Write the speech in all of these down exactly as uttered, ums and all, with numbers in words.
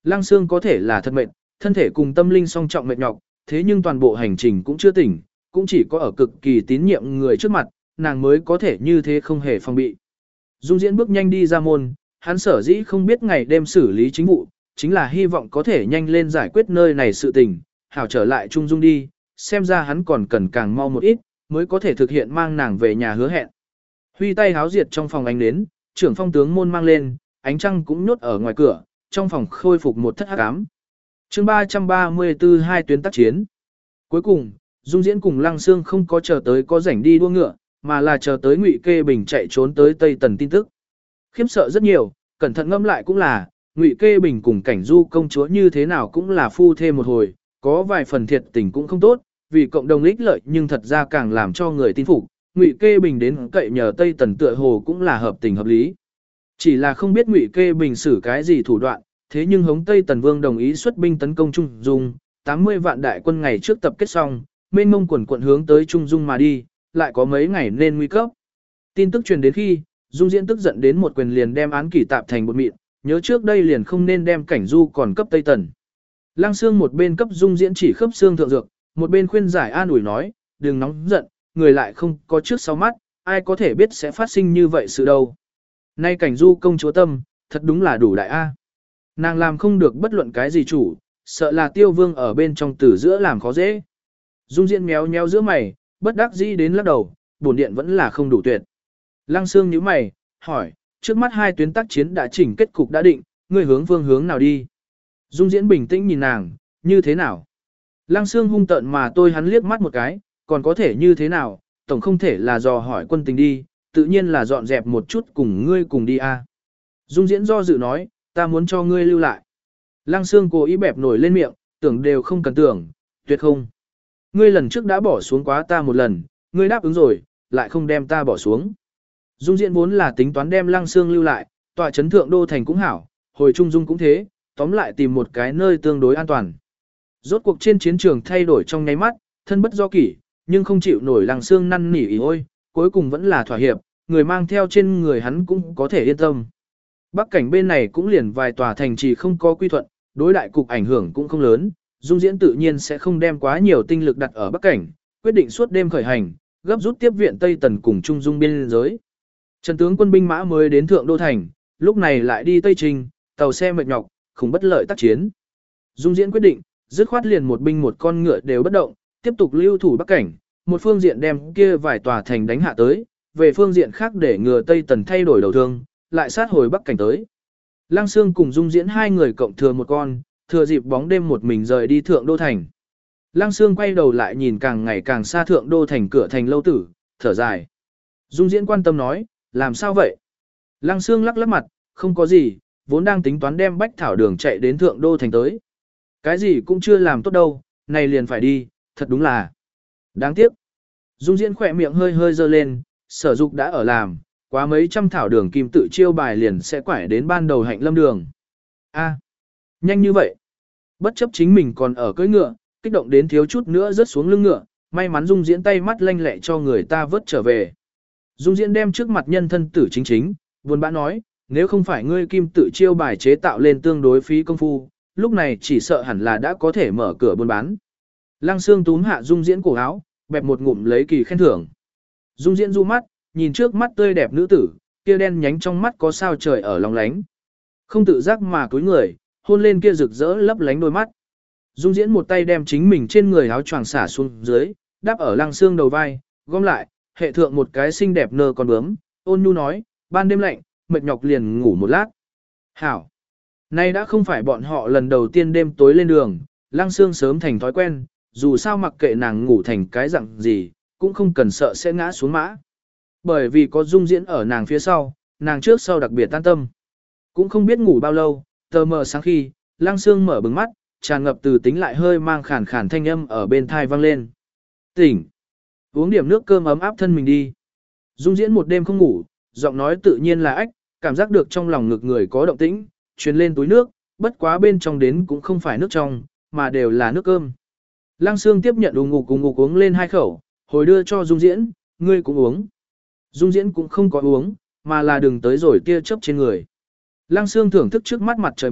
Lăng Sương có thể là thật mệt, thân thể cùng tâm linh song trọng mệt nhọc, thế nhưng toàn bộ hành trình cũng chưa tỉnh, cũng chỉ có ở cực kỳ tín nhiệm người trước mặt, nàng mới có thể như thế không hề phòng bị. Dung Diễn bước nhanh đi ra môn, hắn sở dĩ không biết ngày đêm xử lý chính vụ, chính là hy vọng có thể nhanh lên giải quyết nơi này sự tình, hảo trở lại Trung Dung đi, xem ra hắn còn cần càng mau một ít, mới có thể thực hiện mang nàng về nhà hứa hẹn. Huy tay háo diệt trong phòng ánh nến, trưởng phong tướng môn mang lên, ánh trăng cũng nhốt ở ngoài cửa, trong phòng khôi phục một thất hắc ám. Chương ba trăm ba mươi tư hai tuyến tác chiến. Cuối cùng, Dung Diễn cùng Lăng Sương không có chờ tới có rảnh đi đua ngựa, mà là chờ tới Ngụy Kê Bình chạy trốn tới Tây Tần tin tức. Khiếp sợ rất nhiều, cẩn thận ngẫm lại cũng là, Ngụy Kê Bình cùng Cảnh Du công chúa như thế nào cũng là phu thêm một hồi, có vài phần thiệt tình cũng không tốt, vì cộng đồng ích lợi nhưng thật ra càng làm cho người tin phục. Ngụy Kê Bình đến cậy nhờ Tây Tần tựa hồ cũng là hợp tình hợp lý. Chỉ là không biết Ngụy Kê Bình xử cái gì thủ đoạn, thế nhưng hống Tây Tần Vương đồng ý xuất binh tấn công Trung Dung, tám mươi vạn đại quân ngày trước tập kết xong, mênh mông quần quận hướng tới Trung Dung mà đi, lại có mấy ngày nên nguy cấp. Tin tức truyền đến khi, Dung Diễn tức giận đến một quyền liền đem án kỷ tạp thành bột mịn, nhớ trước đây liền không nên đem Cảnh Du còn cấp Tây Tần. Lăng Sương một bên cấp Dung Diễn chỉ khớp xương thượng dược, một bên khuyên giải an ủi nói, đừng nóng giận, người lại không có trước sau mắt, ai có thể biết sẽ phát sinh như vậy sự đâu. Nay Cảnh Du công chúa tâm, thật đúng là đủ đại A. Nàng làm không được bất luận cái gì chủ, sợ là Tiêu Vương ở bên trong tử giữa làm khó dễ. Dung Diễn méo méo giữa mày, bất đắc dĩ đến lắc đầu, bổn điện vẫn là không đủ tuyệt. Lăng Sương nhíu mày, hỏi, trước mắt hai tuyến tác chiến đã chỉnh kết cục đã định, ngươi hướng phương hướng nào đi? Dung Diễn bình tĩnh nhìn nàng, như thế nào? Lăng Sương hung tợn mà tôi hắn liếc mắt một cái, còn có thể như thế nào, tổng không thể là dò hỏi quân tình đi, tự nhiên là dọn dẹp một chút cùng ngươi cùng đi a. Dung Diễn do dự nói, ta muốn cho ngươi lưu lại. Lăng Sương cố ý bẹp nổi lên miệng, tưởng đều không cần tưởng, tuyệt không. Ngươi lần trước đã bỏ xuống quá ta một lần, ngươi đáp ứng rồi, lại không đem ta bỏ xuống. Dung Diễn vốn là tính toán đem Lăng Sương lưu lại, tòa chấn thượng đô thành cũng hảo, hồi Trung Dung cũng thế, tóm lại tìm một cái nơi tương đối an toàn. Rốt cuộc trên chiến trường thay đổi trong nháy mắt, thân bất do kỷ, nhưng không chịu nổi Lăng Sương năn nỉ ý ôi, cuối cùng vẫn là thỏa hiệp, người mang theo trên người hắn cũng có thể yên tâm. Bắc cảnh bên này cũng liền vài tòa thành trì không có quy thuận, đối đại cục ảnh hưởng cũng không lớn, Dung Diễn tự nhiên sẽ không đem quá nhiều tinh lực đặt ở Bắc cảnh, quyết định suốt đêm khởi hành, gấp rút tiếp viện Tây Tần cùng Trung Dung biên giới. Trần tướng quân binh mã mới đến Thượng Đô Thành, lúc này lại đi Tây Trình, tàu xe mệt nhọc, không bất lợi tác chiến. Dung Diễn quyết định, dứt khoát liền một binh một con ngựa đều bất động, tiếp tục lưu thủ Bắc cảnh, một phương diện đem kia vài tòa thành đánh hạ tới, về phương diện khác để ngừa Tây Tần thay đổi đầu thương, lại sát hồi Bắc cảnh tới. Lăng Sương cùng Dung Diễn hai người cộng thừa một con, thừa dịp bóng đêm một mình rời đi Thượng Đô Thành. Lăng Sương quay đầu lại nhìn càng ngày càng xa Thượng Đô Thành cửa thành lâu tử, thở dài. Dung Diễn quan tâm nói, làm sao vậy? Lăng Sương lắc lắc mặt, không có gì, vốn đang tính toán đem Bách Thảo Đường chạy đến Thượng Đô Thành tới. Cái gì cũng chưa làm tốt đâu, này liền phải đi, thật đúng là đáng tiếc. Dung Diễn khỏe miệng hơi hơi dơ lên, Sở Dục đã ở làm, quá mấy trăm thảo đường kim tự chiêu bài liền sẽ quải đến ban đầu Hạnh Lâm đường. A, nhanh như vậy. Bất chấp chính mình còn ở cưỡi ngựa, kích động đến thiếu chút nữa rớt xuống lưng ngựa, may mắn Dung Diễn tay mắt lanh lẹ cho người ta vớt trở về. Dung Diễn đem trước mặt nhân thân tử chính chính, buồn bã nói, nếu không phải ngươi kim tự chiêu bài chế tạo lên tương đối phí công phu, lúc này chỉ sợ hẳn là đã có thể mở cửa buôn bán. Lăng Sương túm hạ Dung Diễn cổ áo, bẹp một ngụm lấy kỳ khen thưởng. Dung Diễn du mắt, nhìn trước mắt tươi đẹp nữ tử, kia đen nhánh trong mắt có sao trời ở lòng lánh. Không tự giác mà cúi người, hôn lên kia rực rỡ lấp lánh đôi mắt. Dung Diễn một tay đem chính mình trên người áo choàng xả xuống dưới, đáp ở Lăng Sương đầu vai, gom lại, hệ thượng một cái xinh đẹp nơ con bướm, ôn nhu nói, ban đêm lạnh, mệt nhọc liền ngủ một lát. Hảo! Nay đã không phải bọn họ lần đầu tiên đêm tối lên đường, Lăng Sương sớm thành thói quen, dù sao mặc kệ nàng ngủ thành cái dạng gì, cũng không cần sợ sẽ ngã xuống mã. Bởi vì có Dung Diễn ở nàng phía sau, nàng trước sau đặc biệt tan tâm. Cũng không biết ngủ bao lâu, tờ mờ sáng khi, Lăng Sương mở bừng mắt, tràn ngập từ tính lại hơi mang khàn khàn thanh âm ở bên thai vang lên. Tỉnh! Uống điểm nước cơm ấm áp thân mình đi. Dung Diễn một đêm không ngủ, giọng nói tự nhiên là ách, cảm giác được trong lòng ngực người có động tĩnh, truyền lên túi nước, bất quá bên trong đến cũng không phải nước trong, mà đều là nước cơm. Lăng Sương tiếp nhận ù ngục ù ngục uống lên hai khẩu, hồi đưa cho Dung Diễn, ngươi cũng uống. Dung Diễn cũng không có uống, mà là đừng tới rồi tia chớp trên người. Lăng Sương thưởng thức trước mắt mặt trời mọc,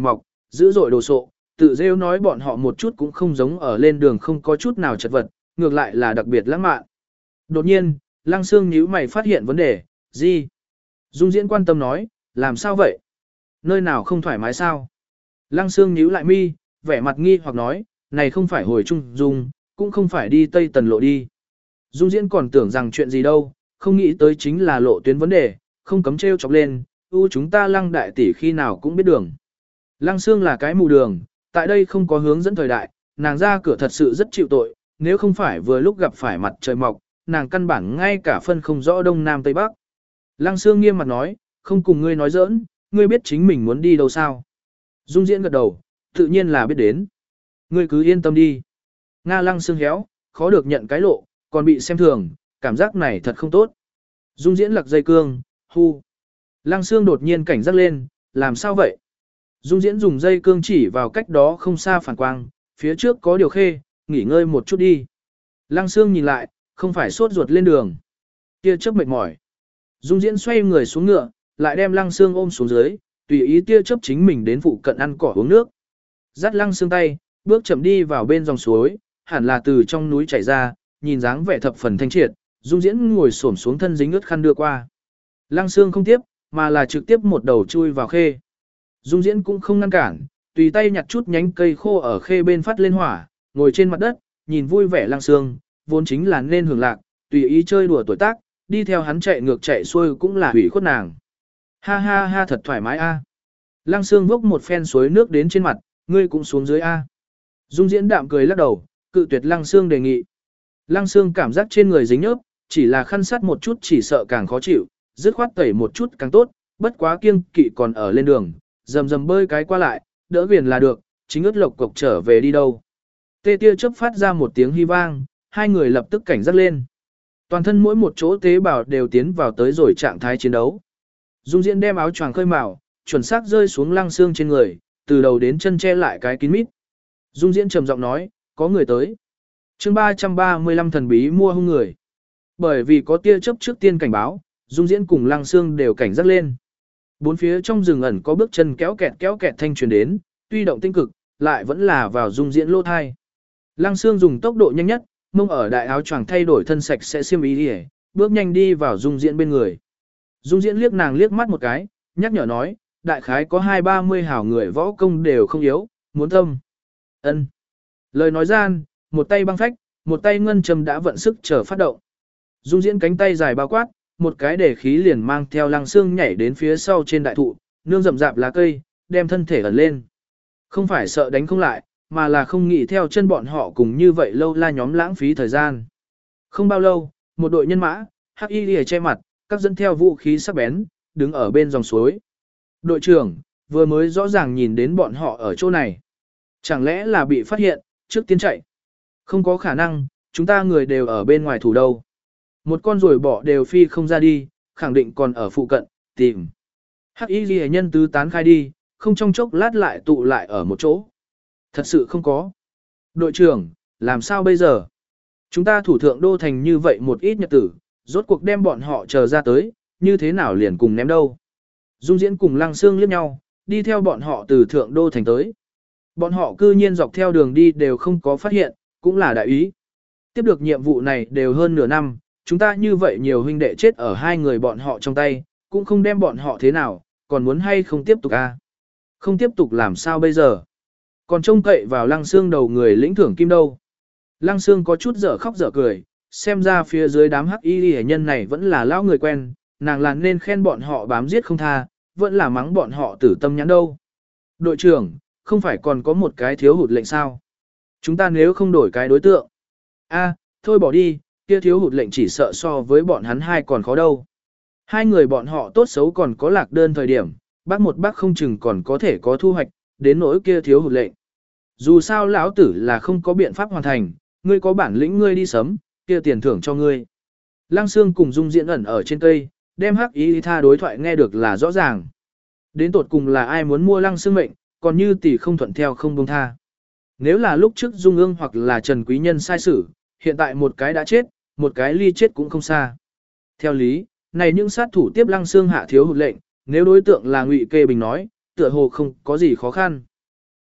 dữ dội đồ sộ, tự rêu nói bọn họ một chút cũng không giống ở lên đường không có chút nào chật vật, ngược lại là đặc biệt lãng mạn. Đột nhiên, Lăng Sương nhíu mày phát hiện vấn đề, gì? Dung Diễn quan tâm nói, làm sao vậy? Nơi nào không thoải mái sao? Lăng Sương nhíu lại mi, vẻ mặt nghi hoặc nói, này không phải hồi trung dung, cũng không phải đi Tây Tần lộ đi. Dung Diễn còn tưởng rằng chuyện gì đâu, không nghĩ tới chính là lộ tuyến vấn đề, không cấm trêu chọc lên, u chúng ta Lăng đại tỷ khi nào cũng biết đường. Lăng Sương là cái mù đường, tại đây không có hướng dẫn thời đại, nàng ra cửa thật sự rất chịu tội, nếu không phải vừa lúc gặp phải mặt trời mọc, nàng căn bản ngay cả phân không rõ đông nam tây bắc. Lăng Sương nghiêm mặt nói, không cùng ngươi nói giỡn, ngươi biết chính mình muốn đi đâu sao. Dung Diễn gật đầu, tự nhiên là biết đến. Ngươi cứ yên tâm đi. Nga Lăng Sương héo, khó được nhận cái lộ, còn bị xem thường, cảm giác này thật không tốt. Dung Diễn lặc dây cương, hu. Lăng Sương đột nhiên cảnh giác lên, làm sao vậy? Dung Diễn dùng dây cương chỉ vào cách đó không xa phản quang, phía trước có điều khê, nghỉ ngơi một chút đi. Lăng Sương nhìn lại, không phải sốt ruột lên đường. Tia chớp mệt mỏi. Dung Diễn xoay người xuống ngựa, lại đem Lăng Sương ôm xuống dưới, tùy ý tia chớp chính mình đến phụ cận ăn cỏ uống nước. Dắt Lăng Sương tay, bước chậm đi vào bên dòng suối, hẳn là từ trong núi chảy ra, nhìn dáng vẻ thập phần thanh triệt, Dung Diễn ngồi xổm xuống thân dính ướt khăn đưa qua. Lăng Sương không tiếp, mà là trực tiếp một đầu chui vào khê. Dung Diễn cũng không ngăn cản, tùy tay nhặt chút nhánh cây khô ở khê bên phát lên hỏa, ngồi trên mặt đất, nhìn vui vẻ Lăng Sương, vốn chính là nên hưởng lạc, tùy ý chơi đùa tuổi tác, đi theo hắn chạy ngược chạy xuôi cũng là hủy khuất nàng. Ha ha ha thật thoải mái a. Lăng Sương vốc một phen suối nước đến trên mặt, ngươi cũng xuống dưới a. Dung Diễn đạm cười lắc đầu, cự tuyệt Lăng Sương đề nghị. Lăng Sương cảm giác trên người dính nhớp, chỉ là khăn sát một chút chỉ sợ càng khó chịu, dứt khoát tẩy một chút càng tốt, bất quá kiêng kỵ còn ở lên đường, dầm dầm bơi cái qua lại, đỡ viền là được, chính ướt lộc cộc trở về đi đâu. Tê tia chớp phát ra một tiếng hy vang, hai người lập tức cảnh giác lên. Toàn thân mỗi một chỗ tế bào đều tiến vào tới rồi trạng thái chiến đấu. Dung Diễn đem áo choàng khơi mào, chuẩn xác rơi xuống Lăng Sương trên người, từ đầu đến chân che lại cái kín mít. Dung Diễn trầm giọng nói, có người tới. Chương ba trăm ba mươi lăm thần bí mua hung người. Bởi vì có tia chớp trước tiên cảnh báo, Dung Diễn cùng Lăng Sương đều cảnh giác lên. Bốn phía trong rừng ẩn có bước chân kéo kẹt kéo kẹt thanh truyền đến, tuy động tinh cực, lại vẫn là vào Dung Diễn lỗ thai. Lăng Sương dùng tốc độ nhanh nhất, mông ở đại áo choàng thay đổi thân sạch sẽ xiêm ý đi, bước nhanh đi vào Dung Diễn bên người. Dung Diễn liếc nàng liếc mắt một cái, nhắc nhở nói, đại khái có hai ba mươi hảo người võ công đều không yếu, muốn tâm. Ân. Lời nói gian, một tay băng phách, một tay ngân châm đã vận sức chờ phát động. Dung Diễn cánh tay dài bao quát, một cái để khí liền mang theo Lăng Sương nhảy đến phía sau trên đại thụ, nương rậm rạp lá cây, đem thân thể ẩn lên. Không phải sợ đánh không lại, mà là không nghĩ theo chân bọn họ cùng như vậy lâu la nhóm lãng phí thời gian. Không bao lâu, một đội nhân mã, hắc y lìa che mặt, các dẫn theo vũ khí sắc bén, đứng ở bên dòng suối. Đội trưởng, vừa mới rõ ràng nhìn đến bọn họ ở chỗ này. Chẳng lẽ là bị phát hiện, trước tiên chạy? Không có khả năng, chúng ta người đều ở bên ngoài thủ đâu. Một con rồi bỏ đều phi không ra đi, khẳng định còn ở phụ cận, tìm. Hắc y ghi nhân tứ tán khai đi, không trong chốc lát lại tụ lại ở một chỗ. Thật sự không có. Đội trưởng, làm sao bây giờ? Chúng ta thủ thượng đô thành như vậy một ít nhật tử, rốt cuộc đem bọn họ chờ ra tới, như thế nào liền cùng ném đâu. Dung Diễn cùng Lăng Sương liếc nhau, đi theo bọn họ từ thượng đô thành tới. Bọn họ cư nhiên dọc theo đường đi đều không có phát hiện, cũng là đại ý. Tiếp được nhiệm vụ này đều hơn nửa năm, chúng ta như vậy nhiều huynh đệ chết ở hai người bọn họ trong tay, cũng không đem bọn họ thế nào, còn muốn hay không tiếp tục à? Không tiếp tục làm sao bây giờ? Còn trông cậy vào Lăng Sương đầu người lĩnh thưởng kim đâu. Lăng Sương có chút dở khóc dở cười, xem ra phía dưới đám hắc y hệ nhân này vẫn là lão người quen, nàng là nên khen bọn họ bám giết không tha, vẫn là mắng bọn họ tử tâm nhãn đâu. Đội trưởng, không phải còn có một cái thiếu hụt lệnh sao? Chúng ta nếu không đổi cái đối tượng. A, thôi bỏ đi, kia thiếu hụt lệnh chỉ sợ so với bọn hắn hai còn khó đâu. Hai người bọn họ tốt xấu còn có lạc đơn thời điểm, bác một bác không chừng còn có thể có thu hoạch, đến nỗi kia thiếu hụt lệnh. Dù sao lão tử là không có biện pháp hoàn thành, ngươi có bản lĩnh ngươi đi sớm, kia tiền thưởng cho ngươi. Lăng Sương cùng Dung Diễn ẩn ở trên cây, đem hắc y tha đối thoại nghe được là rõ ràng. Đến tột cùng là ai muốn mua Lăng Sương mệnh, còn như tỷ không thuận theo không buông tha. Nếu là lúc trước Dung Ương hoặc là Trần Quý Nhân sai xử, hiện tại một cái đã chết, một cái ly chết cũng không xa. Theo lý, này những sát thủ tiếp Lăng Sương hạ thiếu hụt lệnh, nếu đối tượng là Ngụy Kê Bình nói, tựa hồ không có gì khó khăn.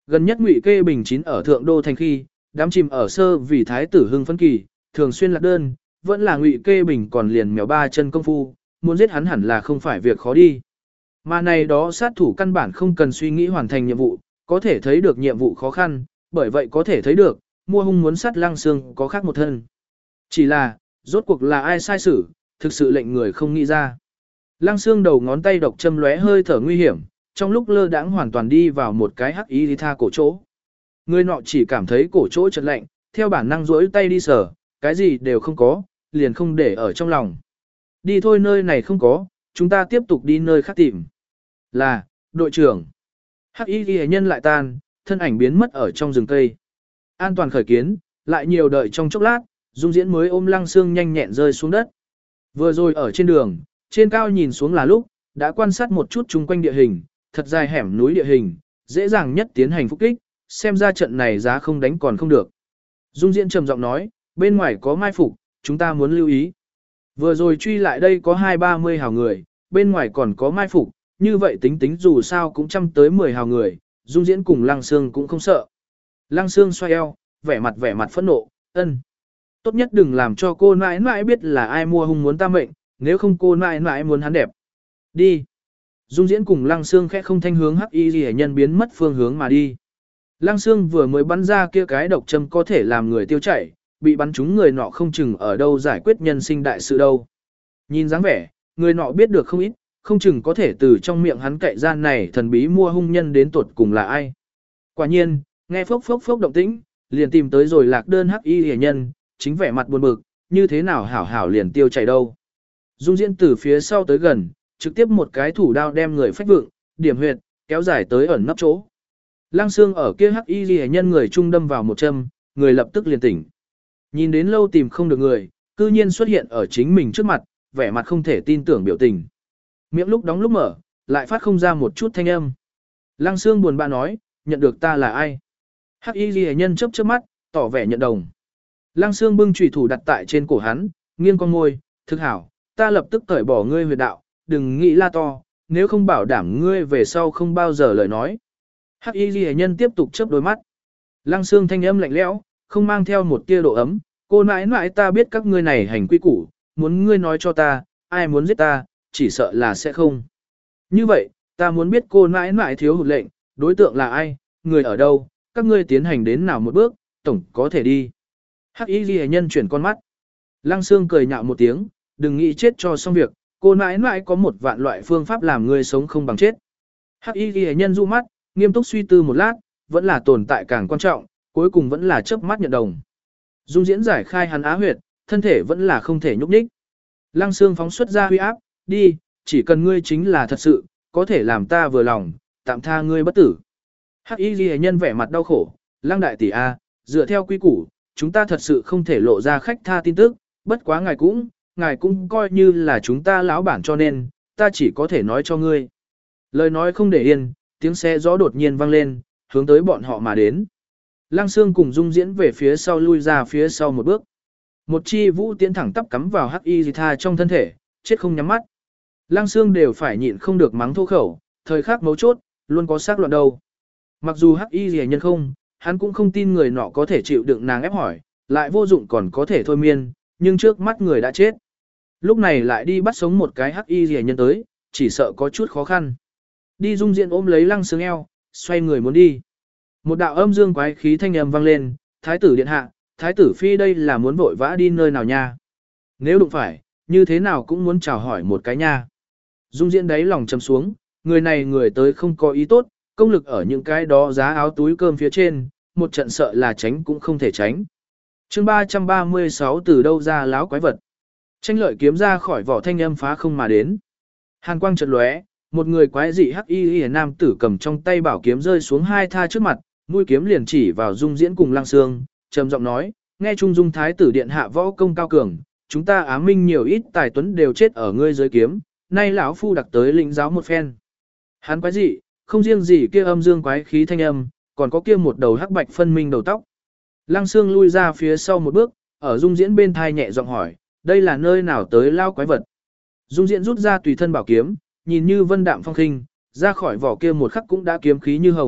Gần nhất Ngụy Kê Bình chín ở thượng đô thành khi, đám chìm ở sơ vì thái tử hưng phấn kỳ, thường xuyên lạc đơn, vẫn là Ngụy Kê Bình còn liền mèo ba chân công phu, muốn giết hắn hẳn là không phải việc khó đi. Mà này đó sát thủ căn bản không cần suy nghĩ hoàn thành nhiệm vụ, có thể thấy được nhiệm vụ khó khăn, bởi vậy có thể thấy được, mua hung muốn sát Lăng Xương có khác một thân. Chỉ là, rốt cuộc là ai sai xử, thực sự lệnh người không nghĩ ra. Lăng Xương đầu ngón tay độc châm lóe hơi thở nguy hiểm, trong lúc lơ đãng hoàn toàn đi vào một cái hắc y tha cổ chỗ. Người nọ chỉ cảm thấy cổ chỗ chợt lạnh, theo bản năng duỗi tay đi sờ, cái gì đều không có, liền không để ở trong lòng. Đi thôi, nơi này không có, chúng ta tiếp tục đi nơi khác tìm. Là, đội trưởng. Hắc y ghi nhân lại tan, thân ảnh biến mất ở trong rừng cây. An toàn khởi kiến, lại nhiều đợi trong chốc lát, Dung Diễn mới ôm Lăng Xương nhanh nhẹn rơi xuống đất. Vừa rồi ở trên đường, trên cao nhìn xuống là lúc, đã quan sát một chút chung quanh địa hình, thật dài hẻm núi địa hình, dễ dàng nhất tiến hành phục kích, xem ra trận này giá không đánh còn không được. Dung Diễn trầm giọng nói, bên ngoài có mai phục, chúng ta muốn lưu ý. Vừa rồi truy lại đây có hai ba mươi hào người, bên ngoài còn có mai phục, như vậy tính tính dù sao cũng trăm tới mười hào người, Dung Diễn cùng Lăng Xương cũng không sợ. Lăng Xương xoay eo, vẻ mặt vẻ mặt phẫn nộ, ân. Tốt nhất đừng làm cho cô nãi nãi biết là ai mua hung muốn ta mệnh, nếu không cô nãi nãi muốn hắn đẹp. Đi. Dung Diễn cùng Lăng Xương khẽ không thanh hướng hắc y ghi nhân biến mất phương hướng mà đi. Lăng Xương vừa mới bắn ra kia cái độc châm có thể làm người tiêu chảy, bị bắn trúng người nọ không chừng ở đâu giải quyết nhân sinh đại sự đâu. Nhìn dáng vẻ, người nọ biết được không ít, không chừng có thể từ trong miệng hắn cậy ra này thần bí mua hung nhân đến tuột cùng là ai. Quả nhiên, nghe phốc phốc phốc động tĩnh, liền tìm tới rồi lạc đơn hắc y ghi nhân, chính vẻ mặt buồn bực, như thế nào hảo hảo liền tiêu chảy đâu. Dung Diễn từ phía sau tới gần, trực tiếp một cái thủ đao đem người phách vượng, điểm huyệt, kéo dài tới ẩn nấp chỗ. Lăng Xương ở kia hắc y ghi nhân người trung đâm vào một châm, người lập tức liền tỉnh. Nhìn đến lâu tìm không được người, cư nhiên xuất hiện ở chính mình trước mặt, vẻ mặt không thể tin tưởng biểu tình. Miệng lúc đóng lúc mở, lại phát không ra một chút thanh âm. Lăng Xương buồn bã nói, nhận được ta là ai? Hắc y ghi nhân chớp chớp mắt, tỏ vẻ nhận đồng. Lăng Xương bưng chủy thủ đặt tại trên cổ hắn, nghiêng con môi, thực hảo, ta lập tức cởi bỏ ngươi huyệt đạo, đừng nghĩ la to, nếu không bảo đảm ngươi về sau không bao giờ lời nói. Hắc y ghi nhân tiếp tục chớp đôi mắt. Lăng Xương thanh âm lạnh lẽo, không mang theo một tia độ ấm, cô nãi nãi ta biết các ngươi này hành quy củ, muốn ngươi nói cho ta, ai muốn giết ta, chỉ sợ là sẽ không. Như vậy, ta muốn biết cô nãi nãi thiếu hụt lệnh, đối tượng là ai, người ở đâu, các ngươi tiến hành đến nào một bước, tổng có thể đi. Hắc y ghi nhân chuyển con mắt. Lăng Xương cười nhạo một tiếng, đừng nghĩ chết cho xong việc, cô nãi nãi có một vạn loại phương pháp làm ngươi sống không bằng chết. Hắc y ghi nhân du mắt, nghiêm túc suy tư một lát, vẫn là tồn tại càng quan trọng, cuối cùng vẫn là chớp mắt nhận đồng. Dung Diễn giải khai hắn á huyệt, thân thể vẫn là không thể nhúc nhích. Lăng Xương phóng xuất ra huy áp, đi, chỉ cần ngươi chính là thật sự, có thể làm ta vừa lòng, tạm tha ngươi bất tử. Hắc y ghi nhân vẻ mặt đau khổ, Lăng đại tỷ a, dựa theo quy củ, chúng ta thật sự không thể lộ ra khách tha tin tức, bất quá ngài cũng, ngài cũng coi như là chúng ta lão bản cho nên, ta chỉ có thể nói cho ngươi. Lời nói không để yên, tiếng xe gió đột nhiên vang lên, hướng tới bọn họ mà đến. Lăng Xương cùng Dung Diễn về phía sau lui ra phía sau một bước. Một chi vũ tiễn thẳng tắp cắm vào hắc y tha trong thân thể, chết không nhắm mắt. Lăng Xương đều phải nhịn không được mắng thô khẩu, thời khắc mấu chốt, luôn có xác loạn đâu. Mặc dù hắc y gì nhân không, hắn cũng không tin người nọ có thể chịu đựng nàng ép hỏi, lại vô dụng còn có thể thôi miên, nhưng trước mắt người đã chết. Lúc này lại đi bắt sống một cái hắc y gì nhân tới, chỉ sợ có chút khó khăn. Đi Dung Diễn ôm lấy Lăng Xương eo, xoay người muốn đi. Một đạo âm dương quái khí thanh âm vang lên, thái tử điện hạ, thái tử phi đây là muốn vội vã đi nơi nào nha. Nếu đụng phải, như thế nào cũng muốn chào hỏi một cái nha. Dung Diễn đáy lòng chầm xuống, người này người tới không có ý tốt, công lực ở những cái đó giá áo túi cơm phía trên, một trận sợ là tránh cũng không thể tránh. Chương ba trăm ba mươi sáu từ đâu ra láo quái vật. Tranh lợi kiếm ra khỏi vỏ thanh âm phá không mà đến. Hàn quang chợt lóe, một người quái dị hắc y y nam tử cầm trong tay bảo kiếm rơi xuống hai tha trước mặt, mũi kiếm liền chỉ vào Dung Diễn cùng Lăng Xương, trầm giọng nói, nghe Trung Dung thái tử điện hạ võ công cao cường, chúng ta Á Minh nhiều ít tài tuấn đều chết ở ngươi dưới kiếm, nay lão phu đặc tới lĩnh giáo một phen. Hắn quái dị, không riêng gì kia âm dương quái khí thanh âm, còn có kia một đầu hắc bạch phân minh đầu tóc. Lăng Xương lui ra phía sau một bước, ở Dung Diễn bên thai nhẹ giọng hỏi, đây là nơi nào tới lao quái vật. Dung Diễn rút ra tùy thân bảo kiếm, nhìn như vân đạm phong khinh, ra khỏi vỏ kia một khắc cũng đã kiếm khí như hồng,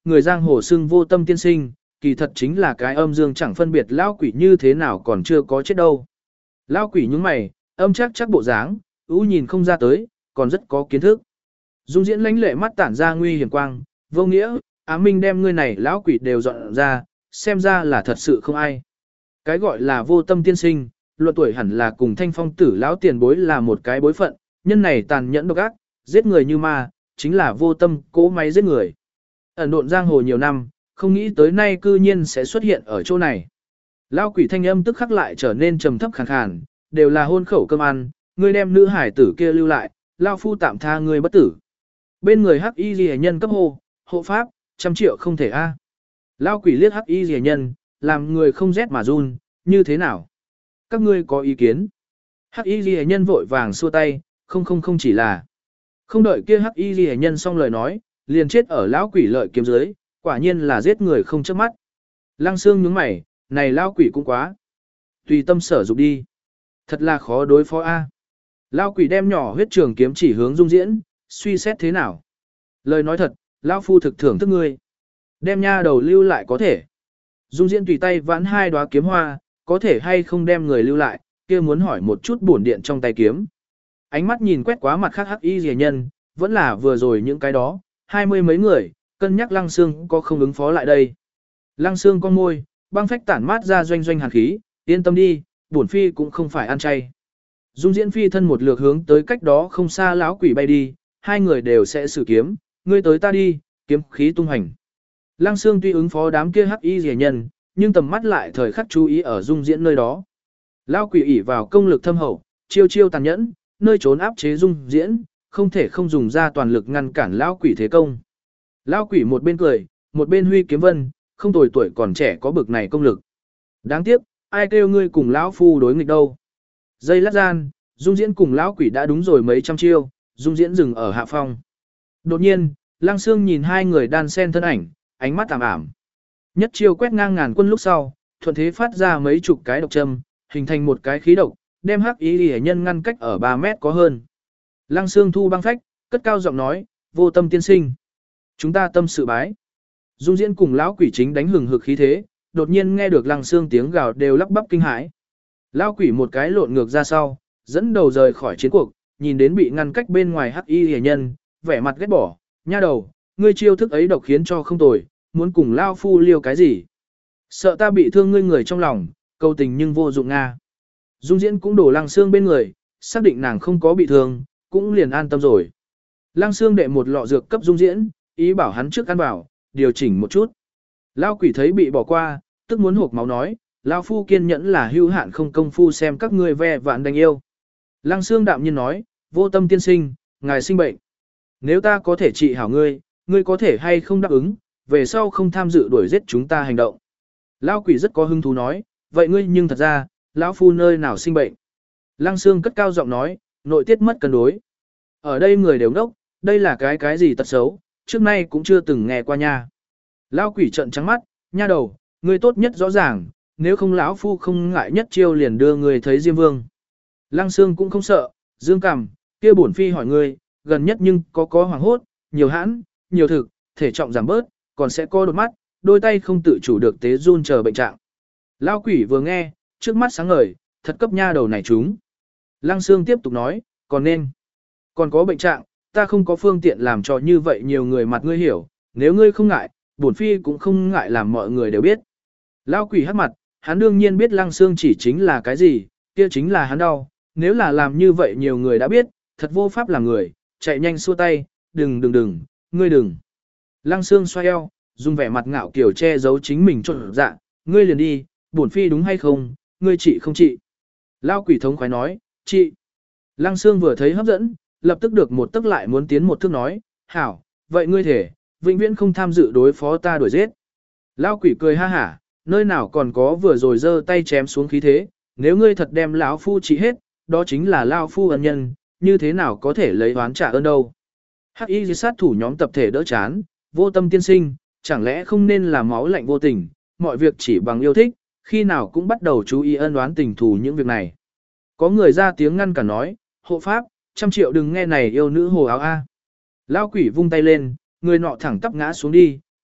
người giang hồ xưng vô tâm tiên sinh, kỳ thật chính là cái âm dương chẳng phân biệt lão quỷ như thế nào còn chưa có chết đâu. Lão quỷ nhướng mày, âm chắc chắc bộ dáng, ú nhìn không ra tới, còn rất có kiến thức. Dung Diễn lãnh lệ mắt tản ra nguy hiểm quang, vô nghĩa, Á Minh đem ngươi này lão quỷ đều dọn ra, xem ra là thật sự không ai. Cái gọi là vô tâm tiên sinh, luận tuổi hẳn là cùng Thanh Phong tử lão tiền bối là một cái bối phận, nhân này tàn nhẫn độc ác, giết người như ma, chính là vô tâm cỗ máy giết người. Ẩn độn giang hồ nhiều năm, không nghĩ tới nay cư nhiên sẽ xuất hiện ở chỗ này. Lão quỷ thanh âm tức khắc lại trở nên trầm thấp khàn khàn, đều là hôn khẩu cơm ăn, ngươi đem nữ hải tử kia lưu lại, lão phu tạm tha ngươi bất tử. Bên người hắc y liễu nhân cấp hô, hộ pháp, trăm triệu không thể a. Lão quỷ liếc hắc y liễu nhân, làm người không rét mà run, như thế nào? Các ngươi có ý kiến? Hắc y liễu nhân vội vàng xua tay, không không không chỉ là. Không đợi kia hắc y liễu nhân xong lời nói, liền chết ở lão quỷ lợi kiếm dưới, quả nhiên là giết người không chớp mắt. Lăng Xương nhướng mày, này lão quỷ cũng quá. Tùy tâm sở dục đi. Thật là khó đối phó a. Lão quỷ đem nhỏ huyết trường kiếm chỉ hướng Dung Diễn, suy xét thế nào? Lời nói thật, lão phu thực thưởng thức ngươi. Đem nha đầu lưu lại có thể. Dung Diễn tùy tay vãn hai đóa kiếm hoa, có thể hay không đem người lưu lại, kia muốn hỏi một chút bổn điện trong tay kiếm. Ánh mắt nhìn quét quá mặt khác hắc y rìa nhân, vẫn là vừa rồi những cái đó, hai mươi mấy người, cân nhắc Lăng Xương có không ứng phó lại đây. Lăng Xương con môi, băng phách tản mát ra doanh doanh hàn khí, yên tâm đi, bổn phi cũng không phải ăn chay. Dung Diễn phi thân một lượt hướng tới cách đó không xa lão quỷ bay đi, hai người đều sẽ sử kiếm, ngươi tới ta đi, kiếm khí tung hành. Lăng Xương tuy ứng phó đám kia hắc y rìa nhân, nhưng tầm mắt lại thời khắc chú ý ở Dung Diễn nơi đó. Lão quỷ ỷ vào công lực thâm hậu, chiêu chiêu tàn nhẫn, nơi trốn áp chế Dung Diễn, không thể không dùng ra toàn lực ngăn cản lão quỷ thế công. Lão quỷ một bên cười, một bên huy kiếm vân, không tồi tuổi còn trẻ có bực này công lực. Đáng tiếc, ai kêu ngươi cùng lão phu đối nghịch đâu. Giây lát gian, Dung Diễn cùng lão quỷ đã đúng rồi mấy trăm chiêu, Dung Diễn dừng ở hạ phong. Đột nhiên, Lăng Xương nhìn hai người đan sen thân ảnh, ánh mắt ảm ảm. Nhất chiêu quét ngang ngàn quân lúc sau, thuận thế phát ra mấy chục cái độc châm, hình thành một cái khí độc, đem hắc ý liễu nhân ngăn cách ở ba mét có hơn. Lăng Xương thu băng phách, cất cao giọng nói, vô tâm tiên sinh. Chúng ta tâm sự bái. Dung Diễn cùng lão quỷ chính đánh hừng hực khí thế, đột nhiên nghe được Lăng Xương tiếng gào đều lắp bắp kinh hãi. Lão quỷ một cái lộn ngược ra sau, dẫn đầu rời khỏi chiến cuộc, nhìn đến bị ngăn cách bên ngoài hắc y hề nhân, vẻ mặt ghét bỏ, nha đầu, ngươi chiêu thức ấy độc khiến cho không tồi, muốn cùng lao phu liêu cái gì? Sợ ta bị thương ngươi người trong lòng, câu tình nhưng vô dụng nga. Dung Diễn cũng đổ Lăng Xương bên người, xác định nàng không có bị thương, cũng liền an tâm rồi. Lăng Xương đệ một lọ dược cấp Dung Diễn, ý bảo hắn trước ăn bảo, điều chỉnh một chút. Lao quỷ thấy bị bỏ qua, tức muốn hộp máu nói, lao phu kiên nhẫn là hưu hạn không công phu xem các ngươi ve vạn đánh yêu. Lăng Xương đạm nhiên nói, vô tâm tiên sinh, ngài sinh bệnh. Nếu ta có thể trị hảo ngươi, ngươi có thể hay không đáp ứng, về sau không tham dự đuổi giết chúng ta hành động. Lao quỷ rất có hứng thú nói, vậy ngươi nhưng thật ra, lão phu nơi nào sinh bệnh. Lăng Xương cất cao giọng nói, nội tiết mất cân đối. Ở đây người đều ngốc, đây là cái cái gì tật xấu, trước nay cũng chưa từng nghe qua nha. Lão quỷ trợn trắng mắt, nha đầu, ngươi tốt nhất rõ ràng, nếu không lão phu không ngại nhất chiêu liền đưa ngươi thấy Diêm Vương. Lăng Xương cũng không sợ, dương cằm, kia bổn phi hỏi ngươi, gần nhất nhưng có có hoàng hốt, nhiều hãn, nhiều thực, thể trọng giảm bớt, còn sẽ co đột mắt, đôi tay không tự chủ được tế run chờ bệnh trạng. Lão quỷ vừa nghe, trước mắt sáng ngời, thật cấp nha đầu này chúng. Lăng Xương tiếp tục nói, còn nên, còn có bệnh trạng, ta không có phương tiện làm cho như vậy nhiều người mặt ngươi hiểu, nếu ngươi không ngại, bổn phi cũng không ngại làm mọi người đều biết. Lão quỷ hắc mặt, hắn đương nhiên biết Lăng Xương chỉ chính là cái gì, kia chính là hắn đau, nếu là làm như vậy nhiều người đã biết, thật vô pháp làm người, chạy nhanh xua tay, đừng đừng đừng, ngươi đừng. Lăng Xương xoay eo, dùng vẻ mặt ngạo kiểu che giấu chính mình trộn dạ, ngươi liền đi, bổn phi đúng hay không, ngươi trị không trị. Lão quỷ thống khoái nói, trị. Lăng Xương vừa thấy hấp dẫn, lập tức được một tức lại muốn tiến một thước nói, hảo, vậy ngươi thể, vĩnh viễn không tham dự đối phó ta đuổi giết. Lão quỷ cười ha hả, nơi nào còn có vừa rồi giơ tay chém xuống khí thế, nếu ngươi thật đem lão phu trị hết, đó chính là lão phu ân nhân, như thế nào có thể lấy oán trả ơn đâu. Hắc y sát thủ nhóm tập thể đỡ chán, vô tâm tiên sinh, chẳng lẽ không nên là máu lạnh vô tình, mọi việc chỉ bằng yêu thích, khi nào cũng bắt đầu chú ý ân oán tình thù những việc này. Có người ra tiếng ngăn cả nói, hộ pháp, trăm triệu đừng nghe này yêu nữ hồ áo A. Lão quỷ vung tay lên, người nọ thẳng tắp ngã xuống đi,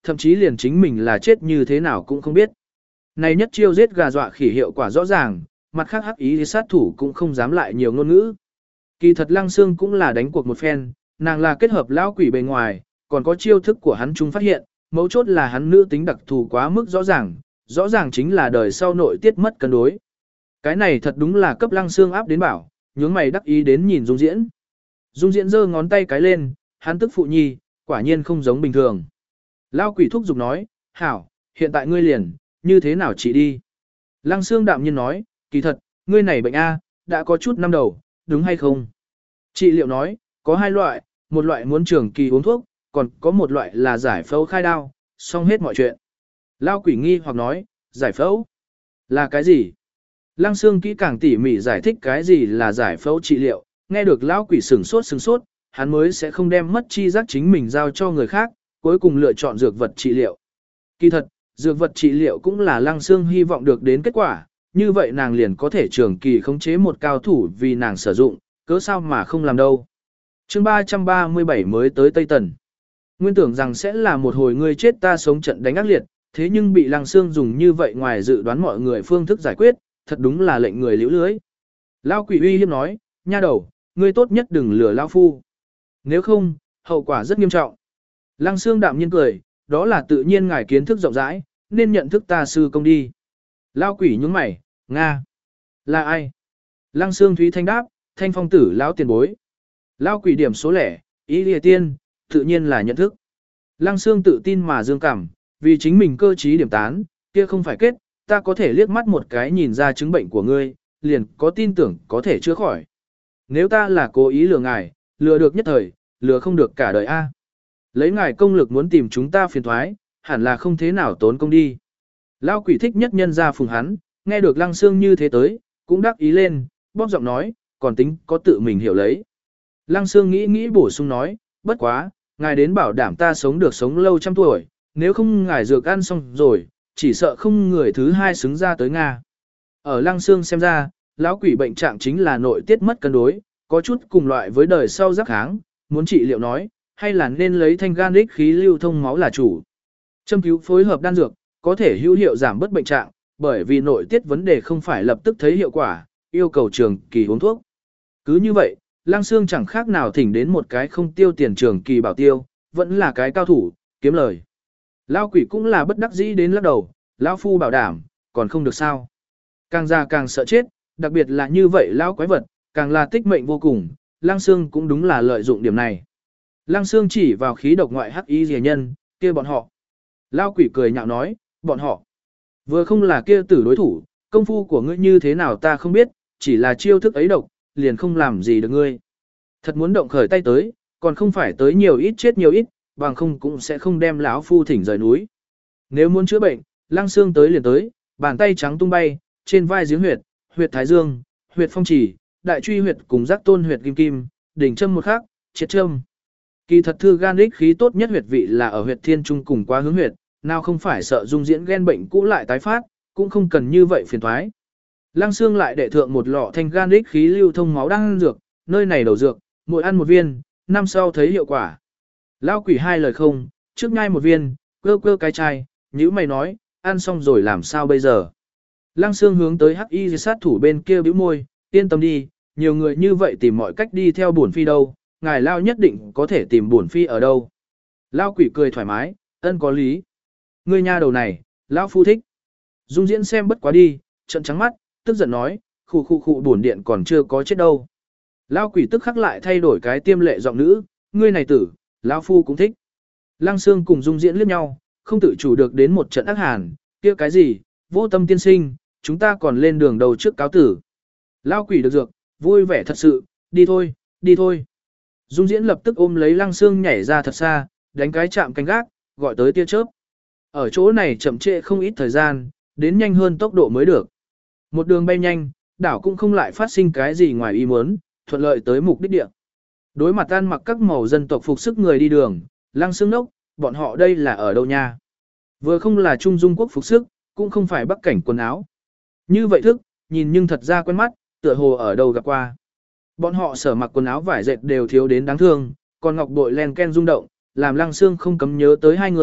thậm chí liền chính mình là chết như thế nào cũng không biết. Này nhất chiêu giết gà dọa khỉ hiệu quả rõ ràng, mặt khác hắc ý sát thủ cũng không dám lại nhiều ngôn ngữ. Kỳ thật Lăng Xương cũng là đánh cuộc một phen, nàng là kết hợp lão quỷ bề ngoài, còn có chiêu thức của hắn chúng phát hiện, mấu chốt là hắn nữ tính đặc thù quá mức rõ ràng, rõ ràng chính là đời sau nội tiết mất cân đối. Cái này thật đúng là cấp Lăng Xương áp đến bảo, nhướng mày đắc ý đến nhìn Dung Diễn. Dung Diễn giơ ngón tay cái lên, hắn tức phụ nhi, quả nhiên không giống bình thường. Lão quỷ thúc giục nói, hảo, hiện tại ngươi liền, như thế nào chị đi? Lăng Xương đạm nhiên nói, kỳ thật, ngươi này bệnh A, đã có chút năm đầu, đúng hay không? Trị liệu nói, có hai loại, một loại muốn trường kỳ uống thuốc, còn có một loại là giải phẫu khai đao, xong hết mọi chuyện. Lao quỷ nghi hoặc nói, giải phẫu là cái gì? Lăng Xương kỹ càng tỉ mỉ giải thích cái gì là giải phẫu trị liệu, nghe được lão quỷ sừng sốt sừng sốt, hắn mới sẽ không đem mất chi giác chính mình giao cho người khác, cuối cùng lựa chọn dược vật trị liệu. Kỳ thật, dược vật trị liệu cũng là Lăng Xương hy vọng được đến kết quả, như vậy nàng liền có thể trường kỳ khống chế một cao thủ vì nàng sử dụng, cớ sao mà không làm đâu. Chương ba trăm ba mươi bảy mới tới Tây Tần. Nguyên tưởng rằng sẽ là một hồi ngươi chết ta sống trận đánh ác liệt, thế nhưng bị Lăng Xương dùng như vậy ngoài dự đoán mọi người phương thức giải quyết, thật đúng là lệnh người liễu lưới. Lão quỷ uy hiếp nói, nha đầu, ngươi tốt nhất đừng lừa lão phu. Nếu không, hậu quả rất nghiêm trọng. Lăng Xương đạm nhiên cười, đó là tự nhiên ngài kiến thức rộng rãi, nên nhận thức ta sư công đi. Lão quỷ nhướng mày, Nga. Là ai? Lăng Xương Thúy Thanh đáp, Thanh Phong tử lão tiền bối. Lão quỷ điểm số lẻ, ý lìa tiên, tự nhiên là nhận thức. Lăng Xương tự tin mà dương cảm, vì chính mình cơ trí điểm tán, kia không phải kết, ta có thể liếc mắt một cái nhìn ra chứng bệnh của ngươi, liền có tin tưởng có thể chữa khỏi. Nếu ta là cố ý lừa ngài, lừa được nhất thời, lừa không được cả đời a. Lấy ngài công lực muốn tìm chúng ta phiền thoái, hẳn là không thế nào tốn công đi. Lão quỷ thích nhất nhân ra phùng hắn, nghe được Lăng Xương như thế tới, cũng đắc ý lên, bóp giọng nói, còn tính có tự mình hiểu lấy. Lăng Xương nghĩ nghĩ bổ sung nói, bất quá, ngài đến bảo đảm ta sống được sống lâu trăm tuổi, nếu không ngài dược ăn xong rồi, chỉ sợ không người thứ hai xứng ra tới Nga. Ở Lăng Xương xem ra, lão quỷ bệnh trạng chính là nội tiết mất cân đối, có chút cùng loại với đời sau giác kháng, muốn trị liệu nói, hay là nên lấy thanh gan ích khí lưu thông máu là chủ. Châm cứu phối hợp đan dược, có thể hữu hiệu giảm bớt bệnh trạng, bởi vì nội tiết vấn đề không phải lập tức thấy hiệu quả, yêu cầu trường kỳ uống thuốc. Cứ như vậy, Lăng Xương chẳng khác nào thỉnh đến một cái không tiêu tiền trường kỳ bảo tiêu, vẫn là cái cao thủ, kiếm lời. Lão quỷ cũng là bất đắc dĩ đến lắc đầu, lão phu bảo đảm, còn không được sao. Càng già càng sợ chết, đặc biệt là như vậy lão quái vật, càng là tích mệnh vô cùng, Lăng Xương cũng đúng là lợi dụng điểm này. Lăng Xương chỉ vào khí độc ngoại hắc y rìa nhân, kia bọn họ. Lão quỷ cười nhạo nói, bọn họ. Vừa không là kia tử đối thủ, công phu của ngươi như thế nào ta không biết, chỉ là chiêu thức ấy độc, liền không làm gì được ngươi. Thật muốn động khởi tay tới, còn không phải tới nhiều ít chết nhiều ít, bằng không cũng sẽ không đem lão phu thỉnh rời núi. Nếu muốn chữa bệnh, Lăng Xương tới liền tới, bàn tay trắng tung bay, trên vai giếng huyệt, huyệt thái dương, huyệt phong chỉ, đại truy huyệt cùng giác tôn huyệt kim kim, đỉnh châm một khắc, triệt châm. Kỳ thật thư gan ích khí tốt nhất huyệt vị là ở huyệt thiên trung cùng quá hướng huyệt, nào không phải sợ Dung Diễn ghen bệnh cũ lại tái phát, cũng không cần như vậy phiền toái. Lăng Xương lại đệ thượng một lọ thanh gan ích khí lưu thông máu đang dược, nơi này đầu dược, mỗi ăn một viên, năm sau thấy hiệu quả. Lão quỷ hai lời không, trước nhai một viên, quơ quơ cái chai, nhữ mày nói, ăn xong rồi làm sao bây giờ. Lăng Xương hướng tới hắc y sát thủ bên kia bĩu môi, yên tâm đi, nhiều người như vậy tìm mọi cách đi theo bổn phi đâu, ngài Lao nhất định có thể tìm bổn phi ở đâu. Lão quỷ cười thoải mái, ân có lý. Ngươi nha đầu này, Lão phu thích. Dung Diễn xem bất quá đi, trận trắng mắt, tức giận nói, khu khu khu bổn điện còn chưa có chết đâu. Lão quỷ tức khắc lại thay đổi cái tiêm lệ giọng nữ, ngươi này tử, Lão phu cũng thích. Lăng Xương cùng Dung Diễn liếc nhau, không tự chủ được đến một trận ác hàn, kia cái gì, vô tâm tiên sinh, chúng ta còn lên đường đầu trước cáo tử. Lão quỷ được dược, vui vẻ thật sự, đi thôi, đi thôi. Dung Diễn lập tức ôm lấy Lăng Xương nhảy ra thật xa, đánh cái chạm canh gác, gọi tới tia chớp. Ở chỗ này chậm trễ không ít thời gian, đến nhanh hơn tốc độ mới được. Một đường bay nhanh, đảo cũng không lại phát sinh cái gì ngoài ý muốn, thuận lợi tới mục đích địa. Đối mặt ăn mặc các màu dân tộc phục sức người đi đường, Lăng Xương nốc, bọn họ đây là ở đâu nha? Vừa không là Trung Dung quốc phục sức, cũng không phải Bắc cảnh quần áo. Như vậy thức, nhìn nhưng thật ra quen mắt, tựa hồ ở đâu gặp qua. Bọn họ sở mặc quần áo vải dệt đều thiếu đến đáng thương, còn ngọc bội len ken rung động, làm Lăng Xương không cấm nhớ tới hai người,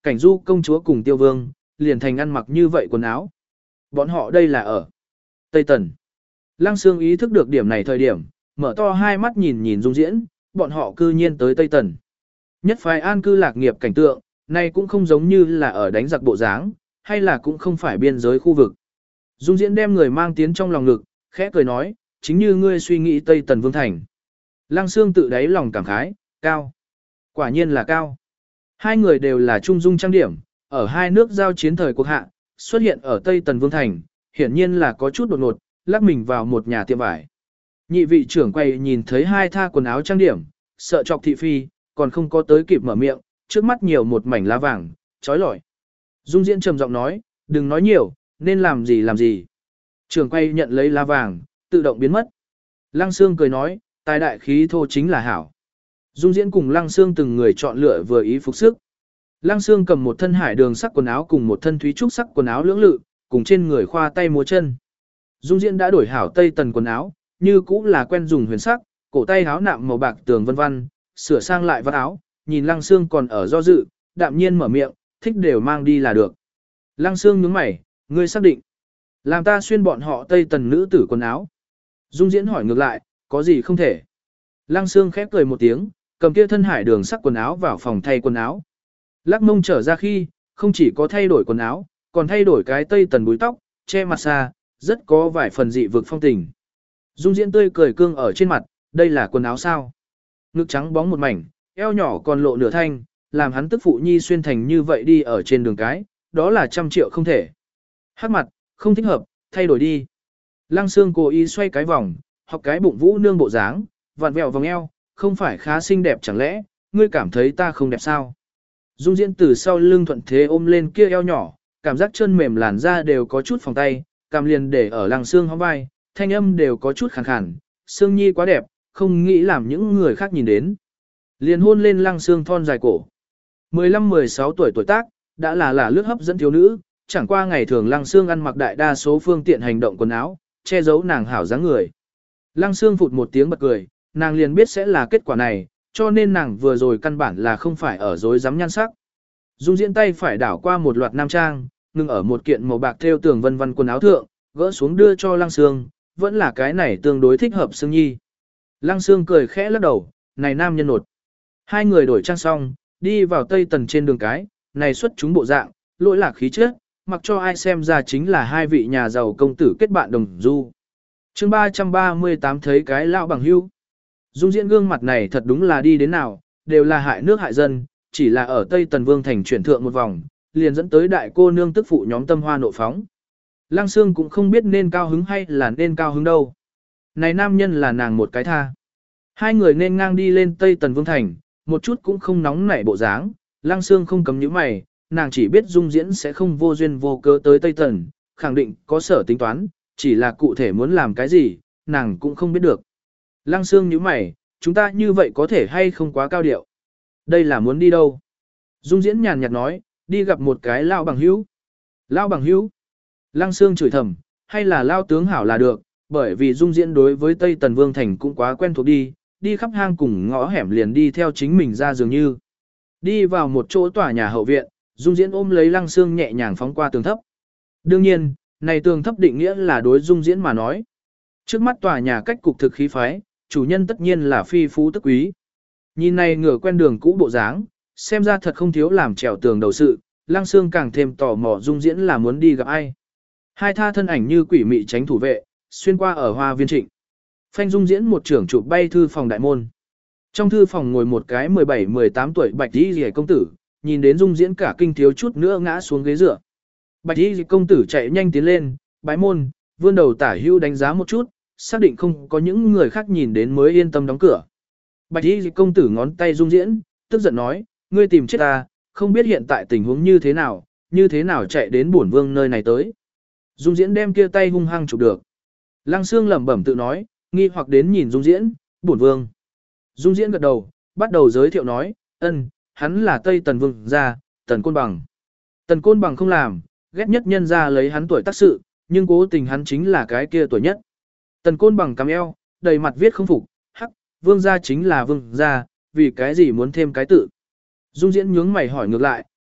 cảnh du công chúa cùng tiêu vương, liền thành ăn mặc như vậy quần áo. Bọn họ đây là ở Tây Tần. Lăng Sương ý thức được điểm này thời điểm, mở to hai mắt nhìn nhìn Dung Diễn, bọn họ cư nhiên tới Tây Tần. Nhất phái an cư lạc nghiệp cảnh tượng, này cũng không giống như là ở đánh giặc bộ dáng, hay là cũng không phải biên giới khu vực. Dung Diễn đem người mang tiến trong lòng ngực, khẽ cười nói, chính như ngươi suy nghĩ Tây Tần Vương Thành. Lăng Sương tự đáy lòng cảm khái, cao. Quả nhiên là cao. Hai người đều là trung dung trang điểm, ở hai nước giao chiến thời cuộc hạ, xuất hiện ở Tây Tần Vương Thành, hiển nhiên là có chút đột ngột, lắc mình vào một nhà tiệm vải. Nhị vị trưởng quay nhìn thấy hai tha quần áo trang điểm, sợ chọc thị phi, còn không có tới kịp mở miệng, trước mắt nhiều một mảnh lá vàng, trói lọi. Dung Diễn trầm giọng nói, đừng nói nhiều, nên làm gì làm gì. Trưởng quay nhận lấy lá vàng, tự động biến mất. Lăng Sương cười nói, tài đại khí thô chính là hảo. Dung Diễn cùng Lăng Sương từng người chọn lựa vừa ý phục sức. Lăng Sương cầm một thân hải đường sắc quần áo cùng một thân thúy trúc sắc quần áo lưỡng lự, cùng trên người khoa tay múa chân. Dung Diễn đã đổi hảo Tây Tần quần áo, như cũ là quen dùng huyền sắc, cổ tay áo nạm màu bạc tường vân vân, sửa sang lại vắt áo, nhìn Lăng Sương còn ở do dự, đạm nhiên mở miệng, thích đều mang đi là được. Lăng Sương nhướng mày, ngươi xác định, làm ta xuyên bọn họ Tây Tần nữ tử quần áo. Dung Diễn hỏi ngược lại, có gì không thể. Lăng Sương khép cười một tiếng, cầm kia thân hải đường sắc quần áo vào phòng thay quần áo. Lắc mông trở ra khi, không chỉ có thay đổi quần áo, còn thay đổi cái Tây Tần búi tóc, che mặt xa, rất có vài phần dị vực phong tình. Dung Diễn tươi cười cương ở trên mặt, đây là quần áo sao? Ngực trắng bóng một mảnh, eo nhỏ còn lộ nửa thanh, làm hắn tức phụ nhi xuyên thành như vậy đi ở trên đường cái, đó là trăm triệu không thể. Hắc mặt, không thích hợp, thay đổi đi. Lăng Sương cố ý xoay cái vòng, học cái bụng vũ nương bộ dáng, vặn vẹo vòng eo, không phải khá xinh đẹp chẳng lẽ, ngươi cảm thấy ta không đẹp sao? Dung Diễn từ sau lưng thuận thế ôm lên kia eo nhỏ, cảm giác chân mềm làn da đều có chút phòng tay, cảm liền để ở Lăng Sương hông vai, thanh âm đều có chút khàn khàn, Sương Nhi quá đẹp, không nghĩ làm những người khác nhìn đến. Liền hôn lên Lăng Sương thon dài cổ. mười lăm mười sáu tuổi tuổi tác, đã là là lướt hấp dẫn thiếu nữ, chẳng qua ngày thường Lăng Sương ăn mặc đại đa số phương tiện hành động quần áo, che giấu nàng hảo dáng người. Lăng Sương phụt một tiếng bật cười, nàng liền biết sẽ là kết quả này, cho nên nàng vừa rồi căn bản là không phải ở dối dám nhan sắc. Dung Diễn tay phải đảo qua một loạt nam trang, ngừng ở một kiện màu bạc thêu tường vân vân quần áo thượng, gỡ xuống đưa cho Lăng Sương, vẫn là cái này tương đối thích hợp Sương Nhi. Lăng Sương cười khẽ lắc đầu, này nam nhân nột. Hai người đổi trang xong, đi vào Tây Tần trên đường cái, này xuất chúng bộ dạng, lỗi lạc khí chất, mặc cho ai xem ra chính là hai vị nhà giàu công tử kết bạn đồng du. Chương ba trăm ba mươi tám thấy cái lão bằng hưu. Dung Diễn gương mặt này thật đúng là đi đến nào, đều là hại nước hại dân, chỉ là ở Tây Tần Vương thành chuyển thượng một vòng, liền dẫn tới đại cô nương tức phụ nhóm tâm hoa nộ phóng. Lăng Sương cũng không biết nên cao hứng hay là nên cao hứng đâu. Này nam nhân là nàng một cái tha. Hai người nên ngang đi lên Tây Tần Vương thành, một chút cũng không nóng nảy bộ dáng, Lăng Sương không cấm nhíu mày, nàng chỉ biết Dung Diễn sẽ không vô duyên vô cớ tới Tây Tần, khẳng định có sở tính toán, chỉ là cụ thể muốn làm cái gì, nàng cũng không biết được. Lăng Sương nhíu mày, chúng ta như vậy có thể hay không quá cao điệu. Đây là muốn đi đâu? Dung Diễn nhàn nhạt nói, đi gặp một cái lão bằng hữu. Lão bằng hữu? Lăng Sương chửi thầm, hay là lão tướng hảo là được, bởi vì Dung Diễn đối với Tây Tần Vương thành cũng quá quen thuộc đi, đi khắp hang cùng ngõ hẻm liền đi theo chính mình ra dường như. Đi vào một chỗ tòa nhà hậu viện, Dung Diễn ôm lấy Lăng Sương nhẹ nhàng phóng qua tường thấp. Đương nhiên, này tường thấp định nghĩa là đối Dung Diễn mà nói. Trước mắt tòa nhà cách cục thực khí phái, chủ nhân tất nhiên là phi phú tức quý. Nhìn này ngửa quen đường cũ bộ dáng, xem ra thật không thiếu làm trèo tường đầu sự, Lăng Sương càng thêm tò mò Dung Diễn là muốn đi gặp ai. Hai tha thân ảnh như quỷ mị tránh thủ vệ, xuyên qua ở hoa viên trịnh. Phanh Dung Diễn một trưởng chụp bay thư phòng đại môn. Trong thư phòng ngồi một cái mười bảy mười tám tuổi bạch y rìa công tử, nhìn đến Dung Diễn cả kinh thiếu chút nữa ngã xuống ghế dựa. Bạch y công tử chạy nhanh tiến lên, bái môn, vươn đầu tả hưu đánh giá một chút, xác định không có những người khác nhìn đến mới yên tâm đóng cửa. Bạch y công tử ngón tay Dung Diễn, tức giận nói, ngươi tìm chết ta, không biết hiện tại tình huống như thế nào, như thế nào chạy đến bổn vương nơi này tới. Dung Diễn đem kia tay hung hăng chụp được. Lăng Sương lẩm bẩm tự nói, nghi hoặc đến nhìn Dung Diễn, bổn vương. Dung Diễn gật đầu, bắt đầu giới thiệu nói, ân, hắn là Tây Tần Vương gia, Tần Côn Bằng. Tần Côn Bằng không làm, ghét nhất nhân ra lấy hắn tuổi tác sự, nhưng cố tình hắn chính là cái kia tuổi nhất. Tần Côn Bằng cắm eo, đầy mặt viết không phục, hắc, vương gia chính là vương gia, vì cái gì muốn thêm cái tự. Dung Diễn nhướng mày hỏi ngược lại,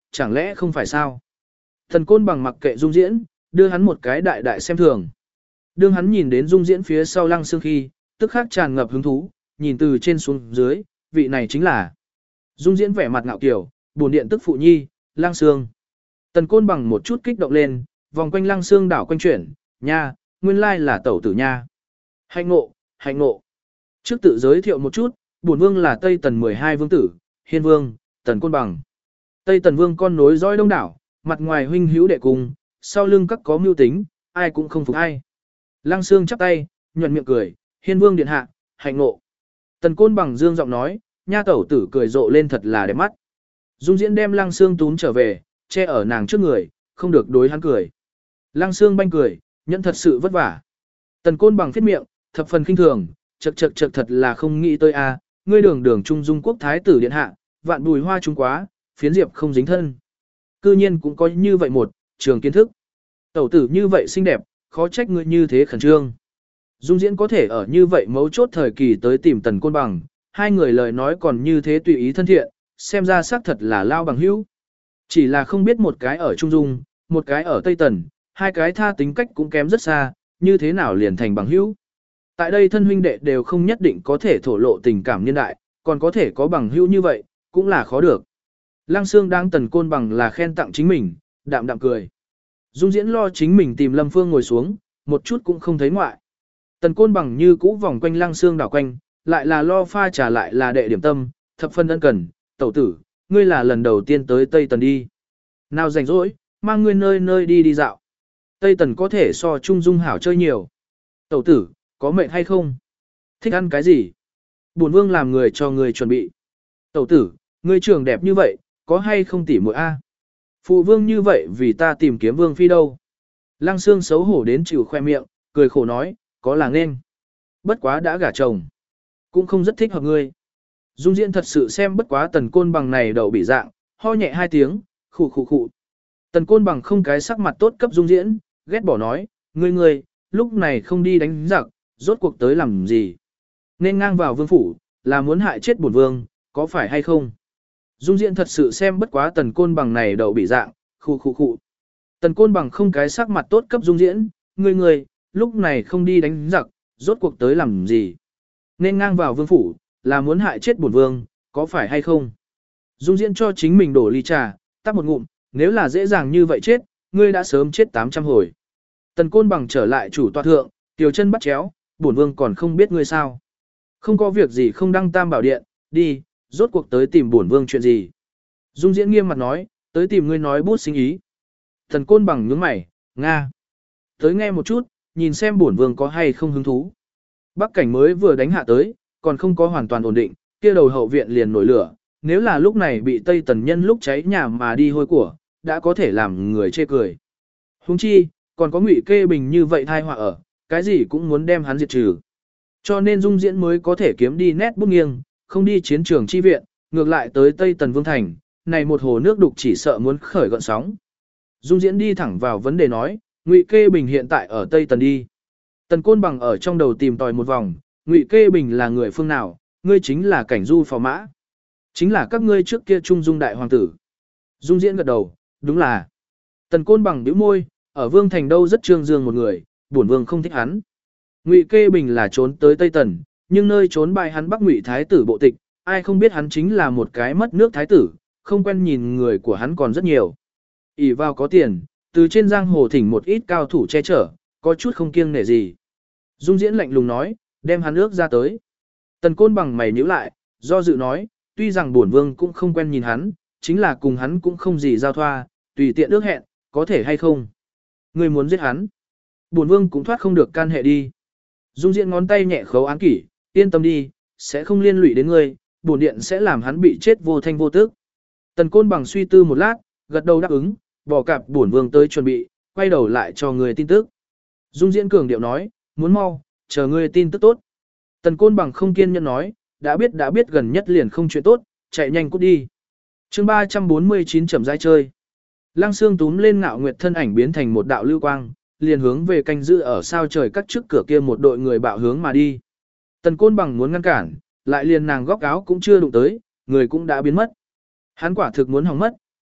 chẳng lẽ không phải sao? Tần Côn Bằng mặc kệ Dung Diễn, đưa hắn một cái đại đại xem thường. Đương hắn nhìn đến Dung Diễn phía sau Lăng Xương khi, tức khắc tràn ngập hứng thú, nhìn từ trên xuống dưới, vị này chính là Dung Diễn vẻ mặt ngạo kiều, bổn điện tức phụ nhi, Lăng Xương. Tần Côn Bằng một chút kích động lên, vòng quanh Lăng Xương đảo quanh chuyển, nha, nguyên lai là tẩu tử nha. Hạnh ngộ, hạnh ngộ. Trước tự giới thiệu một chút, bổn vương là Tây Tần mười hai vương tử, Hiên Vương, Tần Côn Bằng. Tây Tần Vương con nối dõi đông đảo, mặt ngoài huynh hữu đệ cùng, sau lưng các có mưu tính, ai cũng không phục ai. Lăng Xương chắp tay, nhuận miệng cười, Hiên Vương điện hạ, hạnh ngộ. Tần Côn Bằng dương giọng nói, nha tẩu tử cười rộ lên thật là đẹp mắt. Dung Diễn đem Lăng Xương túm trở về, che ở nàng trước người, không được đối hắn cười. Lăng Xương banh cười, nhận thật sự vất vả. Tần Côn Bằng phết miệng, thập phần khinh thường, chật chật chật thật là không nghĩ tới a, ngươi đường đường trung dung quốc thái tử điện hạ, vạn bùi hoa trung quá, phiến diệp không dính thân. Cư nhiên cũng có như vậy một trường kiến thức. Tẩu tử như vậy xinh đẹp, khó trách ngươi như thế khẩn trương. Dung Diễn có thể ở như vậy mấu chốt thời kỳ tới tìm Tần Côn Bằng, hai người lời nói còn như thế tùy ý thân thiện, xem ra xác thật là lao bằng hữu. Chỉ là không biết một cái ở Trung Dung, một cái ở Tây Tần, hai cái tha tính cách cũng kém rất xa, như thế nào liền thành bằng hữu. Tại đây thân huynh đệ đều không nhất định có thể thổ lộ tình cảm nhân đại, còn có thể có bằng hữu như vậy, cũng là khó được. Lăng Xương đang Tần Côn Bằng là khen tặng chính mình, đạm đạm cười. Dung Diễn lo chính mình tìm Lâm Phương ngồi xuống, một chút cũng không thấy ngoại. Tần Côn Bằng như cũ vòng quanh Lăng Xương đảo quanh, lại là lo pha trà lại là đệ điểm tâm, thập phân ân cần, tẩu tử, ngươi là lần đầu tiên tới Tây Tần đi. Nào rảnh rỗi, mang ngươi nơi nơi đi đi dạo. Tây Tần có thể so Trung Dung hảo chơi nhiều. Tẩu tử, có mệt hay không? Thích ăn cái gì? Bổn vương làm người cho người chuẩn bị. Tẩu tử, ngươi trưởng đẹp như vậy, có hay không tỉ muội a? Phụ vương như vậy vì ta tìm kiếm vương phi đâu. Lăng Xương xấu hổ đến chịu khoe miệng, cười khổ nói, có là nên. Bất quá đã gả chồng. Cũng không rất thích hợp ngươi. Dung Diễn thật sự xem bất quá Tần Côn Bằng này đậu bị dạng, ho nhẹ hai tiếng, khụ khụ khụ. Tần Côn Bằng không cái sắc mặt tốt cấp Dung Diễn, ghét bỏ nói, ngươi ngươi, lúc này không đi đánh giặc, rốt cuộc tới làm gì. Nên ngang vào vương phủ, là muốn hại chết bổn vương, có phải hay không? Dung Diễn thật sự xem bất quá Tần Côn Bằng này đậu bị dạng, khụ khụ khụ. Tần Côn Bằng không cái sắc mặt tốt cấp Dung Diễn, ngươi ngươi, lúc này không đi đánh giặc, rốt cuộc tới làm gì. Nên ngang vào vương phủ, là muốn hại chết bổn vương, có phải hay không? Dung Diễn cho chính mình đổ ly trà, tắt một ngụm, nếu là dễ dàng như vậy chết, ngươi đã sớm chết tám trăm hồi. Tần Côn Bằng trở lại chủ tọa thượng, tiểu chân bắt chéo, bổn vương còn không biết ngươi sao. Không có việc gì không đăng tam bảo điện, đi, rốt cuộc tới tìm bổn vương chuyện gì. Dung Diễn nghiêm mặt nói, tới tìm ngươi nói bút sinh ý. Tần Côn Bằng nhướng mày, Nga. Tới nghe một chút, nhìn xem bổn vương có hay không hứng thú. Bắc cảnh mới vừa đánh hạ tới, còn không có hoàn toàn ổn định, kia đầu hậu viện liền nổi lửa, nếu là lúc này bị Tây Tần nhân lúc cháy nhà mà đi hôi của, đã có thể làm người chê cười. Huống chi, còn có Ngụy Kê Bình như vậy thai họa ở, cái gì cũng muốn đem hắn diệt trừ. Cho nên Dung Diễn mới có thể kiếm đi nét bút nghiêng, không đi chiến trường chi viện, ngược lại tới Tây Tần Vương Thành, này một hồ nước đục chỉ sợ muốn khởi gọn sóng. Dung Diễn đi thẳng vào vấn đề nói, Ngụy Kê Bình hiện tại ở Tây Tần đi. Tần Côn Bằng ở trong đầu tìm tòi một vòng, Ngụy Kê Bình là người phương nào, ngươi chính là cảnh du phò mã. Chính là các ngươi trước kia Trung Dung đại hoàng tử. Dung Diễn gật đầu, đúng là. Tần Côn Bằng bĩu môi, ở Vương Thành đâu rất trương dương một người, bổn vương không thích hắn. Ngụy Kê Bình là trốn tới Tây Tần, nhưng nơi trốn bại hắn Bắc Ngụy thái tử bộ tịch, ai không biết hắn chính là một cái mất nước thái tử, không quen nhìn người của hắn còn rất nhiều. ỷ vào có tiền, từ trên giang hồ thỉnh một ít cao thủ che chở, có chút không kiêng nể gì. Dung Diễn lạnh lùng nói, đem hắn ước ra tới. Tần Côn Bằng mày nhíu lại, do dự nói, tuy rằng bổn vương cũng không quen nhìn hắn, chính là cùng hắn cũng không gì giao thoa, tùy tiện ước hẹn, có thể hay không. Ngươi muốn giết hắn, bổn vương cũng thoát không được can hệ đi. Dung Diễn ngón tay nhẹ khấu án kỷ, yên tâm đi, sẽ không liên lụy đến ngươi, bổn điện sẽ làm hắn bị chết vô thanh vô tức. Tần Côn Bằng suy tư một lát, gật đầu đáp ứng, bỏ cặp bổn vương tới chuẩn bị, quay đầu lại cho người tin tức. Dung Diễn cường điệu nói, muốn mau, chờ ngươi tin tức tốt. Tần Côn Bằng không kiên nhẫn nói, đã biết đã biết gần nhất liền không chuyện tốt, chạy nhanh cút đi. Chương ba trăm bốn mươi chín chậm rãi chơi. Lăng Xương túm lên Ngạo Nguyệt thân ảnh biến thành một đạo lưu quang, liền hướng về canh giữ ở sao trời cắt trước cửa kia một đội người bạo hướng mà đi. Tần Côn Bằng muốn ngăn cản, lại liền nàng góc áo cũng chưa đụng tới, người cũng đã biến mất. Hắn quả thực muốn hỏng mất,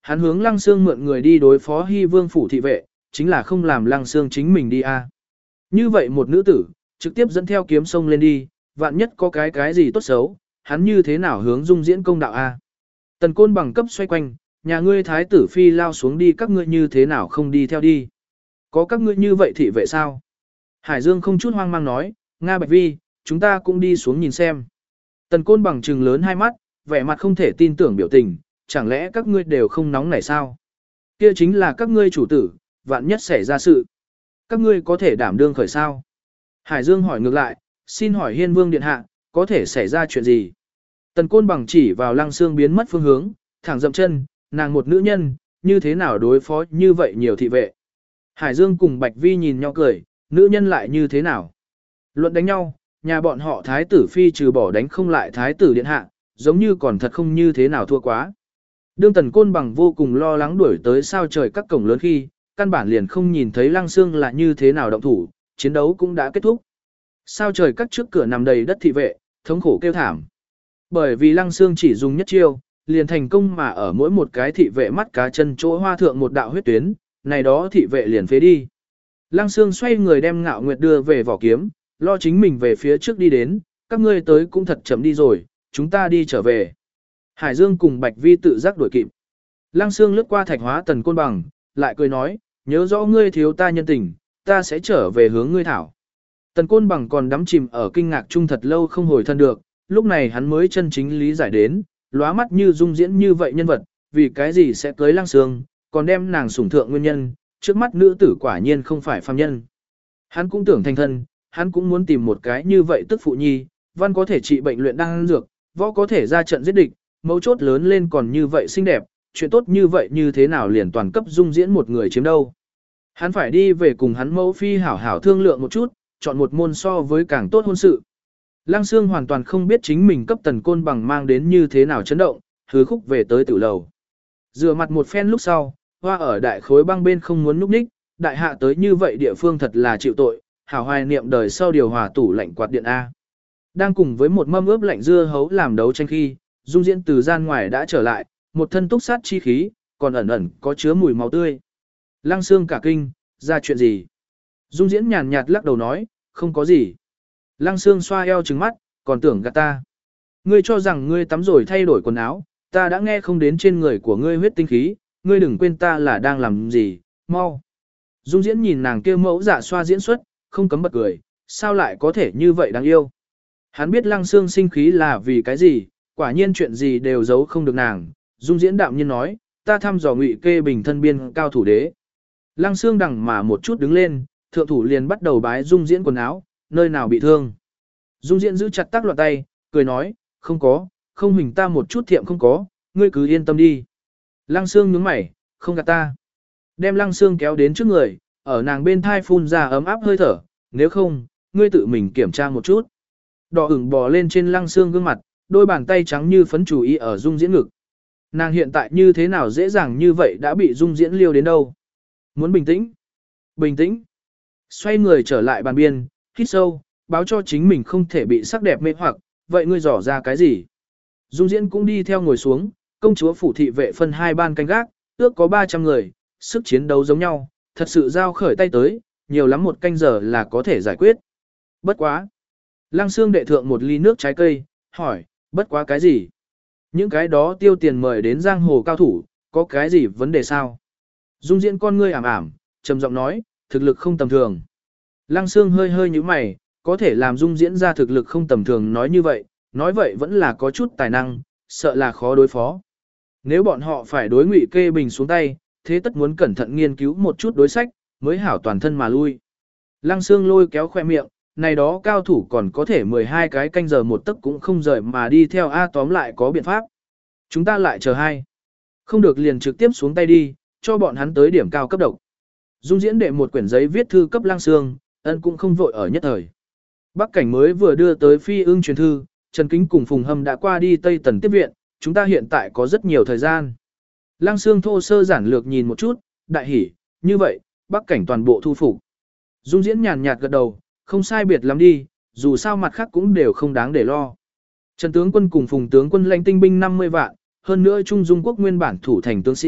hắn hướng Lăng Xương mượn người đi đối phó Hy Vương phủ thị vệ, chính là không làm Lăng Xương chính mình đi a. Như vậy một nữ tử, trực tiếp dẫn theo kiếm sông lên đi, vạn nhất có cái cái gì tốt xấu, hắn như thế nào hướng Dung Diễn công đạo a. Tần Côn Bằng cấp xoay quanh, nhà ngươi thái tử phi lao xuống đi, các ngươi như thế nào không đi theo đi. Có các ngươi như vậy thị vệ sao? Hải Dương không chút hoang mang nói, Nga Bạch Vi, chúng ta cũng đi xuống nhìn xem. Tần Côn Bằng trừng lớn hai mắt, vẻ mặt không thể tin tưởng biểu tình, chẳng lẽ các ngươi đều không nóng nảy sao? Kia chính là các ngươi chủ tử, vạn nhất xảy ra sự. Các ngươi có thể đảm đương khởi sao? Hải Dương hỏi ngược lại, xin hỏi Hiên Vương Điện Hạ, có thể xảy ra chuyện gì? Tần Côn Bằng chỉ vào Lăng Xương biến mất phương hướng, thẳng dậm chân, nàng một nữ nhân, như thế nào đối phó như vậy nhiều thị vệ? Hải Dương cùng Bạch Vi nhìn nhau cười, nữ nhân lại như thế nào? Luận đánh nhau, nhà bọn họ thái tử phi trừ bỏ đánh không lại thái tử điện hạ, giống như còn thật không như thế nào thua quá. Đương Tần Côn Bằng vô cùng lo lắng đuổi tới sao trời các cổng lớn khi, căn bản liền không nhìn thấy Lăng Xương là như thế nào động thủ, chiến đấu cũng đã kết thúc. Sao trời các trước cửa nằm đầy đất thị vệ, thống khổ kêu thảm. Bởi vì Lăng Xương chỉ dùng nhất chiêu, liền thành công mà ở mỗi một cái thị vệ mắt cá chân chỗ hoa thượng một đạo huyết tuyến, này đó thị vệ liền phế đi. Lăng Xương xoay người đem Ngạo Nguyệt đưa về vỏ kiếm, lo chính mình về phía trước đi đến, các ngươi tới cũng thật chậm đi rồi, chúng ta đi trở về. Hải Dương cùng Bạch Vi tự giác đuổi kịp. Lăng Xương lướt qua Thạch Hóa Tần Côn Bằng, lại cười nói, nhớ rõ ngươi thiếu ta nhân tình, ta sẽ trở về hướng ngươi thảo. Tần Côn Bằng còn đắm chìm ở kinh ngạc chung thật lâu không hồi thân được, lúc này hắn mới chân chính lý giải đến, lóa mắt như Dung Diễn như vậy nhân vật, vì cái gì sẽ cưới Lăng Xương, còn đem nàng sủng thượng nguyên nhân, trước mắt nữ tử quả nhiên không phải phàm nhân. Hắn cũng tưởng thành thân, hắn cũng muốn tìm một cái như vậy tức phụ nhi, văn có thể trị bệnh luyện đan dược, võ có thể ra trận giết địch, mấu chốt lớn lên còn như vậy xinh đẹp, chuyện tốt như vậy như thế nào liền toàn cấp Dung Diễn một người chiếm đâu. Hắn phải đi về cùng hắn mẫu phi hảo hảo thương lượng một chút, chọn một môn so với càng tốt hôn sự. Lăng Xương hoàn toàn không biết chính mình cấp Tần Côn Bằng mang đến như thế nào chấn động, hứ khúc về tới tử lầu. Rửa mặt một phen lúc sau, hoa ở đại khối băng bên không muốn núp ních, đại hạ tới như vậy địa phương thật là chịu tội, hảo hoài niệm đời sau điều hòa tủ lạnh quạt điện A. Đang cùng với một mâm ướp lạnh dưa hấu làm đấu tranh khi, Dung Diễn từ gian ngoài đã trở lại, một thân túc sát chi khí, còn ẩn ẩn có chứa mùi máu tươi. Lăng Xương cả kinh, ra chuyện gì? Dung Diễn nhàn nhạt lắc đầu nói, không có gì. Lăng Xương xoa eo trừng mắt, còn tưởng gạt ta. Ngươi cho rằng ngươi tắm rồi thay đổi quần áo, ta đã nghe không đến trên người của ngươi huyết tinh khí, ngươi đừng quên ta là đang làm gì, mau. Dung Diễn nhìn nàng kia mẫu dạ xoa diễn xuất, không cấm bật cười, sao lại có thể như vậy đáng yêu. Hắn biết Lăng Xương sinh khí là vì cái gì, quả nhiên chuyện gì đều giấu không được nàng. Dung Diễn đạm nhiên nói, ta thăm dò Ngụy Kê Bình thân biên cao thủ đế. Lăng Xương đằng mà một chút đứng lên, thượng thủ liền bắt đầu bái Dung Diễn quần áo, nơi nào bị thương. Dung Diễn giữ chặt tác loạn tay, cười nói, không có, không hình ta một chút thiệm không có, ngươi cứ yên tâm đi. Lăng Xương nhướng mày, không gạt ta. Đem Lăng Xương kéo đến trước người, ở nàng bên thai phun ra ấm áp hơi thở, nếu không, ngươi tự mình kiểm tra một chút. Đỏ ửng bò lên trên Lăng Xương gương mặt, đôi bàn tay trắng như phấn chú ý ở Dung Diễn ngực. Nàng hiện tại như thế nào dễ dàng như vậy đã bị Dung Diễn liêu đến đâu. Muốn bình tĩnh. Bình tĩnh. Xoay người trở lại bàn biên, hít sâu, báo cho chính mình không thể bị sắc đẹp mê hoặc, vậy ngươi dò ra cái gì? Dung Diễn cũng đi theo ngồi xuống, công chúa phủ thị vệ phân hai ban canh gác, ước có ba trăm người, sức chiến đấu giống nhau, thật sự giao khởi tay tới, nhiều lắm một canh giờ là có thể giải quyết. Bất quá. Lăng Xương đệ thượng một ly nước trái cây, hỏi, bất quá cái gì? Những cái đó tiêu tiền mời đến giang hồ cao thủ, có cái gì vấn đề sao? Dung Diễn con ngươi ảm ảm, trầm giọng nói, thực lực không tầm thường. Lăng Xương hơi hơi nhíu mày, có thể làm Dung Diễn ra thực lực không tầm thường nói như vậy, nói vậy vẫn là có chút tài năng, sợ là khó đối phó. Nếu bọn họ phải đối Ngụy Kê Bình xuống tay, thế tất muốn cẩn thận nghiên cứu một chút đối sách, mới hảo toàn thân mà lui. Lăng Xương lôi kéo khoe miệng, này đó cao thủ còn có thể mười hai cái canh giờ một tấc cũng không rời mà đi theo A tóm lại có biện pháp. Chúng ta lại chờ hai. Không được liền trực tiếp xuống tay đi, cho bọn hắn tới điểm cao cấp độc. Dung Diễn đệ một quyển giấy viết thư cấp Lăng Xương, ân cũng không vội ở nhất thời. Bắc Cảnh mới vừa đưa tới Phi Ưng truyền thư, Trần Kính cùng Phùng Hâm đã qua đi Tây Tần tiếp viện, chúng ta hiện tại có rất nhiều thời gian. Lăng Xương thô sơ giản lược nhìn một chút, đại hỉ, như vậy, Bắc Cảnh toàn bộ thu phục. Dung Diễn nhàn nhạt gật đầu, không sai biệt lắm đi, dù sao mặt khác cũng đều không đáng để lo. Trần tướng quân cùng Phùng tướng quân lãnh tinh binh năm mươi vạn, hơn nữa Trung Dung quốc nguyên bản thủ thành tướng sĩ,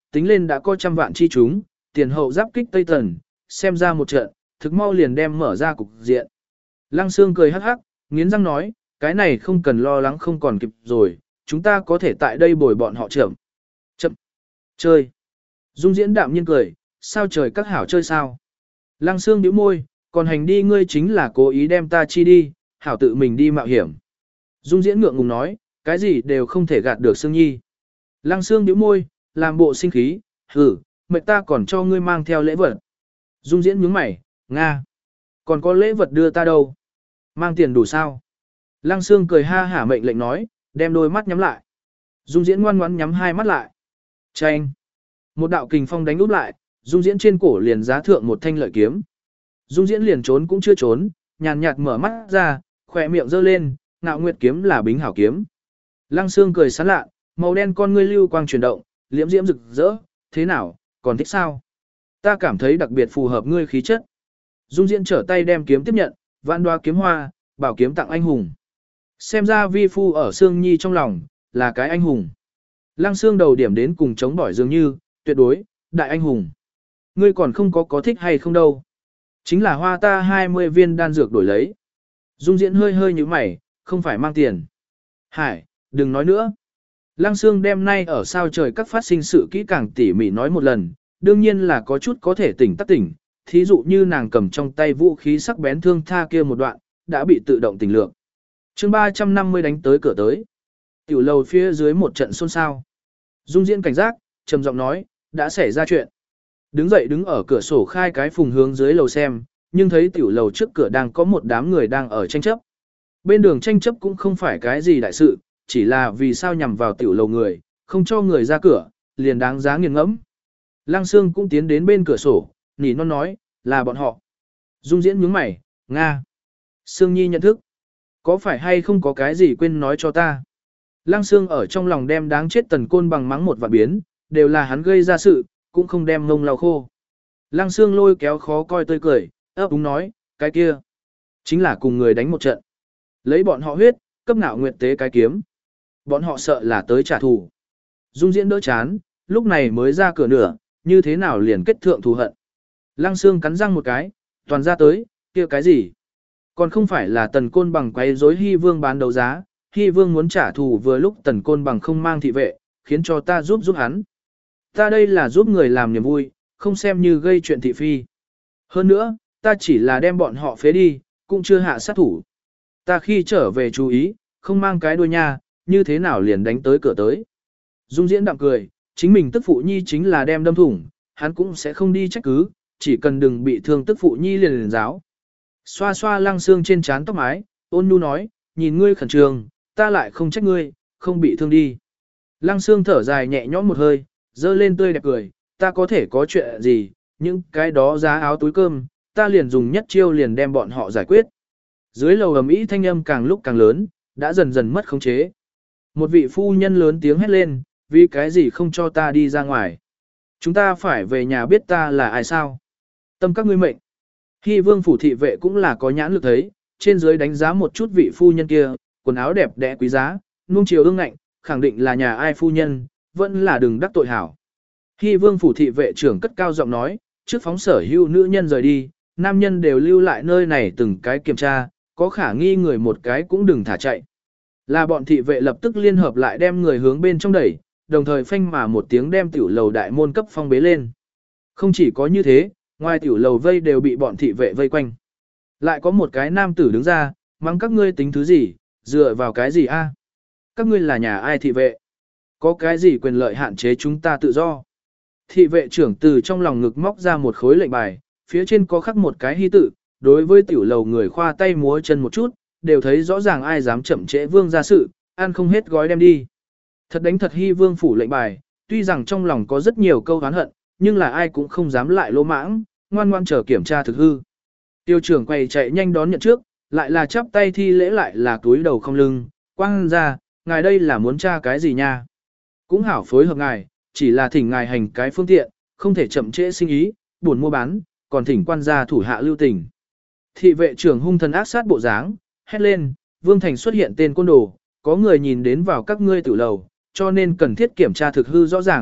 tính lên đã có trăm vạn chi chúng, tiền hậu giáp kích Tây Tần, xem ra một trận, thực mau liền đem mở ra cục diện. Lăng Sương cười hắc hắc, nghiến răng nói, cái này không cần lo lắng không còn kịp rồi, chúng ta có thể tại đây bồi bọn họ chậm. Chậm. Chơi. Dung Diễn đạm nhiên cười, sao trời các hảo chơi sao. Lăng Sương nhíu môi, còn hành đi ngươi chính là cố ý đem ta chi đi, hảo tự mình đi mạo hiểm. Dung Diễn ngượng ngùng nói, cái gì đều không thể gạt được Sương Nhi. Lăng Sương nhíu môi, làm bộ sinh khí, hử, mệt ta còn cho ngươi mang theo lễ vật. Dung Diễn nhướng mày, Nga. Còn có lễ vật đưa ta đâu? Mang tiền đủ sao? Lăng Sương cười ha hả mệnh lệnh nói, đem đôi mắt nhắm lại. Dung Diễn ngoan ngoãn nhắm hai mắt lại. Chanh. Một đạo kình phong đánh úp lại, Dung Diễn trên cổ liền giá thượng một thanh lợi kiếm. Dung Diễn liền trốn cũng chưa trốn, nhàn nhạt mở mắt ra, khỏe miệng giơ lên, ngạo nguyệt kiếm là bính hảo kiếm. Lăng Sương cười sán lạ, màu đen con ngươi lưu quang chuyển động, liễm diễm rực rỡ, thế nào, còn thích sao? Ta cảm thấy đặc biệt phù hợp ngươi khí chất. Dung Diễn trở tay đem kiếm tiếp nhận, vạn đoa kiếm hoa, bảo kiếm tặng anh hùng. Xem ra vi phu ở Sương Nhi trong lòng, là cái anh hùng. Lăng Sương đầu điểm đến cùng chống bỏi dường như, tuyệt đối, đại anh hùng. Ngươi còn không có có thích hay không đâu. Chính là hoa ta hai mươi viên đan dược đổi lấy. Dung Diễn hơi hơi như mày, không phải mang tiền. Hải, đừng nói nữa. Lăng Sương đêm nay ở sao trời các phát sinh sự kỹ càng tỉ mỉ nói một lần, đương nhiên là có chút có thể tỉnh tắc tỉnh, thí dụ như nàng cầm trong tay vũ khí sắc bén thương tha kia một đoạn, đã bị tự động tỉnh lượng. chương ba trăm năm mươi đánh tới cửa tới. Tiểu lầu phía dưới một trận xôn xao. Dung Diễn cảnh giác, trầm giọng nói, đã xảy ra chuyện. Đứng dậy đứng ở cửa sổ khai cái phùng hướng dưới lầu xem, nhưng thấy tiểu lầu trước cửa đang có một đám người đang ở tranh chấp. Bên đường tranh chấp cũng không phải cái gì đại sự, chỉ là vì sao nhằm vào tiểu lầu người, không cho người ra cửa, liền đáng giá nghiền ngẫm. Lăng Sương cũng tiến đến bên cửa sổ, nỉ non nói, là bọn họ. Dung Diễn nhướng mày, Nga. Sương Nhi nhận thức. Có phải hay không có cái gì quên nói cho ta? Lăng Sương ở trong lòng đem đáng chết Tần Côn bằng mắng một vạn biến, đều là hắn gây ra sự, cũng không đem ngông lau khô. Lăng Sương lôi kéo khó coi tươi cười, ấp úng nói, cái kia. Chính là cùng người đánh một trận. Lấy bọn họ huyết, cấp nạo nguyệt tế cái kiếm. Bọn họ sợ là tới trả thù. Dung Diễn đỡ chán, lúc này mới ra cửa nửa, như thế nào liền kết thượng thù hận. Lăng Sương cắn răng một cái, toàn ra tới, kia cái gì? Còn không phải là Tần Côn bằng quấy rối Hy Vương bán đấu giá, Hy Vương muốn trả thù vừa lúc Tần Côn bằng không mang thị vệ, khiến cho ta giúp giúp hắn. Ta đây là giúp người làm niềm vui, không xem như gây chuyện thị phi. Hơn nữa, ta chỉ là đem bọn họ phế đi, cũng chưa hạ sát thủ. Ta khi trở về chú ý, không mang cái đuôi nha, như thế nào liền đánh tới cửa tới. Dung Diễn đạm cười, chính mình tức phụ nhi chính là đem đâm thủng, hắn cũng sẽ không đi trách cứ, chỉ cần đừng bị thương tức phụ nhi liền liền giáo. Xoa xoa Lăng Sương trên trán tóc mái, ôn nhu nói, nhìn ngươi khẩn trương, ta lại không trách ngươi, không bị thương đi. Lăng Sương thở dài nhẹ nhõm một hơi, dơ lên tươi đẹp cười, ta có thể có chuyện gì, những cái đó giá áo túi cơm, ta liền dùng nhất chiêu liền đem bọn họ giải quyết. Dưới lầu ầm ĩ thanh âm càng lúc càng lớn, đã dần dần mất khống chế. Một vị phu nhân lớn tiếng hét lên, vì cái gì không cho ta đi ra ngoài. Chúng ta phải về nhà biết ta là ai sao. Tâm các ngươi mệnh. Hy Vương phủ thị vệ cũng là có nhãn lực thấy, trên dưới đánh giá một chút vị phu nhân kia, quần áo đẹp đẽ quý giá, nuông chiều ương ngạnh, khẳng định là nhà ai phu nhân, vẫn là đừng đắc tội hảo. Hy Vương phủ thị vệ trưởng cất cao giọng nói, trước phóng sở hữu nữ nhân rời đi, nam nhân đều lưu lại nơi này từng cái kiểm tra, có khả nghi người một cái cũng đừng thả chạy. Là bọn thị vệ lập tức liên hợp lại đem người hướng bên trong đẩy, đồng thời phanh mà một tiếng đem tiểu lầu đại môn cấp phong bế lên. Không chỉ có như thế, ngoài tiểu lầu vây đều bị bọn thị vệ vây quanh. Lại có một cái nam tử đứng ra, mắng các ngươi tính thứ gì, dựa vào cái gì a? Các ngươi là nhà ai thị vệ? Có cái gì quyền lợi hạn chế chúng ta tự do? Thị vệ trưởng từ trong lòng ngực móc ra một khối lệnh bài, phía trên có khắc một cái hy tự, đối với tiểu lầu người khoa tay múa chân một chút, đều thấy rõ ràng ai dám chậm trễ vương ra sự, ăn không hết gói đem đi. Thật đánh thật Hy Vương phủ lệnh bài, tuy rằng trong lòng có rất nhiều câu oán hận, nhưng là ai cũng không dám lại lỗ mãng, ngoan ngoan chờ kiểm tra thực hư. Tiêu trưởng quay chạy nhanh đón nhận trước, lại là chắp tay thi lễ lại là túi đầu không lưng, quang ra, ngài đây là muốn tra cái gì nha? Cũng hảo phối hợp ngài, chỉ là thỉnh ngài hành cái phương tiện, không thể chậm trễ sinh ý, buồn mua bán, còn thỉnh quan gia thủ hạ lưu tình. Thị vệ trưởng hung thần ác sát bộ dáng, hét lên, Vương Thành xuất hiện tên côn đồ, có người nhìn đến vào các ngươi tử lầu, cho nên cần thiết kiểm tra thực hư rõ ràng,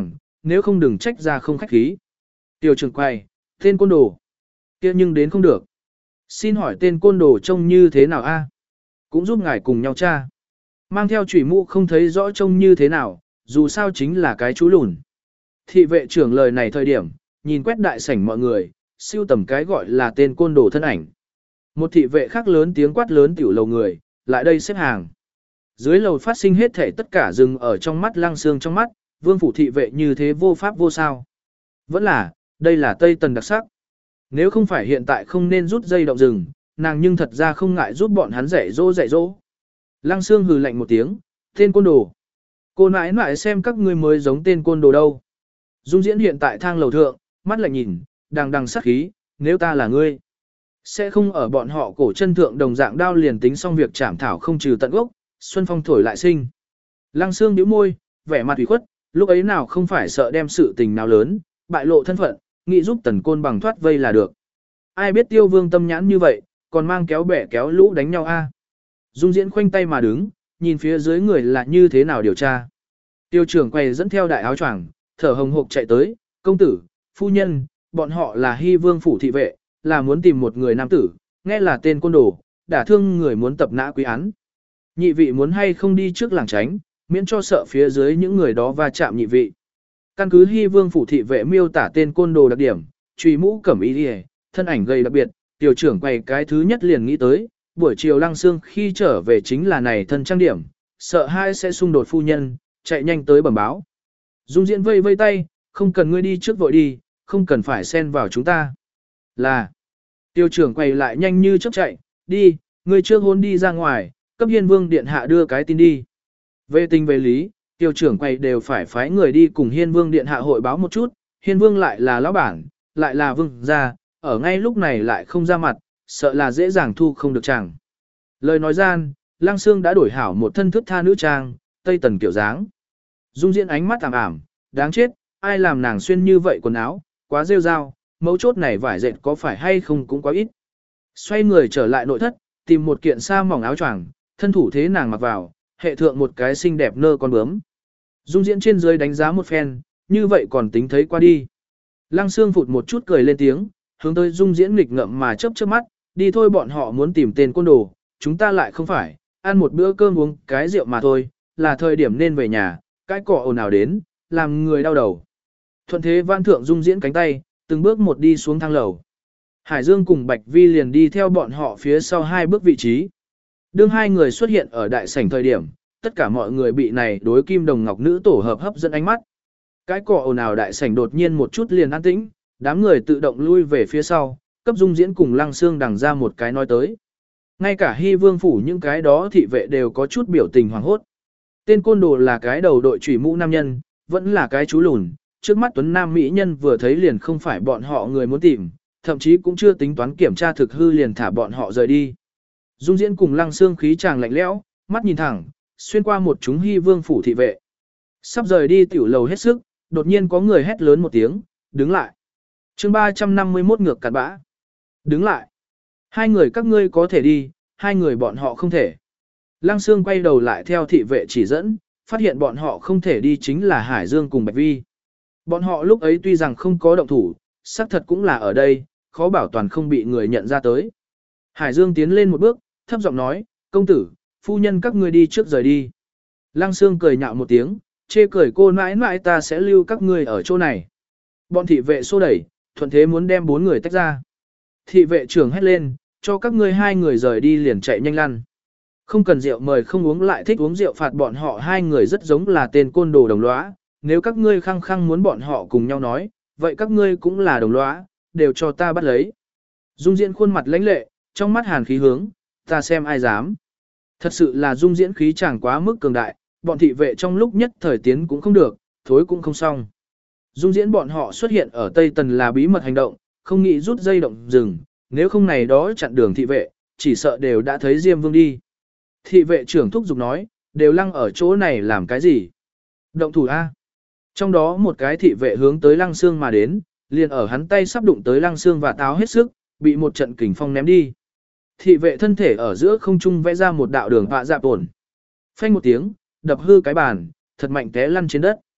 nếu không đừng trách ra không khách khí. Tiểu trưởng quầy, tên côn đồ. Kia nhưng đến không được. Xin hỏi tên côn đồ trông như thế nào a? Cũng giúp ngài cùng nhau tra. Mang theo chủy mũ không thấy rõ trông như thế nào, dù sao chính là cái chú lùn. Thị vệ trưởng lời này thời điểm, nhìn quét đại sảnh mọi người, siêu tầm cái gọi là tên côn đồ thân ảnh. Một thị vệ khác lớn tiếng quát lớn tiểu lầu người, lại đây xếp hàng. Dưới lầu phát sinh hết thể tất cả dừng ở trong mắt Lăng Xương trong mắt, vương phủ thị vệ như thế vô pháp vô sao. Vẫn là, đây là Tây Tần đặc sắc. Nếu không phải hiện tại không nên rút dây động rừng, nàng nhưng thật ra không ngại giúp bọn hắn dạy dỗ dạy dỗ. Lăng Xương hừ lạnh một tiếng, tên côn đồ. Cô nãi nãi xem các ngươi mới giống tên côn đồ đâu. Dung Diễn hiện tại thang lầu thượng, mắt lạnh nhìn, đằng đằng sát khí, nếu ta là ngươi. Sẽ không ở bọn họ cổ chân thượng đồng dạng đao liền tính xong việc chảm thảo không trừ tận gốc, xuân phong thổi lại sinh. Lăng Xương nhíu môi, vẻ mặt ủy khuất, lúc ấy nào không phải sợ đem sự tình nào lớn, bại lộ thân phận, nghĩ giúp Tần Côn bằng thoát vây là được. Ai biết Tiêu Vương tâm nhãn như vậy, còn mang kéo bẻ kéo lũ đánh nhau a. Dung Diễn khoanh tay mà đứng, nhìn phía dưới người là như thế nào điều tra. Tiêu trưởng quay dẫn theo đại áo choàng, thở hồng hộc chạy tới, công tử, phu nhân, bọn họ là Hy Vương phủ thị vệ, là muốn tìm một người nam tử, nghe là tên côn đồ, đả thương người muốn tập nã quý án. Nhị vị muốn hay không đi trước làng tránh, miễn cho sợ phía dưới những người đó va chạm nhị vị. Căn cứ Hy Vương phủ thị vệ miêu tả tên côn đồ đặc điểm, truy mũ cẩm y liề, thân ảnh gầy đặc biệt, tiểu trưởng quay cái thứ nhất liền nghĩ tới, buổi chiều Lăng Xương khi trở về chính là này thân trang điểm, sợ hai sẽ xung đột phu nhân, chạy nhanh tới bẩm báo. Dung Diễn vây vây tay, không cần ngươi đi trước vội đi, không cần phải xen vào chúng ta. Là, tiêu trưởng quay lại nhanh như chớp chạy, đi, ngươi trước hôn đi ra ngoài, cấp Hiên Vương điện hạ đưa cái tin đi. Về tình về lý, tiêu trưởng quay đều phải phái người đi cùng Hiên Vương điện hạ hội báo một chút, Hiên Vương lại là lão bản, lại là vương gia, ở ngay lúc này lại không ra mặt, sợ là dễ dàng thu không được chàng. Lời nói gian, Lăng Xương đã đổi hảo một thân thước tha nữ trang, Tây Tần kiểu dáng. Dung Diễn ánh mắt ảm ảm, đáng chết, ai làm nàng xuyên như vậy quần áo, quá rêu rao, mấu chốt này vải dệt có phải hay không cũng quá ít. Xoay người trở lại nội thất, tìm một kiện sa mỏng áo choàng, thân thủ thế nàng mặc vào, hệ thượng một cái xinh đẹp nơ con bướm. Dung Diễn trên dưới đánh giá một phen, như vậy còn tính thấy qua đi. Lăng Xương phụt một chút cười lên tiếng, hướng tới Dung Diễn nghịch ngợm mà chớp chớp mắt, đi thôi, bọn họ muốn tìm tên côn đồ, chúng ta lại không phải, ăn một bữa cơm uống cái rượu mà thôi, là thời điểm nên về nhà, cái cỏ ồn ào đến, làm người đau đầu. Thuận thế Văn Thượng Dung Diễn cánh tay, từng bước một đi xuống thang lầu. Hải Dương cùng Bạch Vi liền đi theo bọn họ phía sau hai bước vị trí. Đương hai người xuất hiện ở đại sảnh thời điểm, tất cả mọi người bị này đối kim đồng ngọc nữ tổ hợp hấp dẫn ánh mắt. Cái cỏ ồn ào đại sảnh đột nhiên một chút liền an tĩnh, đám người tự động lui về phía sau, cấp Dung Diễn cùng Lăng Xương đằng ra một cái nói tới. Ngay cả Hy Vương phủ những cái đó thị vệ đều có chút biểu tình hoảng hốt. Tên côn đồ là cái đầu đội chủy mũ nam nhân, vẫn là cái chú lùn, trước mắt tuấn nam mỹ nhân vừa thấy liền không phải bọn họ người muốn tìm, thậm chí cũng chưa tính toán kiểm tra thực hư liền thả bọn họ rời đi. Dung Diễn cùng Lăng Xương khí chàng lạnh lẽo, mắt nhìn thẳng, xuyên qua một chúng Hy Vương phủ thị vệ. Sắp rời đi tiểu lầu hết sức, đột nhiên có người hét lớn một tiếng, đứng lại. Chương ba trăm năm mươi mốt ngược cặn bã. Đứng lại. Hai người các ngươi có thể đi, hai người bọn họ không thể. Lăng Xương quay đầu lại theo thị vệ chỉ dẫn, phát hiện bọn họ không thể đi chính là Hải Dương cùng Bạch Vi. Bọn họ lúc ấy tuy rằng không có động thủ, xác thật cũng là ở đây, khó bảo toàn không bị người nhận ra tới. Hải Dương tiến lên một bước, thấp giọng nói, công tử, phu nhân các ngươi đi trước rời đi. Lăng Xương cười nhạo một tiếng, chê cười cô mãi mãi ta sẽ lưu các ngươi ở chỗ này. Bọn thị vệ xô đẩy, thuận thế muốn đem bốn người tách ra. Thị vệ trưởng hét lên, cho các ngươi hai người rời đi liền chạy nhanh lăn. Không cần rượu mời không uống lại thích uống rượu phạt bọn họ hai người rất giống là tên côn đồ đồng lõa. Nếu các ngươi khăng khăng muốn bọn họ cùng nhau nói, vậy các ngươi cũng là đồng lõa, đều cho ta bắt lấy. Dung Diễn khuôn mặt lãnh lệ, trong mắt hàn khí hướng, ta xem ai dám. Thật sự là Dung Diễn khí chẳng quá mức cường đại, bọn thị vệ trong lúc nhất thời tiến cũng không được, thối cũng không xong. Dung Diễn bọn họ xuất hiện ở Tây Tần là bí mật hành động, không nghĩ rút dây động rừng, nếu không này đó chặn đường thị vệ, chỉ sợ đều đã thấy Diêm Vương đi. Thị vệ trưởng thúc giục nói, đều lăng ở chỗ này làm cái gì? Động thủ A. Trong đó một cái thị vệ hướng tới Lăng Xương mà đến, liền ở hắn tay sắp đụng tới Lăng Xương và táo hết sức, bị một trận kình phong ném đi. Thị vệ thân thể ở giữa không trung vẽ ra một đạo đường vạ dạp ổn. Phanh một tiếng, đập hư cái bàn, thật mạnh té lăn trên đất.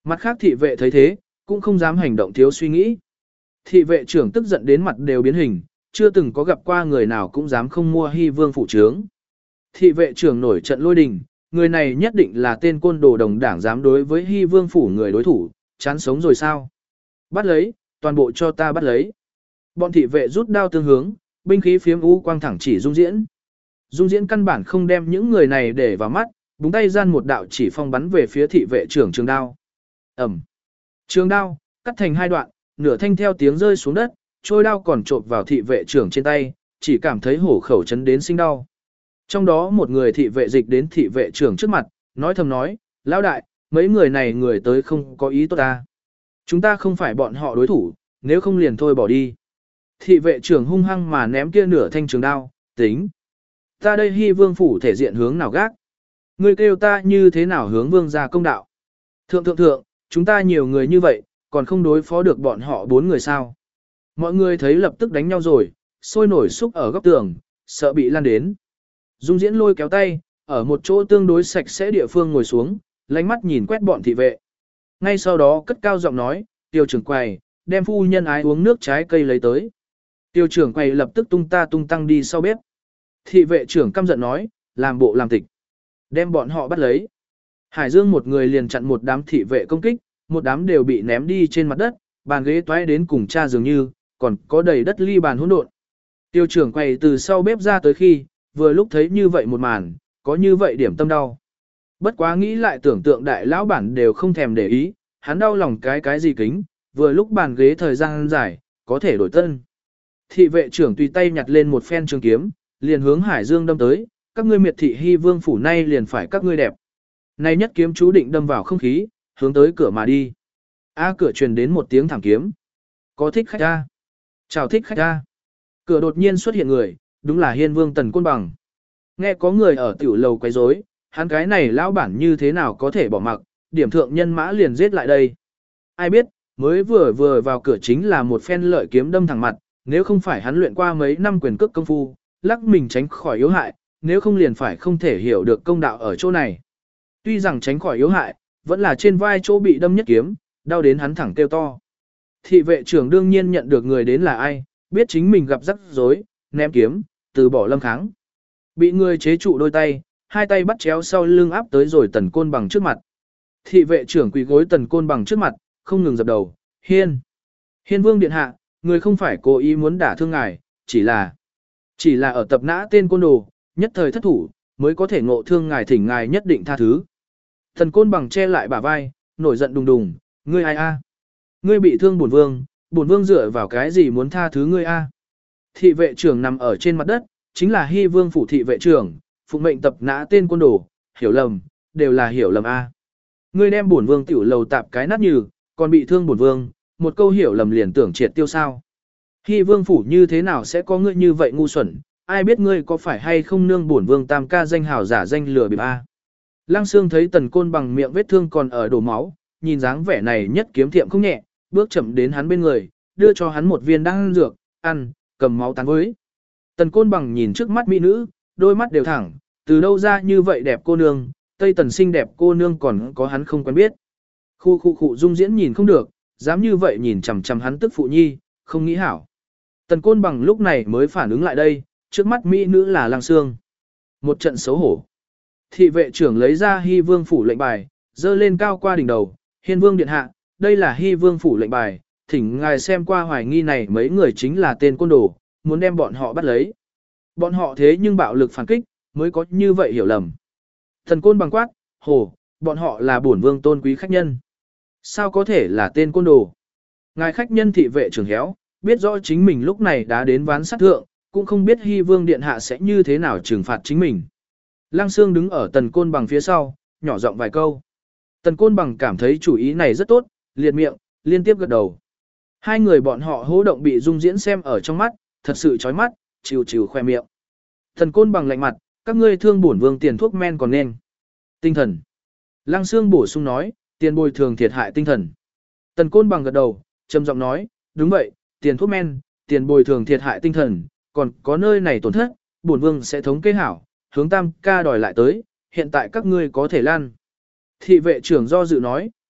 Mặt khác thị vệ thấy thế, cũng không dám hành động thiếu suy nghĩ. Thị vệ trưởng tức giận đến mặt đều biến hình, chưa từng có gặp qua người nào cũng dám không mua Hy Vương phủ trướng. Thị vệ trưởng nổi trận lôi đình, người này nhất định là tên côn đồ đồng đảng dám đối với Hy Vương phủ người đối thủ, chán sống rồi sao? Bắt lấy, toàn bộ cho ta bắt lấy. Bọn thị vệ rút đao tương hướng, binh khí phiếm u quang thẳng chỉ Dung Diễn. Dung Diễn căn bản không đem những người này để vào mắt, búng tay gian một đạo chỉ phong bắn về phía thị vệ trưởng trường đao. Ẩm. Trường đao, cắt thành hai đoạn, nửa thanh theo tiếng rơi xuống đất, trôi đao còn trộn vào thị vệ trưởng trên tay, chỉ cảm thấy hổ khẩu chấn đến sinh đau. Trong đó một người thị vệ dịch đến thị vệ trưởng trước mặt, nói thầm nói, lão đại, mấy người này người tới không có ý tốt ta. Chúng ta không phải bọn họ đối thủ, nếu không liền thôi bỏ đi. Thị vệ trưởng hung hăng mà ném kia nửa thanh trường đao, tính. Ta đây Hy Vương phủ thể diện hướng nào gác. Ngươi kêu ta như thế nào hướng vương ra công đạo. Thượng thượng thượng, chúng ta nhiều người như vậy, còn không đối phó được bọn họ bốn người sao. Mọi người thấy lập tức đánh nhau rồi, sôi nổi xúc ở góc tường, sợ bị lan đến. Dung Diễn lôi kéo tay, ở một chỗ tương đối sạch sẽ địa phương ngồi xuống, lánh mắt nhìn quét bọn thị vệ. Ngay sau đó cất cao giọng nói, tiêu trưởng quầy, đem phu nhân ái uống nước trái cây lấy tới. Tiêu trưởng quầy lập tức tung ta tung tăng đi sau bếp. Thị vệ trưởng căm giận nói, làm bộ làm tịch. Đem bọn họ bắt lấy. Hải Dương một người liền chặn một đám thị vệ công kích, một đám đều bị ném đi trên mặt đất, bàn ghế toái đến cùng cha dường như, còn có đầy đất ly bàn hỗn độn. Tiêu trưởng quầy từ sau bếp ra tới khi, vừa lúc thấy như vậy một màn, có như vậy điểm tâm đau. Bất quá nghĩ lại tưởng tượng đại lão bản đều không thèm để ý, hắn đau lòng cái cái gì kính, vừa lúc bàn ghế thời gian dài, có thể đổi tân. Thị vệ trưởng tùy tay nhặt lên một phen trường kiếm, liền hướng Hải Dương đâm tới, các ngươi miệt thị Hy Vương phủ nay liền phải các ngươi đẹp. Này nhất kiếm chú định đâm vào không khí, hướng tới cửa mà đi. A cửa truyền đến một tiếng thảm kiếm. Có thích khách a? Chào thích khách a. Cửa đột nhiên xuất hiện người, đúng là Hiên Vương Tần Côn Bằng. Nghe có người ở tiểu lầu quấy rối, hắn cái này lão bản như thế nào có thể bỏ mặc, điểm thượng nhân mã liền giết lại đây. Ai biết, mới vừa vừa vào cửa chính là một phen lợi kiếm đâm thẳng mặt, nếu không phải hắn luyện qua mấy năm quyền cước công phu, lắc mình tránh khỏi yếu hại, nếu không liền phải không thể hiểu được công đạo ở chỗ này. Tuy rằng tránh khỏi yếu hại, vẫn là trên vai chỗ bị đâm nhất kiếm, đau đến hắn thẳng kêu to. Thị vệ trưởng đương nhiên nhận được người đến là ai, biết chính mình gặp rắc rối, ném kiếm, từ bỏ lâm kháng. Bị người chế trụ đôi tay, hai tay bắt chéo sau lưng áp tới rồi Tần Côn Bằng trước mặt. Thị vệ trưởng quỳ gối Tần Côn Bằng trước mặt, không ngừng dập đầu, hiên. Hiên Vương điện hạ, người không phải cố ý muốn đả thương ngài, chỉ là, chỉ là ở tập nã tên côn đồ, nhất thời thất thủ, mới có thể ngộ thương ngài, thỉnh ngài nhất định tha thứ. Tần Côn Bằng che lại bả vai, nổi giận đùng đùng, ngươi ai a? Ngươi bị thương bổn vương, bổn vương dựa vào cái gì muốn tha thứ ngươi a? Thị vệ trưởng nằm ở trên mặt đất, chính là Hy Vương phủ thị vệ trưởng, phụ mệnh tập nã tên côn đồ, hiểu lầm, đều là hiểu lầm a. Ngươi đem bổn vương tiểu lầu tạp cái nát nhừ, còn bị thương bổn vương, một câu hiểu lầm liền tưởng triệt tiêu sao? Hy Vương phủ như thế nào sẽ có ngươi như vậy ngu xuẩn, ai biết ngươi có phải hay không nương bổn vương tam ca danh hào giả danh lừa bịp a. Lăng Sương thấy Tần Côn Bằng miệng vết thương còn ở đổ máu, nhìn dáng vẻ này nhất kiếm thiệm không nhẹ, bước chậm đến hắn bên người, đưa cho hắn một viên đan dược, ăn, cầm máu tán với. Tần Côn Bằng nhìn trước mắt mỹ nữ, đôi mắt đều thẳng, từ đâu ra như vậy đẹp cô nương, Tây Tần xinh đẹp cô nương còn có hắn không quen biết. Khu khu khu Dung Diễn nhìn không được, dám như vậy nhìn chằm chằm hắn tức phụ nhi, không nghĩ hảo. Tần Côn Bằng lúc này mới phản ứng lại đây, trước mắt mỹ nữ là Lăng Sương. Một trận xấu hổ. Thị vệ trưởng lấy ra Hy Vương phủ lệnh bài, dơ lên cao qua đỉnh đầu, Hiên Vương điện hạ, đây là Hy Vương phủ lệnh bài, thỉnh ngài xem qua hoài nghi này mấy người chính là tên côn đồ, muốn đem bọn họ bắt lấy. Bọn họ thế nhưng bạo lực phản kích, mới có như vậy hiểu lầm. Thần Côn Bằng quát, hồ, bọn họ là bổn vương tôn quý khách nhân. Sao có thể là tên côn đồ? Ngài khách nhân thị vệ trưởng héo, biết rõ chính mình lúc này đã đến ván sát thượng, cũng không biết Hy Vương điện hạ sẽ như thế nào trừng phạt chính mình. Lăng Sương đứng ở Tần Côn Bằng phía sau, nhỏ giọng vài câu. Tần Côn Bằng cảm thấy chủ ý này rất tốt, liệt miệng, liên tiếp gật đầu. Hai người bọn họ hô động bị Dung Diễn xem ở trong mắt, thật sự chói mắt, chịu chịu khoe miệng. Tần Côn Bằng lạnh mặt, các ngươi thương bổn vương tiền thuốc men còn nên. Tinh thần. Lăng Sương bổ sung nói, tiền bồi thường thiệt hại tinh thần. Tần Côn Bằng gật đầu, trầm giọng nói, đúng vậy, tiền thuốc men, tiền bồi thường thiệt hại tinh thần, còn có nơi này tổn thất, bổn vương sẽ thống kê hảo, hướng tam ca đòi lại tới, hiện tại các ngươi có thể lan. Thị vệ trưởng do dự nói,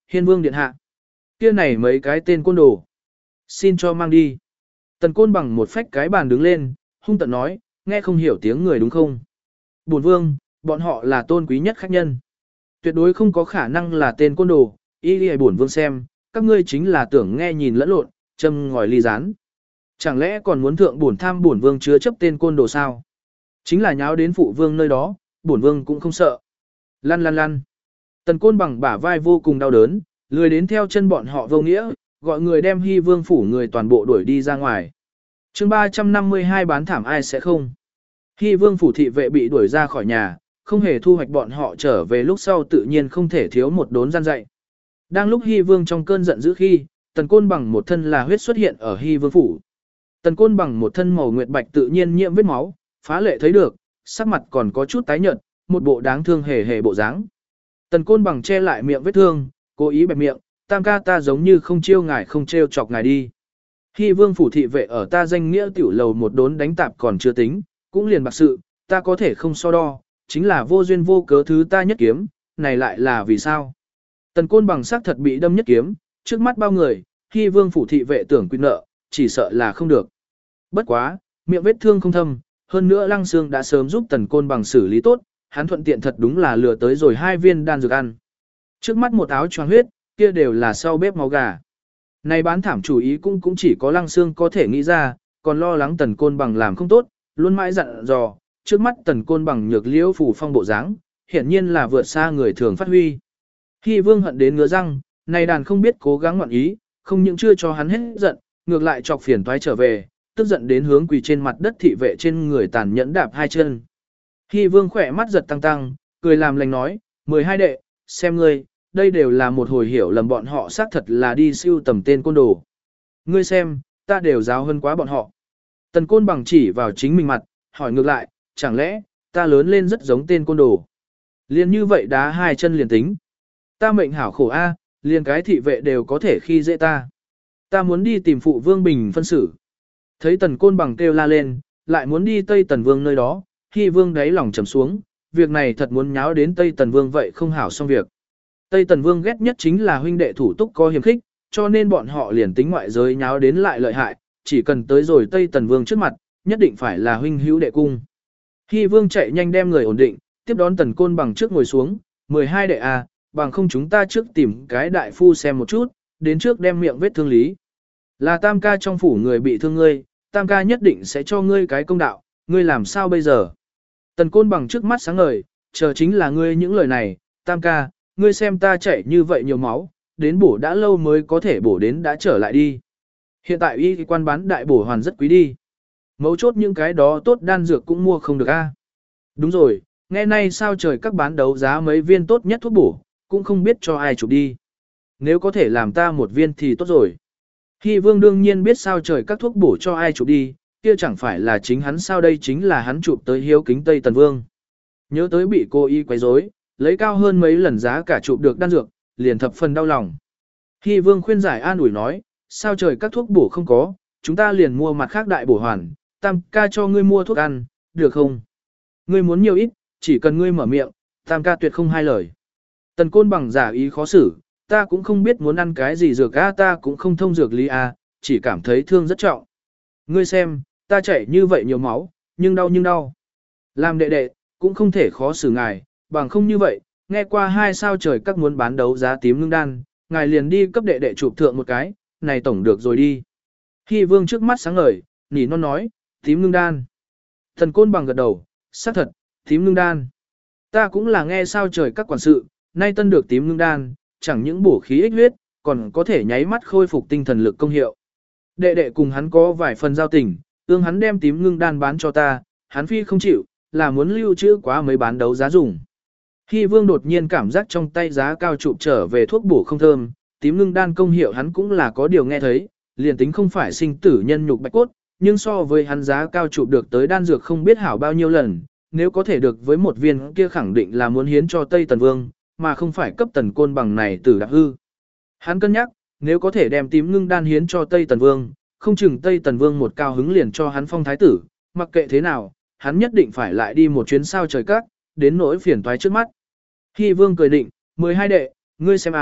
hiên vương điện hạ. Kia này mấy cái tên côn đồ. Xin cho mang đi. Tần côn bằng một phách cái bàn đứng lên, hung tận nói, nghe không hiểu tiếng người đúng không? Bổn vương, bọn họ là tôn quý nhất khách nhân. Tuyệt đối không có khả năng là tên côn đồ, ý đi bổn vương xem, các ngươi chính là tưởng nghe nhìn lẫn lộn, châm ngòi ly rán. Chẳng lẽ còn muốn thượng bổn tham bổn vương chứa chấp tên côn đồ sao? Chính là nháo đến phụ vương nơi đó, bổn vương cũng không sợ. Lăn lăn lăn. Tần côn bằng bả vai vô cùng đau đớn, lười đến theo chân bọn họ vô nghĩa, gọi người đem Hy Vương phủ người toàn bộ đuổi đi ra ngoài. Chương ba trăm năm mươi hai bán thảm ai sẽ không. Hy Vương phủ thị vệ bị đuổi ra khỏi nhà, không hề thu hoạch bọn họ trở về lúc sau tự nhiên không thể thiếu một đốn gian dạy. Đang lúc Hy Vương trong cơn giận dữ khi, Tần Côn bằng một thân là huyết xuất hiện ở Hy Vương phủ. Tần Côn bằng một thân màu nguyệt bạch tự nhiên nhiễm vết máu, phá lệ thấy được, sắc mặt còn có chút tái nhợt, một bộ đáng thương hề hề bộ dáng. Tần Côn bằng che lại miệng vết thương, cố ý bẹp miệng, tam ca ta giống như không chiêu ngài không trêu chọc ngài đi. Hy Vương phủ thị vệ ở ta danh nghĩa tiểu lầu một đốn đánh tạp còn chưa tính, cũng liền bạc sự, ta có thể không so đo, chính là vô duyên vô cớ thứ ta nhất kiếm, này lại là vì sao? Tần Côn bằng sắc thật bị đâm nhất kiếm, trước mắt bao người, Hy Vương phủ thị vệ tưởng quy nợ, chỉ sợ là không được. Bất quá, miệng vết thương không thâm, hơn nữa Lăng Xương đã sớm giúp Tần Côn bằng xử lý tốt, hắn thuận tiện thật đúng là lừa tới rồi hai viên đan dược ăn. Trước mắt một áo choàng huyết, kia đều là sau bếp máu gà. Này bán thảm chủ ý cũng cũng chỉ có Lăng Xương có thể nghĩ ra, còn lo lắng Tần Côn bằng làm không tốt, luôn mãi dặn dò, trước mắt Tần Côn bằng nhược liễu phủ phong bộ dáng, hiển nhiên là vượt xa người thường phát huy. Hy Vương hận đến ngứa răng, này đàn không biết cố gắng ngoạn ý, không những chưa cho hắn hết giận, ngược lại chọc phiền toái trở về, tức giận đến hướng quỳ trên mặt đất thị vệ trên người tàn nhẫn đạp hai chân. Hy Vương khỏe mắt giật tăng tăng, cười làm lành nói, mười hai đệ, xem ngươi, đây đều là một hồi hiểu lầm bọn họ xác thật là đi siêu tầm tên côn đồ. Ngươi xem, ta đều giáo hơn quá bọn họ. Tần Côn bằng chỉ vào chính mình mặt, hỏi ngược lại, chẳng lẽ, ta lớn lên rất giống tên côn đồ. Liên như vậy đá hai chân liền tính. Ta mệnh hảo khổ a, liền cái thị vệ đều có thể khi dễ ta. Ta muốn đi tìm phụ vương bình phân xử. Thấy Tần Côn bằng kêu la lên, lại muốn đi Tây Tần Vương nơi đó, Hy Vương đáy lòng trầm xuống, việc này thật muốn nháo đến Tây Tần Vương vậy không hảo xong việc. Tây Tần Vương ghét nhất chính là huynh đệ thủ túc có hiềm khích, cho nên bọn họ liền tính ngoại giới nháo đến lại lợi hại, chỉ cần tới rồi Tây Tần Vương trước mặt, nhất định phải là huynh hữu đệ cung. Hy Vương chạy nhanh đem người ổn định, tiếp đón Tần Côn bằng trước ngồi xuống, mười hai đệ a, bằng không chúng ta trước tìm cái đại phu xem một chút, đến trước đem miệng vết thương lý. Là tam ca trong phủ người bị thương ngươi, tam ca nhất định sẽ cho ngươi cái công đạo, ngươi làm sao bây giờ? Tần Côn bằng trước mắt sáng ngời, chờ chính là ngươi những lời này, tam ca, ngươi xem ta chảy như vậy nhiều máu, đến bổ đã lâu mới có thể bổ đến đã trở lại đi. Hiện tại y quan bán đại bổ hoàn rất quý đi. Mấu chốt những cái đó tốt đan dược cũng mua không được a. Đúng rồi, nghe nay sao trời các bán đấu giá mấy viên tốt nhất thuốc bổ, cũng không biết cho ai chụp đi. Nếu có thể làm ta một viên thì tốt rồi. Hy Vương đương nhiên biết sao trời các thuốc bổ cho ai chụp đi, kia chẳng phải là chính hắn sao đây chính là hắn chụp tới hiếu kính Tây Tần Vương. Nhớ tới bị cô y quấy rối, lấy cao hơn mấy lần giá cả chụp được đan dược, liền thập phần đau lòng. Hy Vương khuyên giải an ủi nói, sao trời các thuốc bổ không có, chúng ta liền mua mặt khác đại bổ hoàn, tam ca cho ngươi mua thuốc ăn, được không? Ngươi muốn nhiều ít, chỉ cần ngươi mở miệng, tam ca tuyệt không hai lời. Tần Côn bằng giả ý khó xử, ta cũng không biết muốn ăn cái gì dược a, ta cũng không thông dược lý a, chỉ cảm thấy thương rất trọng. Ngươi xem, ta chảy như vậy nhiều máu, nhưng đau nhưng đau. Làm đệ đệ, cũng không thể khó xử ngài, bằng không như vậy, nghe qua hai sao trời các muốn bán đấu giá tím ngưng đan, ngài liền đi cấp đệ đệ chụp thượng một cái, này tổng được rồi đi. Hy Vương trước mắt sáng ngời, nỉ non nói, tím ngưng đan. Thần Côn bằng gật đầu, xác thật, tím ngưng đan. Ta cũng là nghe sao trời các quản sự, nay tân được tím ngưng đan, chẳng những bổ khí ích huyết, còn có thể nháy mắt khôi phục tinh thần lực công hiệu. Đệ đệ cùng hắn có vài phần giao tình, ương hắn đem tím ngưng đan bán cho ta, hắn phi không chịu, là muốn lưu trữ quá mới bán đấu giá dùng. Hy Vương đột nhiên cảm giác trong tay giá cao chụp trở về thuốc bổ không thơm, tím ngưng đan công hiệu hắn cũng là có điều nghe thấy, liền tính không phải sinh tử nhân nhục bạch cốt, nhưng so với hắn giá cao chụp được tới đan dược không biết hảo bao nhiêu lần, nếu có thể được với một viên kia khẳng định là muốn hiến cho Tây Tần Vương, mà không phải cấp Tần Côn bằng này tử đạp hư. Hắn cân nhắc, nếu có thể đem tím ngưng đan hiến cho Tây Tần Vương, không chừng Tây Tần Vương một cao hứng liền cho hắn phong thái tử, mặc kệ thế nào, hắn nhất định phải lại đi một chuyến sao trời các, đến nỗi phiền toái trước mắt. Hy Vương cười định, mười hai đệ, ngươi xem à,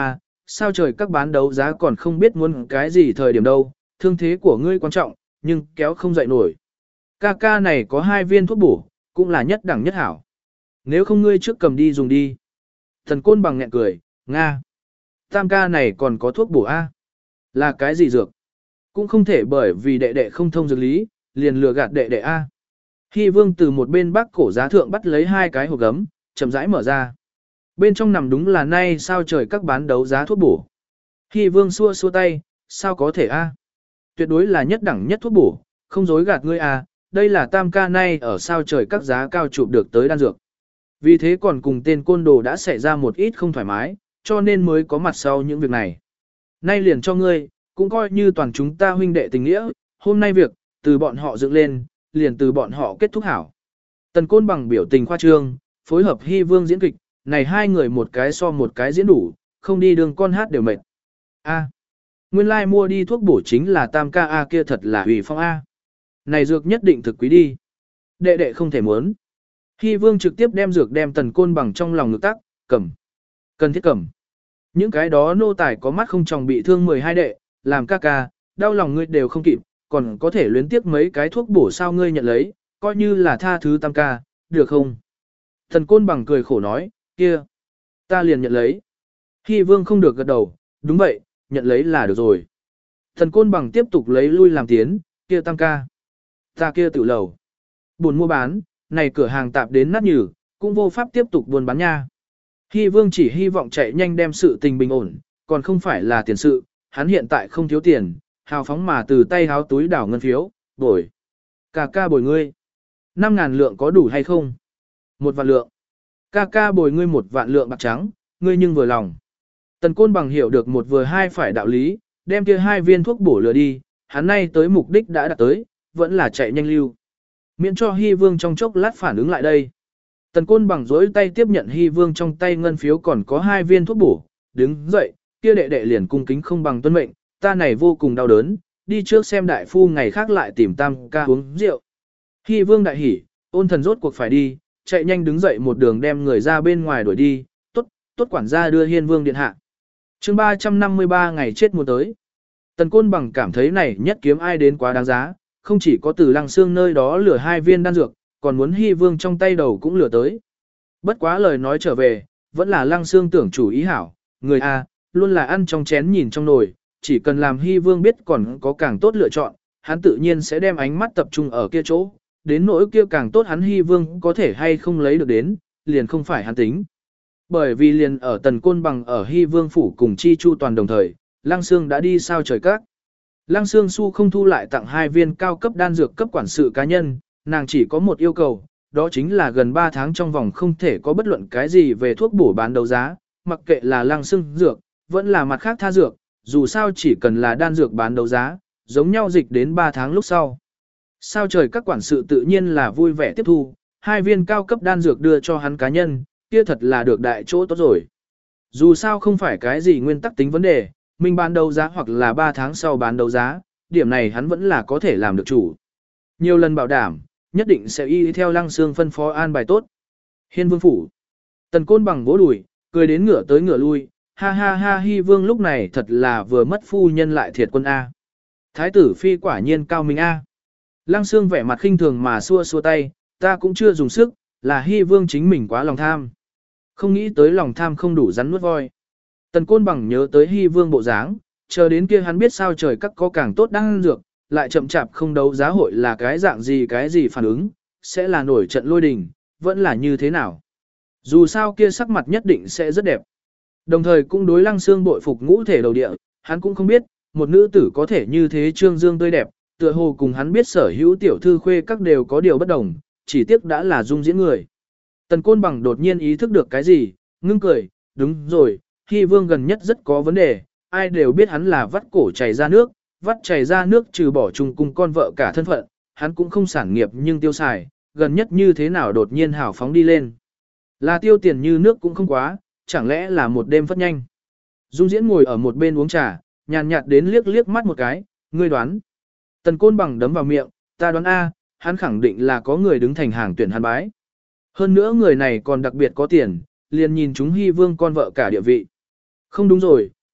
sao trời các bán đấu giá còn không biết muốn cái gì thời điểm đâu, thương thế của ngươi quan trọng, nhưng kéo không dậy nổi. Ca ca này có hai viên thuốc bổ, cũng là nhất đẳng nhất hảo. Nếu không ngươi trước cầm đi dùng đi. Thần Côn Bằng nghẹn cười, Nga. Tam ca này còn có thuốc bổ A. Là cái gì dược? Cũng không thể bởi vì đệ đệ không thông dược lý, liền lừa gạt đệ đệ A. Hy Vương từ một bên bắc cổ giá thượng bắt lấy hai cái hộp gấm, chậm rãi mở ra. Bên trong nằm đúng là nay sao trời các bán đấu giá thuốc bổ. Hy Vương xua xua tay, sao có thể A. Tuyệt đối là nhất đẳng nhất thuốc bổ, không dối gạt ngươi A. Đây là tam ca nay ở sao trời các giá cao chụp được tới đan dược. Vì thế còn cùng tên côn đồ đã xảy ra một ít không thoải mái, cho nên mới có mặt sau những việc này. Nay liền cho ngươi, cũng coi như toàn chúng ta huynh đệ tình nghĩa, hôm nay việc, từ bọn họ dựng lên, liền từ bọn họ kết thúc hảo. Tần Côn Bằng biểu tình khoa trương, phối hợp Hy Vương diễn kịch, này hai người một cái so một cái diễn đủ, không đi đường con hát đều mệt. A. Nguyên lai like mua đi thuốc bổ chính là tam ca A kia thật là hủy phong A. Này dược nhất định thực quý đi. Đệ đệ không thể muốn. Hy Vương trực tiếp đem dược đem Tần Côn Bằng trong lòng ngực tắc, cầm. Cần thiết cầm. Những cái đó nô tài có mắt không tròng bị thương mười hai đệ, làm ca ca, đau lòng ngươi đều không kịp, còn có thể luyến tiếc mấy cái thuốc bổ sao ngươi nhận lấy, coi như là tha thứ tam ca, được không? Tần Côn Bằng cười khổ nói, kia, ta liền nhận lấy. Hy Vương không được gật đầu, đúng vậy, nhận lấy là được rồi. Tần Côn Bằng tiếp tục lấy lui làm tiến, kia tam ca. Ta kia tự lầu. Buồn mua bán, này cửa hàng tạp đến nát nhừ, cũng vô pháp tiếp tục buôn bán nha. Hy Vương chỉ hy vọng chạy nhanh đem sự tình bình ổn, còn không phải là tiền sự, hắn hiện tại không thiếu tiền, hào phóng mà từ tay háo túi đảo ngân phiếu, bồi. Ca ca bồi ngươi. Năm ngàn lượng có đủ hay không? Một vạn lượng. Ca ca bồi ngươi một vạn lượng bạc trắng, ngươi nhưng vừa lòng. Tần Côn Bằng hiểu được một vừa hai phải đạo lý, đem kia hai viên thuốc bổ lừa đi, hắn nay tới mục đích đã đạt tới, vẫn là chạy nhanh lưu. Miễn cho Hy Vương trong chốc lát phản ứng lại đây. Tần Côn Bằng dối tay tiếp nhận Hy Vương trong tay ngân phiếu còn có hai viên thuốc bổ, đứng dậy, kia đệ đệ liền cung kính không bằng tuân mệnh, ta này vô cùng đau đớn, đi trước xem đại phu ngày khác lại tìm tam ca uống rượu. Hy Vương đại hỉ, ôn thần rốt cuộc phải đi, chạy nhanh đứng dậy một đường đem người ra bên ngoài đuổi đi, tốt, tốt quản gia đưa Hiên Vương điện hạ. Chương ba trăm năm mươi ba ngày chết muốn tới. Tần Côn Bằng cảm thấy này nhất kiếm ai đến quá đáng giá, không chỉ có từ Lăng Xương nơi đó lừa hai viên đan dược, còn muốn Hy Vương trong tay đầu cũng lừa tới. Bất quá lời nói trở về, vẫn là Lăng Xương tưởng chủ ý hảo, người A, luôn là ăn trong chén nhìn trong nồi, chỉ cần làm Hy Vương biết còn có càng tốt lựa chọn, hắn tự nhiên sẽ đem ánh mắt tập trung ở kia chỗ, đến nỗi kia càng tốt hắn Hy Vương có thể hay không lấy được đến, liền không phải hắn tính. Bởi vì liền ở Tần Côn Bằng ở Hy Vương phủ cùng Chi Chu toàn đồng thời, Lăng Xương đã đi sao trời các. Lăng Xương Su không thu lại tặng hai viên cao cấp đan dược cấp quản sự cá nhân, nàng chỉ có một yêu cầu, đó chính là gần ba tháng trong vòng không thể có bất luận cái gì về thuốc bổ bán đấu giá, mặc kệ là Lăng Xương dược, vẫn là mặt khác tha dược, dù sao chỉ cần là đan dược bán đấu giá, giống nhau dịch đến ba tháng lúc sau. Sao trời các quản sự tự nhiên là vui vẻ tiếp thu, hai viên cao cấp đan dược đưa cho hắn cá nhân, kia thật là được đại chỗ tốt rồi. Dù sao không phải cái gì nguyên tắc tính vấn đề, mình bán đấu giá hoặc là ba tháng sau bán đấu giá, điểm này hắn vẫn là có thể làm được chủ. Nhiều lần bảo đảm, nhất định sẽ y theo Lăng Xương phân phó an bài tốt. Hiên Vương phủ. Tần Côn Bằng vỗ đùi, cười đến ngửa tới ngửa lui, ha ha ha Hy Vương lúc này thật là vừa mất phu nhân lại thiệt quân A. Thái tử phi quả nhiên cao minh A. Lăng Xương vẻ mặt khinh thường mà xua xua tay, ta cũng chưa dùng sức, là Hy Vương chính mình quá lòng tham. Không nghĩ tới lòng tham không đủ rắn nuốt voi. Tần Côn Bằng nhớ tới Hy Vương bộ dáng, chờ đến kia hắn biết sao trời các có càng tốt đang dược, lại chậm chạp không đấu giá hội là cái dạng gì cái gì phản ứng, sẽ là nổi trận lôi đình, vẫn là như thế nào. Dù sao kia sắc mặt nhất định sẽ rất đẹp. Đồng thời cũng đối Lăng Xương bội phục ngũ thể đầu địa, hắn cũng không biết, một nữ tử có thể như thế trương dương tươi đẹp, tựa hồ cùng hắn biết sở hữu tiểu thư khuê các đều có điều bất đồng, chỉ tiếc đã là dung diễn người. Tần Côn Bằng đột nhiên ý thức được cái gì, ngưng cười, đúng rồi, Hy Vương gần nhất rất có vấn đề, ai đều biết hắn là vắt cổ chảy ra nước, vắt chảy ra nước trừ bỏ chung cùng con vợ cả thân phận, hắn cũng không sản nghiệp nhưng tiêu xài, gần nhất như thế nào đột nhiên hào phóng đi lên. Là tiêu tiền như nước cũng không quá, chẳng lẽ là một đêm phất nhanh. Dung Diễn ngồi ở một bên uống trà, nhàn nhạt đến liếc liếc mắt một cái, ngươi đoán. Tần Côn Bằng đấm vào miệng, ta đoán A, hắn khẳng định là có người đứng thành hàng tuyển hắn bái. Hơn nữa người này còn đặc biệt có tiền, liền nhìn chúng Hy Vương con vợ cả địa vị. Không đúng rồi,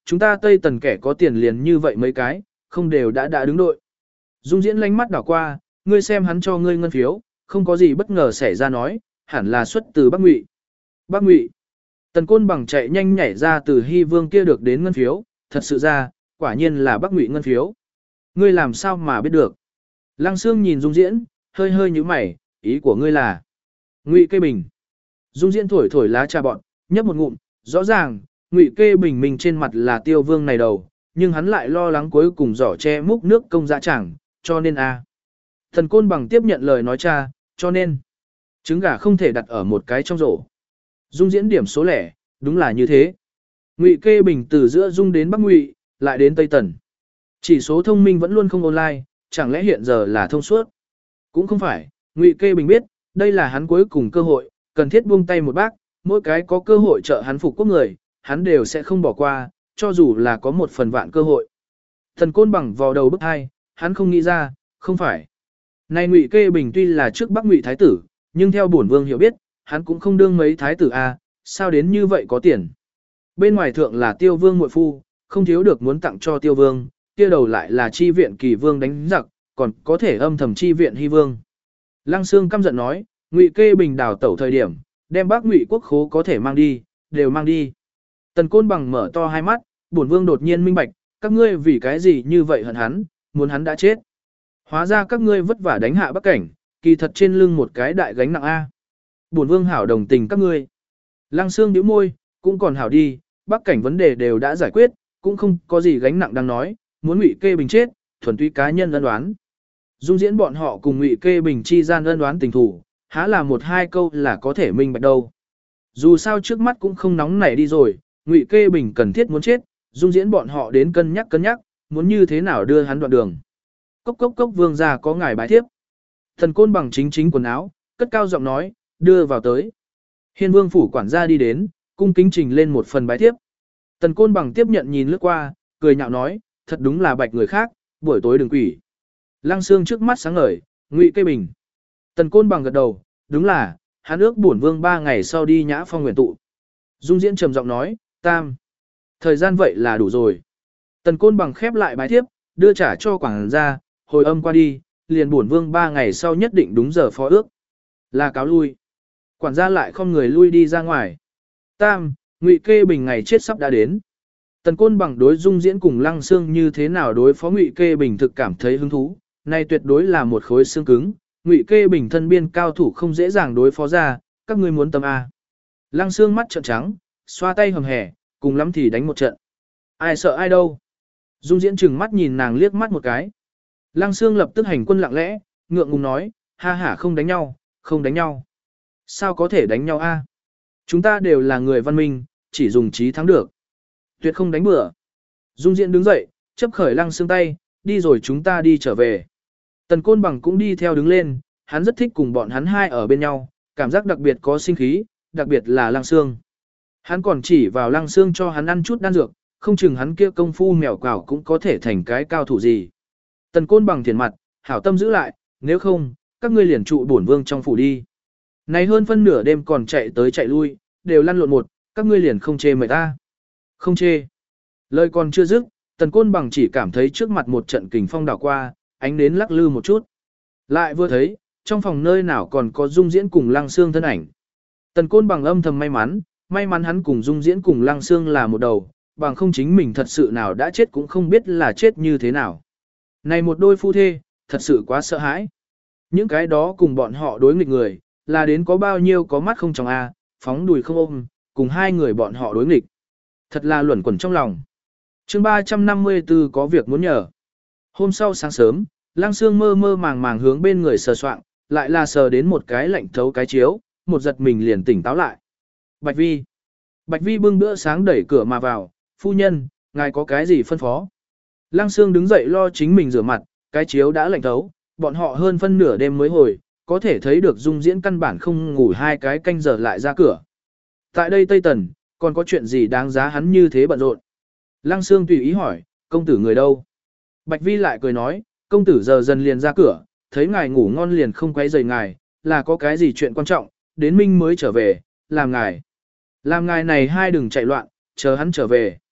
chúng ta Tây Tần kẻ có tiền liền như vậy mấy cái, không đều đã đã đứng đội. Dung Diễn lánh mắt đảo qua, ngươi xem hắn cho ngươi ngân phiếu, không có gì bất ngờ xảy ra nói, hẳn là xuất từ Bắc Ngụy. Bắc Ngụy. Tần Côn Bằng chạy nhanh nhảy ra từ Hy Vương kia được đến ngân phiếu, thật sự ra, quả nhiên là Bắc Ngụy ngân phiếu. Ngươi làm sao mà biết được? Lăng Sương nhìn Dung Diễn, hơi hơi nhíu mày, ý của ngươi là Ngụy Kê Bình. Dung Diễn thổi thổi lá trà bọn, nhấp một ngụm, rõ ràng, Ngụy Kê Bình mình trên mặt là Tiêu Vương này đầu, nhưng hắn lại lo lắng cuối cùng giỏ che múc nước công dã chẳng, cho nên a. À. Thần Côn Bằng tiếp nhận lời nói cha, cho nên trứng gà không thể đặt ở một cái trong rổ. Dung Diễn điểm số lẻ, đúng là như thế. Ngụy Kê Bình từ giữa Dung đến Bắc Ngụy, lại đến Tây Tần. Chỉ số thông minh vẫn luôn không online, chẳng lẽ hiện giờ là thông suốt? Cũng không phải, Ngụy Kê Bình biết, đây là hắn cuối cùng cơ hội, cần thiết buông tay một bác, mỗi cái có cơ hội trợ hắn phục quốc người, hắn đều sẽ không bỏ qua, cho dù là có một phần vạn cơ hội. Thần Côn Bằng vào đầu bức hai, hắn không nghĩ ra, không phải. Này Ngụy Kê Bình tuy là trước Bắc Ngụy thái tử, nhưng theo bổn vương hiểu biết, hắn cũng không đương mấy thái tử a, sao đến như vậy có tiền. Bên ngoài thượng là Tiêu Vương muội phu, không thiếu được muốn tặng cho Tiêu Vương, kia đầu lại là chi viện Kỳ Vương đánh giặc, còn có thể âm thầm chi viện Hy Vương. Lăng Sương căm giận nói, Ngụy Kê Bình đào tẩu thời điểm, đem Bắc Ngụy quốc khố có thể mang đi, đều mang đi. Tần Côn Bằng mở to hai mắt, bổn vương đột nhiên minh bạch, các ngươi vì cái gì như vậy hận hắn, muốn hắn đã chết. Hóa ra các ngươi vất vả đánh hạ Bắc Cảnh, kỳ thật trên lưng một cái đại gánh nặng a. Bổn vương hảo đồng tình các ngươi. Lăng Sương nhíu môi, cũng còn hảo đi, Bắc Cảnh vấn đề đều đã giải quyết, cũng không có gì gánh nặng đang nói, muốn Ngụy Kê Bình chết, thuần túy cá nhân ân oán. Dung Diễn bọn họ cùng Ngụy Kê Bình chi gian ân oán tình thủ, há là một hai câu là có thể minh bạch đâu. Dù sao trước mắt cũng không nóng nảy đi rồi, Ngụy Kê Bình cần thiết muốn chết, Dung Diễn bọn họ đến cân nhắc cân nhắc, muốn như thế nào đưa hắn đoạn đường. Cốc cốc cốc vương gia có ngài bái thiếp. Thần Côn Bằng chính chính quần áo, cất cao giọng nói, đưa vào tới. Hiên Vương phủ quản gia đi đến, cung kính trình lên một phần bái thiếp. Tần Côn Bằng tiếp nhận nhìn lướt qua, cười nhạo nói, thật đúng là bạch người khác, buổi tối đừng quỷ. Lăng Sương trước mắt sáng ngời, Ngụy Kê Bình. Tần Côn Bằng gật đầu, đúng là, hắn ước bổn vương ba ngày sau đi nhã phong nguyện tụ. Dung Diễn trầm giọng nói, tam. Thời gian vậy là đủ rồi. Tần Côn Bằng khép lại bái thiếp, đưa trả cho quản gia, hồi âm qua đi, liền bổn vương ba ngày sau nhất định đúng giờ phó ước. Là cáo lui. Quản gia lại không người lui đi ra ngoài. Tam, Ngụy Kê Bình ngày chết sắp đã đến. Tần Côn Bằng đối Dung Diễn cùng Lăng Sương như thế nào đối phó Ngụy Kê Bình thực cảm thấy hứng thú, này tuyệt đối là một khối xương cứng, Ngụy Kê Bình thân biên cao thủ không dễ dàng đối phó ra, các ngươi muốn tâm A. Lăng Sương mắt trợn trắng, xoa tay hầm hẻ, cùng lắm thì đánh một trận. Ai sợ ai đâu. Dung Diễn trừng mắt nhìn nàng liếc mắt một cái. Lăng Sương lập tức hành quân lặng lẽ, ngượng ngùng nói, ha ha không đánh nhau, không đánh nhau. Sao có thể đánh nhau a? Chúng ta đều là người văn minh, chỉ dùng trí thắng được. Tuyệt không đánh bừa. Dung Diễn đứng dậy, chấp khởi Lăng Sương tay, đi rồi chúng ta đi trở về. Tần Côn Bằng cũng đi theo đứng lên, hắn rất thích cùng bọn hắn hai ở bên nhau, cảm giác đặc biệt có sinh khí, đặc biệt là Lăng Sương. Hắn còn chỉ vào Lăng Sương cho hắn ăn chút đan dược, không chừng hắn kia công phu mèo quào cũng có thể thành cái cao thủ gì. Tần Côn Bằng thiền mặt, hảo tâm giữ lại, nếu không, các ngươi liền trụ bổn vương trong phủ đi. Này hơn phân nửa đêm còn chạy tới chạy lui, đều lăn lộn một, các ngươi liền không chê mệt ta. Không chê. Lời còn chưa dứt, Tần Côn Bằng chỉ cảm thấy trước mặt một trận kình phong đảo qua, ánh đến lắc lư một chút. Lại vừa thấy, trong phòng nơi nào còn có Dung Diễn cùng Lăng Sương thân ảnh. Tần Côn Bằng âm thầm may mắn, may mắn hắn cùng Dung Diễn cùng Lăng Sương là một đầu, bằng không chính mình thật sự nào đã chết cũng không biết là chết như thế nào. Này một đôi phu thê, thật sự quá sợ hãi. Những cái đó cùng bọn họ đối nghịch người, là đến có bao nhiêu có mắt không trong a, phóng đùi không ôm, cùng hai người bọn họ đối nghịch. Thật là luẩn quẩn trong lòng. Chương ba trăm năm mươi tư có việc muốn nhờ. Hôm sau sáng sớm, Lăng Sương mơ mơ màng màng hướng bên người sờ soạng, lại là sờ đến một cái lạnh thấu cái chiếu, một giật mình liền tỉnh táo lại. Bạch Vi. Bạch Vi bưng bữa sáng đẩy cửa mà vào, phu nhân, ngài có cái gì phân phó? Lăng Sương đứng dậy lo chính mình rửa mặt, cái chiếu đã lạnh thấu, bọn họ hơn phân nửa đêm mới hồi, có thể thấy được Dung Diễn căn bản không ngủ hai cái canh giờ lại ra cửa. Tại đây Tây Tần, còn có chuyện gì đáng giá hắn như thế bận rộn? Lăng Sương tùy ý hỏi, công tử người đâu? Bạch Vi lại cười nói, công tử giờ dần liền ra cửa, thấy ngài ngủ ngon liền không quấy rầy ngài, là có cái gì chuyện quan trọng, đến minh mới trở về, làm ngài. Làm ngài này hai đừng chạy loạn, chờ hắn trở về.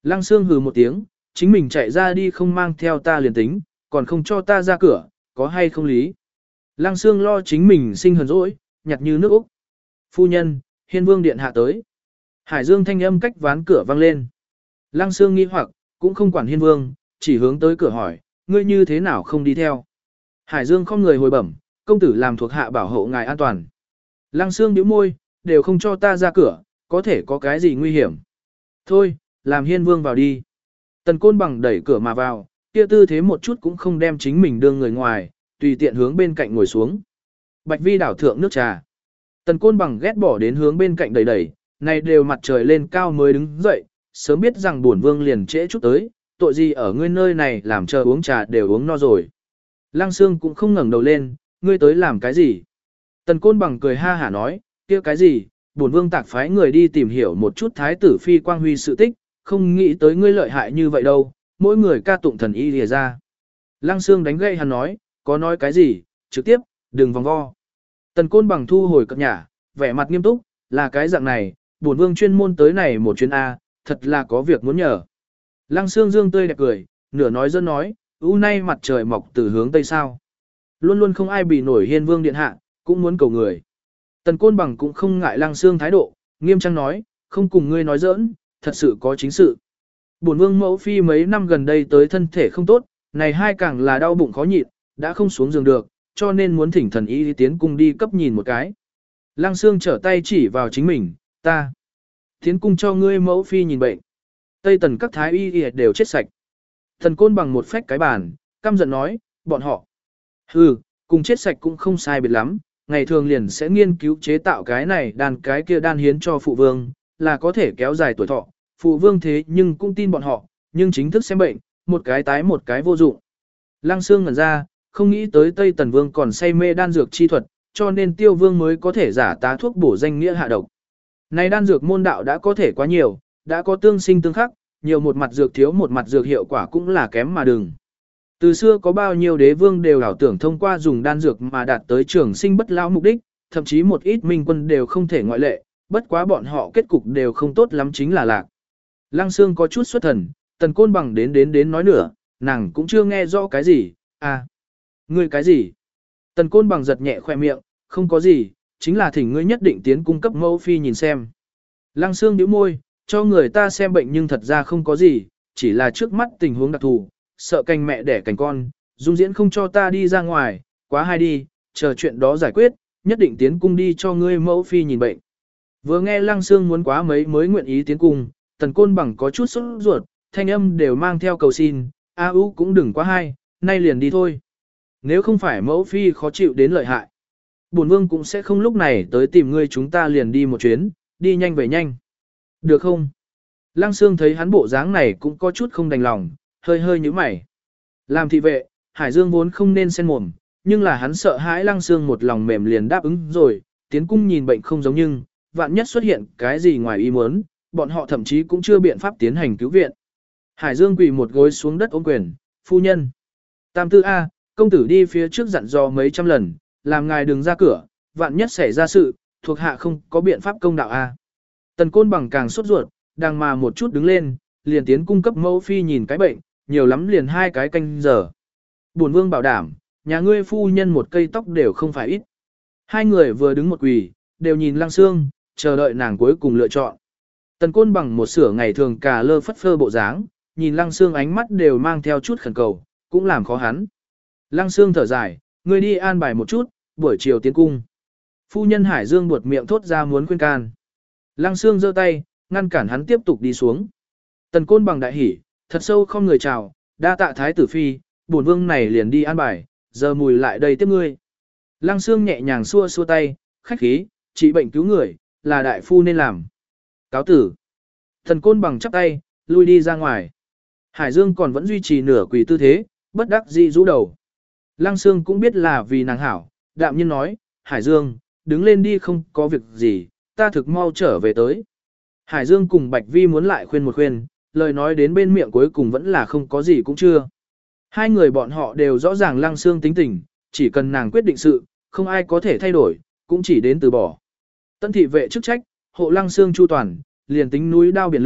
Lăng Sương hừ một tiếng, chính mình chạy ra đi không mang theo ta liền tính, còn không cho ta ra cửa, có hay không lý. Lăng Sương lo chính mình sinh hờn dỗi, nhặt như nước Úc. Phu nhân, Hiên Vương điện hạ tới. Hải Dương thanh âm cách ván cửa vang lên. Lăng Sương nghi hoặc, cũng không quản Hiên Vương, chỉ hướng tới cửa hỏi, ngươi như thế nào không đi theo. Hải Dương không người hồi bẩm, công tử làm thuộc hạ bảo hộ ngài an toàn. Lăng Sương bĩu môi, đều không cho ta ra cửa, có thể có cái gì nguy hiểm. Thôi, làm Hiên Vương vào đi. Tần Côn Bằng đẩy cửa mà vào, kia tư thế một chút cũng không đem chính mình đưa người ngoài, tùy tiện hướng bên cạnh ngồi xuống. Bạch Vi đảo thượng nước trà. Tần Côn Bằng ghét bỏ đến hướng bên cạnh đẩy đẩy, này đều mặt trời lên cao mới đứng dậy, sớm biết rằng bổn vương liền trễ chút tới, tội gì ở ngươi nơi này làm chờ uống trà đều uống no rồi. Lăng Sương cũng không ngẩng đầu lên, ngươi tới làm cái gì? Tần Côn Bằng cười ha hả nói, kia cái gì, bổn vương tạc phái người đi tìm hiểu một chút thái tử phi quang huy sự tích, không nghĩ tới ngươi lợi hại như vậy đâu, mỗi người ca tụng thần y lìa ra. Lăng Sương đánh gậy hắn nói, có nói cái gì, trực tiếp, đừng vòng vo. Tần Côn Bằng thu hồi cập nhả, vẻ mặt nghiêm túc, là cái dạng này, bổn vương chuyên môn tới này một chuyến A, thật là có việc muốn nhờ. Lăng Sương dương tươi đẹp cười, nửa nói dân nói, ưu nay mặt trời mọc từ hướng tây sao. Luôn luôn không ai bị nổi Hiên Vương điện hạ, cũng muốn cầu người. Tần Côn Bằng cũng không ngại Lăng Sương thái độ, nghiêm trang nói, không cùng ngươi nói giỡn, thật sự có chính sự. Bổn vương mẫu phi mấy năm gần đây tới thân thể không tốt, này hai càng là đau bụng khó nhịn, đã không xuống giường được, cho nên muốn thỉnh thần y tiến cung đi cấp nhìn một cái. Lăng Sương trở tay chỉ vào chính mình, ta tiến cung cho ngươi mẫu phi nhìn bệnh. Tây tần các thái y đều chết sạch. Thần Côn Bằng một phách cái bàn, căm giận nói, bọn họ. Hừ, cùng chết sạch cũng không sai biệt lắm, ngày thường liền sẽ nghiên cứu chế tạo cái này đàn cái kia đan hiến cho phụ vương, là có thể kéo dài tuổi thọ. Phụ vương thế nhưng cũng tin bọn họ, nhưng chính thức xem bệnh, một cái tái một cái vô dụng. Lăng Sương ngẩn ra, không nghĩ tới Tây Tần Vương còn say mê đan dược chi thuật, cho nên Tiêu Vương mới có thể giả tá thuốc bổ danh nghĩa hạ độc. Này đan dược môn đạo đã có thể quá nhiều, đã có tương sinh tương khắc, nhiều một mặt dược thiếu một mặt dược hiệu quả cũng là kém mà đừng. Từ xưa có bao nhiêu đế vương đều ảo tưởng thông qua dùng đan dược mà đạt tới trường sinh bất lão mục đích, thậm chí một ít minh quân đều không thể ngoại lệ, bất quá bọn họ kết cục đều không tốt lắm chính là lạc. Lăng Sương có chút xuất thần, Tần Côn Bằng đến đến đến nói nữa, nàng cũng chưa nghe rõ cái gì, à, ngươi cái gì? Tần Côn Bằng giật nhẹ khoe miệng, không có gì, chính là thỉnh ngươi nhất định tiến cung cấp mẫu phi nhìn xem. Lăng Sương nhíu môi, cho người ta xem bệnh nhưng thật ra không có gì, chỉ là trước mắt tình huống đặc thù, sợ canh mẹ đẻ canh con, Dung Diễn không cho ta đi ra ngoài, quá hay đi, chờ chuyện đó giải quyết, nhất định tiến cung đi cho ngươi mẫu phi nhìn bệnh. Vừa nghe Lăng Sương muốn quá mấy mới nguyện ý tiến cung, Tần Côn Bằng có chút sốt ruột, thanh âm đều mang theo cầu xin, a u cũng đừng quá hay, nay liền đi thôi. Nếu không phải mẫu phi khó chịu đến lợi hại, bổn vương cũng sẽ không lúc này tới tìm ngươi, chúng ta liền đi một chuyến, đi nhanh về nhanh. Được không? Lăng Sương thấy hắn bộ dáng này cũng có chút không đành lòng, hơi hơi nhíu mày. Làm thị vệ, Hải Dương vốn không nên xen mồm, nhưng là hắn sợ hãi Lăng Sương một lòng mềm liền đáp ứng rồi, tiến cung nhìn bệnh không giống nhưng, vạn nhất xuất hiện cái gì ngoài ý muốn, bọn họ thậm chí cũng chưa biện pháp tiến hành cứu viện. Hải Dương quỳ một gối xuống đất ôm quyền, phu nhân. Tam tư A, công tử đi phía trước dặn dò mấy trăm lần, làm ngài đừng ra cửa, vạn nhất xảy ra sự, thuộc hạ không có biện pháp công đạo A. Tần Côn Bằng càng sốt ruột, đang mà một chút đứng lên, liền tiến cung cấp mẫu phi nhìn cái bệnh, nhiều lắm liền hai cái canh giờ. Bổn vương bảo đảm, nhà ngươi phu nhân một cây tóc đều không phải ít. Hai người vừa đứng một quỳ, đều nhìn Lăng Sương, chờ đợi nàng cuối cùng lựa chọn. Tần Côn Bằng một sửa ngày thường cà lơ phất phơ bộ dáng, nhìn Lăng Sương ánh mắt đều mang theo chút khẩn cầu, cũng làm khó hắn. Lăng Sương thở dài, ngươi đi an bài một chút, buổi chiều tiến cung. Phu nhân Hải Dương buột miệng thốt ra muốn khuyên can. Lăng Sương giơ tay, ngăn cản hắn tiếp tục đi xuống. Tần Côn Bằng đại hỉ, thật sâu không người chào, đa tạ thái tử phi, bổn vương này liền đi an bài, giờ mùi lại đây tiếp ngươi. Lăng Sương nhẹ nhàng xua xua tay, khách khí, trị bệnh cứu người, là đại phu nên làm. Cáo tử. Tần Côn Bằng chắp tay, lui đi ra ngoài. Hải Dương còn vẫn duy trì nửa quỳ tư thế, bất đắc dĩ rũ đầu. Lăng Sương cũng biết là vì nàng hảo, đạm nhiên nói, Hải Dương, đứng lên đi không có việc gì, ta thực mau trở về tới. Hải Dương cùng Bạch Vi muốn lại khuyên một khuyên, lời nói đến bên miệng cuối cùng vẫn là không có gì cũng chưa. Hai người bọn họ đều rõ ràng Lăng Sương tính tình, chỉ cần nàng quyết định sự, không ai có thể thay đổi, cũng chỉ đến từ bỏ. Tân thị vệ chức trách, hộ Lăng Sương chu toàn, liền tính núi đao biển lửa,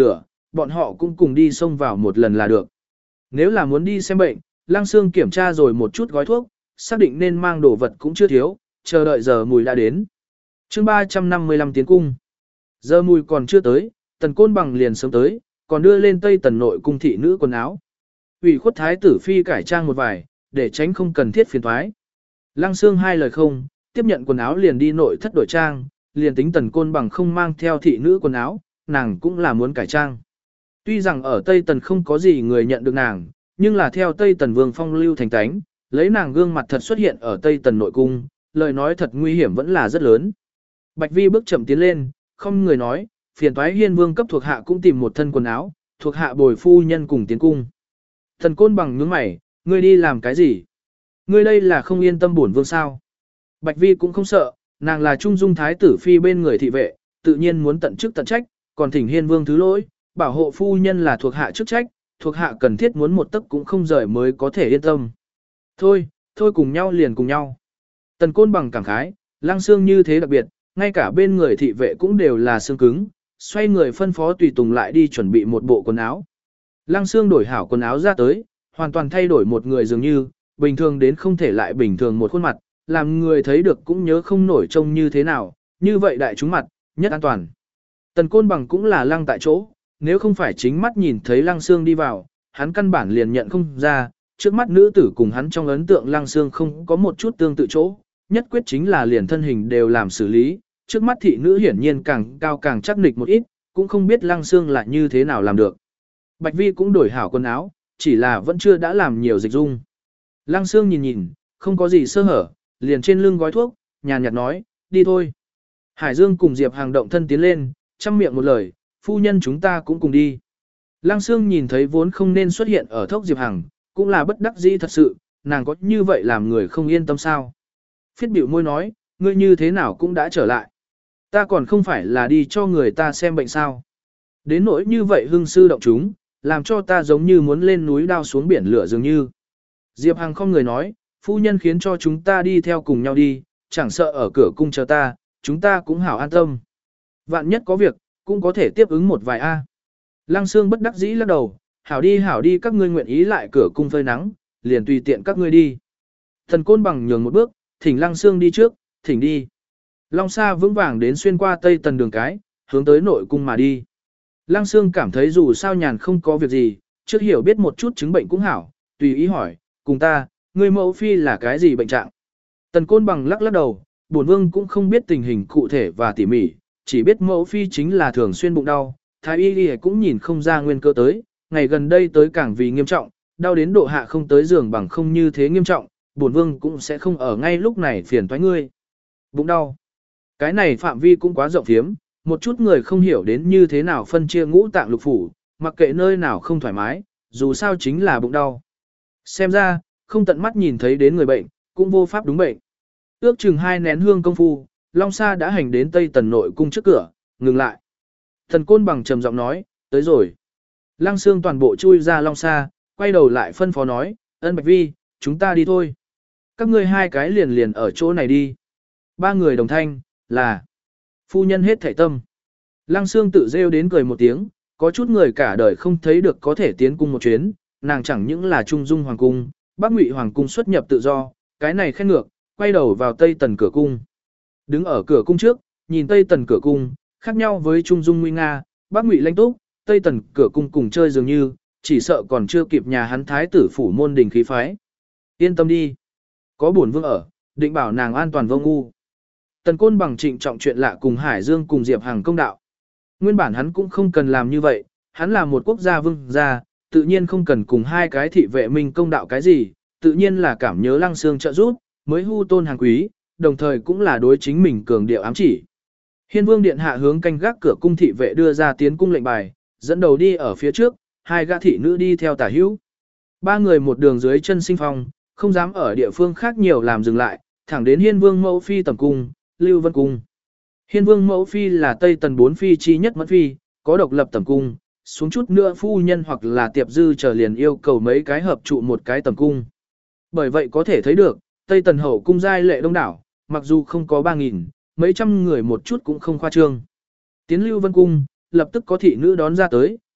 bọn họ cũng cùng đi xông vào một lần là được. Nếu là muốn đi xem bệnh, Lăng Sương kiểm tra rồi một chút gói thuốc, xác định nên mang đồ vật cũng chưa thiếu, chờ đợi giờ mùi đã đến. chương ba trăm năm mươi lăm tiến cung. Giờ mùi còn chưa tới, Tần Côn Bằng liền sớm tới, còn đưa lên Tây Tần nội cung thị nữ quần áo. Ủy khuất thái tử phi cải trang một vài, để tránh không cần thiết phiền toái. Lăng Sương hai lời không, tiếp nhận quần áo liền đi nội thất đổi trang, liền tính Tần Côn Bằng không mang theo thị nữ quần áo, nàng cũng là muốn cải trang. Tuy rằng ở Tây Tần không có gì người nhận được nàng, nhưng là theo Tây Tần Vương phong lưu thành tánh, lấy nàng gương mặt thật xuất hiện ở Tây Tần nội cung, lời nói thật nguy hiểm vẫn là rất lớn. Bạch Vi bước chậm tiến lên, không người nói, phiền toái Hiên Vương cấp thuộc hạ cũng tìm một thân quần áo, thuộc hạ bồi phu nhân cùng tiến cung. Thần Côn Bằng nhướng mày, ngươi đi làm cái gì? Ngươi đây là không yên tâm bổn vương sao? Bạch Vi cũng không sợ, nàng là trung dung thái tử phi bên người thị vệ, tự nhiên muốn tận chức tận trách, còn thỉnh Hiên Vương thứ lỗi, bảo hộ phu nhân là thuộc hạ chức trách, thuộc hạ cần thiết muốn một tấc cũng không rời mới có thể yên tâm. Thôi, thôi cùng nhau liền cùng nhau. Tần Côn Bằng cảm khái, Lăng Sương như thế đặc biệt, ngay cả bên người thị vệ cũng đều là xương cứng, xoay người phân phó tùy tùng lại đi chuẩn bị một bộ quần áo. Lăng Sương đổi hảo quần áo ra tới, hoàn toàn thay đổi một người dường như, bình thường đến không thể lại bình thường một khuôn mặt, làm người thấy được cũng nhớ không nổi trông như thế nào, như vậy đại chúng mặt, nhất an toàn. Tần Côn Bằng cũng là lăng tại chỗ, nếu không phải chính mắt nhìn thấy Lăng Sương đi vào, hắn căn bản liền nhận không ra, trước mắt nữ tử cùng hắn trong ấn tượng Lăng Sương không có một chút tương tự chỗ, nhất quyết chính là liền thân hình đều làm xử lý, trước mắt thị nữ hiển nhiên càng cao càng chắc nịch một ít, cũng không biết Lăng Sương là như thế nào làm được. Bạch Vi cũng đổi hảo quần áo, chỉ là vẫn chưa đã làm nhiều dịch dung. Lăng Sương nhìn nhìn, không có gì sơ hở, liền trên lưng gói thuốc, nhàn nhạt nói, đi thôi. Hải Dương cùng Diệp Hàng động thân tiến lên, chăm miệng một lời, phu nhân chúng ta cũng cùng đi. Lăng Sương nhìn thấy vốn không nên xuất hiện ở thốc Diệp Hằng, cũng là bất đắc dĩ thật sự, nàng có như vậy làm người không yên tâm sao. Phiết biểu môi nói, ngươi như thế nào cũng đã trở lại. Ta còn không phải là đi cho người ta xem bệnh sao. Đến nỗi như vậy hưng sư động chúng, làm cho ta giống như muốn lên núi đao xuống biển lửa dường như. Diệp Hằng không người nói, phu nhân khiến cho chúng ta đi theo cùng nhau đi, chẳng sợ ở cửa cung chờ ta, chúng ta cũng hảo an tâm. Vạn nhất có việc, cũng có thể tiếp ứng một vài A. Lăng Sương bất đắc dĩ lắc đầu, hảo đi hảo đi các ngươi nguyện ý lại cửa cung phơi nắng, liền tùy tiện các ngươi đi. Thần Côn Bằng nhường một bước, thỉnh Lăng Sương đi trước, thỉnh đi. Long Sa vững vàng đến xuyên qua Tây Tần đường cái, hướng tới nội cung mà đi. Lăng Sương cảm thấy dù sao nhàn không có việc gì, trước hiểu biết một chút chứng bệnh cũng hảo, tùy ý hỏi, cùng ta, người mẫu phi là cái gì bệnh trạng? Tần Côn Bằng lắc lắc đầu, bổn vương cũng không biết tình hình cụ thể và tỉ mỉ, chỉ biết mẫu phi chính là thường xuyên bụng đau, thái y y cũng nhìn không ra nguyên cơ tới, ngày gần đây tới càng vì nghiêm trọng, đau đến độ hạ không tới giường bằng không như thế nghiêm trọng, bổn vương cũng sẽ không ở ngay lúc này phiền toái ngươi. Bụng đau. Cái này phạm vi cũng quá rộng phiếm, một chút người không hiểu đến như thế nào phân chia ngũ tạng lục phủ, mặc kệ nơi nào không thoải mái, dù sao chính là bụng đau. Xem ra, không tận mắt nhìn thấy đến người bệnh, cũng vô pháp đúng bệnh. Ước chừng hai nén hương công phu, Long Sa đã hành đến Tây Tần nội cung trước cửa, ngừng lại. Thần Côn Bằng trầm giọng nói, tới rồi. Lăng Sương toàn bộ chui ra Long Sa, quay đầu lại phân phó nói, ân Bạch Vi, chúng ta đi thôi. Các ngươi hai cái liền liền ở chỗ này đi. Ba người đồng thanh, là phu nhân hết thảy tâm. Lăng Sương tự rêu đến cười một tiếng, có chút người cả đời không thấy được có thể tiến cung một chuyến, nàng chẳng những là trung dung hoàng cung, Bắc Ngụy hoàng cung xuất nhập tự do, cái này khen ngược, quay đầu vào Tây Tần cửa cung. Đứng ở cửa cung trước, nhìn Tây Tần cửa cung, khác nhau với Trung Dung nguy nga, Bắc Ngụy lãnh túc, Tây Tần cửa cung cùng chơi dường như, chỉ sợ còn chưa kịp nhà hắn thái tử phủ môn đình khí phái. Yên tâm đi, có bổn vương ở, định bảo nàng an toàn vô ngu. Tần Côn Bằng trịnh trọng chuyện lạ cùng Hải Dương cùng Diệp Hằng công đạo. Nguyên bản hắn cũng không cần làm như vậy, hắn là một quốc gia vương gia, tự nhiên không cần cùng hai cái thị vệ minh công đạo cái gì, tự nhiên là cảm nhớ Lăng Sương trợ giúp, mới hu tôn hàng quý, đồng thời cũng là đối chính mình cường điệu ám chỉ. Hiên Vương điện hạ hướng canh gác cửa cung thị vệ đưa ra tiến cung lệnh bài, dẫn đầu đi ở phía trước, hai gã thị nữ đi theo tả hữu. Ba người một đường dưới chân sinh phong, không dám ở địa phương khác nhiều làm dừng lại, thẳng đến Hiên Vương mẫu phi tầm cung, Lưu Vân cung. Hiên Vương mẫu phi là Tây Tần bốn phi chi nhất Mẫn phi, có độc lập tầm cung, xuống chút nữa phu nhân hoặc là tiệp dư trở liền yêu cầu mấy cái hợp trụ một cái tầm cung. Bởi vậy có thể thấy được, Tây Tần hậu cung giai lệ đông đảo, mặc dù không có ba nghìn, mấy trăm người một chút cũng không khoa trương. Tiến Lưu Vân cung, lập tức có thị nữ đón ra tới,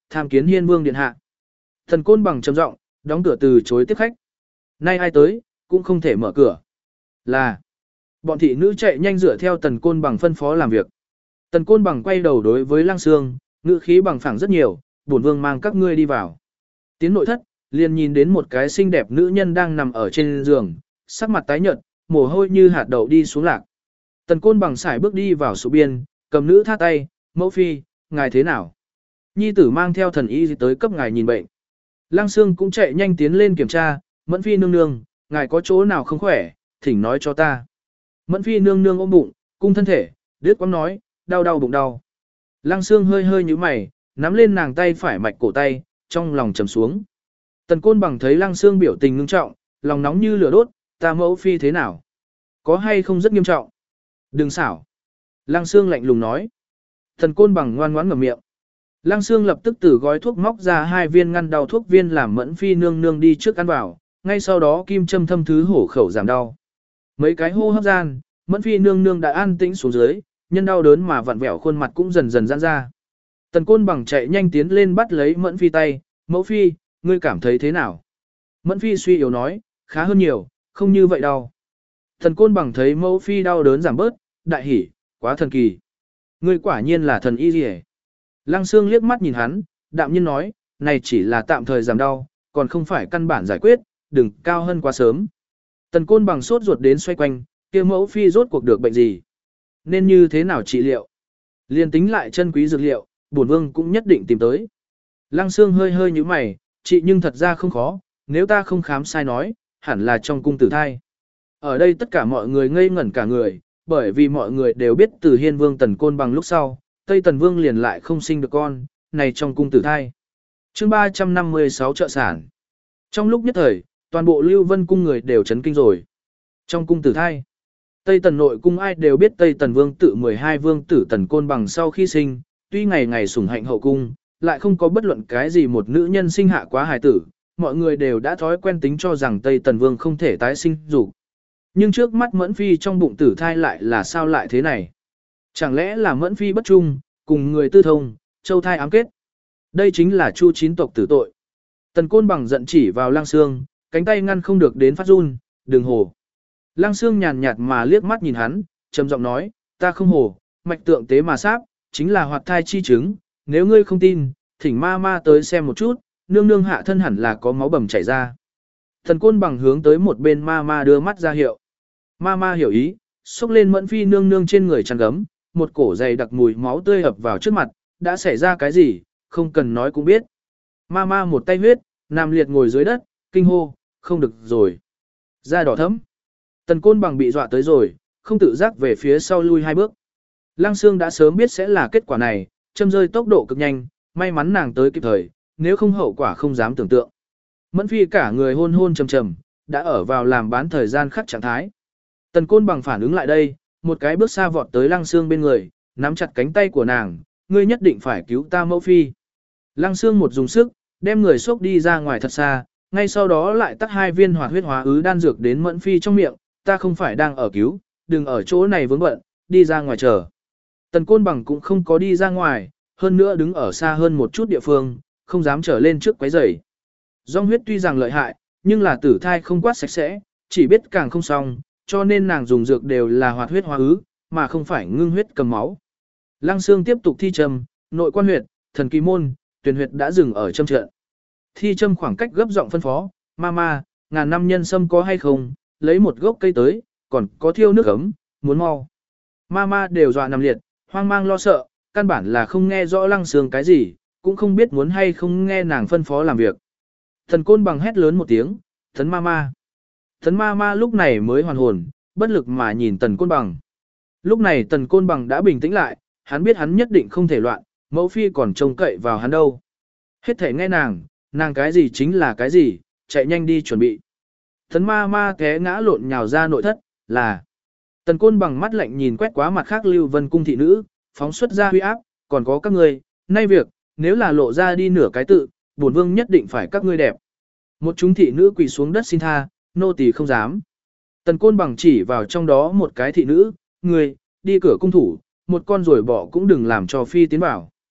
tham kiến hiên vương điện hạ. Tần Côn Bằng trầm giọng, đóng cửa từ chối tiếp khách. Nay ai tới, cũng không thể mở cửa. Là, bọn thị nữ chạy nhanh dựa theo Tần Côn Bằng phân phó làm việc. Tần Côn Bằng quay đầu đối với Lăng Sương, ngữ khí bằng phẳng rất nhiều, bổn vương mang các ngươi đi vào. Tiến nội thất, liền nhìn đến một cái xinh đẹp nữ nhân đang nằm ở trên giường, sắc mặt tái nhợt, mồ hôi như hạt đậu đi xuống lạc. Tần Côn Bằng sải bước đi vào số biên, cầm nữ tha tay, mẫu phi, ngài thế nào? Nhi tử mang theo thần y tới cấp ngài nhìn bệnh. Lăng Sương cũng chạy nhanh tiến lên kiểm tra, Mẫn phi nương nương, ngài có chỗ nào không khỏe, thỉnh nói cho ta. Mẫn phi nương nương ôm bụng, cung thân thể, đứt quãng nói, đau đau bụng đau. Lăng Sương hơi hơi nhíu mày, nắm lên nàng tay phải mạch cổ tay, trong lòng trầm xuống. Tần Côn Bằng thấy Lăng Sương biểu tình ngưng trọng, lòng nóng như lửa đốt, ta mẫu phi thế nào? Có hay không rất nghiêm trọng? Đừng xảo. Lăng Sương lạnh lùng nói. Tần Côn Bằng ngoan ngoãn ngậm miệng. Lăng Sương lập tức từ gói thuốc móc ra hai viên ngăn đau thuốc viên làm Mẫn phi nương nương đi trước ăn vào, ngay sau đó kim châm thâm thứ hổ khẩu giảm đau. Mấy cái hô hấp gian, Mẫn phi nương nương đã an tĩnh xuống dưới, nhân đau đớn mà vặn vẹo khuôn mặt cũng dần dần giãn ra. Tần Côn Bằng chạy nhanh tiến lên bắt lấy Mẫn phi tay, mẫu phi, ngươi cảm thấy thế nào? Mẫn phi suy yếu nói, khá hơn nhiều, không như vậy đâu. Tần Côn Bằng thấy mẫu phi đau đớn giảm bớt, đại hỉ, quá thần kỳ. Ngươi quả nhiên là thần y rìa. Lăng Sương liếc mắt nhìn hắn, đạm nhiên nói, này chỉ là tạm thời giảm đau, còn không phải căn bản giải quyết, đừng cao hơn quá sớm. Tần Côn Bằng sốt ruột đến xoay quanh, kia mẫu phi rốt cuộc được bệnh gì? Nên như thế nào trị liệu? Liên tính lại chân quý dược liệu, bổn vương cũng nhất định tìm tới. Lăng Sương hơi hơi như mày, trị nhưng thật ra không khó, nếu ta không khám sai nói, hẳn là trong cung tử thai. Ở đây tất cả mọi người ngây ngẩn cả người, bởi vì mọi người đều biết từ Hiên Vương Tần Côn Bằng lúc sau, Tây Tần Vương liền lại không sinh được con, này trong cung tử thai. Chương ba trăm năm mươi sáu trợ sản. Trong lúc nhất thời, toàn bộ Lưu Vân cung người đều chấn kinh rồi. Trong cung tử thai, Tây Tần nội cung ai đều biết Tây Tần Vương tự mười hai vương tử Tần Côn Bằng sau khi sinh, tuy ngày ngày sủng hạnh hậu cung, lại không có bất luận cái gì một nữ nhân sinh hạ quá hài tử, mọi người đều đã thói quen tính cho rằng Tây Tần Vương không thể tái sinh dục. Nhưng trước mắt Mẫn phi trong bụng tử thai lại là sao lại thế này? Chẳng lẽ là Mẫn phi bất trung, cùng người tư thông, châu thai ám kết? Đây chính là Chu chín tộc tử tội. Tần Côn Bằng giận chỉ vào Lăng Sương, cánh tay ngăn không được đến phát run, đừng hồ. Lăng Sương nhàn nhạt mà liếc mắt nhìn hắn, trầm giọng nói, ta không hồ, mạch tượng tế mà sáp, chính là hoạt thai chi chứng, nếu ngươi không tin, thỉnh ma ma tới xem một chút, nương nương hạ thân hẳn là có máu bầm chảy ra. Tần Côn Bằng hướng tới một bên ma ma đưa mắt ra hiệu. Ma ma hiểu ý, xúc lên Mẫn phi nương nương trên người chăn gấm, một cổ dày đặc mùi máu tươi ập vào trước mặt, đã xảy ra cái gì, không cần nói cũng biết. Ma ma một tay huyết, nằm liệt ngồi dưới đất, kinh hô, không được rồi. Da đỏ thẫm. Tần Côn Bằng bị dọa tới rồi, không tự giác về phía sau lui hai bước. Lăng Sương đã sớm biết sẽ là kết quả này, châm rơi tốc độ cực nhanh, may mắn nàng tới kịp thời, nếu không hậu quả không dám tưởng tượng. Mẫn phi cả người hôn hôn trầm trầm, đã ở vào làm bán thời gian khắc trạng thái. Tần Côn Bằng phản ứng lại đây, một cái bước xa vọt tới Lăng Sương bên người, nắm chặt cánh tay của nàng, ngươi nhất định phải cứu ta mẫu phi. Lăng Sương một dùng sức, đem người xốc đi ra ngoài thật xa, ngay sau đó lại tắt hai viên hoạt huyết hóa ứ đan dược đến Mẫn phi trong miệng, ta không phải đang ở cứu, đừng ở chỗ này vướng bận, đi ra ngoài chờ. Tần Côn Bằng cũng không có đi ra ngoài, hơn nữa đứng ở xa hơn một chút địa phương, không dám trở lên trước quấy rầy. Dòng huyết tuy rằng lợi hại, nhưng là tử thai không quát sạch sẽ, chỉ biết càng không xong, cho nên nàng dùng dược đều là hoạt huyết hóa ứ, mà không phải ngưng huyết cầm máu. Lăng Sương tiếp tục thi châm, nội quan huyệt, thần kỳ môn, tuyển huyệt đã dừng ở châm trận. Thi châm khoảng cách gấp giọng phân phó, mama, ngàn năm nhân sâm có hay không, lấy một gốc cây tới, còn có thiêu nước ấm, muốn mau. Mama đều dọa nằm liệt, hoang mang lo sợ, căn bản là không nghe rõ Lăng Sương cái gì, cũng không biết muốn hay không nghe nàng phân phó làm việc. Thần Côn Bằng hét lớn một tiếng, Tấn Mama. Tấn Mama lúc này mới hoàn hồn, bất lực mà nhìn Tần Côn Bằng. Lúc này Tần Côn Bằng đã bình tĩnh lại, hắn biết hắn nhất định không thể loạn, mẫu phi còn trông cậy vào hắn đâu. Hết thể nghe nàng, nàng cái gì chính là cái gì, chạy nhanh đi chuẩn bị. Tấn Mama té ngã lộn nhào ra nội thất, là. Tần Côn Bằng mắt lạnh nhìn quét quá mặt khác Lưu Vân cung thị nữ, phóng xuất ra huy áp, còn có các ngươi, nay việc, nếu là lộ ra đi nửa cái tự, bổn vương nhất định phải các ngươi đẹp. Một chúng thị nữ quỳ xuống đất xin tha, nô tỳ không dám. Tần Côn Bằng chỉ vào trong đó một cái thị nữ, người, đi cửa cung thủ, một con rồi bỏ cũng đừng làm cho phi tiến vào.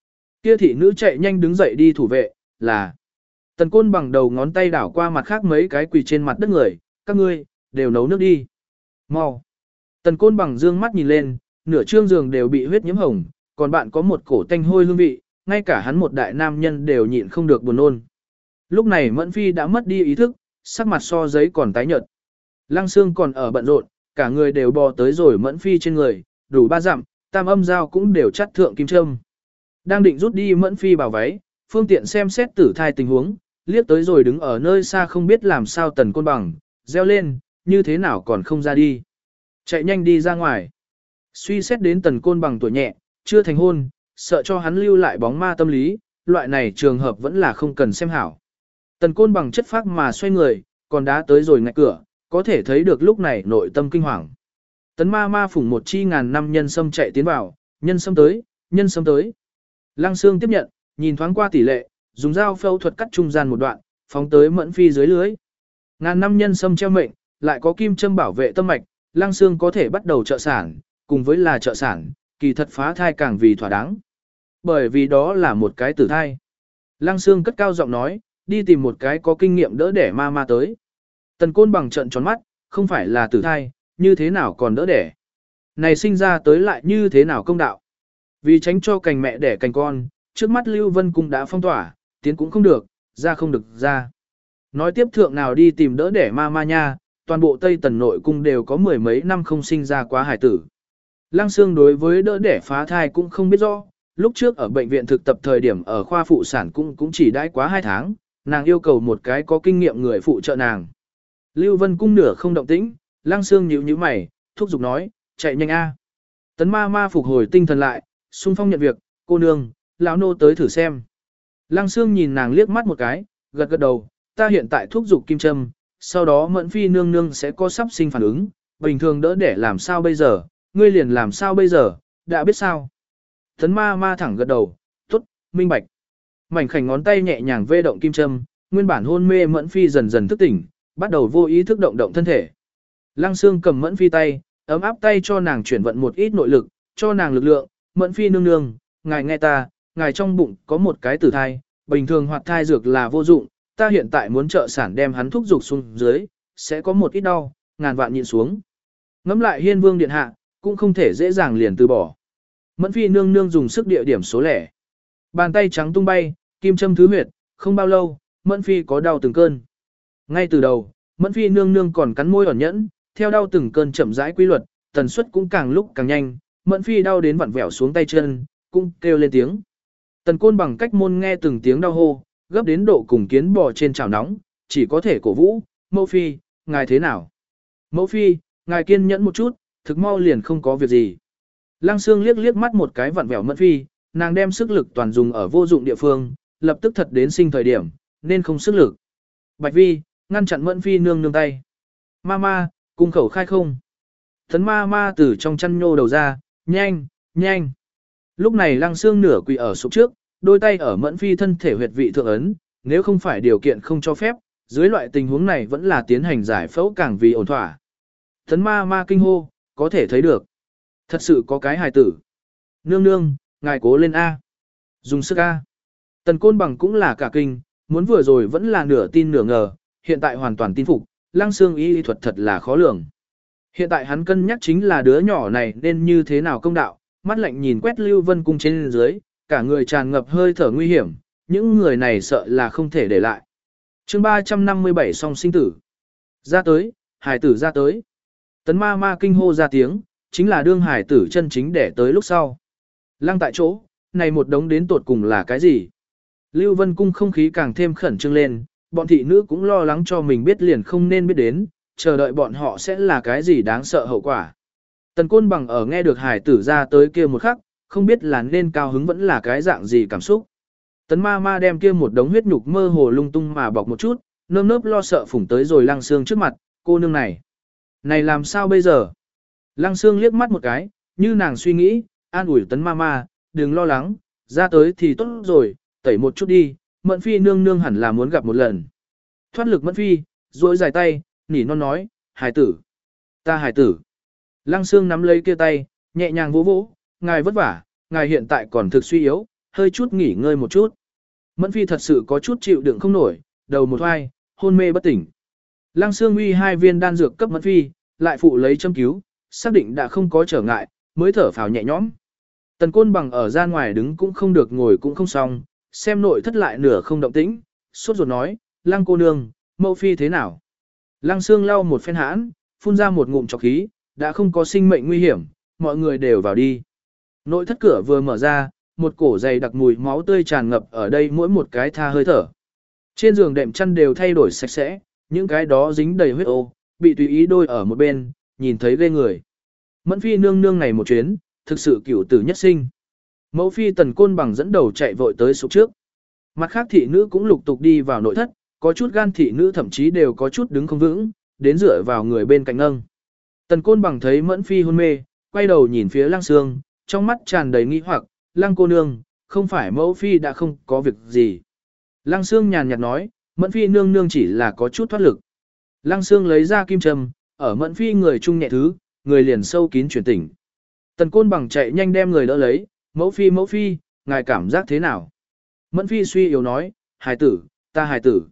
Kia thị nữ chạy nhanh đứng dậy đi thủ vệ, là. Tần Côn bằng đầu ngón tay đảo qua mặt khác mấy cái quỳ trên mặt đất người, các ngươi, đều nấu nước đi. Mau. Tần Côn bằng dương mắt nhìn lên, nửa trương giường đều bị huyết nhiễm hồng, còn bạn có một cổ tanh hôi hương vị, ngay cả hắn một đại nam nhân đều nhịn không được buồn nôn. Lúc này Mẫn Phi đã mất đi ý thức, sắc mặt so giấy còn tái nhợt. Lăng Xương còn ở bận rộn, cả người đều bò tới rồi Mẫn Phi trên người, đủ ba dặm, tam âm dao cũng đều chắt thượng kim châm. Đang định rút đi Mẫn Phi bảo váy, phương tiện xem xét tử thai tình huống, liếc tới rồi đứng ở nơi xa không biết làm sao Tần Côn bằng, reo lên, như thế nào còn không ra đi. Chạy nhanh đi ra ngoài. Suy xét đến Tần Côn bằng tuổi nhẹ, chưa thành hôn, sợ cho hắn lưu lại bóng ma tâm lý, loại này trường hợp vẫn là không cần xem hảo. Tần Côn bằng chất phác mà xoay người, còn đá tới rồi ngạch cửa, có thể thấy được lúc này nội tâm kinh hoàng. Tấn ma ma phủng một chi ngàn năm nhân sâm chạy tiến vào, nhân sâm tới, nhân sâm tới. Lăng Xương tiếp nhận, nhìn thoáng qua tỷ lệ, dùng dao phẫu thuật cắt trung gian một đoạn, phóng tới Mẫn Phi dưới lưới. Ngàn năm nhân sâm treo mệnh, lại có kim châm bảo vệ tâm mạch, Lăng Xương có thể bắt đầu trợ sản, cùng với là trợ sản, kỳ thật phá thai càng vì thỏa đáng. Bởi vì đó là một cái tử thai. Lăng Xương cất cao giọng nói, đi tìm một cái có kinh nghiệm đỡ đẻ ma ma tới. Tần Côn bằng trận tròn mắt, không phải là tử thai, như thế nào còn đỡ đẻ. Này sinh ra tới lại như thế nào công đạo. Vì tránh cho cành mẹ đẻ cành con, trước mắt Lưu Vân Cung đã phong tỏa, tiến cũng không được, ra không được ra. Nói tiếp thượng nào đi tìm đỡ đẻ ma ma nha, toàn bộ Tây Tần nội cung đều có mười mấy năm không sinh ra quá hải tử. Lăng Xương đối với đỡ đẻ phá thai cũng không biết rõ, lúc trước ở bệnh viện thực tập thời điểm ở khoa phụ sản cũng cũng chỉ đãi quá hai tháng, nàng yêu cầu một cái có kinh nghiệm người phụ trợ nàng. Lưu Vân Cung nửa không động tĩnh, Lăng Xương nhíu nhíu mày, thúc giục nói, chạy nhanh a. Tấn ma ma phục hồi tinh thần lại, xung phong nhận việc, cô nương, lão nô tới thử xem. Lăng Xương nhìn nàng liếc mắt một cái, gật gật đầu, ta hiện tại thúc giục kim châm, sau đó Mẫn Phi nương nương sẽ có sắp sinh phản ứng, bình thường đỡ để làm sao bây giờ, ngươi liền làm sao bây giờ, đã biết sao. Tấn ma ma thẳng gật đầu, tốt, minh bạch. Mảnh khảnh ngón tay nhẹ nhàng vê động kim châm, nguyên bản hôn mê Mẫn Phi dần dần thức tỉnh, bắt đầu vô ý thức động động thân thể. Lăng Xương cầm Mẫn Phi tay, ấm áp tay cho nàng chuyển vận một ít nội lực, cho nàng lực lượng, Mẫn Phi nương nương, ngài nghe ta, ngài trong bụng có một cái tử thai, bình thường hoạt thai dược là vô dụng, ta hiện tại muốn trợ sản đem hắn thúc dục xuống dưới, sẽ có một ít đau, ngàn vạn nhịn xuống. Ngắm lại Hiên Vương điện hạ, cũng không thể dễ dàng liền từ bỏ. Mẫn Phi nương nương dùng sức địa điểm số lẻ. Bàn tay trắng tung bay, kim châm thứ huyệt, không bao lâu, Mẫn Phi có đau từng cơn. Ngay từ đầu, Mẫn Phi nương nương còn cắn môi ẩn nhẫn, theo đau từng cơn chậm rãi quy luật, tần suất cũng càng lúc càng nhanh, Mẫn Phi đau đến vặn vẹo xuống tay chân, cũng kêu lên tiếng. Tần Côn bằng cách môn nghe từng tiếng đau hô, gấp đến độ cùng kiến bò trên chảo nóng, chỉ có thể cổ vũ, mẫu phi, ngài thế nào? Mẫu phi, ngài kiên nhẫn một chút, thực mau liền không có việc gì. Lăng Xương liếc liếc mắt một cái vặn vẹo Mẫn Phi, nàng đem sức lực toàn dùng ở vô dụng địa phương, lập tức thật đến sinh thời điểm, nên không sức lực. Bạch Vi, ngăn chặn Mẫn Phi nương nương tay. Mama, cung khẩu khai không. Tấn ma ma từ trong chăn nhô đầu ra, nhanh, nhanh. Lúc này Lăng Xương nửa quỳ ở sụp trước, đôi tay ở Mẫn Phi thân thể huyệt vị thượng ấn, nếu không phải điều kiện không cho phép, dưới loại tình huống này vẫn là tiến hành giải phẫu càng vì ổn thỏa. Tấn ma ma kinh hô, có thể thấy được. Thật sự có cái hài tử. Nương nương, ngài cố lên A. Dùng sức A. Tần Côn bằng cũng là cả kinh, muốn vừa rồi vẫn là nửa tin nửa ngờ, hiện tại hoàn toàn tin phục, Lăng Xương y thuật thật là khó lường. Hiện tại hắn cân nhắc chính là đứa nhỏ này nên như thế nào công đạo, mắt lạnh nhìn quét Lưu Vân Cung trên dưới, cả người tràn ngập hơi thở nguy hiểm, những người này sợ là không thể để lại. Chương ba trăm năm mươi bảy song sinh tử. Ra tới, hải tử ra tới. Tấn ma ma kinh hô ra tiếng, chính là đương hải tử chân chính để tới lúc sau. Lăng tại chỗ, này một đống đến tột cùng là cái gì? Lưu Vân Cung không khí càng thêm khẩn trương lên, bọn thị nữ cũng lo lắng cho mình biết liền không nên biết đến, chờ đợi bọn họ sẽ là cái gì đáng sợ hậu quả. Tần Côn bằng ở nghe được hải tử ra tới kia một khắc, không biết là nên cao hứng vẫn là cái dạng gì cảm xúc. Tấn ma ma đem kia một đống huyết nhục mơ hồ lung tung mà bọc một chút, nơm nớp lo sợ phủng tới rồi Lăng Xương trước mặt, cô nương này. Này làm sao bây giờ? Lăng Xương liếc mắt một cái, như nàng suy nghĩ, an ủi Tấn ma ma, đừng lo lắng, ra tới thì tốt rồi, tẩy một chút đi, Mẫn Phi nương nương hẳn là muốn gặp một lần. Thoát lực Mẫn Phi, duỗi dài tay, nỉ non nói, hài tử, ta hài tử. Lăng Xương nắm lấy kia tay, nhẹ nhàng vỗ vỗ, ngài vất vả, ngài hiện tại còn thực suy yếu, hơi chút nghỉ ngơi một chút. Mẫn Phi thật sự có chút chịu đựng không nổi, đầu một hoai, hôn mê bất tỉnh. Lăng Sương uy hai viên đan dược cấp Mẫn Phi, lại phụ lấy châm cứu, xác định đã không có trở ngại, mới thở phào nhẹ nhõm. Tần Côn Bằng ở gian ngoài đứng cũng không được ngồi cũng không xong, xem nội thất lại nửa không động tĩnh, sốt ruột nói, Lăng cô nương, mẫu phi thế nào? Lăng Sương lau một phen hãn, phun ra một ngụm trọc khí, đã không có sinh mệnh nguy hiểm, mọi người đều vào đi. Nội thất cửa vừa mở ra, một cổ dày đặc mùi máu tươi tràn ngập ở đây mỗi một cái tha hơi thở. Trên giường đệm chăn đều thay đổi sạch sẽ, những cái đó dính đầy huyết ô, bị tùy ý đôi ở một bên, nhìn thấy ghê người. Mẫn Phi nương nương này một chuyến, thực sự cửu tử nhất sinh. Mẫu Phi Tần Côn Bằng dẫn đầu chạy vội tới sụp trước. Mặt khác thị nữ cũng lục tục đi vào nội thất, có chút gan thị nữ thậm chí đều có chút đứng không vững, đến dựa vào người bên cạnh nâng. Tần Côn Bằng thấy Mẫn Phi hôn mê, quay đầu nhìn phía Lăng Sương, trong mắt tràn đầy nghi hoặc, Lăng cô nương, không phải mẫu Phi đã không có việc gì. Lăng Sương nhàn nhạt nói, Mẫn Phi nương nương chỉ là có chút thoát lực. Lăng Sương lấy ra kim châm, ở Mẫn Phi người trung nhẹ thứ, người liền sâu kín chuyển tỉnh. Tần Côn Bằng chạy nhanh đem người đỡ lấy, mẫu Phi mẫu Phi, ngài cảm giác thế nào? Mẫn Phi suy yếu nói, hài tử, ta hài tử.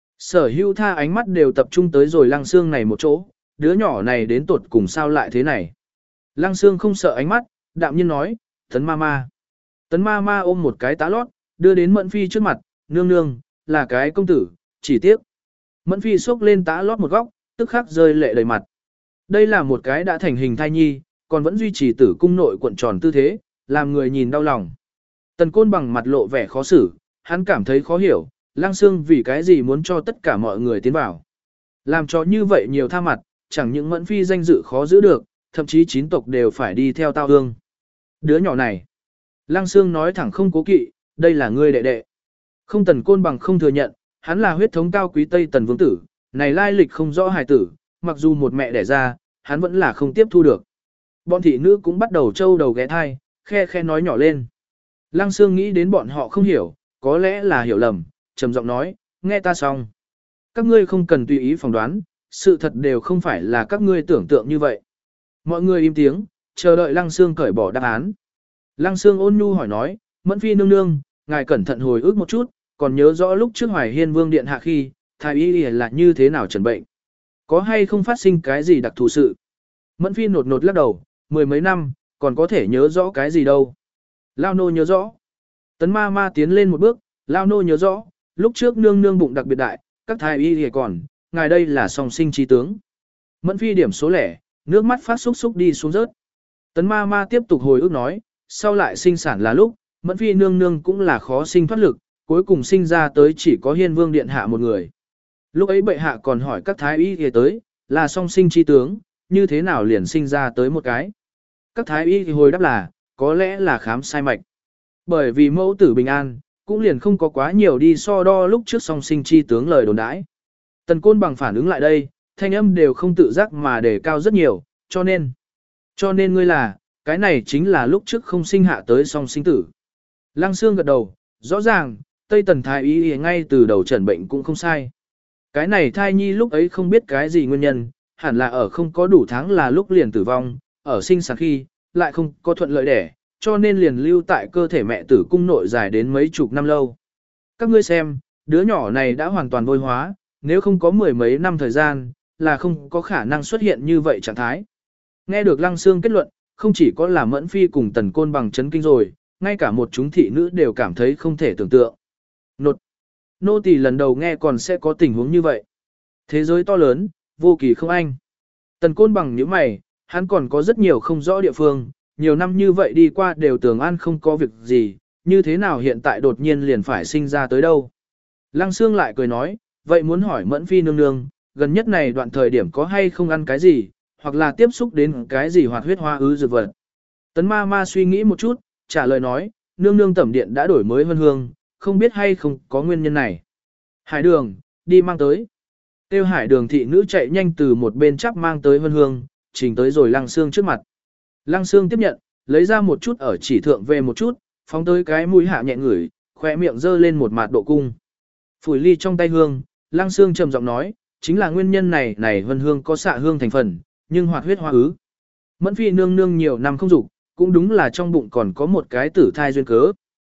Sở hữu tha ánh mắt đều tập trung tới rồi Lăng Sương này một chỗ, đứa nhỏ này đến tuột cùng sao lại thế này. Lăng Sương không sợ ánh mắt, đạm nhiên nói, Tấn ma ma. Tấn ma ma ôm một cái tá lót, đưa đến Mẫn Phi trước mặt, nương nương, là cái công tử, chỉ tiếc. Mẫn Phi xốc lên tá lót một góc, tức khắc rơi lệ đầy mặt. Đây là một cái đã thành hình thai nhi, còn vẫn duy trì tử cung nội cuộn tròn tư thế, làm người nhìn đau lòng. Tần Côn Bằng mặt lộ vẻ khó xử, hắn cảm thấy khó hiểu, Lăng Sương vì cái gì muốn cho tất cả mọi người tiến vào. Làm cho như vậy nhiều tha mặt, chẳng những Mẫn Phi danh dự khó giữ được, thậm chí chín tộc đều phải đi theo tao hương. Đứa nhỏ này, Lăng Sương nói thẳng không cố kỵ, đây là ngươi đệ đệ. Không Tần Côn Bằng không thừa nhận, hắn là huyết thống cao quý Tây Tần Vương tử, này lai lịch không rõ hài tử, mặc dù một mẹ đẻ ra, hắn vẫn là không tiếp thu được. Bọn thị nữ cũng bắt đầu trâu đầu ghé thai, khe khe nói nhỏ lên. Lăng Sương nghĩ đến bọn họ không hiểu, có lẽ là hiểu lầm, trầm giọng nói, nghe ta xong. Các ngươi không cần tùy ý phỏng đoán, sự thật đều không phải là các ngươi tưởng tượng như vậy. Mọi người im tiếng, chờ đợi Lăng Sương cởi bỏ đáp án. Lăng Sương ôn nhu hỏi nói, Mẫn Phi nương nương, ngài cẩn thận hồi ức một chút, còn nhớ rõ lúc trước Hoài Hiên Vương điện hạ khi, thái y là như thế nào trần bệnh. Có hay không phát sinh cái gì đặc thù sự? Mẫn Phi nột nột lắc đầu, mười mấy năm, còn có thể nhớ rõ cái gì đâu. Lao nô nhớ rõ. Tấn ma ma tiến lên một bước, Lao nô nhớ rõ, lúc trước nương nương bụng đặc biệt đại, các thái y thì còn, ngài đây là song sinh trí tướng. Mẫn Phi điểm số lẻ, nước mắt phát xúc xúc đi xuống rớt. Tấn ma ma tiếp tục hồi ức nói, sau lại sinh sản là lúc, Mẫn Phi nương nương cũng là khó sinh thoát lực, cuối cùng sinh ra tới chỉ có Hiên Vương điện hạ một người. Lúc ấy bệ hạ còn hỏi các thái y thì tới, là song sinh chi tướng, như thế nào liền sinh ra tới một cái. Các thái y thì hồi đáp là, có lẽ là khám sai mạch. Bởi vì mẫu tử bình an, cũng liền không có quá nhiều đi so đo lúc trước song sinh chi tướng lời đồn đãi. Tần Côn Bằng phản ứng lại đây, thanh âm đều không tự giác mà đề cao rất nhiều, cho nên. Cho nên ngươi là, cái này chính là lúc trước không sinh hạ tới song sinh tử. Lăng Sương gật đầu, rõ ràng, Tây Tần thái y ngay từ đầu trần bệnh cũng không sai. Cái này thai nhi lúc ấy không biết cái gì nguyên nhân, hẳn là ở không có đủ tháng là lúc liền tử vong, ở sinh sản khi, lại không có thuận lợi đẻ, cho nên liền lưu tại cơ thể mẹ tử cung nội dài đến mấy chục năm lâu. Các ngươi xem, đứa nhỏ này đã hoàn toàn vôi hóa, nếu không có mười mấy năm thời gian, là không có khả năng xuất hiện như vậy trạng thái. Nghe được Lăng Sương kết luận, không chỉ có là Mẫn Phi cùng Tần Côn Bằng chấn kinh rồi, ngay cả một chúng thị nữ đều cảm thấy không thể tưởng tượng. Nột. Nô tỳ lần đầu nghe còn sẽ có tình huống như vậy. Thế giới to lớn, vô kỳ không anh. Tần Côn Bằng nhíu mày, hắn còn có rất nhiều không rõ địa phương, nhiều năm như vậy đi qua đều tưởng an không có việc gì, như thế nào hiện tại đột nhiên liền phải sinh ra tới đâu. Lăng Sương lại cười nói, vậy muốn hỏi Mẫn Phi nương nương, gần nhất này đoạn thời điểm có hay không ăn cái gì, hoặc là tiếp xúc đến cái gì hoạt huyết hoa ứ dược vật. Tấn ma ma suy nghĩ một chút, trả lời nói, nương nương tẩm điện đã đổi mới vân hương, không biết hay không có nguyên nhân này. Hải đường, đi mang tới. Tiêu hải đường thị nữ chạy nhanh từ một bên chắp mang tới vân hương, trình tới rồi Lăng Sương trước mặt. Lăng Sương tiếp nhận, lấy ra một chút ở chỉ thượng về một chút, phóng tới cái mũi hạ nhẹ ngửi, khỏe miệng dơ lên một mạt độ cung. Phủi ly trong tay hương, Lăng Sương trầm giọng nói, chính là nguyên nhân này này vân hương có xạ hương thành phần, nhưng hoạt huyết hoa ứ. Mẫn Phi nương nương nhiều năm không dục, cũng đúng là trong bụng còn có một cái tử thai duyên cớ.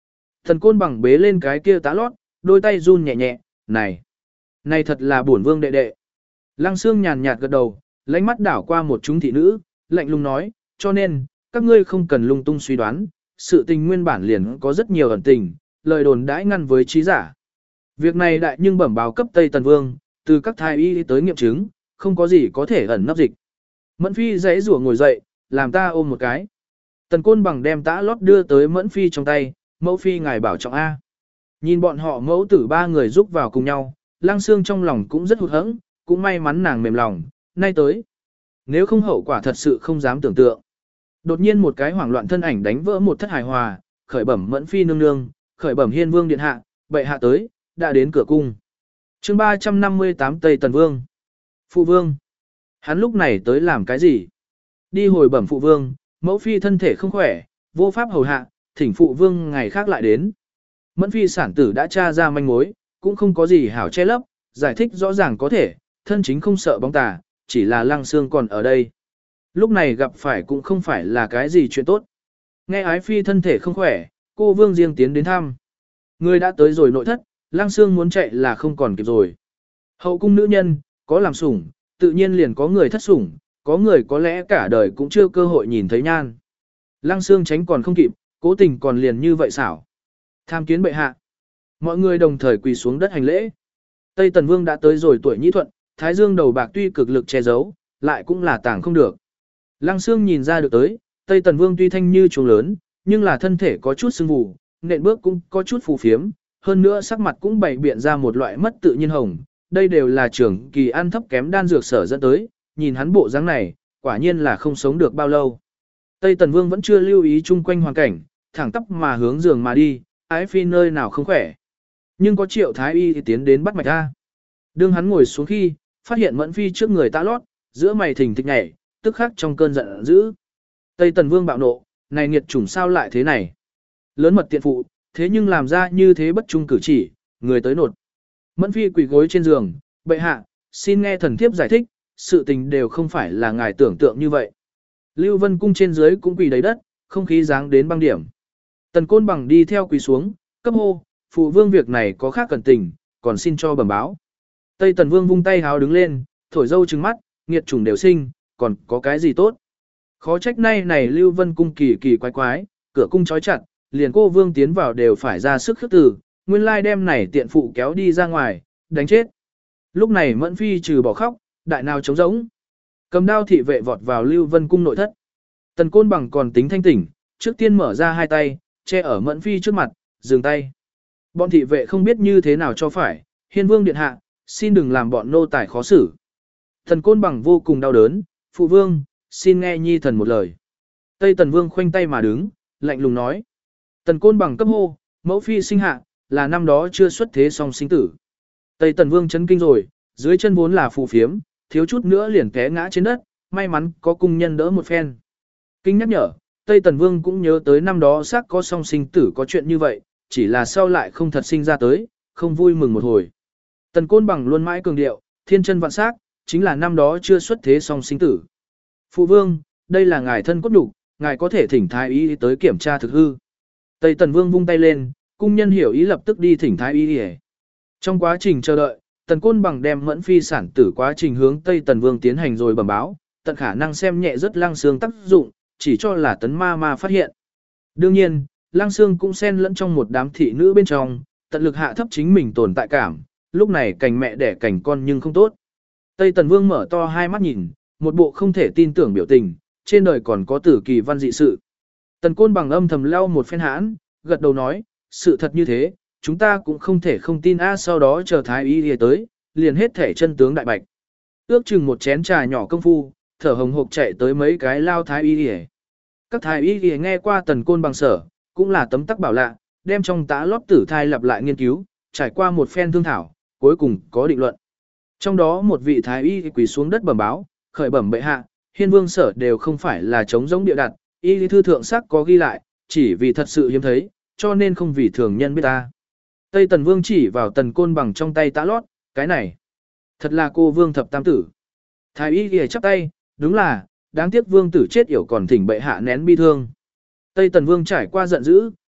Tần Côn Bằng bế lên cái kia tá lót, đôi tay run nhẹ nhẹ, này, này thật là bổn vương đệ đệ. Lăng Sương nhàn nhạt gật đầu, lánh mắt đảo qua một chúng thị nữ, lạnh lùng nói, cho nên, các ngươi không cần lung tung suy đoán, sự tình nguyên bản liền có rất nhiều ẩn tình, lời đồn đãi ngăn với trí giả. Việc này đại nhưng bẩm báo cấp Tây Tần Vương, từ các thái y tới nghiệm chứng, không có gì có thể ẩn nấp dịch. Mẫn Phi giãy rủa ngồi dậy, làm ta ôm một cái. Tần Côn Bằng đem tã lót đưa tới Mẫn Phi trong tay, mẫu phi ngài bảo trọng A. Nhìn bọn họ mẫu tử ba người giúp vào cùng nhau, Lăng Sương trong lòng cũng rất hụt hẫng, cũng may mắn nàng mềm lòng, nay tới. Nếu không hậu quả thật sự không dám tưởng tượng. Đột nhiên một cái hoảng loạn thân ảnh đánh vỡ một thất hài hòa, khởi bẩm Mẫn Phi nương nương, khởi bẩm Hiên Vương điện hạ, bệ hạ tới, đã đến cửa cung. Chương ba trăm năm mươi tám Tây Tần Vương. Phụ vương. Hắn lúc này tới làm cái gì? Đi hồi bẩm phụ vương, mẫu phi thân thể không khỏe, vô pháp hầu hạ, thỉnh phụ vương ngày khác lại đến. Mẫn Phi sản tử đã tra ra manh mối, cũng không có gì hảo che lấp, giải thích rõ ràng có thể, thân chính không sợ bóng tà, chỉ là Lăng Sương còn ở đây. Lúc này gặp phải cũng không phải là cái gì chuyện tốt. Nghe ái phi thân thể không khỏe, cô vương riêng tiến đến thăm. Người đã tới rồi nội thất, Lăng Sương muốn chạy là không còn kịp rồi. Hậu cung nữ nhân, có làm sủng, tự nhiên liền có người thất sủng, có người có lẽ cả đời cũng chưa cơ hội nhìn thấy nhan. Lăng Sương tránh còn không kịp, cố tình còn liền như vậy xảo. Tham kiến bệ hạ. Mọi người đồng thời quỳ xuống đất hành lễ. Tây Tần Vương đã tới rồi tuổi nhĩ thuận, thái dương đầu bạc tuy cực lực che giấu, lại cũng là tàng không được. Lăng Sương nhìn ra được tới, Tây Tần Vương tuy thanh như chuông lớn, nhưng là thân thể có chút sưng vù, nện bước cũng có chút phù phiếm, hơn nữa sắc mặt cũng bày biện ra một loại mất tự nhiên hồng. Đây đều là trưởng kỳ ăn thấp kém đan dược sở dẫn tới, nhìn hắn bộ dáng này, quả nhiên là không sống được bao lâu. Tây Tần Vương vẫn chưa lưu ý chung quanh hoàn cảnh, thẳng tắp mà hướng giường mà đi, ái phi nơi nào không khỏe. Nhưng có Triệu Thái Y thì tiến đến bắt mạch ra. Đương hắn ngồi xuống khi, phát hiện Mẫn Phi trước người tã lót, giữa mày thình thịch nhảy, tức khắc trong cơn giận dữ. Tây Tần Vương bạo nộ, này nghiệt chủng sao lại thế này? Lớn mật tiện phụ, thế nhưng làm ra như thế bất trung cử chỉ, người tới nột. Mẫn Phi quỳ gối trên giường, bệ hạ, xin nghe thần thiếp giải thích, sự tình đều không phải là ngài tưởng tượng như vậy. Lưu Vân Cung trên dưới cũng quỳ đầy đất, không khí dáng đến băng điểm. Tần Côn Bằng đi theo quỳ xuống, cấp hô, phụ vương việc này có khác cẩn tình, còn xin cho bẩm báo. Tây Tần Vương vung tay háo đứng lên, thổi dâu trừng mắt, nghiệt chủng đều sinh, còn có cái gì tốt. Khó trách nay này Lưu Vân Cung kỳ kỳ quái quái, cửa cung trói chặt, liền cô vương tiến vào đều phải ra sức khước từ, nguyên lai đem này tiện phụ kéo đi ra ngoài, đánh chết. Lúc này Mẫn Phi trừ bỏ khóc, đại nào trống rỗng. Cầm đao thị vệ vọt vào Lưu Vân Cung nội thất. Tần Côn Bằng còn tính thanh tỉnh, trước tiên mở ra hai tay, che ở Mẫn Phi trước mặt, dừng tay. Bọn thị vệ không biết như thế nào cho phải, Hiên Vương điện hạ, xin đừng làm bọn nô tài khó xử. Tần Côn Bằng vô cùng đau đớn, phụ vương, xin nghe nhi thần một lời. Tây Tần Vương khoanh tay mà đứng, lạnh lùng nói. Tần Côn Bằng cấp hô, mẫu phi sinh hạ, là năm đó chưa xuất thế song sinh tử. Tây Tần Vương chấn kinh rồi, dưới chân vốn là phù phiếm, thiếu chút nữa liền té ngã trên đất, may mắn có cung nhân đỡ một phen. Kinh nhắc nhở, Tây Tần Vương cũng nhớ tới năm đó xác có song sinh tử có chuyện như vậy, chỉ là sau lại không thật sinh ra tới, không vui mừng một hồi. Tần Côn Bằng luôn mãi cường điệu, thiên chân vạn xác, chính là năm đó chưa xuất thế song sinh tử. Phụ vương, đây là ngài thân cốt đủ, ngài có thể thỉnh thái y tới kiểm tra thực hư. Tây Tần Vương vung tay lên, cung nhân hiểu ý lập tức đi thỉnh thái y. Trong quá trình chờ đợi, Tần Côn Bằng đem Mẫn Phi sản tử quá trình hướng Tây Tần Vương tiến hành rồi bẩm báo, tận khả năng xem nhẹ rất Lăng Sương tác dụng, chỉ cho là tấn ma ma phát hiện. Đương nhiên, Lăng Sương cũng xen lẫn trong một đám thị nữ bên trong, tận lực hạ thấp chính mình tồn tại cảm, lúc này cành mẹ đẻ cành con nhưng không tốt. Tây Tần Vương mở to hai mắt nhìn, một bộ không thể tin tưởng biểu tình, trên đời còn có tử kỳ văn dị sự. Tần Côn Bằng âm thầm lau một phen hãn, gật đầu nói, sự thật như thế, chúng ta cũng không thể không tin a. Sau đó chờ thái y tới, liền hết thể chân tướng đại bạch. Ước chừng một chén trà nhỏ công phu, thở hồng hộc chạy tới mấy cái lao thái y. Các thái y nghe qua Tần Côn Bằng sở, cũng là tấm tắc bảo lạ, đem trong tá lót tử thai lặp lại nghiên cứu, trải qua một phen thương thảo, cuối cùng có định luận. Trong đó một vị thái y quỳ xuống đất bẩm báo, khởi bẩm bệ hạ, Hiên Vương sở đều không phải là chống giống địa đặt, y lý thư thượng sắc có ghi lại, chỉ vì thật sự hiếm thấy, cho nên không vì thường nhân biết ta. Tây Tần Vương chỉ vào Tần Côn Bằng trong tay tá lót, cái này, thật là cô Vương thập tam tử. Thái y ghi chắp tay, đúng là, đáng tiếc Vương tử chết yểu còn thỉnh bệ hạ nén bi thương. Tây Tần Vương trải qua giận dữ,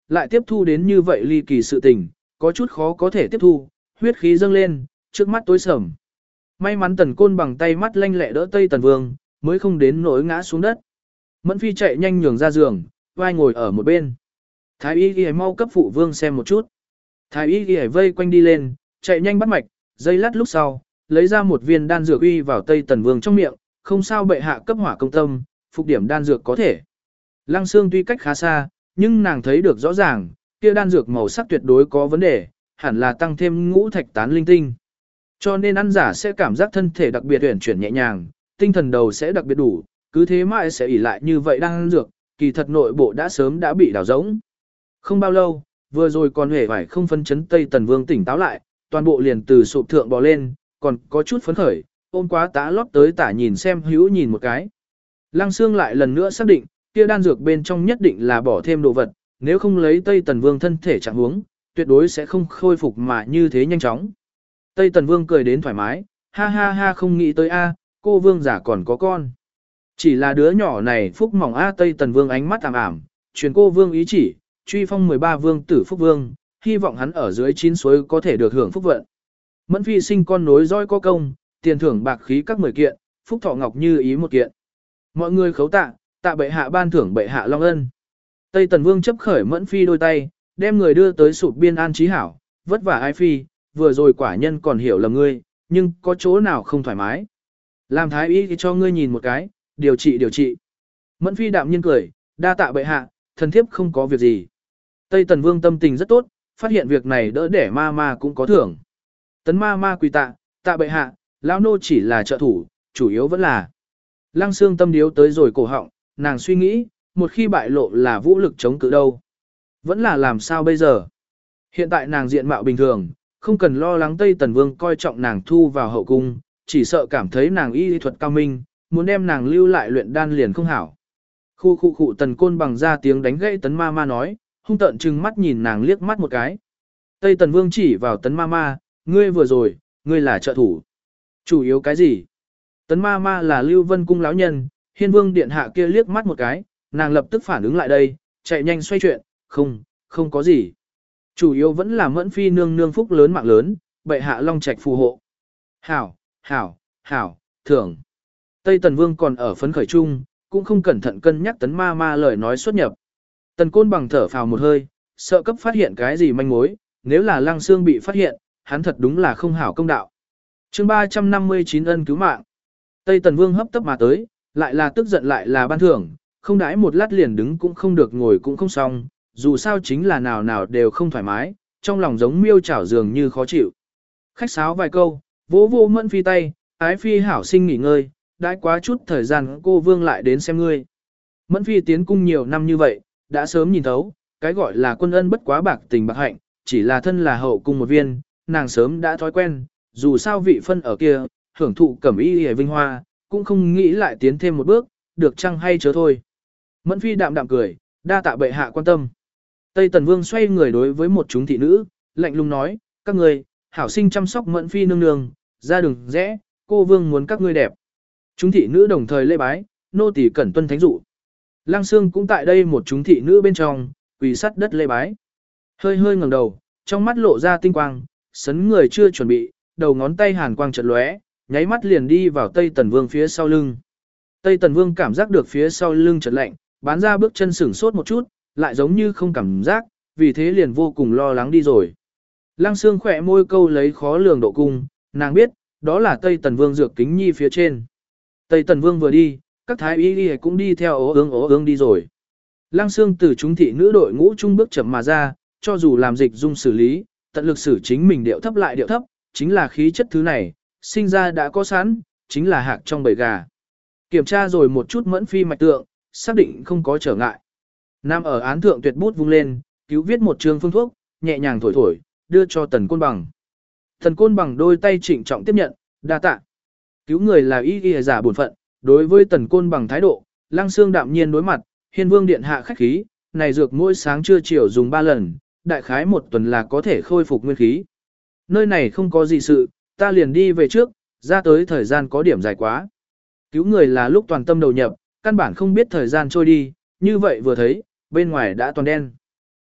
lại tiếp thu đến như vậy ly kỳ sự tình, có chút khó có thể tiếp thu, huyết khí dâng lên, trước mắt tối sầm. May mắn Tần Côn bằng tay mắt lanh lẹ đỡ Tây Tần Vương, mới không đến nỗi ngã xuống đất. Mẫn Phi chạy nhanh nhường ra giường, vai ngồi ở một bên. Thái y ghi mau cấp phụ vương xem một chút. Thái y ghi vây quanh đi lên, chạy nhanh bắt mạch, giây lát lúc sau, lấy ra một viên đan dược uy vào Tây Tần Vương trong miệng, không sao bệ hạ cấp hỏa công tâm, phục điểm đan dược có thể. Lăng Xương tuy cách khá xa, nhưng nàng thấy được rõ ràng, kia đan dược màu sắc tuyệt đối có vấn đề, hẳn là tăng thêm ngũ thạch tán linh tinh. Cho nên ăn giả sẽ cảm giác thân thể đặc biệt uyển chuyển nhẹ nhàng, tinh thần đầu sẽ đặc biệt đủ, cứ thế mãi sẽ ỉ lại như vậy đang ăn dược, kỳ thật nội bộ đã sớm đã bị đảo rỗng. Không bao lâu, vừa rồi còn hề phải không phân chấn Tây Tần Vương tỉnh táo lại, toàn bộ liền từ sụp thượng bò lên, còn có chút phấn khởi, ôm quá tá lót tới tả nhìn xem hữu nhìn một cái. Lăng Xương lại lần nữa xác định, kia đan dược bên trong nhất định là bỏ thêm đồ vật, nếu không lấy Tây Tần Vương thân thể trạng huống, tuyệt đối sẽ không khôi phục mà như thế nhanh chóng. Tây Tần Vương cười đến thoải mái, ha ha ha không nghĩ tới a, cô vương giả còn có con. Chỉ là đứa nhỏ này phúc mỏng a Tây Tần Vương ánh mắt ảm ảm, truyền cô vương ý chỉ, truy phong mười ba vương tử phúc vương, hy vọng hắn ở dưới chín suối có thể được hưởng phúc vận. Mẫn Phi sinh con nối dõi có công, tiền thưởng bạc khí các mười kiện, phúc thọ ngọc như ý một kiện. Mọi người khấu tạ, tạ bệ hạ ban thưởng bệ hạ long ân. Tây Tần Vương chấp khởi Mẫn Phi đôi tay, đem người đưa tới sụp biên an trí hảo, vất vả ai phi, vừa rồi quả nhân còn hiểu lầm ngươi, nhưng có chỗ nào không thoải mái. Làm thái y thì cho ngươi nhìn một cái, điều trị điều trị. Mẫn Phi đạm nhiên cười, đa tạ bệ hạ, thần thiếp không có việc gì. Tây Tần Vương tâm tình rất tốt, phát hiện việc này đỡ để ma ma cũng có thưởng. Tấn ma ma quỳ tạ, tạ bệ hạ, lão nô chỉ là trợ thủ, chủ yếu vẫn là. Lăng Xương tâm điếu tới rồi cổ họng, nàng suy nghĩ, một khi bại lộ là vũ lực chống cự đâu. Vẫn là làm sao bây giờ? Hiện tại nàng diện mạo bình thường, không cần lo lắng Tây Tần Vương coi trọng nàng thu vào hậu cung, chỉ sợ cảm thấy nàng y lý thuật cao minh, muốn đem nàng lưu lại luyện đan liền không hảo. Khu khu khu Tần Côn bằng ra tiếng đánh gãy Tấn ma ma nói, hung tợn trừng mắt nhìn nàng liếc mắt một cái. Tây Tần Vương chỉ vào Tấn ma ma, ngươi vừa rồi, ngươi là trợ thủ. Chủ yếu cái gì? Tấn ma ma là Lưu Vân Cung lão nhân, Hiên Vương điện hạ kia liếc mắt một cái, nàng lập tức phản ứng lại đây, chạy nhanh xoay chuyện, không, không có gì. Chủ yếu vẫn là Mẫn Phi nương nương phúc lớn mạng lớn, bệ hạ long trạch phù hộ. Hảo, hảo, hảo, thưởng. Tây Tần Vương còn ở phấn khởi chung, cũng không cẩn thận cân nhắc Tấn ma ma lời nói xuất nhập. Tần Côn bằng thở phào một hơi, sợ cấp phát hiện cái gì manh mối, nếu là Lăng Xương bị phát hiện, hắn thật đúng là không hảo công đạo. Chương ba trăm năm mươi chín ân cứu mạng. Tây Tần Vương hấp tấp mà tới, lại là tức giận lại là ban thưởng, không đãi một lát liền đứng cũng không được ngồi cũng không xong, dù sao chính là nào nào đều không thoải mái, trong lòng giống miêu chảo dường như khó chịu. Khách sáo vài câu, vỗ vô Mẫn Phi tay, ái phi hảo sinh nghỉ ngơi, đãi quá chút thời gian cô vương lại đến xem ngươi. Mẫn Phi tiến cung nhiều năm như vậy, đã sớm nhìn thấu, cái gọi là quân ân bất quá bạc tình bạc hạnh, chỉ là thân là hậu cung một viên, nàng sớm đã thói quen, dù sao vị phân ở kia, hưởng thụ cẩm y hề vinh hoa, cũng không nghĩ lại tiến thêm một bước, được chăng hay chớ thôi. Mẫn Phi đạm đạm cười, đa tạ bệ hạ quan tâm. Tây Tần Vương xoay người đối với một chúng thị nữ, lạnh lùng nói, các người, hảo sinh chăm sóc Mẫn Phi nương nương, ra đường rẽ, cô vương muốn các ngươi đẹp. Chúng thị nữ đồng thời lễ bái, nô tỳ cẩn tuân thánh dụ. Lăng Xương cũng tại đây một chúng thị nữ bên trong, quỳ sắt đất lễ bái. Hơi hơi ngẩng đầu, trong mắt lộ ra tinh quang, sấn người chưa chuẩn bị, đầu ngón tay hàn quang chợt lóe, nháy mắt liền đi vào Tây Tần Vương phía sau lưng. Tây Tần Vương cảm giác được phía sau lưng chợt lạnh, bán ra bước chân sửng sốt một chút, lại giống như không cảm giác, vì thế liền vô cùng lo lắng đi rồi. Lăng Xương khỏe môi câu lấy khó lường độ cung, nàng biết, đó là Tây Tần Vương dược kính nhi phía trên. Tây Tần Vương vừa đi, các thái y y cũng đi theo ố ương ố ương đi rồi. Lăng Xương từ chúng thị nữ đội ngũ trung bước chậm mà ra, cho dù làm dịch dung xử lý, tận lực xử chính mình điệu thấp lại điệu thấp, chính là khí chất thứ này, sinh ra đã có sẵn, chính là hạc trong bầy gà. Kiểm tra rồi một chút Mẫn Phi mạch tượng, xác định không có trở ngại. Nam ở án thượng tuyệt bút vung lên, cứu viết một trường phương thuốc, nhẹ nhàng thổi thổi, đưa cho Tần Côn Bằng. Tần Côn Bằng đôi tay trịnh trọng tiếp nhận, đa tạ. Cứu người là y y giả bổn phận, đối với Tần Côn Bằng thái độ, Lăng Xương đạm nhiên đối mặt, Hiên Vương điện hạ khách khí, này dược mỗi sáng trưa chiều dùng ba lần, đại khái một tuần là có thể khôi phục nguyên khí. Nơi này không có gì sự, ta liền đi về trước, ra tới thời gian có điểm dài quá. Cứu người là lúc toàn tâm đầu nhập, căn bản không biết thời gian trôi đi, như vậy vừa thấy, bên ngoài đã toàn đen.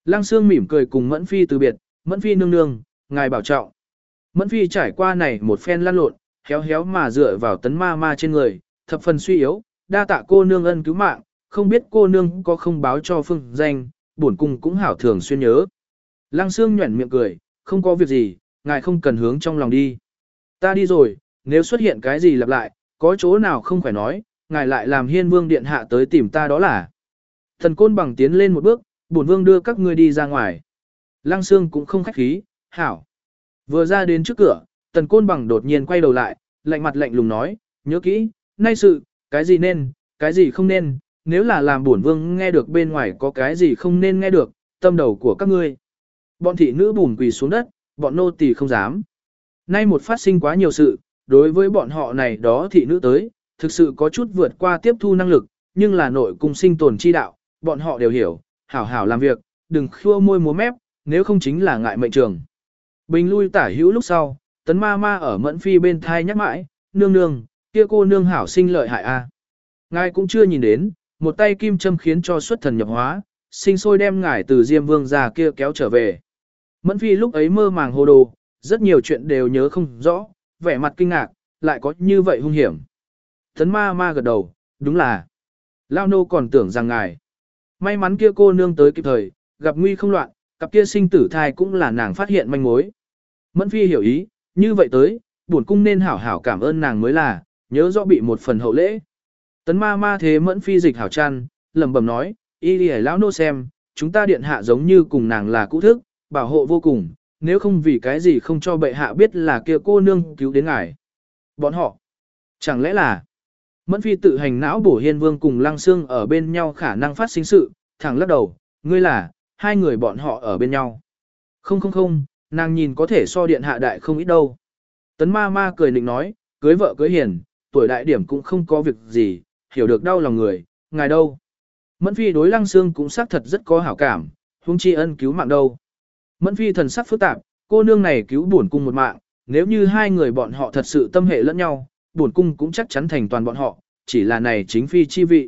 Lăng Sương mỉm cười cùng Mẫn Phi từ biệt, Mẫn Phi nương nương, ngài bảo trọng. Mẫn Phi trải qua này một phen lăn lộn, héo héo mà dựa vào tấn ma ma trên người, thập phần suy yếu, đa tạ cô nương ân cứu mạng, không biết cô nương có không báo cho phương danh, bổn cung cũng hảo thường xuyên nhớ. Lăng Sương nhuẩn miệng cười, không có việc gì, ngài không cần hướng trong lòng đi. Ta đi rồi, nếu xuất hiện cái gì lặp lại, có chỗ nào không phải nói, ngài lại làm hiên vương điện hạ tới tìm ta đó là. Thần Côn Bằng tiến lên một bước, bổn vương đưa các ngươi đi ra ngoài. Lăng Sương cũng không khách khí, hảo. Vừa ra đến trước cửa, Tần Côn Bằng đột nhiên quay đầu lại, lạnh mặt lạnh lùng nói, nhớ kỹ, nay sự, cái gì nên, cái gì không nên, nếu là làm bổn vương nghe được bên ngoài có cái gì không nên nghe được, tâm đầu của các ngươi. Bọn thị nữ bùn quỳ xuống đất, bọn nô tỳ không dám. Nay một phát sinh quá nhiều sự, đối với bọn họ này đó thị nữ tới, thực sự có chút vượt qua tiếp thu năng lực, nhưng là nội cung sinh tồn chi đạo, bọn họ đều hiểu, hảo hảo làm việc, đừng khua môi múa mép, nếu không chính là ngại mệnh trường. Bình lui tả hữu lúc sau, tấn ma ma ở Mẫn Phi bên thai nhắc mãi, nương nương, kia cô nương hảo sinh lợi hại a. Ngài cũng chưa nhìn đến, một tay kim châm khiến cho xuất thần nhập hóa, sinh sôi đem ngài từ Diêm Vương già kia kéo trở về. Mẫn Phi lúc ấy mơ màng hồ đồ, rất nhiều chuyện đều nhớ không rõ, vẻ mặt kinh ngạc, lại có như vậy hung hiểm. Tấn ma ma gật đầu, đúng là. Lao nô còn tưởng rằng ngài. May mắn kia cô nương tới kịp thời, gặp nguy không loạn, cặp kia sinh tử thai cũng là nàng phát hiện manh mối. Mẫn Phi hiểu ý, như vậy tới, bổn cung nên hảo hảo cảm ơn nàng mới là, nhớ rõ bị một phần hậu lễ. Tấn ma ma thế Mẫn Phi dịch hảo chăn, lẩm bẩm nói, y đi lão nô xem, chúng ta điện hạ giống như cùng nàng là cũ thức, bảo hộ vô cùng, nếu không vì cái gì không cho bệ hạ biết là kia cô nương cứu đến ngài. Bọn họ, chẳng lẽ là, Mẫn Phi tự hành não bổ Hiên Vương cùng Lăng Sương ở bên nhau khả năng phát sinh sự, thẳng lắc đầu, ngươi là, hai người bọn họ ở bên nhau. Không không không, nàng nhìn có thể so điện hạ đại không ít đâu. Tấn ma ma cười nịnh nói, cưới vợ cưới hiền, tuổi đại điểm cũng không có việc gì, hiểu được đau lòng người, ngài đâu. Mẫn Phi đối Lăng Sương cũng xác thật rất có hảo cảm, huống chi ân cứu mạng đâu. Mẫn Phi thần sắc phức tạp, cô nương này cứu bổn cung một mạng, nếu như hai người bọn họ thật sự tâm hệ lẫn nhau, bổn cung cũng chắc chắn thành toàn bọn họ, chỉ là này chính phi chi vị.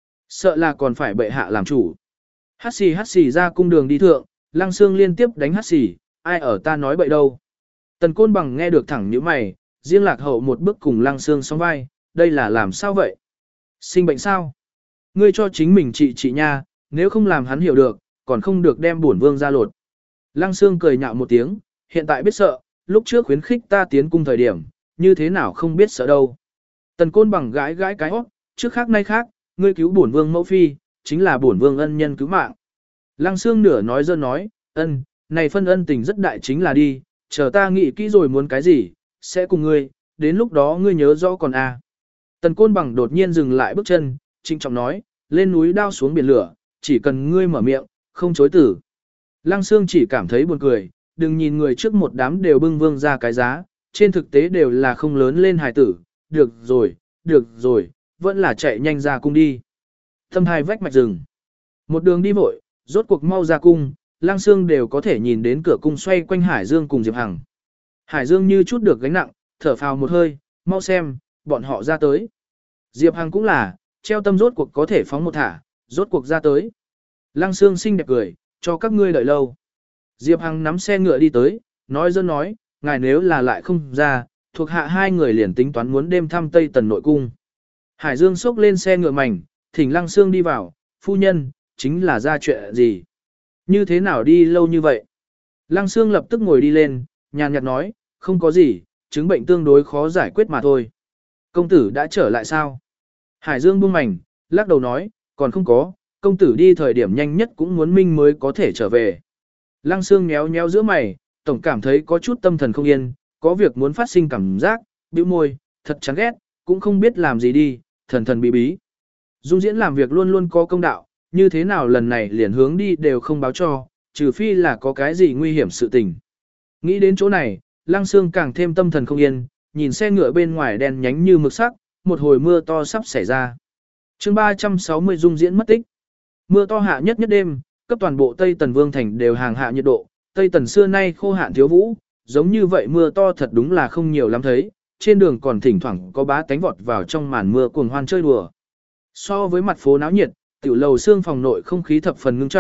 Sợ là còn phải bệ hạ làm chủ. Hát xì hát xì ra cung đường đi thượng, Lăng Sương liên tiếp đánh hát xì, ai ở ta nói bậy đâu. Tần Côn Bằng nghe được thẳng như mày, riêng lạc hậu một bước cùng Lăng Sương song vai, đây là làm sao vậy? Sinh bệnh sao? Ngươi cho chính mình trị trị nha, nếu không làm hắn hiểu được, còn không được đem bổn vương ra lột. Lăng Sương cười nhạo một tiếng, hiện tại biết sợ, lúc trước khuyến khích ta tiến cung thời điểm, như thế nào không biết sợ đâu. Tần Côn Bằng gãi gãi cái hót, trước khác nay khác, ngươi cứu bổn vương mẫu phi, chính là bổn vương ân nhân cứu mạng. Lăng Sương nửa nói dơ nói, ân, này phân ân tình rất đại chính là đi, chờ ta nghĩ kỹ rồi muốn cái gì, sẽ cùng ngươi, đến lúc đó ngươi nhớ rõ còn a. À. Tần Côn Bằng đột nhiên dừng lại bước chân, trịnh trọng nói, lên núi đao xuống biển lửa, chỉ cần ngươi mở miệng, không chối tử. Lăng Sương chỉ cảm thấy buồn cười, đừng nhìn người trước một đám đều bưng vương ra cái giá, trên thực tế đều là không lớn lên hài tử, được rồi, được rồi, vẫn là chạy nhanh ra cung đi. Thâm hai vách mạch rừng. Một đường đi vội, rốt cuộc mau ra cung, Lăng Sương đều có thể nhìn đến cửa cung xoay quanh Hải Dương cùng Diệp Hằng. Hải Dương như chút được gánh nặng, thở phào một hơi, mau xem, bọn họ ra tới. Diệp Hằng cũng là, treo tâm rốt cuộc có thể phóng một thả, rốt cuộc ra tới. Lăng Sương xinh đẹp cười, cho các ngươi đợi lâu. Diệp Hằng nắm xe ngựa đi tới, nói dân nói, ngài nếu là lại không ra, thuộc hạ hai người liền tính toán muốn đêm thăm Tây Tần nội cung. Hải Dương xốc lên xe ngựa mảnh, thỉnh Lăng Sương đi vào, phu nhân, chính là ra chuyện gì? Như thế nào đi lâu như vậy? Lăng Sương lập tức ngồi đi lên, nhàn nhạt nói, không có gì, chứng bệnh tương đối khó giải quyết mà thôi. Công tử đã trở lại sao? Hải Dương buông mảnh, lắc đầu nói, còn không có, công tử đi thời điểm nhanh nhất cũng muốn minh mới có thể trở về. Lăng Sương nhéo nhéo giữa mày, tổng cảm thấy có chút tâm thần không yên, có việc muốn phát sinh cảm giác, bĩu môi, thật chán ghét, cũng không biết làm gì đi, thần thần bí bí. Dung Diễn làm việc luôn luôn có công đạo, như thế nào lần này liền hướng đi đều không báo cho, trừ phi là có cái gì nguy hiểm sự tình. Nghĩ đến chỗ này, Lăng Sương càng thêm tâm thần không yên, nhìn xe ngựa bên ngoài đen nhánh như mực sắc, một hồi mưa to sắp xảy ra. Chương ba trăm sáu mươi Dung Diễn mất tích. Mưa to hạ nhất nhất đêm, cấp toàn bộ Tây Tần Vương thành đều hàng hạ nhiệt độ, Tây Tần xưa nay khô hạn thiếu vũ, giống như vậy mưa to thật đúng là không nhiều lắm thấy, trên đường còn thỉnh thoảng có bá tánh vọt vào trong màn mưa cuồng hoan chơi đùa. So với mặt phố náo nhiệt, tiểu lầu xương phòng nội không khí thập phần ngưng trọng,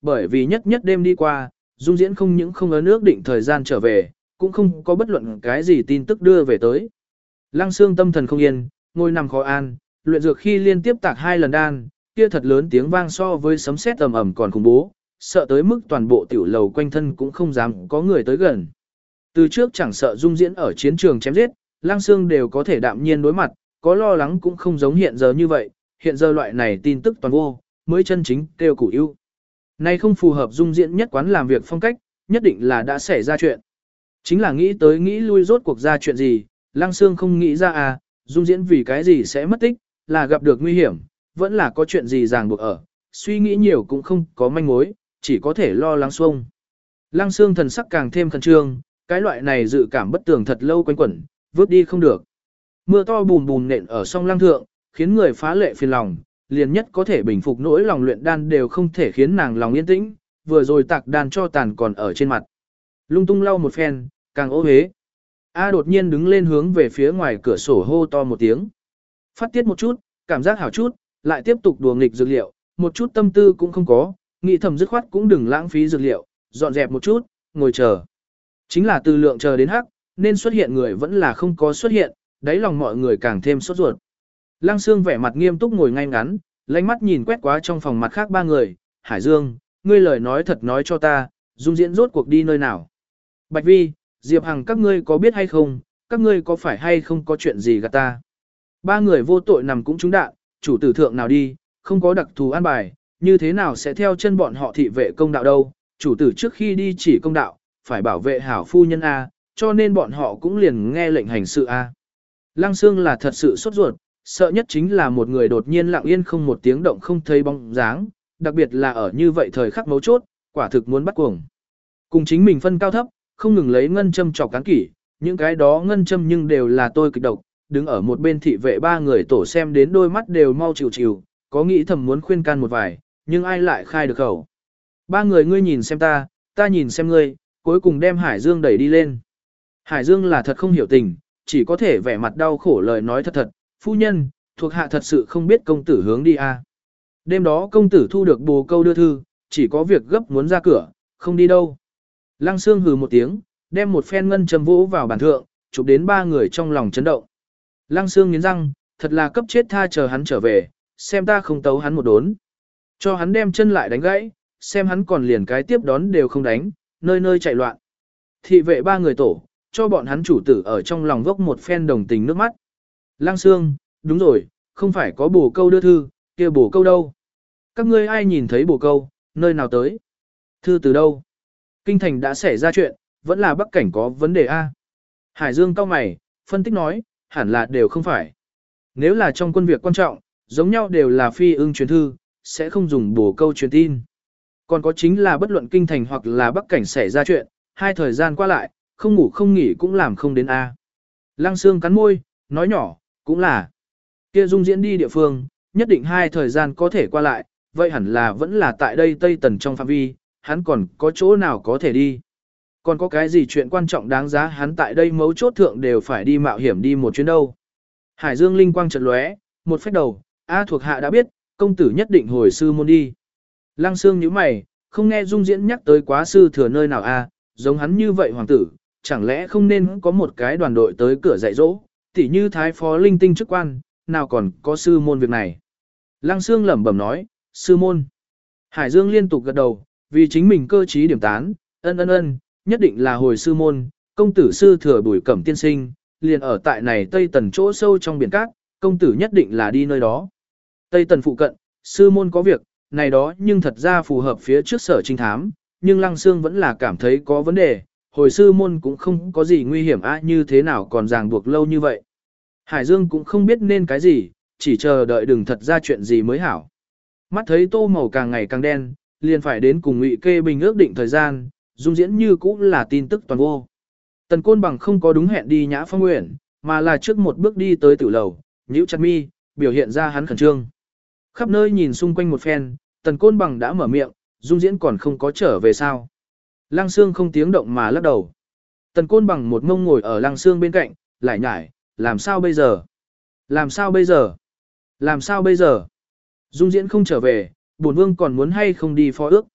bởi vì nhất nhất đêm đi qua, Dung Diễn không những không ấn ước định thời gian trở về, cũng không có bất luận cái gì tin tức đưa về tới. Lăng Xương tâm thần không yên, ngồi nằm khó an, luyện dược khi liên tiếp tạc hai lần đan, kia thật lớn tiếng vang so với sấm sét ầm ầm còn khủng bố, sợ tới mức toàn bộ tiểu lầu quanh thân cũng không dám có người tới gần. Từ trước chẳng sợ Dung Diễn ở chiến trường chém giết, Lăng Xương đều có thể đạm nhiên đối mặt, có lo lắng cũng không giống hiện giờ như vậy, hiện giờ loại này tin tức toàn vô, mới chân chính kêu củ ưu. Nay không phù hợp Dung Diễn nhất quán làm việc phong cách, nhất định là đã xảy ra chuyện. Chính là nghĩ tới nghĩ lui rốt cuộc ra chuyện gì, Lăng Xương không nghĩ ra à, Dung Diễn vì cái gì sẽ mất tích, là gặp được nguy hiểm, vẫn là có chuyện gì ràng buộc ở, suy nghĩ nhiều cũng không có manh mối, chỉ có thể lo lắng xuông. Lăng Xương thần sắc càng thêm khẩn trương, cái loại này dự cảm bất tường thật lâu quanh quẩn, vứt đi không được. Mưa to bùn bùn nện ở song lăng thượng, khiến người phá lệ phiền lòng, liền nhất có thể bình phục nỗi lòng luyện đan đều không thể khiến nàng lòng yên tĩnh, vừa rồi tạc đan cho tàn còn ở trên mặt. Lung tung lau một phen, càng ố hế. A đột nhiên đứng lên hướng về phía ngoài cửa sổ hô to một tiếng. Phát tiết một chút, cảm giác hảo chút, lại tiếp tục đùa nghịch dược liệu, một chút tâm tư cũng không có, nghĩ thầm dứt khoát cũng đừng lãng phí dược liệu, dọn dẹp một chút, ngồi chờ. Chính là từ lượng chờ đến hắc, nên xuất hiện người vẫn là không có xuất hiện, đáy lòng mọi người càng thêm sốt ruột. Lăng Xương vẻ mặt nghiêm túc ngồi ngay ngắn, lánh mắt nhìn quét qua trong phòng mặt khác ba người, Hải Dương, ngươi lời nói thật nói cho ta, Dung Diễn rốt cuộc đi nơi nào. Bạch Vi, Diệp Hằng các ngươi có biết hay không, các ngươi có phải hay không có chuyện gì gạt ta. Ba người vô tội nằm cũng trúng đạn, chủ tử thượng nào đi, không có đặc thù an bài, như thế nào sẽ theo chân bọn họ thị vệ công đạo đâu, chủ tử trước khi đi chỉ công đạo, phải bảo vệ hảo phu nhân A, cho nên bọn họ cũng liền nghe lệnh hành sự A. Lăng Xương là thật sự sốt ruột, sợ nhất chính là một người đột nhiên lặng yên không một tiếng động không thấy bóng dáng, đặc biệt là ở như vậy thời khắc mấu chốt, quả thực muốn bắt cuồng. Cùng chính mình phân cao thấp, không ngừng lấy ngân châm chọc cán kỷ, những cái đó ngân châm nhưng đều là tôi kịch độc, đứng ở một bên thị vệ ba người tổ xem đến đôi mắt đều mau chịu chịu, có nghĩ thầm muốn khuyên can một vài, nhưng ai lại khai được khẩu. Ba người ngươi nhìn xem ta, ta nhìn xem ngươi, cuối cùng đem Hải Dương đẩy đi lên. Hải Dương là thật không hiểu tình, chỉ có thể vẻ mặt đau khổ lời nói thật thật, phu nhân, thuộc hạ thật sự không biết công tử hướng đi a. Đêm đó công tử thu được bồ câu đưa thư, chỉ có việc gấp muốn ra cửa, không đi đâu. Lăng Xương hừ một tiếng, đem một phen ngân châm vũ vào bàn thượng, chụp đến ba người trong lòng chấn động. Lăng Xương nghiến răng, thật là cấp chết tha chờ hắn trở về, xem ta không tấu hắn một đốn. Cho hắn đem chân lại đánh gãy, xem hắn còn liền cái tiếp đón đều không đánh, nơi nơi chạy loạn. Thị vệ ba người tổ, cho bọn hắn chủ tử ở trong lòng vốc một phen đồng tình nước mắt. Lăng Xương, đúng rồi, không phải có bồ câu đưa thư, kia bồ câu đâu? Các ngươi ai nhìn thấy bồ câu, nơi nào tới? Thư từ đâu? Kinh thành đã xảy ra chuyện, vẫn là Bắc cảnh có vấn đề a. Hải Dương cau mày, phân tích nói, hẳn là đều không phải. Nếu là trong quân việc quan trọng, giống nhau đều là phi ưng truyền thư, sẽ không dùng bồ câu truyền tin. Còn có chính là bất luận kinh thành hoặc là Bắc cảnh xảy ra chuyện, hai thời gian qua lại, không ngủ không nghỉ cũng làm không đến a. Lăng Xương cắn môi, nói nhỏ, cũng là. Kia Dung Diễn đi địa phương, nhất định hai thời gian có thể qua lại, vậy hẳn là vẫn là tại đây Tây Tần trong phạm vi, hắn còn có chỗ nào có thể đi. Còn có cái gì chuyện quan trọng đáng giá hắn tại đây mấu chốt thượng đều phải đi mạo hiểm đi một chuyến đâu. Hải Dương linh quang chợt lóe, một phách đầu, a thuộc hạ đã biết, công tử nhất định hồi sư môn đi. Lăng Xương nhíu mày, không nghe Dung Diễn nhắc tới quá sư thừa nơi nào a, giống hắn như vậy hoàng tử, chẳng lẽ không nên có một cái đoàn đội tới cửa dạy dỗ, tỉ như thái phó linh tinh chức quan, nào còn có sư môn việc này. Lăng Xương lẩm bẩm nói, sư môn. Hải Dương liên tục gật đầu, vì chính mình cơ trí điểm tán, ân ân ân, nhất định là hồi sư môn, công tử sư thừa Bùi Cẩm tiên sinh, liền ở tại này Tây Tần chỗ sâu trong biển cát, công tử nhất định là đi nơi đó. Tây Tần phụ cận, sư môn có việc, này đó nhưng thật ra phù hợp phía trước sở trinh thám, nhưng Lăng Xương vẫn là cảm thấy có vấn đề, hồi sư môn cũng không có gì nguy hiểm á như thế nào còn ràng buộc lâu như vậy. Hải Dương cũng không biết nên cái gì, chỉ chờ đợi đừng thật ra chuyện gì mới hảo. Mắt thấy tô màu càng ngày càng đen, liền phải đến cùng Ngụy Kê Bình ước định thời gian, Dung Diễn như cũng là tin tức toàn vô. Tần Côn Bằng không có đúng hẹn đi Nhã Phong Nguyện, mà là trước một bước đi tới tử lầu, nhíu chặt mi, biểu hiện ra hắn khẩn trương. Khắp nơi nhìn xung quanh một phen, Tần Côn Bằng đã mở miệng, Dung Diễn còn không có trở về sao. Lăng Xương không tiếng động mà lắc đầu. Tần Côn Bằng một mông ngồi ở Lăng Xương bên cạnh, lại nhải, làm sao bây giờ? Làm sao bây giờ? Làm sao bây giờ? Dung Diễn không trở về, bổn vương còn muốn hay không đi phó ước?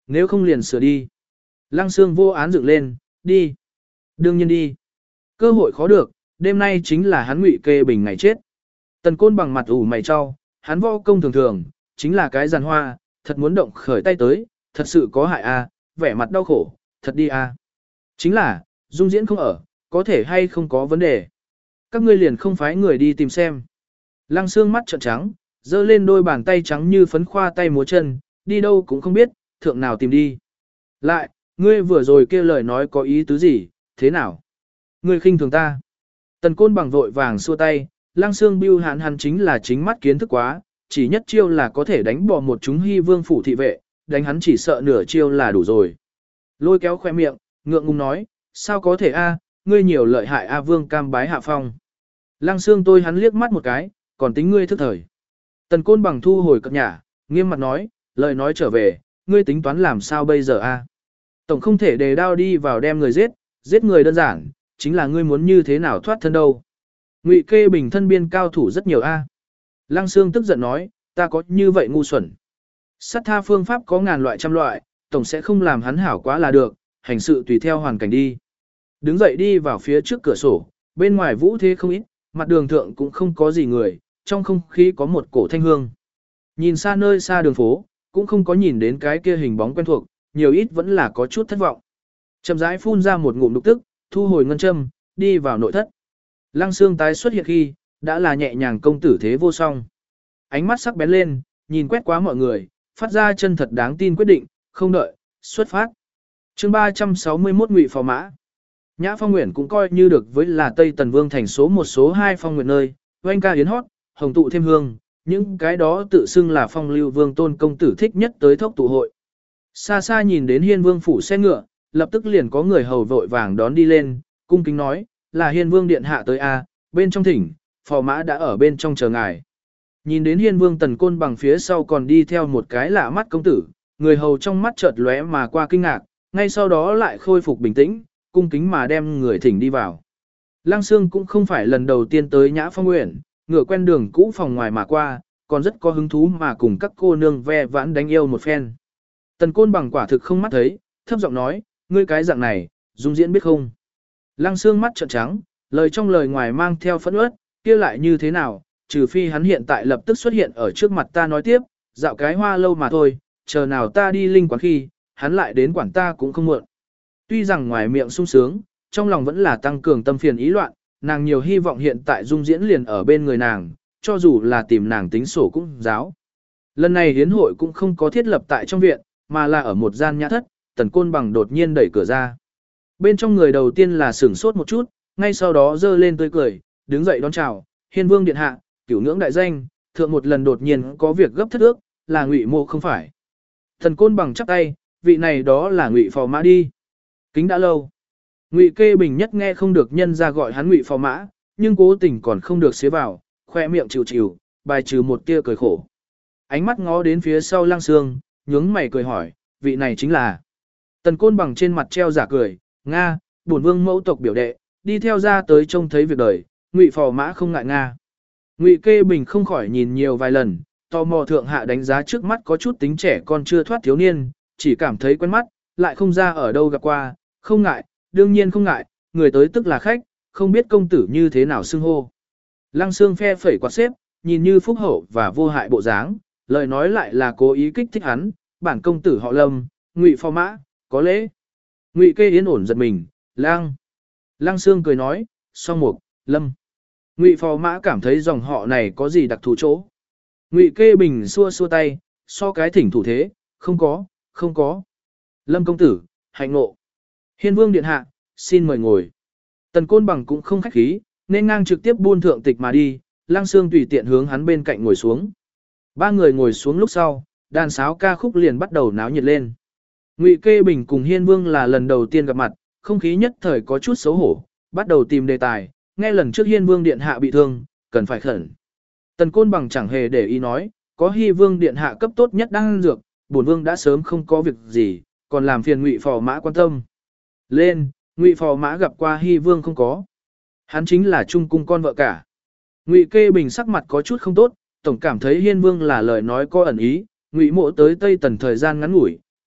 Nếu không liền sửa đi. Lăng Sương vô án dựng lên, đi. Đương nhiên đi. Cơ hội khó được, đêm nay chính là hắn Ngụy Kê Bình ngày chết. Tần Côn bằng mặt ủ mày cho, hắn võ công thường thường, chính là cái giàn hoa, thật muốn động khởi tay tới, thật sự có hại a, vẻ mặt đau khổ, thật đi a. Chính là, Dung Diễn không ở, có thể hay không có vấn đề. Các ngươi liền không phái người đi tìm xem. Lăng Sương mắt trợn trắng, giơ lên đôi bàn tay trắng như phấn khoa tay múa chân, đi đâu cũng không biết, thượng nào tìm đi. Lại, ngươi vừa rồi kêu lời nói có ý tứ gì, thế nào? Ngươi khinh thường ta. Tần Côn bằng vội vàng xua tay, Lăng Sương bưu hạn hắn chính là chính mắt kiến thức quá, chỉ nhất chiêu là có thể đánh bỏ một chúng hy vương phủ thị vệ, đánh hắn chỉ sợ nửa chiêu là đủ rồi. Lôi kéo khoe miệng, ngượng ngùng nói, sao có thể a, ngươi nhiều lợi hại a vương cam bái hạ phong. Lăng Sương tôi hắn liếc mắt một cái, còn tính ngươi thức thời. Tần Côn bằng thu hồi cập nhả, nghiêm mặt nói, lời nói trở về, ngươi tính toán làm sao bây giờ a? Tổng không thể đề đao đi vào đem người giết, giết người đơn giản, chính là ngươi muốn như thế nào thoát thân đâu. Ngụy Kê Bình thân biên cao thủ rất nhiều a. Lăng Sương tức giận nói, ta có như vậy ngu xuẩn. Sát tha phương pháp có ngàn loại trăm loại, tổng sẽ không làm hắn hảo quá là được, hành sự tùy theo hoàn cảnh đi. Đứng dậy đi vào phía trước cửa sổ, bên ngoài vũ thế không ít, mặt đường thượng cũng không có gì người, trong không khí có một cổ thanh hương. Nhìn xa nơi xa đường phố, cũng không có nhìn đến cái kia hình bóng quen thuộc, nhiều ít vẫn là có chút thất vọng. Chậm rãi phun ra một ngụm đục tức, thu hồi ngân châm, đi vào nội thất. Lăng Sương tái xuất hiện khi, đã là nhẹ nhàng công tử thế vô song. Ánh mắt sắc bén lên, nhìn quét qua mọi người, phát ra chân thật đáng tin quyết định, không đợi, xuất phát. Chương ba trăm sáu mươi mốt Ngụy Phò Mã. Nhã Phong Nguyện cũng coi như được với là Tây Tần Vương thành số một số hai phong nguyện nơi, oanh ca yến hót, hồng tụ thêm hương, những cái đó tự xưng là phong lưu vương tôn công tử thích nhất tới thốc tụ hội. Xa xa nhìn đến Hiên Vương phủ xe ngựa, lập tức liền có người hầu vội vàng đón đi lên, cung kính nói, là Hiên Vương điện hạ tới a, bên trong thỉnh, phò mã đã ở bên trong chờ ngài. Nhìn đến Hiên Vương Tần Côn bằng phía sau còn đi theo một cái lạ mắt công tử, người hầu trong mắt chợt lóe mà qua kinh ngạc, ngay sau đó lại khôi phục bình tĩnh, cung kính mà đem người thỉnh đi vào. Lăng Sương cũng không phải lần đầu tiên tới Nhã Phong Nguyện, ngựa quen đường cũ phòng ngoài mà qua, còn rất có hứng thú mà cùng các cô nương ve vãn đánh yêu một phen. Tần Côn bằng quả thực không mắt thấy, thấp giọng nói, ngươi cái dạng này, Dung Diễn biết không? Lăng Sương mắt trợn trắng, lời trong lời ngoài mang theo phẫn uất, kia lại như thế nào, trừ phi hắn hiện tại lập tức xuất hiện ở trước mặt ta nói tiếp, dạo cái hoa lâu mà thôi, chờ nào ta đi linh quán khi, hắn lại đến quản ta cũng không muộn. Tuy rằng ngoài miệng sung sướng, trong lòng vẫn là tăng cường tâm phiền ý loạn, nàng nhiều hy vọng hiện tại Dung Diễn liền ở bên người nàng, cho dù là tìm nàng tính sổ cũng giáo. Lần này hiến hội cũng không có thiết lập tại trong viện, mà là ở một gian nhã thất, Tần Côn bằng đột nhiên đẩy cửa ra. Bên trong người đầu tiên là sửng sốt một chút, ngay sau đó giơ lên tươi cười, đứng dậy đón chào, Hiên Vương điện hạ, cửu ngưỡng đại danh, thượng một lần đột nhiên có việc gấp thất ước, là Ngụy Mộ không phải. Tần Côn bằng chắp tay, vị này đó là Ngụy Phò Mã đi. Kính đã lâu. Ngụy Kê Bình nhất nghe không được nhân ra gọi hắn Ngụy Phò Mã, nhưng cố tình còn không được xế vào, khoe miệng chịu chịu, bài trừ một tia cười khổ. Ánh mắt ngó đến phía sau Lăng Sương, nhướng mày cười hỏi, vị này chính là. Tần Côn bằng trên mặt treo giả cười, Nga, bổn vương mẫu tộc biểu đệ, đi theo ra tới trông thấy việc đời, Ngụy Phò Mã không ngại Nga. Ngụy Kê Bình không khỏi nhìn nhiều vài lần, tò mò thượng hạ đánh giá trước mắt có chút tính trẻ con chưa thoát thiếu niên, chỉ cảm thấy quen mắt, lại không ra ở đâu gặp qua, không ngại, đương nhiên không ngại, người tới tức là khách, không biết công tử như thế nào xưng hô. Lăng Sương phe phẩy quạt xếp, nhìn như phúc hậu và vô hại bộ dáng, lời nói lại là cố ý kích thích hắn, bản công tử họ Lâm, Ngụy Phò Mã, có lễ. Ngụy Kê yên ổn giật mình, Lang. Lăng Sương cười nói, song mục, Lâm. Ngụy Phò Mã cảm thấy dòng họ này có gì đặc thù chỗ. Ngụy Kê Bình xua xua tay, so cái thỉnh thủ thế, không có, không có. Lâm công tử, hạnh ngộ. Hiên Vương điện hạ, xin mời ngồi. Tần Côn bằng cũng không khách khí, nên ngang trực tiếp buôn thượng tịch mà đi, Lăng Sương tùy tiện hướng hắn bên cạnh ngồi xuống. Ba người ngồi xuống lúc sau, đàn sáo ca khúc liền bắt đầu náo nhiệt lên. Ngụy Kê Bình cùng Hiên Vương là lần đầu tiên gặp mặt, không khí nhất thời có chút xấu hổ, bắt đầu tìm đề tài, nghe lần trước Hiên Vương điện hạ bị thương, cần phải khẩn. Tần Côn bằng chẳng hề để ý nói, có Hi Vương điện hạ cấp tốt nhất đang dược, bổn vương đã sớm không có việc gì, còn làm phiền Ngụy Phò Mã quan tâm. Lên, Ngụy Phò Mã gặp qua Hi Vương không có. Hắn chính là trung cung con vợ cả. Ngụy Kê Bình sắc mặt có chút không tốt, tổng cảm thấy Hiên Vương là lời nói có ẩn ý, Ngụy Mộ tới Tây Tần thời gian ngắn ngủi,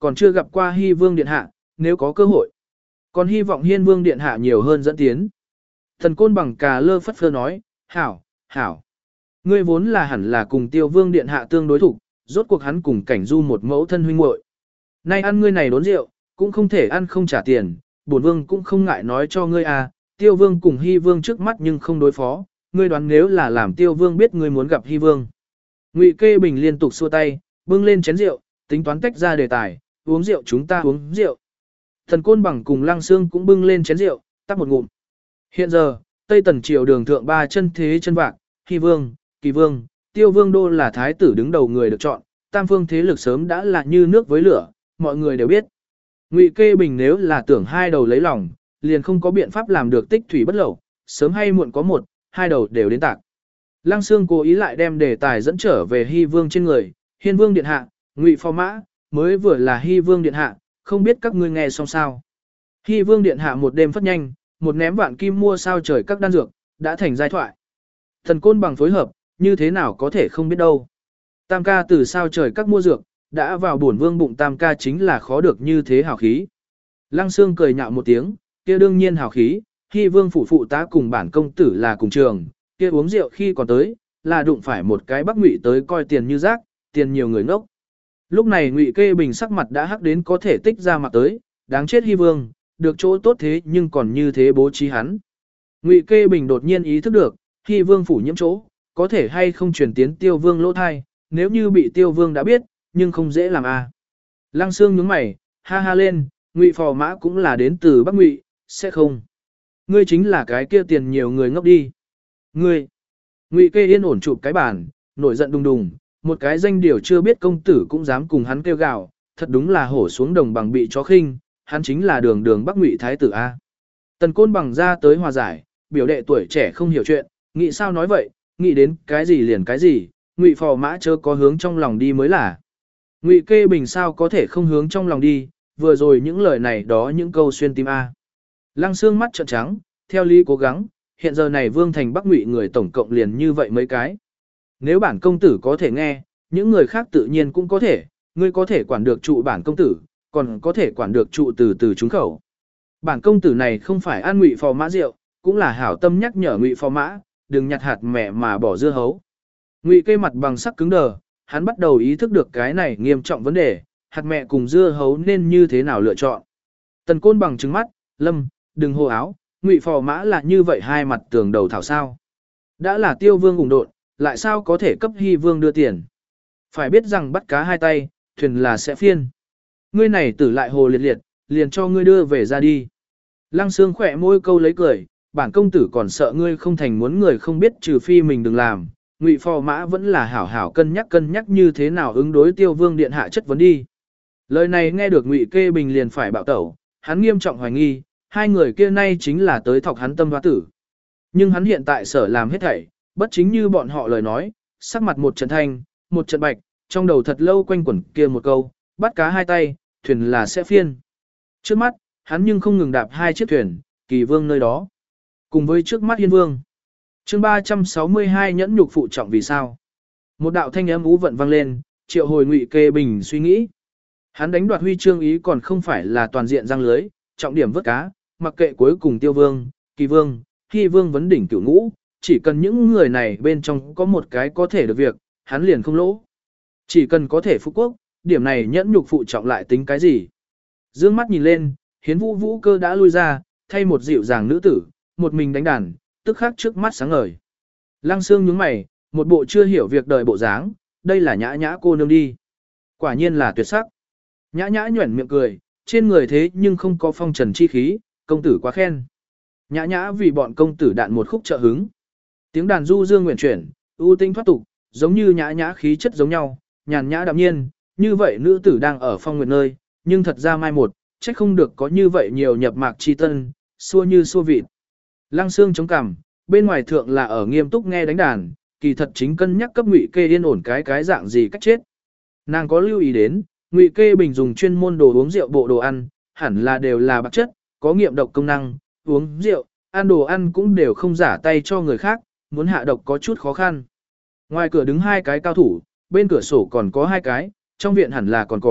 còn chưa gặp qua Hy Vương Điện Hạ, nếu có cơ hội. Còn hy vọng Hiên Vương Điện Hạ nhiều hơn dẫn tiến. Thần Côn Bằng cà lơ phất phơ nói, hảo, hảo. Ngươi vốn là hẳn là cùng Tiêu Vương Điện Hạ tương đối thủ, rốt cuộc hắn cùng Cảnh Du một mẫu thân huynh muội. Nay ăn ngươi này đốn rượu, cũng không thể ăn không trả tiền, bổn vương cũng không ngại nói cho ngươi à, Tiêu Vương cùng Hy Vương trước mắt nhưng không đối phó, ngươi đoán nếu là làm Tiêu Vương biết ngươi muốn gặp Hy Vương. Ngụy Kê Bình liên tục xua tay, bưng lên chén rượu, tính toán tách ra đề tài, uống rượu chúng ta uống rượu. Thần Côn Bằng cùng Lăng Xương cũng bưng lên chén rượu, tắt một ngụm. Hiện giờ, Tây Tần triều đường thượng ba chân thế chân vạc, Hy Vương, Kỳ Vương, Tiêu Vương đô là thái tử đứng đầu người được chọn, tam phương thế lực sớm đã là như nước với lửa, mọi người đều biết. Ngụy Kê Bình nếu là tưởng hai đầu lấy lòng, liền không có biện pháp làm được tích thủy bất lậu, sớm hay muộn có một, hai đầu đều đến tạc. Lăng Xương cố ý lại đem đề tài dẫn trở về Hy Vương trên người, Hiên Vương Điện Hạ, Ngụy Phò Mã, mới vừa là Hy Vương Điện Hạ, không biết các ngươi nghe xong sao. Hy Vương Điện Hạ một đêm phất nhanh, một ném vạn kim mua sao trời các đan dược, đã thành giai thoại. Thần Côn Bằng phối hợp, như thế nào có thể không biết đâu. Tam ca từ sao trời các mua dược, đã vào bổn vương bụng tam ca chính là khó được như thế hào khí. Lăng Xương cười nhạo một tiếng, kia đương nhiên hào khí, Hy Vương phủ phụ tá cùng bản công tử là cùng trường, kia uống rượu khi còn tới, là đụng phải một cái Bắc Ngụy tới coi tiền như rác, tiền nhiều người ngốc. Lúc này Ngụy Kê Bình sắc mặt đã hắc đến có thể tích ra mặt tới, đáng chết Hy Vương, được chỗ tốt thế nhưng còn như thế bố trí hắn. Ngụy Kê Bình đột nhiên ý thức được, Hy Vương phủ nhiễm chỗ, có thể hay không truyền tiến Tiêu Vương lỗ thai, nếu như bị Tiêu Vương đã biết, nhưng không dễ làm a. À. Lăng Xương nhướng mày, ha ha lên, Ngụy Phò Mã cũng là đến từ Bắc Ngụy, sẽ không. Ngươi chính là cái kia tiền nhiều người ngốc đi. Ngươi. Ngụy Kê yên ổn chụp cái bàn, nổi giận đùng đùng, một cái danh điều chưa biết công tử cũng dám cùng hắn kêu gào, thật đúng là hổ xuống đồng bằng bị chó khinh, hắn chính là đường đường Bắc Ngụy thái tử a. Tần Côn Bằng ra tới hòa giải, biểu đệ tuổi trẻ không hiểu chuyện, nghĩ sao nói vậy, nghĩ đến cái gì liền cái gì, Ngụy Phò Mã chớ có hướng trong lòng đi mới là. Ngụy Kê Bình sao có thể không hướng trong lòng đi, vừa rồi những lời này đó những câu xuyên tim a. Lăng Xương mắt trợn trắng, theo lý cố gắng, hiện giờ này Vương thành Bắc Ngụy người tổng cộng liền như vậy mấy cái. Nếu bản công tử có thể nghe, những người khác tự nhiên cũng có thể, ngươi có thể quản được trụ bản công tử, còn có thể quản được trụ từ từ trúng khẩu. Bản công tử này không phải ăn Ngụy Phò Mã rượu, cũng là hảo tâm nhắc nhở Ngụy Phò Mã, đừng nhặt hạt mẹ mà bỏ dưa hấu. Ngụy Kê mặt bằng sắc cứng đờ, hắn bắt đầu ý thức được cái này nghiêm trọng vấn đề, hạt mẹ cùng dưa hấu nên như thế nào lựa chọn. Tần Côn Bằng trừng mắt, Lâm, đừng hô áo, Ngụy Phò Mã là như vậy hai mặt tường đầu thảo sao. Đã là Tiêu Vương ủng độn, lại sao có thể cấp Hy Vương đưa tiền. Phải biết rằng bắt cá hai tay, thuyền là sẽ phiên. Ngươi này tử lại hồ liệt liệt, liền cho ngươi đưa về ra đi. Lăng Xương khỏe môi câu lấy cười, bản công tử còn sợ ngươi không thành muốn người không biết trừ phi mình đừng làm. Ngụy Phò Mã vẫn là hảo hảo cân nhắc cân nhắc như thế nào ứng đối Tiêu Vương điện hạ chất vấn đi. Lời này nghe được Ngụy Kê Bình liền phải bạo tẩu, hắn nghiêm trọng hoài nghi, hai người kia nay chính là tới thọc hắn tâm hoa tử. Nhưng hắn hiện tại sở làm hết thảy, bất chính như bọn họ lời nói, sắc mặt một trận thanh, một trận bạch, trong đầu thật lâu quanh quẩn kia một câu, bắt cá hai tay, thuyền là sẽ phiên. Trước mắt, hắn nhưng không ngừng đạp hai chiếc thuyền, Kỳ Vương nơi đó. Cùng với trước mắt Hiên Vương. Chương ba trăm sáu mươi hai nhẫn nhục phụ trọng vì sao? Một đạo thanh âm ú vận vang lên, triệu hồi Ngụy Kê Bình suy nghĩ. Hắn đánh đoạt huy chương ý còn không phải là toàn diện răng lưới, trọng điểm vớt cá, mặc kệ cuối cùng Tiêu Vương, Kỳ Vương, Hy Vương vấn đỉnh cửu ngũ, chỉ cần những người này bên trong có một cái có thể được việc, hắn liền không lỗ. Chỉ cần có thể phục quốc, điểm này nhẫn nhục phụ trọng lại tính cái gì? Dương mắt nhìn lên, Hiến Vũ Vũ Cơ đã lui ra, thay một dịu dàng nữ tử, một mình đánh đàn, tức khắc trước mắt sáng ngời. Lăng Xương nhướng mày, một bộ chưa hiểu việc đời bộ dáng, đây là nhã nhã cô nương đi. Quả nhiên là tuyệt sắc. Nhã nhã nhuẩn miệng cười, trên người thế nhưng không có phong trần chi khí, công tử quá khen. Nhã nhã vì bọn công tử đạn một khúc trợ hứng. Tiếng đàn du dương nguyện chuyển, ưu tinh thoát tục, giống như nhã nhã khí chất giống nhau, nhàn nhã đạm nhiên, như vậy nữ tử đang ở phong nguyệt nơi, nhưng thật ra mai một, trách không được có như vậy nhiều nhập mạc chi tân, xua như xua vịt. Lăng Xương chống cằm, bên ngoài thượng là ở nghiêm túc nghe đánh đàn, kỳ thật chính cân nhắc cấp Ngụy Kê yên ổn cái cái dạng gì cách chết. Nàng có lưu ý đến, Ngụy Kê Bình dùng chuyên môn đồ uống rượu bộ đồ ăn, hẳn là đều là bạc chất, có nghiệm độc công năng, uống rượu, ăn đồ ăn cũng đều không giả tay cho người khác, muốn hạ độc có chút khó khăn. Ngoài cửa đứng hai cái cao thủ, bên cửa sổ còn có hai cái, trong viện hẳn là còn có,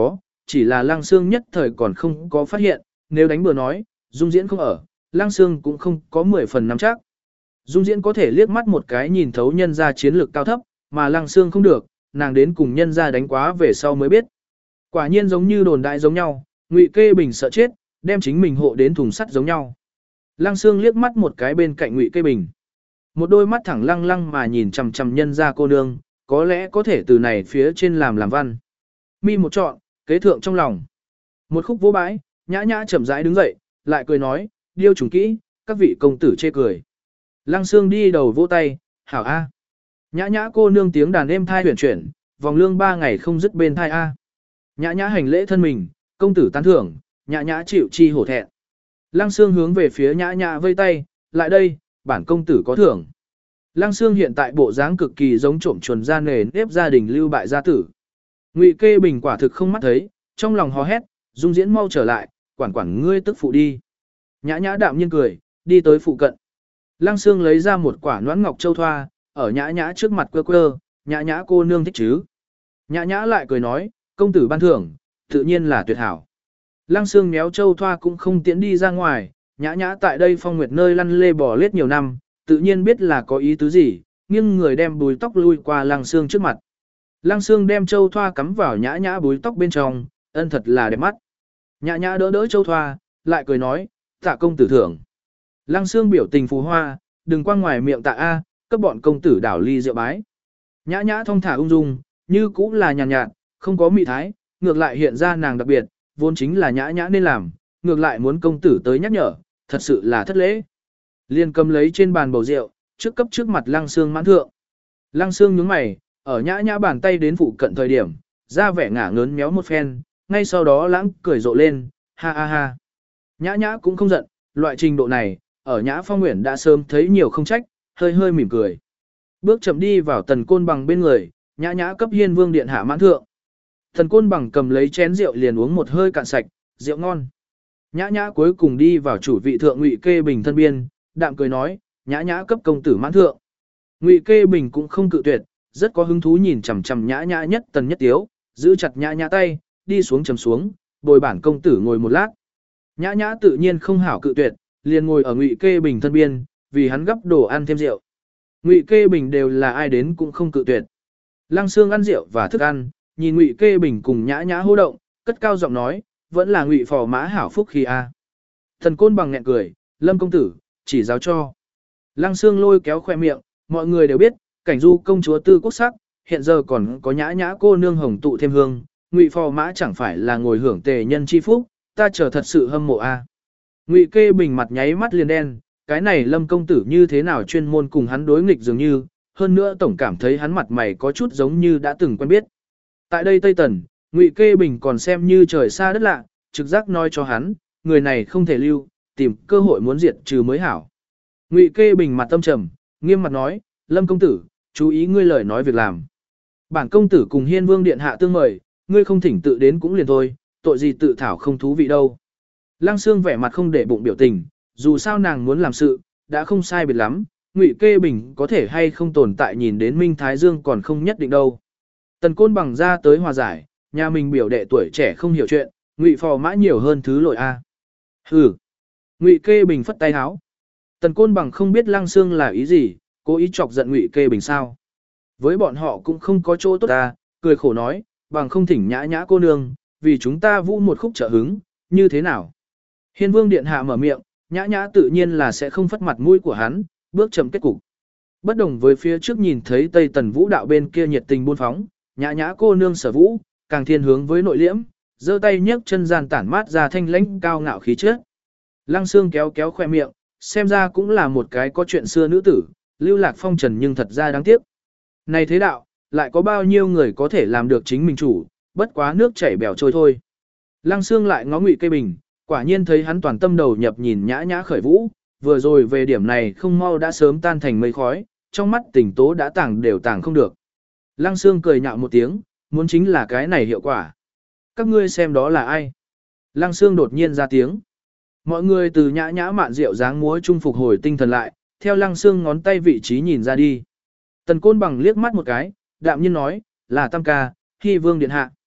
chỉ là Lăng Sương nhất thời còn không có phát hiện, nếu đánh bừa nói, Dung Diễn không ở, Lăng Sương cũng không có mười phần nắm chắc. Dung Diễn có thể liếc mắt một cái nhìn thấu nhân ra chiến lược cao thấp, mà Lăng Sương không được, nàng đến cùng nhân ra đánh quá về sau mới biết. Quả nhiên giống như đồn đại giống nhau, Ngụy Kê Bình sợ chết, đem chính mình hộ đến thùng sắt giống nhau. Lăng Sương liếc mắt một cái bên cạnh Ngụy Kê Bình. Một đôi mắt thẳng lăng lăng mà nhìn chằm chằm nhân ra cô nương, có lẽ có thể từ này phía trên làm làm văn. Mi một trọn, kế thượng trong lòng. Một khúc vô bãi, nhã nhã chậm rãi đứng dậy, lại cười nói, điêu trùng kỹ, các vị công tử chê cười. Lăng Sương đi đầu vỗ tay, hảo a. Nhã nhã cô nương tiếng đàn êm thai huyền chuyển, vòng lương ba ngày không dứt bên thai a. Nhã nhã hành lễ thân mình, công tử tán thưởng, nhã nhã chịu chi hổ thẹn. Lăng Sương hướng về phía nhã nhã vây tay, lại đây, bản công tử có thưởng. Lăng Sương hiện tại bộ dáng cực kỳ giống trộm chuồn ra nề nếp gia đình lưu bại gia tử. Ngụy Kê Bình quả thực không mắt thấy, trong lòng hò hét, Dung Diễn mau trở lại, quản quản ngươi tức phụ đi. Nhã nhã đạm nhiên cười, đi tới phụ cận. Lăng Sương lấy ra một quả noãn ngọc châu thoa, ở nhã nhã trước mặt quơ quơ, nhã nhã cô nương thích chứ. Nhã nhã lại cười nói, công tử ban thưởng, tự nhiên là tuyệt hảo. Lăng Sương méo châu thoa cũng không tiễn đi ra ngoài, nhã nhã tại đây phong nguyệt nơi lăn lê bò lết nhiều năm, tự nhiên biết là có ý tứ gì, nghiêng người đem búi tóc lui qua Lăng Sương trước mặt. Lăng Sương đem châu thoa cắm vào nhã nhã búi tóc bên trong, ân thật là đẹp mắt. Nhã nhã đỡ đỡ châu thoa, lại cười nói, tạ công tử thưởng. Lăng Sương biểu tình phù hoa, đừng quang ngoài miệng tạ A, cấp bọn công tử đảo ly rượu bái. Nhã nhã thong thả ung dung, như cũng là nhàn nhạt, nhạt, không có mị thái, ngược lại hiện ra nàng đặc biệt, vốn chính là nhã nhã nên làm, ngược lại muốn công tử tới nhắc nhở, thật sự là thất lễ. Liên cầm lấy trên bàn bầu rượu, trước cấp trước mặt Lăng Sương mãn thượng. Lăng Sương nhướng mày, ở nhã nhã bàn tay đến phụ cận thời điểm, ra vẻ ngả ngớn méo một phen, ngay sau đó lãng cười rộ lên, ha ha ha. Nhã nhã cũng không giận, loại trình độ này, ở nhã phong nguyện đã sớm thấy nhiều không trách, hơi hơi mỉm cười. Bước chậm đi vào Tần Côn Bằng bên người, nhã nhã cấp Hiên Vương điện hạ mãn thượng. Tần Côn Bằng cầm lấy chén rượu liền uống một hơi cạn sạch, rượu ngon. Nhã nhã cuối cùng đi vào chủ vị thượng Ngụy Kê Bình thân biên, đạm cười nói, nhã nhã cấp công tử mãn thượng. Ngụy Kê Bình cũng không cự tuyệt, rất có hứng thú nhìn chằm chằm nhã nhã nhất tần nhất tiếu, giữ chặt nhã nhã tay, đi xuống trầm xuống, bồi bản công tử ngồi một lát. Nhã nhã tự nhiên không hảo cự tuyệt, liền ngồi ở Ngụy Kê Bình thân biên, vì hắn gấp đồ ăn thêm rượu. Ngụy Kê Bình đều là ai đến cũng không cự tuyệt. Lăng Sương ăn rượu và thức ăn, nhìn Ngụy Kê Bình cùng nhã nhã hô động, cất cao giọng nói, vẫn là Ngụy phò mã hảo phúc khi a. Thần Côn Bằng nghẹn cười, Lâm công tử, chỉ giáo cho. Lăng Sương lôi kéo khoe miệng, mọi người đều biết, cảnh du công chúa tư quốc sắc, hiện giờ còn có nhã nhã cô nương hồng tụ thêm hương, Ngụy phò mã chẳng phải là ngồi hưởng tề nhân chi phúc, ta chờ thật sự hâm mộ a. Ngụy Kê Bình mặt nháy mắt liền đen, cái này Lâm công tử như thế nào chuyên môn cùng hắn đối nghịch dường như, hơn nữa tổng cảm thấy hắn mặt mày có chút giống như đã từng quen biết. Tại đây Tây Tần, Ngụy Kê Bình còn xem như trời xa đất lạ, trực giác nói cho hắn, người này không thể lưu, tìm cơ hội muốn diệt trừ mới hảo. Ngụy Kê Bình mặt tâm trầm, nghiêm mặt nói, Lâm công tử, chú ý ngươi lời nói việc làm. Bản công tử cùng Hiên Vương điện hạ tương mời, ngươi không thỉnh tự đến cũng liền thôi, tội gì tự thảo không thú vị đâu. Lăng Sương vẻ mặt không để bụng biểu tình, dù sao nàng muốn làm sự, đã không sai biệt lắm, Ngụy Kê Bình có thể hay không tồn tại nhìn đến Minh Thái Dương còn không nhất định đâu. Tần Côn Bằng ra tới hòa giải, nhà mình biểu đệ tuổi trẻ không hiểu chuyện, Ngụy phò mã nhiều hơn thứ lội a. Hừ. Ngụy Kê Bình phất tay áo. Tần Côn Bằng không biết Lăng Sương là ý gì, cố ý chọc giận Ngụy Kê Bình sao? Với bọn họ cũng không có chỗ tốt ta, cười khổ nói, bằng không thỉnh nhã nhã cô nương, vì chúng ta vũ một khúc trợ hứng, như thế nào? Hiên Vương điện hạ mở miệng, nhã nhã tự nhiên là sẽ không phất mặt mũi của hắn, bước chậm kết cục. Bất đồng với phía trước nhìn thấy Tây Tần vũ đạo bên kia nhiệt tình buôn phóng, nhã nhã cô nương sở vũ, càng thiên hướng với nội liễm, giơ tay nhấc chân gian tản mát ra thanh lãnh cao ngạo khí chất. Lăng Sương kéo kéo khoe miệng, xem ra cũng là một cái có chuyện xưa nữ tử, lưu lạc phong trần nhưng thật ra đáng tiếc. Này thế đạo, lại có bao nhiêu người có thể làm được chính mình chủ, bất quá nước chảy bèo trôi thôi. Lăng Sương lại ngó Ngụy Kê Bình, quả nhiên thấy hắn toàn tâm đầu nhập nhìn nhã nhã khởi vũ, vừa rồi về điểm này không mau đã sớm tan thành mây khói, trong mắt tỉnh tố đã tàng đều tàng không được. Lăng Sương cười nhạo một tiếng, muốn chính là cái này hiệu quả. Các ngươi xem đó là ai? Lăng Sương đột nhiên ra tiếng. Mọi người từ nhã nhã mạn rượu dáng múa trung phục hồi tinh thần lại, theo Lăng Sương ngón tay vị trí nhìn ra đi. Tần Côn Bằng liếc mắt một cái, đạm nhiên nói, là Tam ca, Hy Vương điện hạ.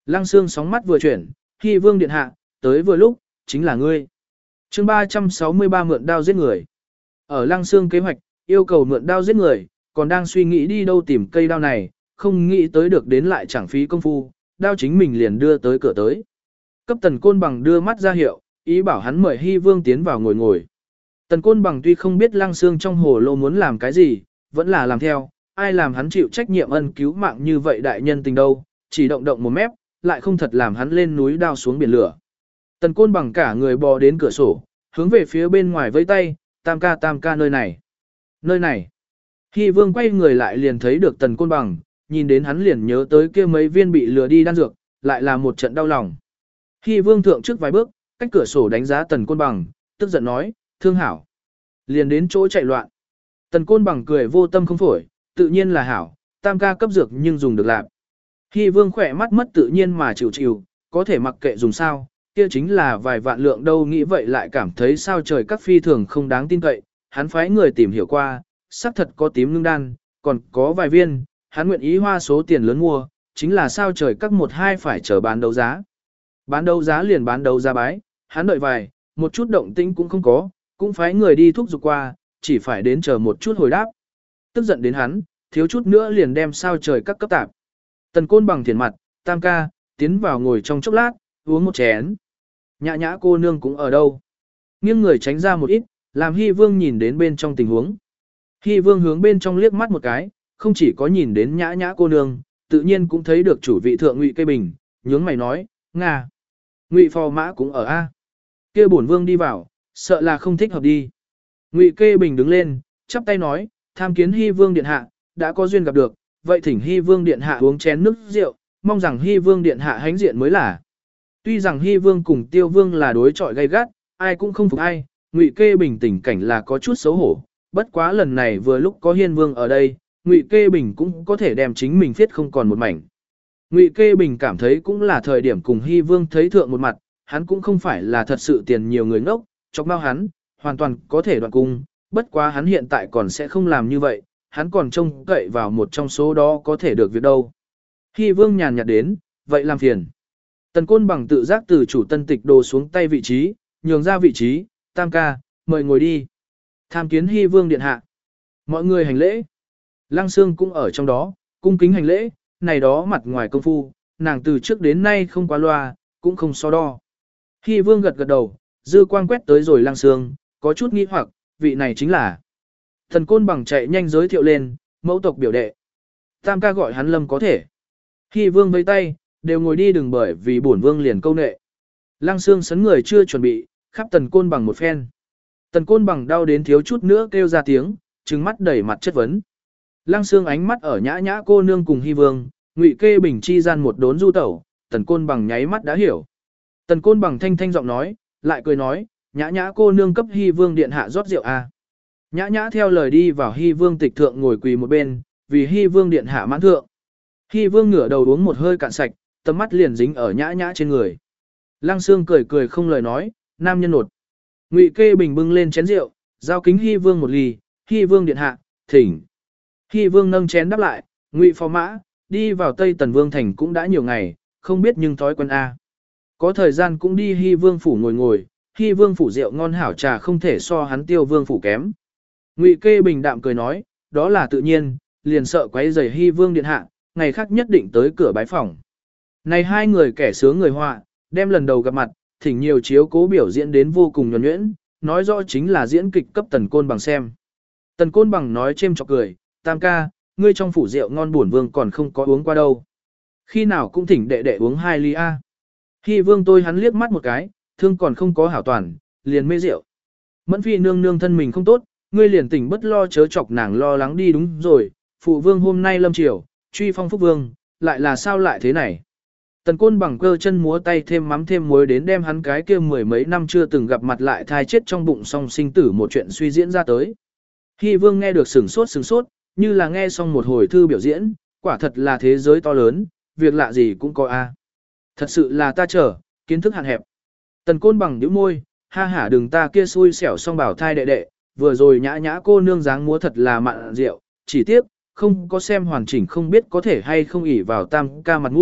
Lăng Xương sóng mắt vừa chuyển, Hy Vương điện hạ, tới vừa lúc, chính là ngươi. Chương ba trăm sáu mươi ba mượn đao giết người. Ở Lăng Xương kế hoạch, yêu cầu mượn đao giết người, còn đang suy nghĩ đi đâu tìm cây đao này, không nghĩ tới được đến lại chẳng phí công phu, đao chính mình liền đưa tới cửa tới. Cấp Tần Côn Bằng đưa mắt ra hiệu, ý bảo hắn mời Hy Vương tiến vào ngồi ngồi. Tần Côn Bằng tuy không biết Lăng Xương trong hồ lô muốn làm cái gì, vẫn là làm theo, ai làm hắn chịu trách nhiệm ân cứu mạng như vậy đại nhân tình đâu, chỉ động động một mép, lại không thật làm hắn lên núi đao xuống biển lửa. Tần Côn Bằng cả người bò đến cửa sổ, hướng về phía bên ngoài vẫy tay, tam ca tam ca nơi này. Nơi này. Hy Vương quay người lại liền thấy được Tần Côn Bằng, nhìn đến hắn liền nhớ tới kia mấy viên bị lừa đi đan dược, lại là một trận đau lòng. Hy Vương thượng trước vài bước, cách cửa sổ đánh giá Tần Côn Bằng, tức giận nói, thương hảo. Liền đến chỗ chạy loạn. Tần Côn Bằng cười vô tâm không phổi, tự nhiên là hảo, tam ca cấp dược nhưng dùng được làm. Hy Vương khỏe mắt mất tự nhiên mà chịu chịu, có thể mặc kệ dùng sao, kia chính là vài vạn lượng đâu, nghĩ vậy lại cảm thấy sao trời các phi thường không đáng tin cậy, hắn phái người tìm hiểu qua, xác thật có tím ngưng đan, còn có vài viên, hắn nguyện ý hoa số tiền lớn mua, chính là sao trời các một hai phải chờ bán đấu giá. Bán đấu giá liền bán đấu giá bái, hắn đợi vài, một chút động tĩnh cũng không có, cũng phái người đi thúc giục qua, chỉ phải đến chờ một chút hồi đáp. Tức giận đến hắn, thiếu chút nữa liền đem sao trời các cấp tạp. Tần Côn Bằng thiền mặt, tam ca, tiến vào ngồi trong chốc lát, uống một chén. Nhã nhã cô nương cũng ở đâu. Nghiêng người tránh ra một ít, làm Hy Vương nhìn đến bên trong tình huống. Hy Vương hướng bên trong liếc mắt một cái, không chỉ có nhìn đến nhã nhã cô nương, tự nhiên cũng thấy được chủ vị thượng Ngụy Cây Bình, nhướng mày nói, Nga. Ngụy Phò Mã cũng ở A. Kia bổn vương đi vào, sợ là không thích hợp đi. Ngụy Kê Bình đứng lên, chắp tay nói, tham kiến Hy Vương điện hạ, đã có duyên gặp được, vậy thỉnh Hy Vương điện hạ uống chén nước rượu, mong rằng Hy Vương điện hạ hãnh diện mới là. Tuy rằng Hy Vương cùng Tiêu Vương là đối chọi gay gắt, ai cũng không phục ai, Ngụy Kê Bình tình cảnh là có chút xấu hổ, bất quá lần này vừa lúc có Hiên Vương ở đây, Ngụy Kê Bình cũng có thể đem chính mình viết không còn một mảnh. Ngụy Kê Bình cảm thấy cũng là thời điểm cùng Hy Vương thấy thượng một mặt, hắn cũng không phải là thật sự tiền nhiều người ngốc, chọc mau hắn, hoàn toàn có thể đoạn cung, bất quá hắn hiện tại còn sẽ không làm như vậy, hắn còn trông cậy vào một trong số đó có thể được việc đâu. Hy Vương nhàn nhạt đến, vậy làm phiền. Tần Côn Bằng tự giác từ chủ tân tịch đồ xuống tay vị trí, nhường ra vị trí, tam ca, mời ngồi đi. Tham kiến Hy Vương điện hạ. Mọi người hành lễ. Lăng Xương cũng ở trong đó, cung kính hành lễ, này đó mặt ngoài công phu, nàng từ trước đến nay không quá loa, cũng không so đo. Hy Vương gật gật đầu, dư quang quét tới rồi Lăng Xương, có chút nghi hoặc, vị này chính là. Thần Côn Bằng chạy nhanh giới thiệu lên, mẫu tộc biểu đệ. Tam ca gọi hắn Lâm có thể. Hy Vương vẫy tay, đều ngồi đi đừng bởi vì bổn vương liền câu nệ. Lăng Xương sấn người chưa chuẩn bị, khắp Tần Côn Bằng một phen. Tần Côn Bằng đau đến thiếu chút nữa kêu ra tiếng, trừng mắt đẩy mặt chất vấn. Lăng Xương ánh mắt ở nhã nhã cô nương cùng Hy Vương, Ngụy Kê Bình chi gian một đốn du tẩu, Tần Côn Bằng nháy mắt đã hiểu. Tần Côn Bằng thanh thanh giọng nói, lại cười nói, nhã nhã cô nương cấp Hy Vương điện hạ rót rượu à. Nhã nhã theo lời đi vào Hy Vương tịch thượng ngồi quỳ một bên, vì Hy Vương điện hạ mãn thượng. Hy Vương ngửa đầu uống một hơi cạn sạch, tầm mắt liền dính ở nhã nhã trên người. Lăng Xương cười cười không lời nói, nam nhân nột. Ngụy Kê Bình bưng lên chén rượu, giao kính Hy Vương một ly, Hy Vương điện hạ, thỉnh. Hy Vương nâng chén đáp lại, Ngụy Phò Mã, đi vào Tây Tần Vương Thành cũng đã nhiều ngày, không biết nhưng thói quen A. Có thời gian cũng đi Hy Vương phủ ngồi ngồi, Hy Vương phủ rượu ngon hảo trà không thể so hắn Tiêu Vương phủ kém. Ngụy Kê Bình đạm cười nói, đó là tự nhiên, liền sợ quấy rầy Hy Vương điện hạ, ngày khác nhất định tới cửa bái phỏng. Này hai người kẻ sướng người họa, đem lần đầu gặp mặt, thỉnh nhiều chiếu cố biểu diễn đến vô cùng nhuần nhuyễn, nói rõ chính là diễn kịch cấp Tần Côn Bằng xem. Tần Côn Bằng nói chêm chọc cười, tam ca, ngươi trong phủ rượu ngon bổn vương còn không có uống qua đâu. Khi nào cũng thỉnh đệ đệ uống hai ly A. Hy Vương tôi hắn liếc mắt một cái, thương còn không có hảo toàn, liền mê rượu. Mẫn phi nương nương thân mình không tốt, ngươi liền tỉnh bất lo chớ chọc nàng lo lắng đi đúng rồi, phụ vương hôm nay lâm triều, truy phong phúc vương, lại là sao lại thế này. Tần Côn Bằng cơ chân múa tay thêm mắm thêm muối đến đem hắn cái kia mười mấy năm chưa từng gặp mặt lại thai chết trong bụng song sinh tử một chuyện suy diễn ra tới. Hy Vương nghe được sửng sốt sửng sốt, như là nghe xong một hồi thư biểu diễn, quả thật là thế giới to lớn, việc lạ gì cũng có a. Thật sự là ta chờ, kiến thức hạn hẹp. Tần Côn Bằng nhíu môi, ha hả đừng ta kia xui xẻo song bảo thai đệ đệ, vừa rồi nhã nhã cô nương dáng múa thật là mặn rượu, chỉ tiếc, không có xem hoàn chỉnh không biết có thể hay không ỷ vào tam ca mặt mũi,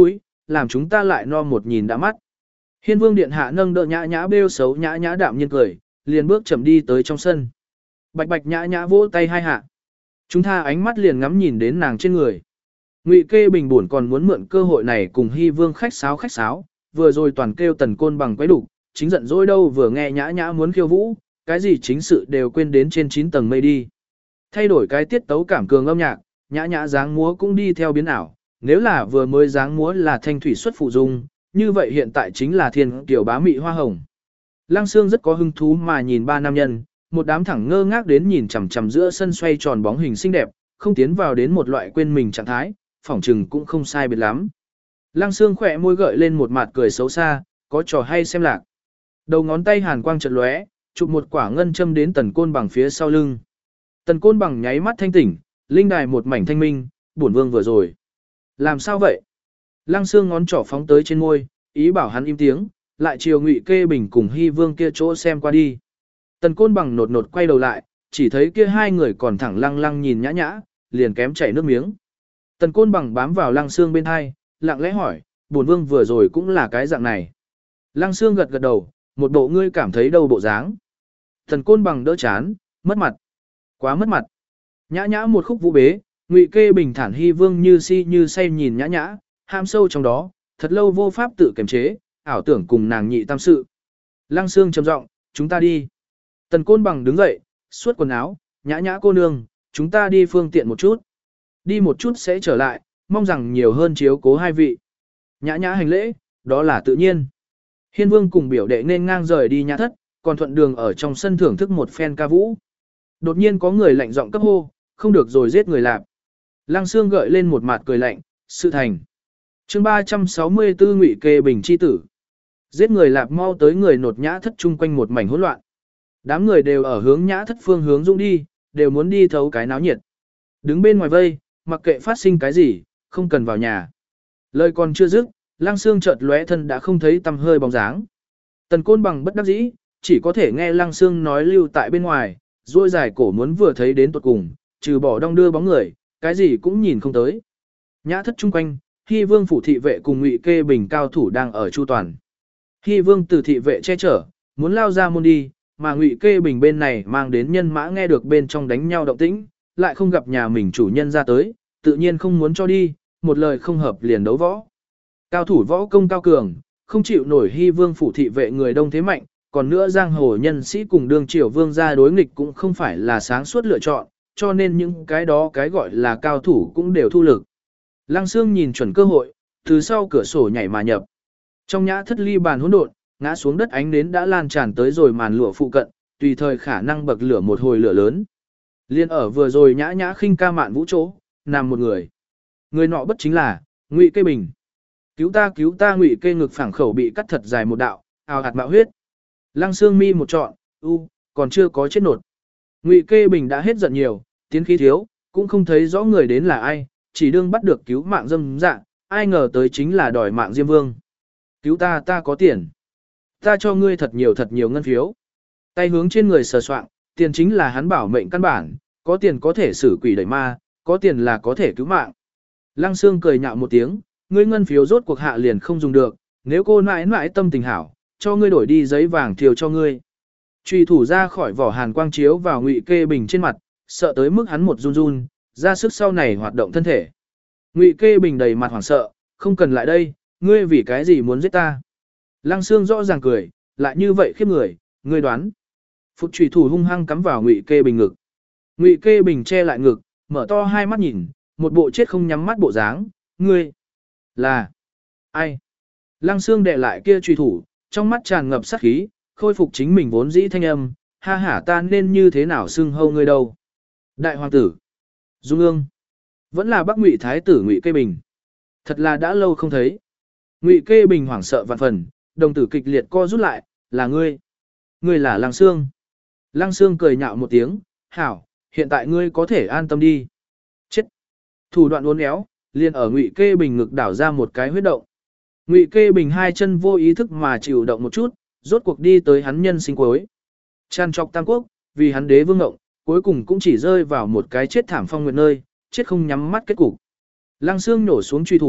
làm chúng ta lại no một nhìn đã mắt. Hiên Vương điện hạ nâng đỡ Nhã Nhã bêu xấu Nhã Nhã đạm nhiên cười, liền bước chậm đi tới trong sân. Bạch bạch Nhã Nhã vỗ tay hai hạ. Chúng ta ánh mắt liền ngắm nhìn đến nàng trên người. Ngụy Kê Bình buồn còn muốn mượn cơ hội này cùng Hy Vương khách sáo khách sáo, vừa rồi toàn kêu Tần Côn Bằng quấy đủ, chính giận dỗi đâu vừa nghe Nhã Nhã muốn khiêu vũ, cái gì chính sự đều quên đến trên chín tầng mây đi. Thay đổi cái tiết tấu cảm cường âm nhạc, Nhã Nhã dáng múa cũng đi theo biến ảo, nếu là vừa mới dáng múa là thanh thủy xuất phụ dung, như vậy hiện tại chính là thiên tiểu bá mị hoa hồng. Lăng Sương rất có hứng thú mà nhìn ba nam nhân, một đám thẳng ngơ ngác đến nhìn chằm chằm giữa sân xoay tròn bóng hình xinh đẹp, không tiến vào đến một loại quên mình trạng thái, phỏng chừng cũng không sai biệt lắm. Lăng Sương khỏe môi gợi lên một mặt cười xấu xa, có trò hay xem lạc. Đầu ngón tay hàn quang chợt lóe, chụp một quả ngân châm đến Tần Côn Bằng phía sau lưng. Tần Côn Bằng nháy mắt thanh tỉnh, linh đài một mảnh thanh minh, bổn vương vừa rồi. Làm sao vậy? Lăng Sương ngón trỏ phóng tới trên môi, ý bảo hắn im tiếng, lại chiều Ngụy Kê Bình cùng Hy Vương kia chỗ xem qua đi. Tần Côn Bằng nột nột quay đầu lại, chỉ thấy kia hai người còn thẳng lăng lăng nhìn Nhã Nhã, liền kém chảy nước miếng. Tần Côn Bằng bám vào Lăng Sương bên hai, lặng lẽ hỏi, bổn vương vừa rồi cũng là cái dạng này. Lăng Sương gật gật đầu, một bộ ngươi cảm thấy đâu bộ dáng. Tần Côn Bằng đỡ chán, mất mặt. Quá mất mặt. Nhã Nhã một khúc vũ bế, Ngụy Kê Bình thản Hy Vương như si như say nhìn Nhã Nhã, ham sâu trong đó, thật lâu vô pháp tự kiềm chế, ảo tưởng cùng nàng nhị tam sự. Lăng Sương trầm giọng, chúng ta đi. Tần Côn Bằng đứng dậy, suốt quần áo, Nhã Nhã cô nương, chúng ta đi phương tiện một chút. Đi một chút sẽ trở lại, mong rằng nhiều hơn chiếu cố hai vị. Nhã Nhã hành lễ, đó là tự nhiên. Hiên Vương cùng biểu đệ nên ngang rời đi nhã thất, còn thuận đường ở trong sân thưởng thức một phen ca vũ. Đột nhiên có người lạnh giọng cấp hô, không được rồi giết người lạp. Lăng Sương gợi lên một mặt cười lạnh, sự thành. Chương ba trăm sáu mươi tư Ngụy Kê Bình chi tử. Giết người lạp mau tới người nột nhã thất chung quanh một mảnh hỗn loạn. Đám người đều ở hướng nhã thất phương hướng dũng đi, đều muốn đi thấu cái náo nhiệt. Đứng bên ngoài vây, mặc kệ phát sinh cái gì, không cần vào nhà. Lời còn chưa dứt, Lăng Sương chợt lóe thân đã không thấy tăm hơi bóng dáng. Tần Côn Bằng bất đắc dĩ, chỉ có thể nghe Lăng Sương nói lưu tại bên ngoài, duỗi dài cổ muốn vừa thấy đến tuột cùng, trừ bỏ đong đưa bóng người, cái gì cũng nhìn không tới. Nhã thất chung quanh, Hy Vương phủ thị vệ cùng Ngụy Kê Bình cao thủ đang ở chu toàn. Hy Vương từ thị vệ che chở, muốn lao ra môn đi, mà Ngụy Kê Bình bên này mang đến nhân mã nghe được bên trong đánh nhau động tĩnh, lại không gặp nhà mình chủ nhân ra tới, tự nhiên không muốn cho đi, một lời không hợp liền đấu võ. Cao thủ võ công cao cường, không chịu nổi Hy Vương phủ thị vệ người đông thế mạnh, còn nữa giang hồ nhân sĩ cùng đương triều vương gia đối nghịch cũng không phải là sáng suốt lựa chọn, cho nên những cái đó cái gọi là cao thủ cũng đều thu lực. Lăng Sương nhìn chuẩn cơ hội, từ sau cửa sổ nhảy mà nhập. Trong nhã thất ly bàn hỗn độn, ngã xuống đất ánh nến đã lan tràn tới rồi màn lụa phụ cận, tùy thời khả năng bậc lửa một hồi lửa lớn. Liên ở vừa rồi nhã nhã khinh ca mạn vũ chỗ, nằm một người. Người nọ bất chính là Ngụy Kê Bình. Cứu ta cứu ta Ngụy Kê ngực phẳng khẩu bị cắt thật dài một đạo, ào hạt mạo huyết. Lăng Sương mi một trọn, u, còn chưa có chết nột. Ngụy Kê Bình đã hết giận nhiều, tiến khí thiếu, cũng không thấy rõ người đến là ai, chỉ đương bắt được cứu mạng dâm dạ, ai ngờ tới chính là đòi mạng Diêm Vương. Cứu ta ta có tiền. Ta cho ngươi thật nhiều thật nhiều ngân phiếu. Tay hướng trên người sờ soạng, tiền chính là hắn bảo mệnh căn bản, có tiền có thể xử quỷ đẩy ma, có tiền là có thể cứu mạng. Lăng Sương cười nhạo một tiếng, ngươi ngân phiếu rốt cuộc hạ liền không dùng được, nếu cô nãi nãi tâm tình hảo, cho ngươi đổi đi giấy vàng thiều cho ngươi. Chùy thủ ra khỏi vỏ hàn quang chiếu vào Ngụy Kê Bình trên mặt, sợ tới mức hắn một run run, ra sức sau này hoạt động thân thể. Ngụy Kê Bình đầy mặt hoảng sợ, không cần lại đây, ngươi vì cái gì muốn giết ta. Lăng Sương rõ ràng cười, lại như vậy khiếp người, ngươi đoán. Phụt chùy thủ hung hăng cắm vào Ngụy Kê Bình ngực. Ngụy Kê Bình che lại ngực, mở to hai mắt nhìn, một bộ chết không nhắm mắt bộ dáng, ngươi là ai? Lăng Sương đè lại kia chùy thủ, trong mắt tràn ngập sát khí, khôi phục chính mình vốn dĩ thanh âm, ha hả ta nên như thế nào xưng hâu ngươi đâu? Đại hoàng tử, Dung Ương, vẫn là Bắc Ngụy thái tử Ngụy Kê Bình. Thật là đã lâu không thấy. Ngụy Kê Bình hoảng sợ vạn phần, đồng tử kịch liệt co rút lại, là ngươi. Ngươi là Lăng Sương. Lăng Sương cười nhạo một tiếng, hảo, hiện tại ngươi có thể an tâm đi. Chết. Thủ đoạn uốn éo, liền ở Ngụy Kê Bình ngực đảo ra một cái huyết động. Ngụy Kê Bình hai chân vô ý thức mà chịu động một chút, rốt cuộc đi tới hắn nhân sinh cuối. Tràn trọc Tam Quốc, vì hắn đế vương ngộng, cuối cùng cũng chỉ rơi vào một cái chết thảm phong nguyệt nơi, chết không nhắm mắt kết cục. Lăng Sương nổ xuống truy thủ,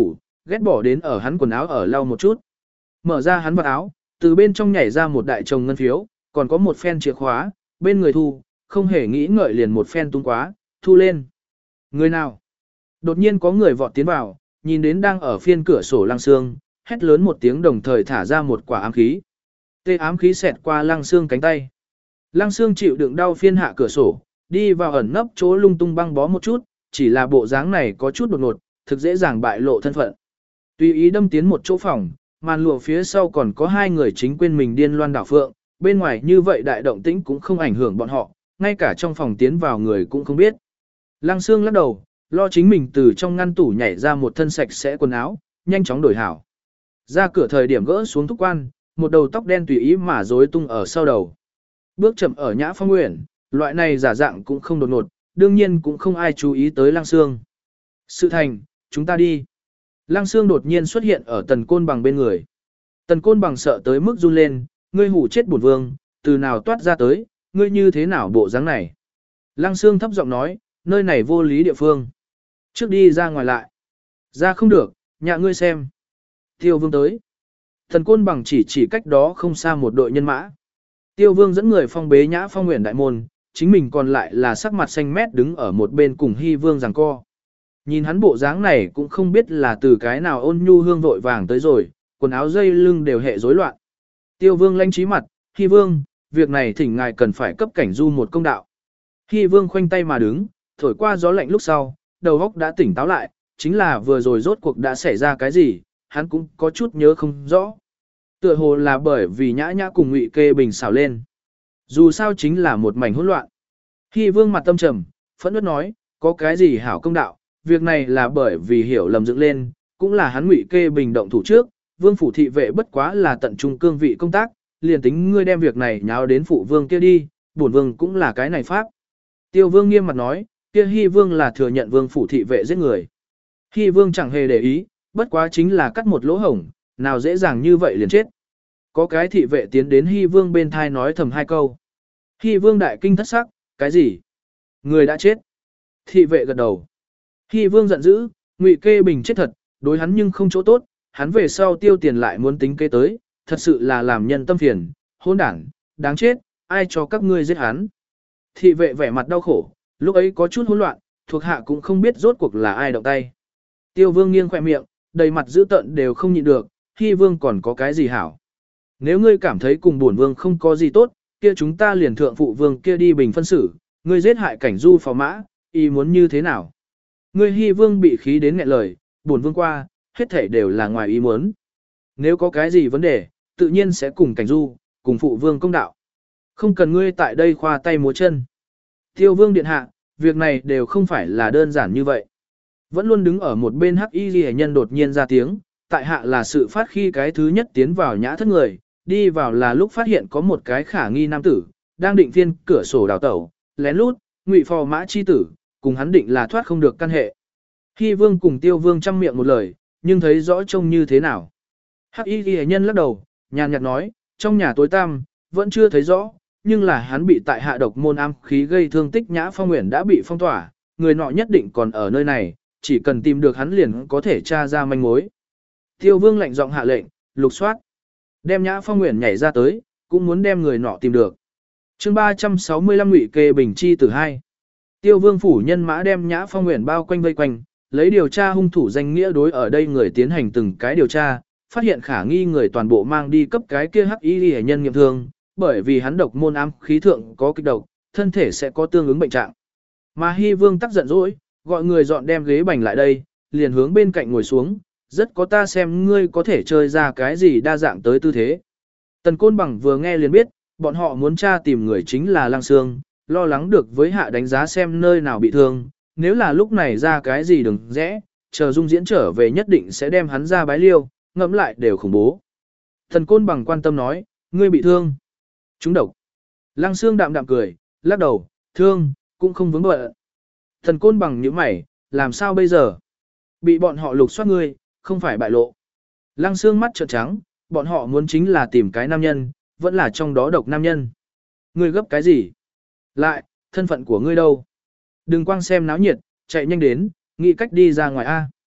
ghét bỏ đến ở hắn quần áo ở lau một chút. Mở ra hắn vật áo, từ bên trong nhảy ra một đại chồng ngân phiếu, còn có một phen chìa khóa, bên người thu, không hề nghĩ ngợi liền một phen tung quá, thu lên. Người nào? Đột nhiên có người vọt tiến vào, nhìn đến đang ở phiên cửa sổ Lăng Xương, hét lớn một tiếng đồng thời thả ra một quả ám khí. Tê ám khí xẹt qua Lăng Xương cánh tay. Lăng Xương chịu đựng đau phiên hạ cửa sổ, đi vào ẩn nấp chỗ lung tung băng bó một chút, chỉ là bộ dáng này có chút đột ngột, thực dễ dàng bại lộ thân phận. Tùy ý đâm tiến một chỗ phòng, màn lụa phía sau còn có hai người chính quên mình điên loan đảo phượng, bên ngoài như vậy đại động tĩnh cũng không ảnh hưởng bọn họ, ngay cả trong phòng tiến vào người cũng không biết. Lăng Xương lắc đầu, lo chính mình từ trong ngăn tủ nhảy ra một thân sạch sẽ quần áo, nhanh chóng đổi hảo. Ra cửa thời điểm gỡ xuống thúc quan, một đầu tóc đen tùy ý mà rối tung ở sau đầu. Bước chậm ở Nhã Phong Uyển, loại này giả dạng cũng không đột ngột, đương nhiên cũng không ai chú ý tới Lăng Xương. Sự thành, chúng ta đi. Lăng Xương đột nhiên xuất hiện ở Tần Côn Bằng bên người. Tần Côn Bằng sợ tới mức run lên, ngươi hủ chết bổn vương, từ nào toát ra tới, ngươi như thế nào bộ dáng này. Lăng Xương thấp giọng nói, nơi này vô lý địa phương. Trước đi ra ngoài lại. Ra không được, nhạ ngươi xem. Tiêu Vương tới. Tần Côn Bằng chỉ chỉ cách đó không xa một đội nhân mã. Tiêu Vương dẫn người phong bế Nhã Phong Uyển đại môn, chính mình còn lại là sắc mặt xanh mét đứng ở một bên cùng Hy Vương giằng co. Nhìn hắn bộ dáng này cũng không biết là từ cái nào ôn nhu hương vội vàng tới rồi, quần áo dây lưng đều hệ rối loạn. Tiêu Vương lanh trí mặt, Hy Vương, việc này thỉnh ngài cần phải cấp cảnh du một công đạo. Hy Vương khoanh tay mà đứng, thổi qua gió lạnh lúc sau, đầu óc đã tỉnh táo lại, chính là vừa rồi rốt cuộc đã xảy ra cái gì, hắn cũng có chút nhớ không rõ. Tựa hồ là bởi vì Nhã Nhã cùng Ngụy Kê Bình xảo lên. Dù sao chính là một mảnh hỗn loạn. Hy Vương mặt tâm trầm, phẫn nộ nói, có cái gì hảo công đạo, việc này là bởi vì hiểu lầm dựng lên, cũng là hắn Ngụy Kê Bình động thủ trước, Vương phủ thị vệ bất quá là tận trung cương vị công tác, liền tính ngươi đem việc này nháo đến phụ vương kia đi, bổn vương cũng là cái này pháp. Tiêu Vương nghiêm mặt nói, kia Hy Vương là thừa nhận Vương phủ thị vệ giết người. Hy Vương chẳng hề để ý, bất quá chính là cắt một lỗ hổng, nào dễ dàng như vậy liền chết. Có cái thị vệ tiến đến Hy Vương bên thai nói thầm hai câu. Hy Vương đại kinh thất sắc, cái gì? Người đã chết. Thị vệ gật đầu. Hy Vương giận dữ, Ngụy Kê Bình chết thật, đối hắn nhưng không chỗ tốt, hắn về sau tiêu tiền lại muốn tính kế tới, thật sự là làm nhân tâm phiền, hỗn đảng, đáng chết, ai cho các ngươi giết hắn. Thị vệ vẻ mặt đau khổ, lúc ấy có chút hỗn loạn, thuộc hạ cũng không biết rốt cuộc là ai động tay. Tiêu Vương nghiêng khỏe miệng, đầy mặt dữ tợn đều không nhịn được, Hy Vương còn có cái gì hảo. Nếu ngươi cảm thấy cùng bổn vương không có gì tốt, kia chúng ta liền thượng phụ vương kia đi bình phân xử, ngươi giết hại cảnh du phò mã, ý muốn như thế nào. Ngươi Hy Vương bị khí đến nghẹn lời, bổn vương qua, hết thể đều là ngoài ý muốn. Nếu có cái gì vấn đề, tự nhiên sẽ cùng cảnh du, cùng phụ vương công đạo. Không cần ngươi tại đây khoa tay múa chân. Tiêu Vương điện hạ, việc này đều không phải là đơn giản như vậy. Vẫn luôn đứng ở một bên hắc y ghi nhân đột nhiên ra tiếng, tại hạ là sự phát khi cái thứ nhất tiến vào nhã thất người, đi vào là lúc phát hiện có một cái khả nghi nam tử, đang định phiên cửa sổ đào tẩu, lén lút, Ngụy phò mã chi tử, cùng hắn định là thoát không được căn hệ. Hy Vương cùng Tiêu Vương chăm miệng một lời, nhưng thấy rõ trông như thế nào. Hắc y ghi nhân lắc đầu, nhàn nhạt nói, trong nhà tối tăm, vẫn chưa thấy rõ, nhưng là hắn bị tại hạ độc môn am khí gây thương tích Nhã Phong Uyển đã bị phong tỏa, người nọ nhất định còn ở nơi này, chỉ cần tìm được hắn liền có thể tra ra manh mối. Tiêu Vương lạnh giọng hạ lệnh, lục soát. Đem Nhã Phong Uyển nhảy ra tới, cũng muốn đem người nọ tìm được. Chương ba trăm sáu mươi lăm Ngụy Kê Bình chi tử hai. Tiêu Vương phủ nhân mã đem Nhã Phong Uyển bao quanh vây quanh, lấy điều tra hung thủ danh nghĩa đối ở đây người tiến hành từng cái điều tra, phát hiện khả nghi người toàn bộ mang đi cấp cái kia hắc y hệ nhân nghiệm thương, bởi vì hắn độc môn ám khí thượng có kịch độc, thân thể sẽ có tương ứng bệnh trạng. Mà Hy Vương tắc giận dỗi, gọi người dọn đem ghế bành lại đây, liền hướng bên cạnh ngồi xuống, rất có ta xem ngươi có thể chơi ra cái gì đa dạng tới tư thế. Tần Côn Bằng vừa nghe liền biết, bọn họ muốn tra tìm người chính là Lăng Xương, lo lắng được với hạ đánh giá xem nơi nào bị thương, nếu là lúc này ra cái gì đừng rẽ, chờ Dung Diễn trở về nhất định sẽ đem hắn ra bái liêu, ngẫm lại đều khủng bố. Tần Côn Bằng quan tâm nói, ngươi bị thương. Chúng độc. Lăng Xương đạm đạm cười, lắc đầu, thương, cũng không vướng bận. Tần Côn Bằng nhíu mày, làm sao bây giờ? Bị bọn họ lục soát ngươi, không phải bại lộ. Lăng Xương mắt trợn trắng, bọn họ muốn chính là tìm cái nam nhân, vẫn là trong đó độc nam nhân. Ngươi gấp cái gì? Lại, thân phận của ngươi đâu? Đừng quang xem náo nhiệt, chạy nhanh đến, nghĩ cách đi ra ngoài A.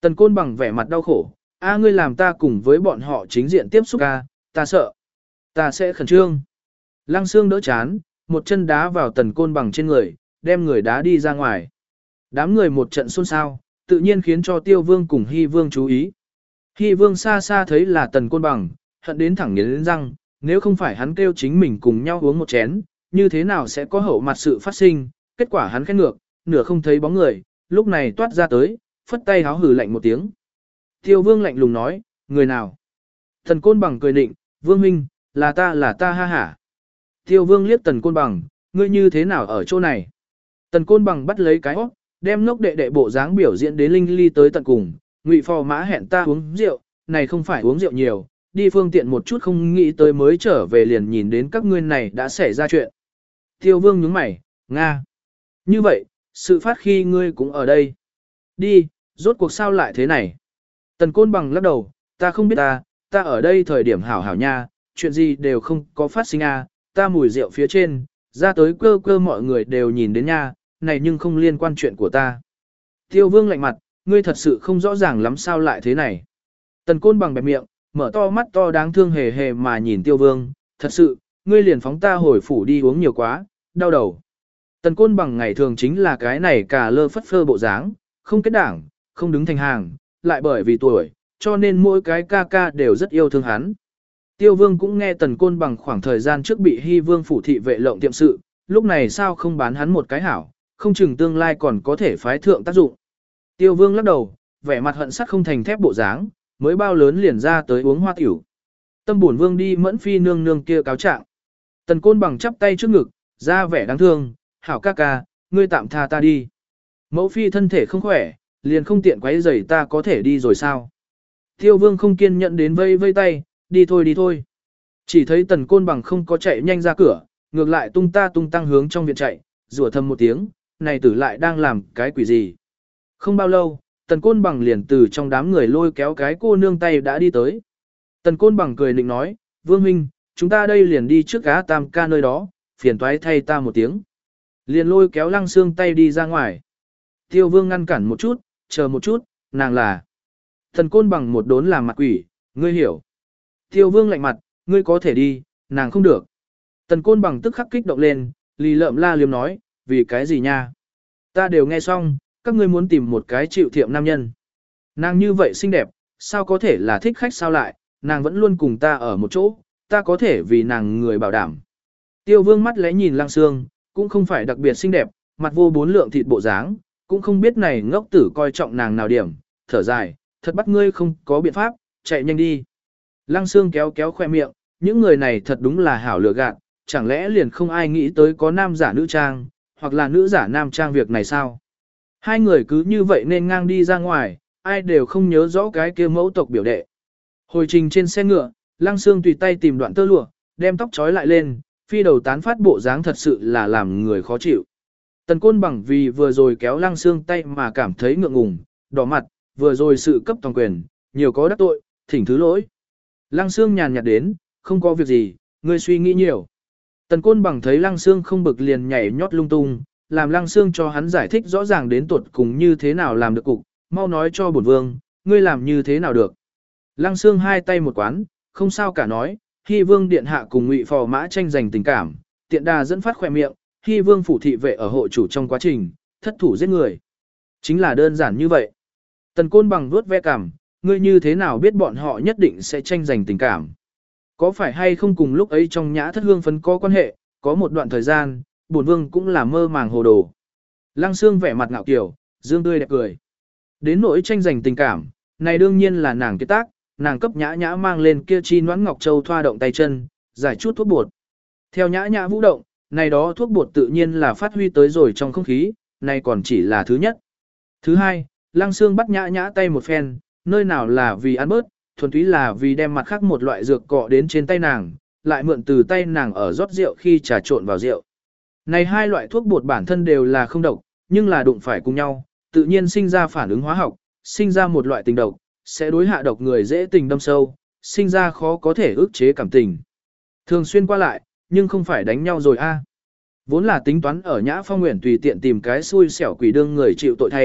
Tần Côn Bằng vẻ mặt đau khổ, a ngươi làm ta cùng với bọn họ chính diện tiếp xúc a, ta sợ. Ta sẽ khẩn trương. Lăng Sương đỡ chán, một chân đá vào Tần Côn Bằng trên người, đem người đá đi ra ngoài. Đám người một trận xôn xao, tự nhiên khiến cho Tiêu Vương cùng Hy Vương chú ý. Hy Vương xa xa thấy là Tần Côn Bằng, hận đến thẳng nghiến răng, nếu không phải hắn kêu chính mình cùng nhau uống một chén, như thế nào sẽ có hậu mặt sự phát sinh, kết quả hắn khét ngược, nửa không thấy bóng người, lúc này toát ra tới, phất tay háo hừ lạnh một tiếng. Tiêu Vương lạnh lùng nói, người nào? Tần Côn Bằng cười nịnh, Vương huynh, là ta là ta ha hả. Tiêu Vương liếc Tần Côn Bằng, ngươi như thế nào ở chỗ này? Tần Côn Bằng bắt lấy cái hót, đem ngốc đệ đệ bộ dáng biểu diễn đến linh ly tới tận cùng, Ngụy Phò Mã hẹn ta uống rượu, này không phải uống rượu nhiều, đi phương tiện một chút không nghĩ tới mới trở về liền nhìn đến các ngươi này đã xảy ra chuyện. Tiêu Vương nhướng mày, Nga. Như vậy, sự phát khi ngươi cũng ở đây. Đi, rốt cuộc sao lại thế này? Tần Côn Bằng lắc đầu, ta không biết ta, ta ở đây thời điểm hảo hảo nha, chuyện gì đều không có phát sinh a, ta mùi rượu phía trên, ra tới cơ cơ mọi người đều nhìn đến nha, này nhưng không liên quan chuyện của ta. Tiêu Vương lạnh mặt, ngươi thật sự không rõ ràng lắm sao lại thế này. Tần Côn Bằng bẹp miệng, mở to mắt to đáng thương hề hề mà nhìn Tiêu Vương, thật sự, ngươi liền phóng ta hồi phủ đi uống nhiều quá, đau đầu. Tần Côn Bằng ngày thường chính là cái này cả lơ phất phơ bộ dáng, không kết đảng, không đứng thành hàng, lại bởi vì tuổi, cho nên mỗi cái ca ca đều rất yêu thương hắn. Tiêu Vương cũng nghe Tần Côn Bằng khoảng thời gian trước bị Hy Vương phủ thị vệ lộng tiệm sự, lúc này sao không bán hắn một cái hảo, không chừng tương lai còn có thể phái thượng tác dụng. Tiêu Vương lắc đầu, vẻ mặt hận sắt không thành thép bộ dáng, mới bao lớn liền ra tới uống hoa tiểu. Tâm Bổn Vương đi Mẫn Phi nương nương kia cáo trạng. Tần Côn Bằng chắp tay trước ngực, ra vẻ đáng thương, hảo ca ca, ngươi tạm tha ta đi. Mẫu Phi thân thể không khỏe, liền không tiện quấy rầy ta có thể đi rồi sao. Tiêu Vương không kiên nhẫn đến vây vây tay, đi thôi đi thôi. Chỉ thấy Tần Côn Bằng không có chạy nhanh ra cửa, ngược lại tung ta tung tăng hướng trong viện chạy, rủa thầm một tiếng, này tử lại đang làm cái quỷ gì. Không bao lâu, Tần Côn Bằng liền từ trong đám người lôi kéo cái cô nương tay đã đi tới. Tần Côn Bằng cười nịnh nói, Vương huynh, chúng ta đây liền đi trước Á Tam ca nơi đó, phiền toái thay ta một tiếng. Liền lôi kéo Lăng Xương tay đi ra ngoài. Tiêu Vương ngăn cản một chút, chờ một chút, nàng là. Tần Côn Bằng một đốn làm mặt quỷ, ngươi hiểu. Tiêu Vương lạnh mặt, ngươi có thể đi, nàng không được. Tần Côn Bằng tức khắc kích động lên, lì lợm la liếm nói, vì cái gì nha? Ta đều nghe xong, các ngươi muốn tìm một cái chịu thiệm nam nhân. Nàng như vậy xinh đẹp, sao có thể là thích khách sao lại, nàng vẫn luôn cùng ta ở một chỗ, ta có thể vì nàng người bảo đảm. Tiêu Vương mắt lẽ nhìn Lăng Xương, cũng không phải đặc biệt xinh đẹp, mặt vô bốn lượng thịt bộ dáng, cũng không biết này ngốc tử coi trọng nàng nào điểm, thở dài, thật bắt ngươi không có biện pháp, chạy nhanh đi. Lăng Xương kéo kéo khoe miệng, những người này thật đúng là hảo lừa gạt, chẳng lẽ liền không ai nghĩ tới có nam giả nữ trang, hoặc là nữ giả nam trang việc này sao? Hai người cứ như vậy nên ngang đi ra ngoài, ai đều không nhớ rõ cái kia mẫu tộc biểu đệ. Hồi trình trên xe ngựa, Lăng Xương tùy tay tìm đoạn tơ lụa, đem tóc trói lại lên, phi đầu tán phát bộ dáng thật sự là làm người khó chịu. Tần Côn Bằng vì vừa rồi kéo Lăng Xương tay mà cảm thấy ngượng ngùng, đỏ mặt, vừa rồi sự cấp toàn quyền, nhiều có đắc tội, thỉnh thứ lỗi. Lăng Xương nhàn nhạt đến, không có việc gì, ngươi suy nghĩ nhiều. Tần Côn Bằng thấy Lăng Xương không bực liền nhảy nhót lung tung, làm Lăng Xương cho hắn giải thích rõ ràng đến tuột cùng như thế nào làm được cục, mau nói cho bổn vương, ngươi làm như thế nào được. Lăng Xương hai tay một quán, không sao cả nói, Hy Vương điện hạ cùng Ngụy Phò Mã tranh giành tình cảm, tiện đà dẫn phát khỏe miệng, Hy Vương phủ thị vệ ở hộ chủ trong quá trình, thất thủ giết người. Chính là đơn giản như vậy. Tần Côn Bằng vuốt ve cằm, ngươi như thế nào biết bọn họ nhất định sẽ tranh giành tình cảm. Có phải hay không cùng lúc ấy trong nhã thất hương phấn có quan hệ, có một đoạn thời gian, bổn vương cũng là mơ màng hồ đồ. Lăng Xương vẻ mặt ngạo kiểu, dương tươi đẹp cười. Đến nỗi tranh giành tình cảm, này đương nhiên là nàng kết tác, nàng cấp nhã nhã mang lên kia chi noãn ngọc châu thoa động tay chân, giải chút thuốc bột. Theo nhã nhã vũ động, này đó thuốc bột tự nhiên là phát huy tới rồi trong không khí, này còn chỉ là thứ nhất. Thứ hai, Lăng Xương bắt nhã nhã tay một phen, nơi nào là vì ăn bớt, thuần túy là vì đem mặt khác một loại dược cọ đến trên tay nàng, lại mượn từ tay nàng ở rót rượu khi trà trộn vào rượu. Này hai loại thuốc bột bản thân đều là không độc, nhưng là đụng phải cùng nhau, tự nhiên sinh ra phản ứng hóa học, sinh ra một loại tình độc, sẽ đối hạ độc người dễ tình đâm sâu, sinh ra khó có thể ức chế cảm tình. Thường xuyên qua lại, nhưng không phải đánh nhau rồi a. Vốn là tính toán ở Nhã Phong Nguyễn tùy tiện tìm cái xui xẻo quỷ đương người chịu tội thay,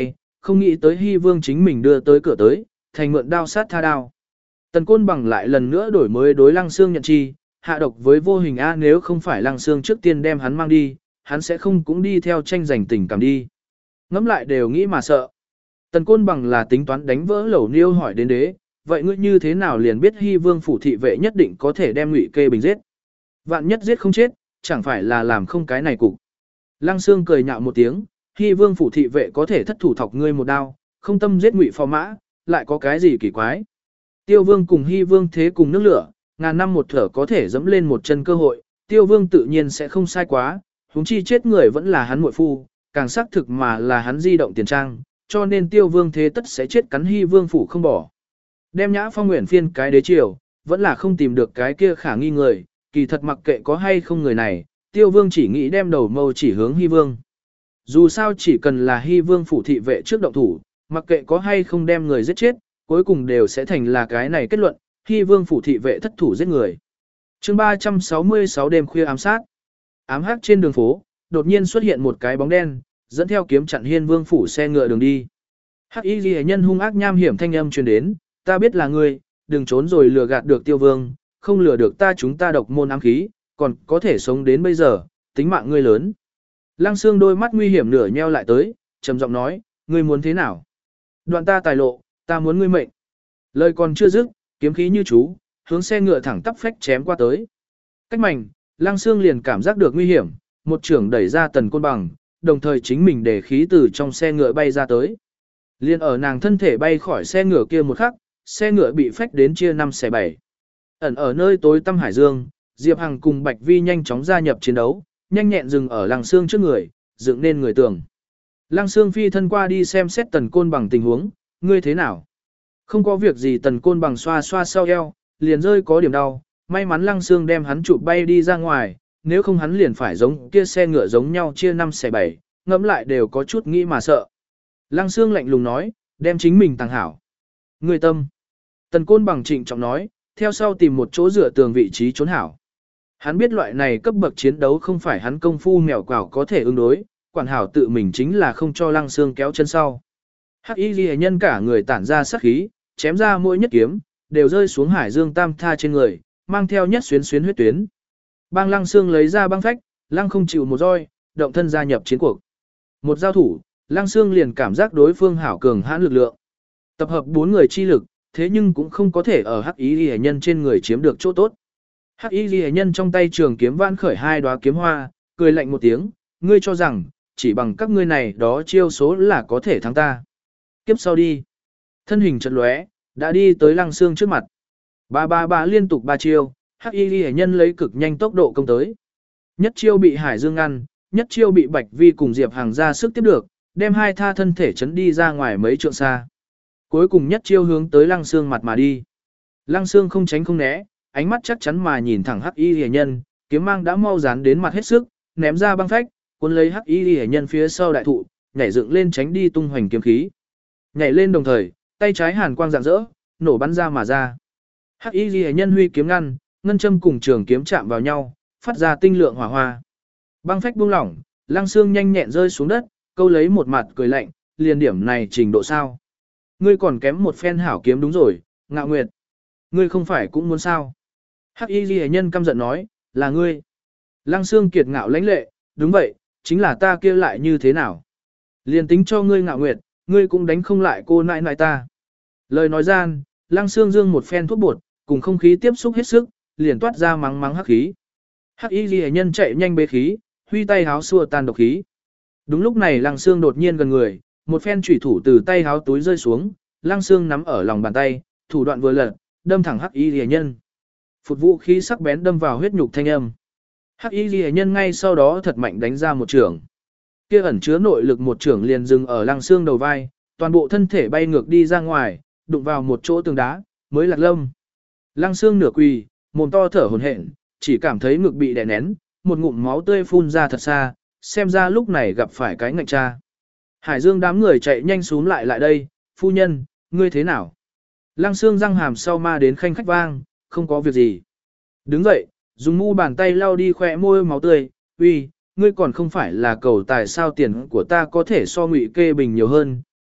không nghĩ tới Hy Vương chính mình đưa tới cửa tới, thành mượn đao sát tha đao. Tần Côn Bằng lại lần nữa đổi mới đối Lăng Xương nhận chi, hạ độc với vô hình A, nếu không phải Lăng Xương trước tiên đem hắn mang đi, hắn sẽ không cũng đi theo tranh giành tình cảm đi. Ngẫm lại đều nghĩ mà sợ. Tần Côn Bằng là tính toán đánh vỡ lẩu niêu hỏi đến đế, vậy ngươi như thế nào liền biết Hy Vương phủ thị vệ nhất định có thể đem Ngụy Kê Bình giết? Vạn nhất giết không chết, chẳng phải là làm không cái này cục. Lăng Xương cười nhạo một tiếng, Hy Vương phủ thị vệ có thể thất thủ thọc ngươi một đao, không tâm giết Ngụy Phò Mã, lại có cái gì kỳ quái? Tiêu Vương cùng Hy Vương thế cùng nước lửa, ngàn năm một thở có thể dẫm lên một chân cơ hội, Tiêu Vương tự nhiên sẽ không sai quá, huống chi chết người vẫn là hắn muội phu, càng xác thực mà là hắn di động tiền trang, cho nên Tiêu Vương thế tất sẽ chết cắn Hy Vương phủ không bỏ. Đem Nhã Phong nguyện phiên cái đế triều, vẫn là không tìm được cái kia khả nghi người, kỳ thật mặc kệ có hay không người này, Tiêu Vương chỉ nghĩ đem đầu mâu chỉ hướng Hy Vương. Dù sao chỉ cần là Hy Vương phủ thị vệ trước động thủ, mặc kệ có hay không đem người giết chết, cuối cùng đều sẽ thành là cái này kết luận, Hy Vương phủ thị vệ thất thủ giết người. Chương ba trăm sáu mươi sáu đêm khuya ám sát. Ám hắc trên đường phố, đột nhiên xuất hiện một cái bóng đen, dẫn theo kiếm chặn Hiên Vương phủ xe ngựa đường đi. Hắc Y Liễu nhân hung ác nham hiểm thanh âm truyền đến, ta biết là ngươi, đừng trốn rồi lừa gạt được Tiêu Vương, không lừa được ta chúng ta độc môn ám khí, còn có thể sống đến bây giờ, tính mạng ngươi lớn. Lăng Xương đôi mắt nguy hiểm nửa nheo lại tới, trầm giọng nói, ngươi muốn thế nào? Đoạn ta tài lộ, ta muốn ngươi mệnh. Lời còn chưa dứt, kiếm khí như chú, hướng xe ngựa thẳng tắp phách chém qua tới. Cách mảnh, Lăng Xương liền cảm giác được nguy hiểm, một trưởng đẩy ra Tần Côn Bằng, đồng thời chính mình để khí từ trong xe ngựa bay ra tới. Liên ở nàng thân thể bay khỏi xe ngựa kia một khắc, xe ngựa bị phách đến chia năm xẻ bảy. Ẩn ở nơi tối tăm hải dương, Diệp Hằng cùng Bạch Vi nhanh chóng gia nhập chiến đấu, nhanh nhẹn dừng ở Lăng Xương trước người, dựng nên người tường. Lăng Xương phi thân qua đi xem xét Tần Côn Bằng tình huống, ngươi thế nào? Không có việc gì. Tần Côn Bằng xoa xoa sau eo, liền rơi có điểm đau, may mắn Lăng Xương đem hắn chụp bay đi ra ngoài, nếu không hắn liền phải giống kia xe ngựa giống nhau chia năm xẻ bảy, ngẫm lại đều có chút nghĩ mà sợ. Lăng Xương lạnh lùng nói, đem chính mình tàng hảo. Ngươi tâm. Tần Côn Bằng trịnh trọng nói, theo sau tìm một chỗ dựa tường vị trí trốn hảo. Hắn biết loại này cấp bậc chiến đấu không phải hắn công phu mèo quào có thể ứng đối, quản hảo tự mình chính là không cho Lăng Xương kéo chân sau. Hắc Y Liễu nhân cả người tản ra sát khí, chém ra mỗi nhất kiếm, đều rơi xuống Hải Dương Tam Tha trên người, mang theo nhất xuyến xuyến huyết tuyến. Bang Lăng Xương lấy ra băng phách, Lăng không chịu một roi, động thân gia nhập chiến cuộc. Một giao thủ, Lăng Xương liền cảm giác đối phương hảo cường hãn lực lượng. Tập hợp bốn người chi lực, thế nhưng cũng không có thể ở Hắc Y Liễu nhân trên người chiếm được chỗ tốt. Hắc Y Liễu nhân trong tay trường kiếm vãn khởi hai đóa kiếm hoa, cười lạnh một tiếng, ngươi cho rằng, chỉ bằng các ngươi này đó chiêu số là có thể thắng ta. Kiếp sau đi. Thân hình chợt lóe, đã đi tới Lăng Xương trước mặt. Ba ba ba liên tục ba chiêu, Hắc Y Liễu nhân lấy cực nhanh tốc độ công tới. Nhất chiêu bị Hải Dương ngăn, nhất chiêu bị Bạch Vi cùng Diệp Hàng ra sức tiếp được, đem hai tha thân thể chấn đi ra ngoài mấy trượng xa. Cuối cùng nhất chiêu hướng tới Lăng Xương mặt mà đi. Lăng Xương không tránh không né, ánh mắt chắc chắn mà nhìn thẳng Hắc Y Liễu nhân, kiếm mang đã mau dán đến mặt hết sức, ném ra băng phách, cuốn lấy Hắc Y Liễu nhân phía sau đại thụ, nhảy dựng lên tránh đi tung hoành kiếm khí. Nhảy lên đồng thời, tay trái hàn quang rạng rỡ, nổ bắn ra mà ra. Hắc Y Liễu nhân huy kiếm ngăn, ngân châm cùng trường kiếm chạm vào nhau, phát ra tinh lượng hỏa hoa. Băng phách buông lỏng, Lăng Xương nhanh nhẹn rơi xuống đất, câu lấy một mặt cười lạnh, liền điểm này trình độ sao? Ngươi còn kém một phen hảo kiếm đúng rồi, Ngạo Nguyệt. Ngươi không phải cũng muốn sao? Hắc Y Liễu nhân căm giận nói, là ngươi. Lăng Xương kiệt ngạo lãnh lệ, đúng vậy, chính là ta kia lại như thế nào? Liền tính cho ngươi Ngạo Nguyệt, ngươi cũng đánh không lại cô nãi nãi ta. Lời nói gian, Lăng Xương dương một phen thuốc bột, cùng không khí tiếp xúc hết sức, liền toát ra mắng mắng hắc khí. Hắc Y Liễu nhân chạy nhanh bế khí, huy tay háo xua tan độc khí. Đúng lúc này Lăng Xương đột nhiên gần người, một phen chủy thủ từ tay háo túi rơi xuống, Lăng Xương nắm ở lòng bàn tay, thủ đoạn vừa lật, đâm thẳng Hắc Y Liễu nhân. Phụt vũ khí sắc bén đâm vào huyết nhục thanh âm. Hắc Y Liễu nhân ngay sau đó thật mạnh đánh ra một trường. Kia ẩn chứa nội lực một trường liền dừng ở Lăng Xương đầu vai, toàn bộ thân thể bay ngược đi ra ngoài, đụng vào một chỗ tường đá, mới lạc lâm. Lăng Xương nửa quỳ, mồm to thở hổn hển, chỉ cảm thấy ngực bị đè nén, một ngụm máu tươi phun ra thật xa, xem ra lúc này gặp phải cái ngạnh cha. Hải Dương đám người chạy nhanh xuống lại lại đây, phu nhân, ngươi thế nào? Lăng Xương răng hàm sau ma đến khanh khách vang, không có việc gì. Đứng dậy, dùng mu bàn tay lau đi khỏe môi máu tươi, uy, ngươi còn không phải là cầu tài sao tiền của ta có thể so Ngụy Kê Bình nhiều hơn,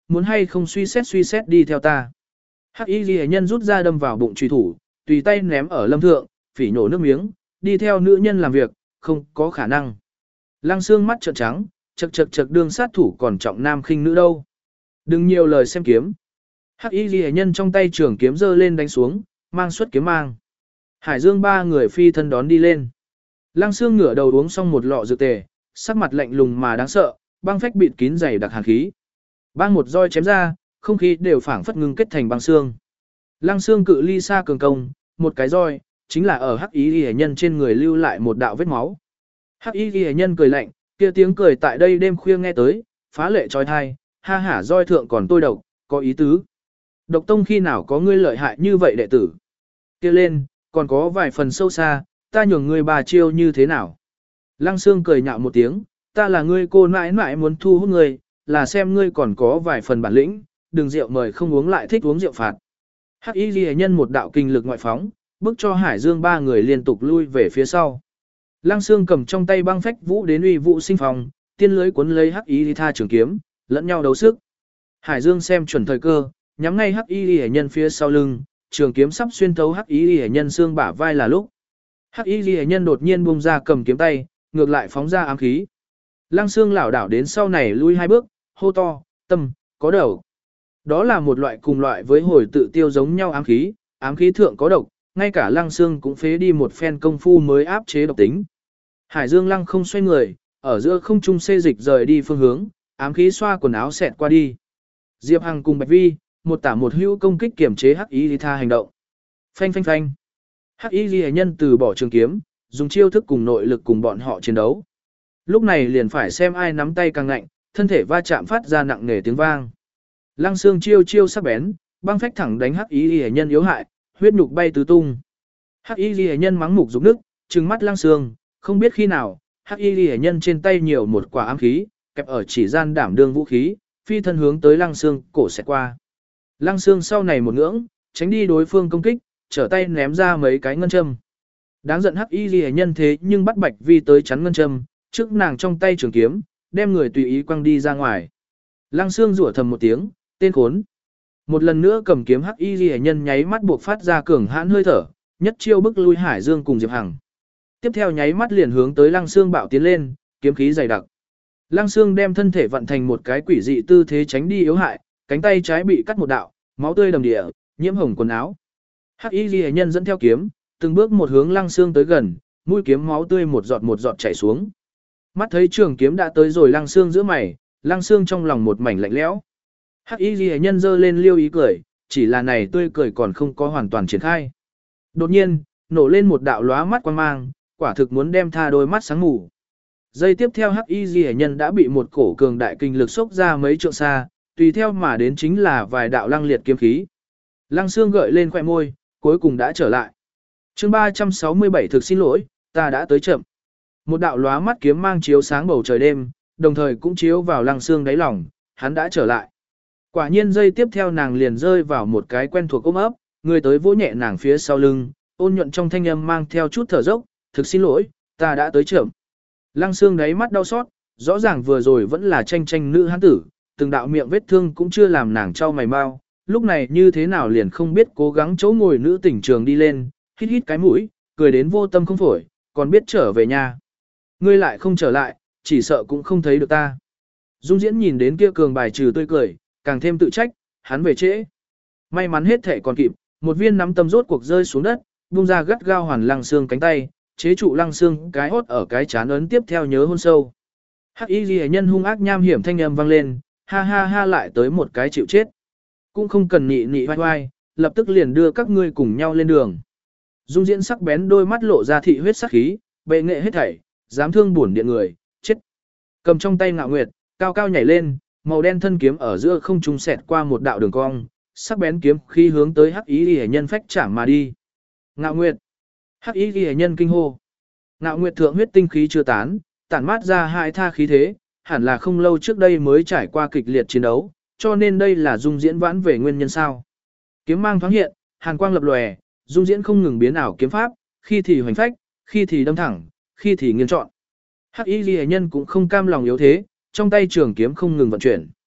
muốn hay không suy xét suy xét đi theo ta. Hắc y ghi nhân rút ra đâm vào bụng truy thủ, tùy tay ném ở lâm thượng, phỉ nhổ nước miếng, đi theo nữ nhân làm việc, không có khả năng. Lăng Sương mắt trợn trắng, chật chật chật đương sát thủ còn trọng nam khinh nữ đâu. Đừng nhiều lời xem kiếm. Hắc y ghi nhân trong tay trường kiếm giơ lên đánh xuống, mang xuất kiếm mang. Hải Dương ba người phi thân đón đi lên. Lăng Sương ngửa đầu uống xong một lọ dược tề, sắc mặt lạnh lùng mà đáng sợ, băng phách bịt kín dày đặc hàn khí. Bang một roi chém ra, không khí đều phảng phất ngưng kết thành băng xương. Lăng Sương cự ly xa cường công, một cái roi, chính là ở Hắc Y Liễu nhân trên người lưu lại một đạo vết máu. Hắc Y Liễu nhân cười lạnh, kia tiếng cười tại đây đêm khuya nghe tới, phá lệ trói thai, ha hả roi thượng còn tôi độc, có ý tứ. Độc tông khi nào có ngươi lợi hại như vậy đệ tử? Kia lên, còn có vài phần sâu xa, ta nhường ngươi bà chiêu như thế nào? Lăng Sương cười nhạo một tiếng, ta là ngươi cô nãi nãi muốn thu hút ngươi, là xem ngươi còn có vài phần bản lĩnh, đừng rượu mời không uống lại thích uống rượu phạt. Hắc Y Liễu nhân một đạo kinh lực ngoại phóng, bức cho Hải Dương ba người liên tục lui về phía sau. Lăng Sương cầm trong tay băng phách vũ đến uy vũ sinh phòng, tiên lưới cuốn lấy Hắc Y Tha trường kiếm, lẫn nhau đấu sức. Hải Dương xem chuẩn thời cơ, nhắm ngay Hắc Y Liễu nhân phía sau lưng, trường kiếm sắp xuyên thấu Hắc Y Liễu nhân xương bả vai là lúc. Hắc Y Liễu nhân đột nhiên buông ra cầm kiếm tay, ngược lại phóng ra ám khí. Lăng Sương lảo đảo đến sau này lui hai bước, hô to, tâm, có đầu. Đó là một loại cùng loại với hồi tự tiêu giống nhau ám khí, ám khí thượng có độc, ngay cả Lăng Sương cũng phế đi một phen công phu mới áp chế độc tính. Hải Dương Lăng không xoay người, ở giữa không trung xê dịch rời đi phương hướng, ám khí xoa quần áo xẹt qua đi. Diệp Hằng cùng Bạch Vi, một tả một hữu công kích kiểm chế Hắc Y Tha hành động. Phanh phanh phanh. Hắc Y Liễu nhân từ bỏ trường kiếm, dùng chiêu thức cùng nội lực cùng bọn họ chiến đấu. Lúc này liền phải xem ai nắm tay càng ngạnh, thân thể va chạm phát ra nặng nề tiếng vang. Lăng Sương chiêu chiêu sắc bén, băng phách thẳng đánh Hắc Y Liễu nhân yếu hại, huyết nhục bay tứ tung. Hắc Y Liễu nhân mắng mục dục nước, trừng mắt Lăng Sương, không biết khi nào, Hắc Y Liễu nhân trên tay nhiều một quả ám khí, kẹp ở chỉ gian đảm đương vũ khí, phi thân hướng tới Lăng Sương, cổ xẹt qua. Lăng Sương sau này một ngưỡng, tránh đi đối phương công kích, trở tay ném ra mấy cái ngân châm. Đáng giận Hắc Y Liễu nhân thế nhưng bắt Bạch Vi tới chắn ngân châm, trước nàng trong tay trường kiếm, đem người tùy ý quăng đi ra ngoài. Lăng Sương rủa thầm một tiếng, tên khốn. Một lần nữa cầm kiếm Hắc Y Liễu nhân nháy mắt buộc phát ra cường hãn hơi thở, nhất chiêu bức lui Hải Dương cùng Diệp Hằng. Tiếp theo nháy mắt liền hướng tới Lăng Sương bạo tiến lên, kiếm khí dày đặc. Lăng Sương đem thân thể vận thành một cái quỷ dị tư thế tránh đi yếu hại, cánh tay trái bị cắt một đạo, máu tươi đầm địa, nhiễm hồng quần áo. Hắc Y Liễu nhân dẫn theo kiếm, từng bước một hướng Lăng Sương tới gần, mũi kiếm máu tươi một giọt một giọt chảy xuống. Mắt thấy trường kiếm đã tới rồi Lăng Sương giữa mày, Lăng Sương trong lòng một mảnh lạnh lẽo. Hắc Y Liễu nhân giơ lên liêu ý cười, chỉ là này tươi cười còn không có hoàn toàn triển khai. Đột nhiên, nổ lên một đạo lóa mắt quang mang, quả thực muốn đem tha đôi mắt sáng mù. Giây tiếp theo Hắc Y Liễu nhân đã bị một cổ cường đại kinh lực xốc ra mấy trượng xa, tùy theo mà đến chính là vài đạo lăng liệt kiếm khí. Lăng Sương gợi lên khóe môi, cuối cùng đã trở lại. Chương ba trăm sáu mươi bảy thực xin lỗi, ta đã tới chậm. Một đạo lóa mắt kiếm mang chiếu sáng bầu trời đêm, đồng thời cũng chiếu vào Lăng Sương đáy lòng, hắn đã trở lại. Quả nhiên giây tiếp theo nàng liền rơi vào một cái quen thuộc ôm ấp, người tới vỗ nhẹ nàng phía sau lưng, ôn nhuận trong thanh âm mang theo chút thở dốc, thực xin lỗi, ta đã tới chậm. Lăng Sương đáy mắt đau xót, rõ ràng vừa rồi vẫn là tranh tranh nữ hán tử, từng đạo miệng vết thương cũng chưa làm nàng trao mày mau, lúc này như thế nào liền không biết cố gắng chỗ ngồi nữ tỉnh trường đi lên, hít hít cái mũi, cười đến vô tâm không phổi, còn biết trở về nhà. Ngươi lại không trở lại, chỉ sợ cũng không thấy được ta. Dung Diễn nhìn đến kia cường bài trừ tươi cười, càng thêm tự trách, hắn về trễ. May mắn hết thể còn kịp, một viên nắm tầm rốt cuộc rơi xuống đất, buông ra gắt gao hoàn Lăng Sương cánh tay, chế trụ Lăng Sương cái hốt ở cái chán ấn tiếp theo nhớ hôn sâu. Hắc Y Liễu nhân hung ác nham hiểm thanh âm vang lên, ha ha ha lại tới một cái chịu chết. Cũng không cần nị nị vai vai, lập tức liền đưa các ngươi cùng nhau lên đường. Dung Diễn sắc bén đôi mắt lộ ra thị huyết sắc khí, bệ nghệ hết thảy, dám thương bổn điện người, chết. Cầm trong tay Ngạo Nguyệt, cao cao nhảy lên, màu đen thân kiếm ở giữa không trung xẹt qua một đạo đường cong, sắc bén kiếm khi hướng tới Hắc Y Liễu nhân phách chạm mà đi. Ngạo Nguyệt. Hắc Y Liễu nhân kinh hô. Ngạo Nguyệt thượng huyết tinh khí chưa tán, tản mát ra hai tha khí thế, hẳn là không lâu trước đây mới trải qua kịch liệt chiến đấu, cho nên đây là Dung Diễn vãn về nguyên nhân sao. Kiếm mang thoáng hiện, hàn quang lập lòe, Dung Diễn không ngừng biến ảo kiếm pháp, khi thì hoành phách, khi thì đâm thẳng, khi thì nghiêng trọn. Hắc Y Liễu nhân cũng không cam lòng yếu thế, trong tay trường kiếm không ngừng vận chuyển.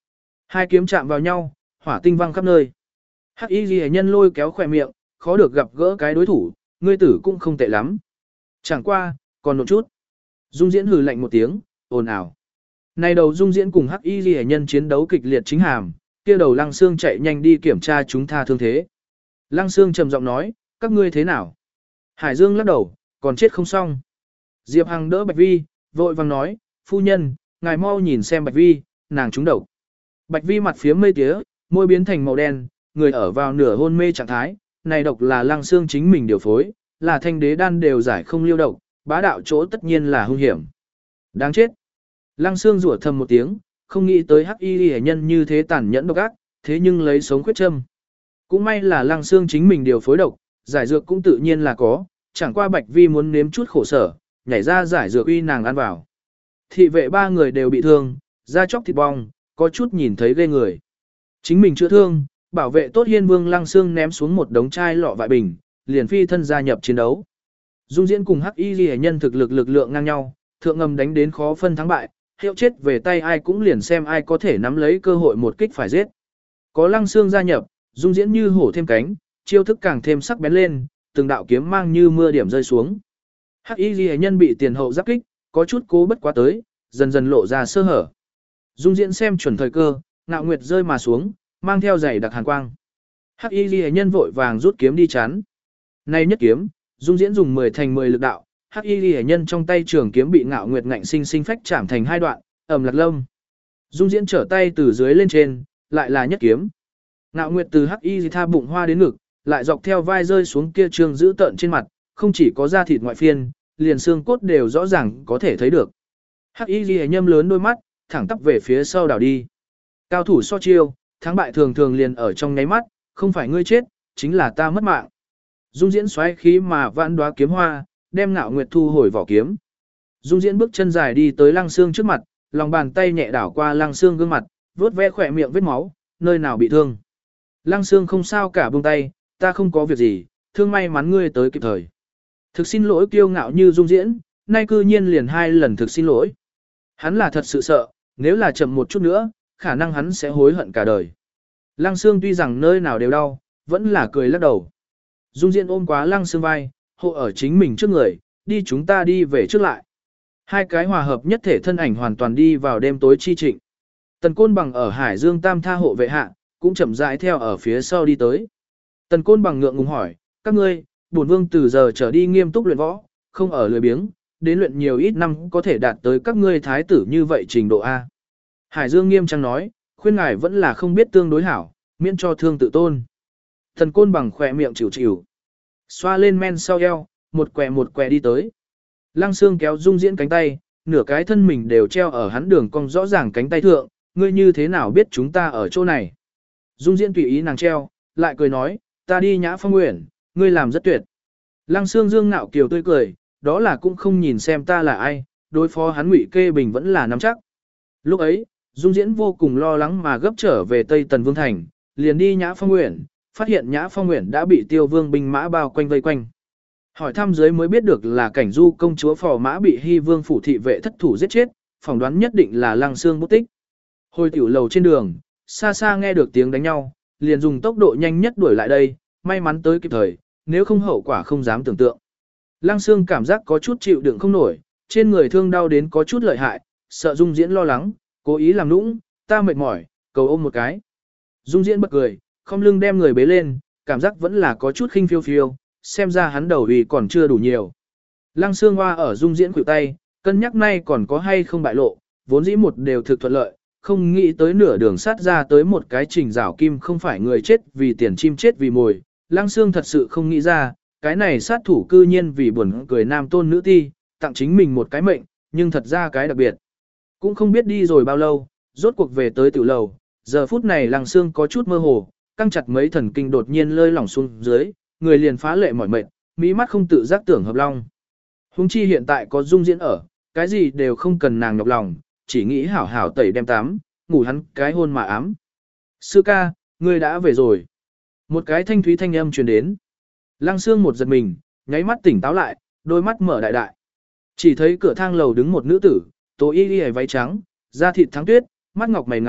Hai kiếm chạm vào nhau, hỏa tinh văng khắp nơi. Hắc Y Ghi Nhân lôi kéo khỏe miệng, khó được gặp gỡ cái đối thủ, ngươi tử cũng không tệ lắm. Chẳng qua, còn một chút. Dung Diễn hừ lạnh một tiếng, ồn ào. Này đầu Dung Diễn cùng Hắc Y Ghi Nhân chiến đấu kịch liệt chính hàm, kia đầu Lăng Xương chạy nhanh đi kiểm tra chúng ta thương thế. Lăng Xương trầm giọng nói, các ngươi thế nào? Hải Dương lắc đầu, còn chết không xong. Diệp Hằng đỡ Bạch Vi, vội vàng nói, phu nhân, ngài mau nhìn xem Bạch Vi, nàng trúng độc. Bạch Vi mặt phía mây tía, môi biến thành màu đen, người ở vào nửa hôn mê trạng thái, này độc là Lăng Xương chính mình điều phối, là thanh đế đan đều giải không liêu độc, bá đạo chỗ tất nhiên là hung hiểm. Đáng chết. Lăng Xương rủa thầm một tiếng, không nghĩ tới Hắc Y Ghi Nhân như thế tàn nhẫn độc ác, thế nhưng lấy sống khuyết châm. Cũng may là Lăng Xương chính mình điều phối độc, giải dược cũng tự nhiên là có, chẳng qua Bạch Vi muốn nếm chút khổ sở, nhảy ra giải dược uy nàng ăn vào. Thị vệ ba người đều bị thương, da chóc thịt bong, có chút nhìn thấy ghê người. Chính mình chữa thương, bảo vệ tốt Hiên Vương Lăng Xương ném xuống một đống chai lọ vại bình, liền phi thân gia nhập chiến đấu. Dung Diễn cùng Hắc Y Ghi Nhân thực lực lực lượng ngang nhau, thượng ngầm đánh đến khó phân thắng bại, hiệu chết về tay ai cũng liền xem ai có thể nắm lấy cơ hội một kích phải giết. Có Lăng Xương gia nhập, Dung Diễn như hổ thêm cánh, chiêu thức càng thêm sắc bén lên, từng đạo kiếm mang như mưa điểm rơi xuống. Hắc Y Ghi Nhân bị tiền hậu giáp kích, có chút cố bất quá tới, dần dần lộ ra sơ hở. Dung Diễn xem chuẩn thời cơ, Ngạo Nguyệt rơi mà xuống, mang theo giày đặc hàn quang. Hắc Y Ghi Nhân vội vàng rút kiếm đi chắn. Nay nhất kiếm, Dung Diễn dùng mười thành mười lực đạo, Hắc Y Ghi Nhân trong tay trường kiếm bị Ngạo Nguyệt ngạnh sinh sinh phách chạm thành hai đoạn, ầm lạc lâm. Dung Diễn trở tay từ dưới lên trên, lại là nhất kiếm. Ngạo Nguyệt từ Hắc Y Tha bụng hoa đến ngực, lại dọc theo vai rơi xuống kia trường giữ tợn trên mặt, không chỉ có da thịt ngoại phiên, liền xương cốt đều rõ ràng có thể thấy được. Hắc Y Ghi Nhân lớn đôi mắt, thẳng tắp về phía sau đảo đi. Cao thủ so chiêu, thắng bại thường thường liền ở trong nháy mắt, không phải ngươi chết, chính là ta mất mạng. Dung Diễn xoáy khí mà vãn đóa kiếm hoa, đem Ngạo Nguyệt thu hồi vỏ kiếm. Dung Diễn bước chân dài đi tới Lăng Xương trước mặt, lòng bàn tay nhẹ đảo qua Lăng Xương gương mặt, vuốt ve khỏe miệng vết máu, nơi nào bị thương. Lăng Xương không sao cả buông tay, ta không có việc gì, thương may mắn ngươi tới kịp thời. Thực xin lỗi kiêu ngạo như Dung Diễn, nay cư nhiên liền hai lần thực xin lỗi. Hắn là thật sự sợ, nếu là chậm một chút nữa, khả năng hắn sẽ hối hận cả đời. Lăng Xương tuy rằng nơi nào đều đau, vẫn là cười lắc đầu. Dung Diễn ôm quá Lăng Xương vai, hộ ở chính mình trước người, đi chúng ta đi về trước lại. Hai cái hòa hợp nhất thể thân ảnh hoàn toàn đi vào đêm tối chi trịnh. Tần Côn Bằng ở Hải Dương Tam Tha hộ vệ hạ, cũng chậm rãi theo ở phía sau đi tới. Tần Côn Bằng ngượng ngùng hỏi, các ngươi, bổn vương từ giờ trở đi nghiêm túc luyện võ, không ở lười biếng, đến luyện nhiều ít năm có thể đạt tới các ngươi thái tử như vậy trình độ A. Hải Dương nghiêm trang nói, khuyên ngài vẫn là không biết tương đối hảo, miễn cho thương tự tôn. Tần Côn Bằng khỏe miệng chịu chịu, xoa lên men sau eo, một quẹ một quẹ đi tới. Lăng Xương kéo Dung Diễn cánh tay, nửa cái thân mình đều treo ở hắn đường cong rõ ràng cánh tay thượng, ngươi như thế nào biết chúng ta ở chỗ này. Dung Diễn tùy ý nàng treo, lại cười nói, ta đi Nhã Phong Uyển, ngươi làm rất tuyệt. Lăng Xương dương ngạo kiều tươi cười, đó là cũng không nhìn xem ta là ai, đối phó hắn Ngụy Kê Bình vẫn là nắm chắc. Lúc ấy, Dung Diễn vô cùng lo lắng mà gấp trở về Tây Tần Vương Thành, liền đi Nhã Phong Uyển, phát hiện Nhã Phong Uyển đã bị Tiêu Vương binh mã bao quanh vây quanh. Hỏi thăm dưới mới biết được là Cảnh Du công chúa Phò Mã bị Hy Vương phủ thị vệ thất thủ giết chết, phỏng đoán nhất định là Lăng Xương bút tích. Hồi tiểu lầu trên đường, xa xa nghe được tiếng đánh nhau, liền dùng tốc độ nhanh nhất đuổi lại đây, may mắn tới kịp thời, nếu không hậu quả không dám tưởng tượng. Lăng Xương cảm giác có chút chịu đựng không nổi, trên người thương đau đến có chút lợi hại, sợ Dung Diễn lo lắng, cố ý làm nũng, ta mệt mỏi, cầu ôm một cái. Dung Diễn bật cười, không lưng đem người bế lên, cảm giác vẫn là có chút khinh phiêu phiêu, xem ra hắn đầu vì còn chưa đủ nhiều. Lăng Xương hoa ở Dung Diễn khuỷu tay, cân nhắc nay còn có hay không bại lộ, vốn dĩ một đều thực thuận lợi, không nghĩ tới nửa đường sát ra tới một cái trình rảo kim không phải người chết vì tiền chim chết vì mồi. Lăng Xương thật sự không nghĩ ra, cái này sát thủ cư nhiên vì buồn cười nam tôn nữ ti, tặng chính mình một cái mệnh, nhưng thật ra cái đặc biệt. Cũng không biết đi rồi bao lâu, rốt cuộc về tới tiểu lầu, giờ phút này Lăng Xương có chút mơ hồ, căng chặt mấy thần kinh đột nhiên lơi lỏng xuống dưới, người liền phá lệ mỏi mệt, mỹ mắt không tự giác tưởng hợp long. Hùng chi hiện tại có Dung Diễn ở, cái gì đều không cần nàng nhọc lòng, chỉ nghĩ hảo hảo tẩy đem tắm, ngủ hắn cái hôn mà ám. Sư ca, ngươi đã về rồi. Một cái thanh thúy thanh âm truyền đến. Lăng Xương một giật mình, nháy mắt tỉnh táo lại, đôi mắt mở đại đại. Chỉ thấy cửa thang lầu đứng một nữ tử, tố y y váy trắng, da thịt thắng tuyết, mắt ngọc mày ngài,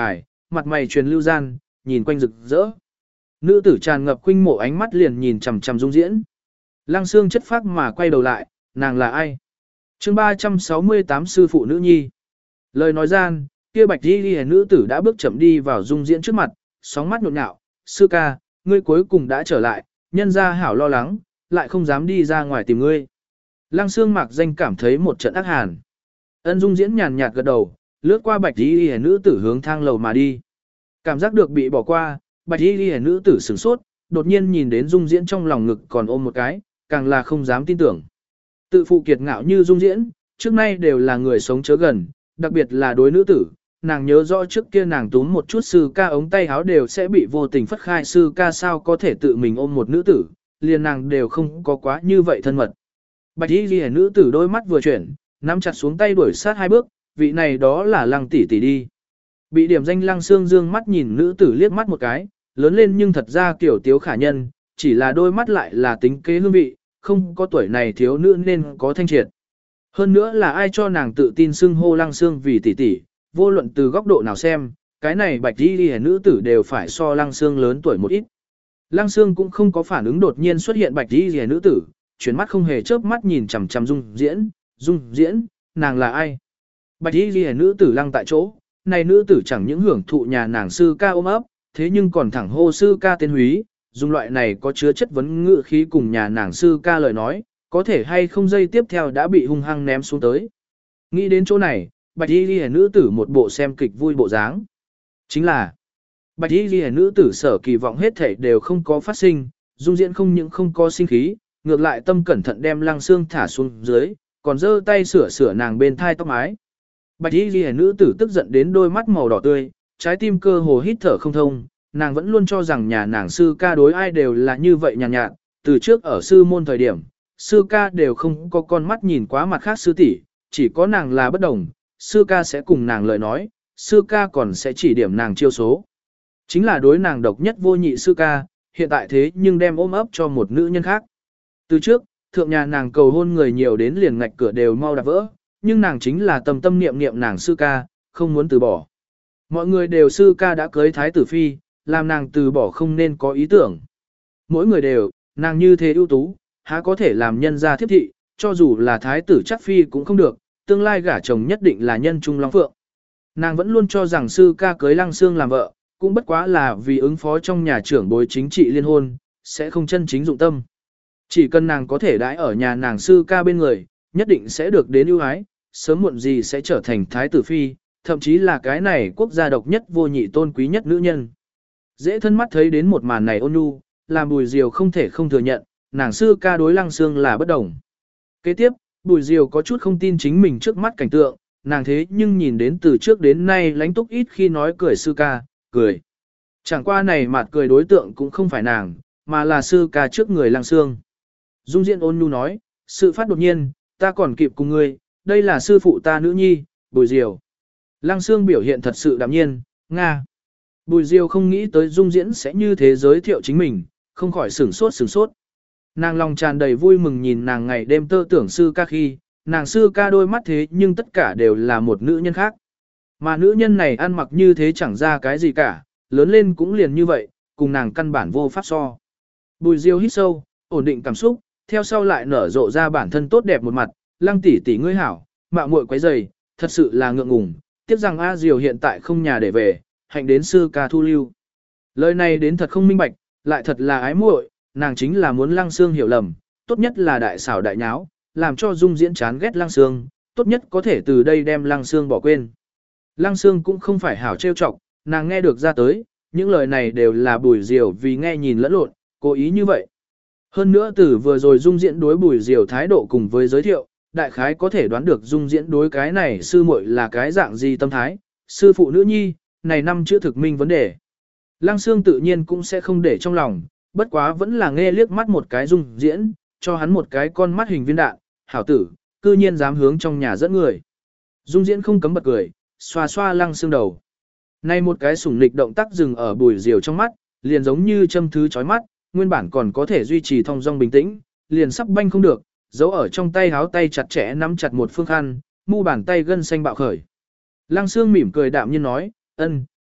mặt mày truyền lưu gian, nhìn quanh rực rỡ. Nữ tử tràn ngập khuynh mộ ánh mắt liền nhìn chằm chằm Dung Diễn. Lăng Xương chất phác mà quay đầu lại, nàng là ai? Chương ba trăm sáu mươi tám sư phụ nữ nhi. Lời nói gian, kia bạch y liễu nữ tử đã bước chậm đi vào Dung Diễn trước mặt, sóng mắt nhộn nhạo, "Sư ca, ngươi cuối cùng đã trở lại, nhân gia hảo lo lắng, lại không dám đi ra ngoài tìm ngươi." Lăng Xương mạc danh cảm thấy một trận ác hàn. Ân Dung Diễn nhàn nhạt gật đầu, lướt qua bạch y liễu nữ tử hướng thang lầu mà đi. Cảm giác được bị bỏ qua, bạch y liễu nữ tử sửng sốt, đột nhiên nhìn đến Dung Diễn trong lòng ngực còn ôm một cái, càng là không dám tin tưởng. Tự phụ kiệt ngạo như Dung Diễn, trước nay đều là người sống chớ gần, đặc biệt là đối nữ tử, nàng nhớ rõ trước kia nàng túm một chút sư ca ống tay áo đều sẽ bị vô tình phất khai, sư ca sao có thể tự mình ôm một nữ tử, liền nàng đều không có quá như vậy thân mật. Bạch y ghi nữ tử đôi mắt vừa chuyển, nắm chặt xuống tay đuổi sát hai bước, vị này đó là Lăng tỷ tỷ đi. Bị điểm danh Lăng Xương dương mắt nhìn nữ tử liếc mắt một cái, lớn lên nhưng thật ra kiểu tiếu khả nhân, chỉ là đôi mắt lại là tính kế hương vị, không có tuổi này thiếu nữ nên có thanh triệt. Hơn nữa là ai cho nàng tự tin xưng hô Lăng Xương vì tỷ tỷ, vô luận từ góc độ nào xem, cái này bạch y ghi nữ tử đều phải so Lăng Xương lớn tuổi một ít. Lăng Xương cũng không có phản ứng đột nhiên xuất hiện bạch y ghi nữ tử, chuyển mắt không hề chớp mắt nhìn chằm chằm Dung Diễn, Dung Diễn, nàng là ai? Bạch y ghi nữ tử lăng tại chỗ, này nữ tử chẳng những hưởng thụ nhà nàng sư ca ôm ấp, thế nhưng còn thẳng hô sư ca tên húy, dùng loại này có chứa chất vấn ngữ khí cùng nhà nàng sư ca lời nói, có thể hay không dây tiếp theo đã bị hung hăng ném xuống tới. Nghĩ đến chỗ này, bạch y ghi nữ tử một bộ xem kịch vui bộ dáng. Chính là, bạch y ghi nữ tử sở kỳ vọng hết thể đều không có phát sinh, Dung Diễn không những không có sinh khí, ngược lại tâm cẩn thận đem Lăng Xương thả xuống dưới, còn giơ tay sửa sửa nàng bên thai tóc mái. Bạch y ghi nữ tử tức giận đến đôi mắt màu đỏ tươi, trái tim cơ hồ hít thở không thông, nàng vẫn luôn cho rằng nhà nàng sư ca đối ai đều là như vậy nhàn nhạt, nhạt, từ trước ở sư môn thời điểm, sư ca đều không có con mắt nhìn quá mặt khác sư tỷ, chỉ có nàng là bất đồng, sư ca sẽ cùng nàng lời nói, sư ca còn sẽ chỉ điểm nàng chiêu số. Chính là đối nàng độc nhất vô nhị sư ca, hiện tại thế nhưng đem ôm ấp cho một nữ nhân khác. Từ trước, thượng nhà nàng cầu hôn người nhiều đến liền ngạch cửa đều mau đạp vỡ, nhưng nàng chính là tâm tâm niệm niệm nàng sư ca, không muốn từ bỏ. Mọi người đều sư ca đã cưới thái tử phi, làm nàng từ bỏ không nên có ý tưởng. Mỗi người đều, nàng như thế ưu tú, há có thể làm nhân gia thiếp thị, cho dù là thái tử chắc phi cũng không được, tương lai gả chồng nhất định là nhân trung long phượng. Nàng vẫn luôn cho rằng sư ca cưới Lăng Xương làm vợ, cũng bất quá là vì ứng phó trong nhà trưởng bối chính trị liên hôn, sẽ không chân chính dụng tâm. Chỉ cần nàng có thể đãi ở nhà nàng sư ca bên người, nhất định sẽ được đến ưu ái, sớm muộn gì sẽ trở thành thái tử phi, thậm chí là cái này quốc gia độc nhất vô nhị tôn quý nhất nữ nhân. Dễ thân mắt thấy đến một màn này ôn nhu, làm Bùi Diều không thể không thừa nhận, nàng sư ca đối Lăng Xương là bất đồng. Kế tiếp, Bùi Diều có chút không tin chính mình trước mắt cảnh tượng, nàng thế nhưng nhìn đến từ trước đến nay lánh túc ít khi nói cười sư ca, cười. Chẳng qua này mặt cười đối tượng cũng không phải nàng, mà là sư ca trước người Lăng Xương. Dung Diễn ôn nhu nói, sự phát đột nhiên, ta còn kịp cùng ngươi, đây là sư phụ ta nữ nhi, Bùi Diều. Lăng Xương biểu hiện thật sự đạm nhiên, Nga. Bùi Diều không nghĩ tới Dung Diễn sẽ như thế giới thiệu chính mình, không khỏi sửng sốt sửng sốt. Nàng lòng tràn đầy vui mừng nhìn nàng ngày đêm tơ tưởng sư ca khi, nàng sư ca đôi mắt thế nhưng tất cả đều là một nữ nhân khác. Mà nữ nhân này ăn mặc như thế chẳng ra cái gì cả, lớn lên cũng liền như vậy, cùng nàng căn bản vô pháp so. Bùi Diều hít sâu, ổn định cảm xúc, theo sau lại nở rộ ra bản thân tốt đẹp một mặt, Lăng tỷ tỷ ngươi hảo, mạo muội quấy rầy, thật sự là ngượng ngùng, tiếc rằng A Diều hiện tại không nhà để về, hạnh đến sư ca thu lưu. Lời này đến thật không minh bạch, lại thật là ái muội, nàng chính là muốn Lăng Xương hiểu lầm, tốt nhất là đại xảo đại nháo, làm cho Dung Diễn chán ghét Lăng Xương, tốt nhất có thể từ đây đem Lăng Xương bỏ quên. Lăng Xương cũng không phải hảo trêu chọc, nàng nghe được ra tới, những lời này đều là Bùi Diều vì nghe nhìn lẫn lộn, cố ý như vậy. Hơn nữa từ vừa rồi Dung Diễn đối Bùi Diều thái độ cùng với giới thiệu, đại khái có thể đoán được Dung Diễn đối cái này sư muội là cái dạng gì tâm thái, sư phụ nữ nhi, này năm chữ thực minh vấn đề. Lăng Xương tự nhiên cũng sẽ không để trong lòng, bất quá vẫn là nghe liếc mắt một cái Dung Diễn, cho hắn một cái con mắt hình viên đạn, hảo tử, cư nhiên dám hướng trong nhà dẫn người. Dung Diễn không cấm bật cười, xoa xoa Lăng Xương đầu. Này một cái sủng nịch động tác dừng ở Bùi Diều trong mắt, liền giống như châm thứ chói mắt, nguyên bản còn có thể duy trì thong dong bình tĩnh, liền sắp banh không được, giấu ở trong tay háo tay chặt chẽ nắm chặt một phương khăn, mu bàn tay gân xanh bạo khởi. Lăng Xương mỉm cười đạm nhiên nói, ân,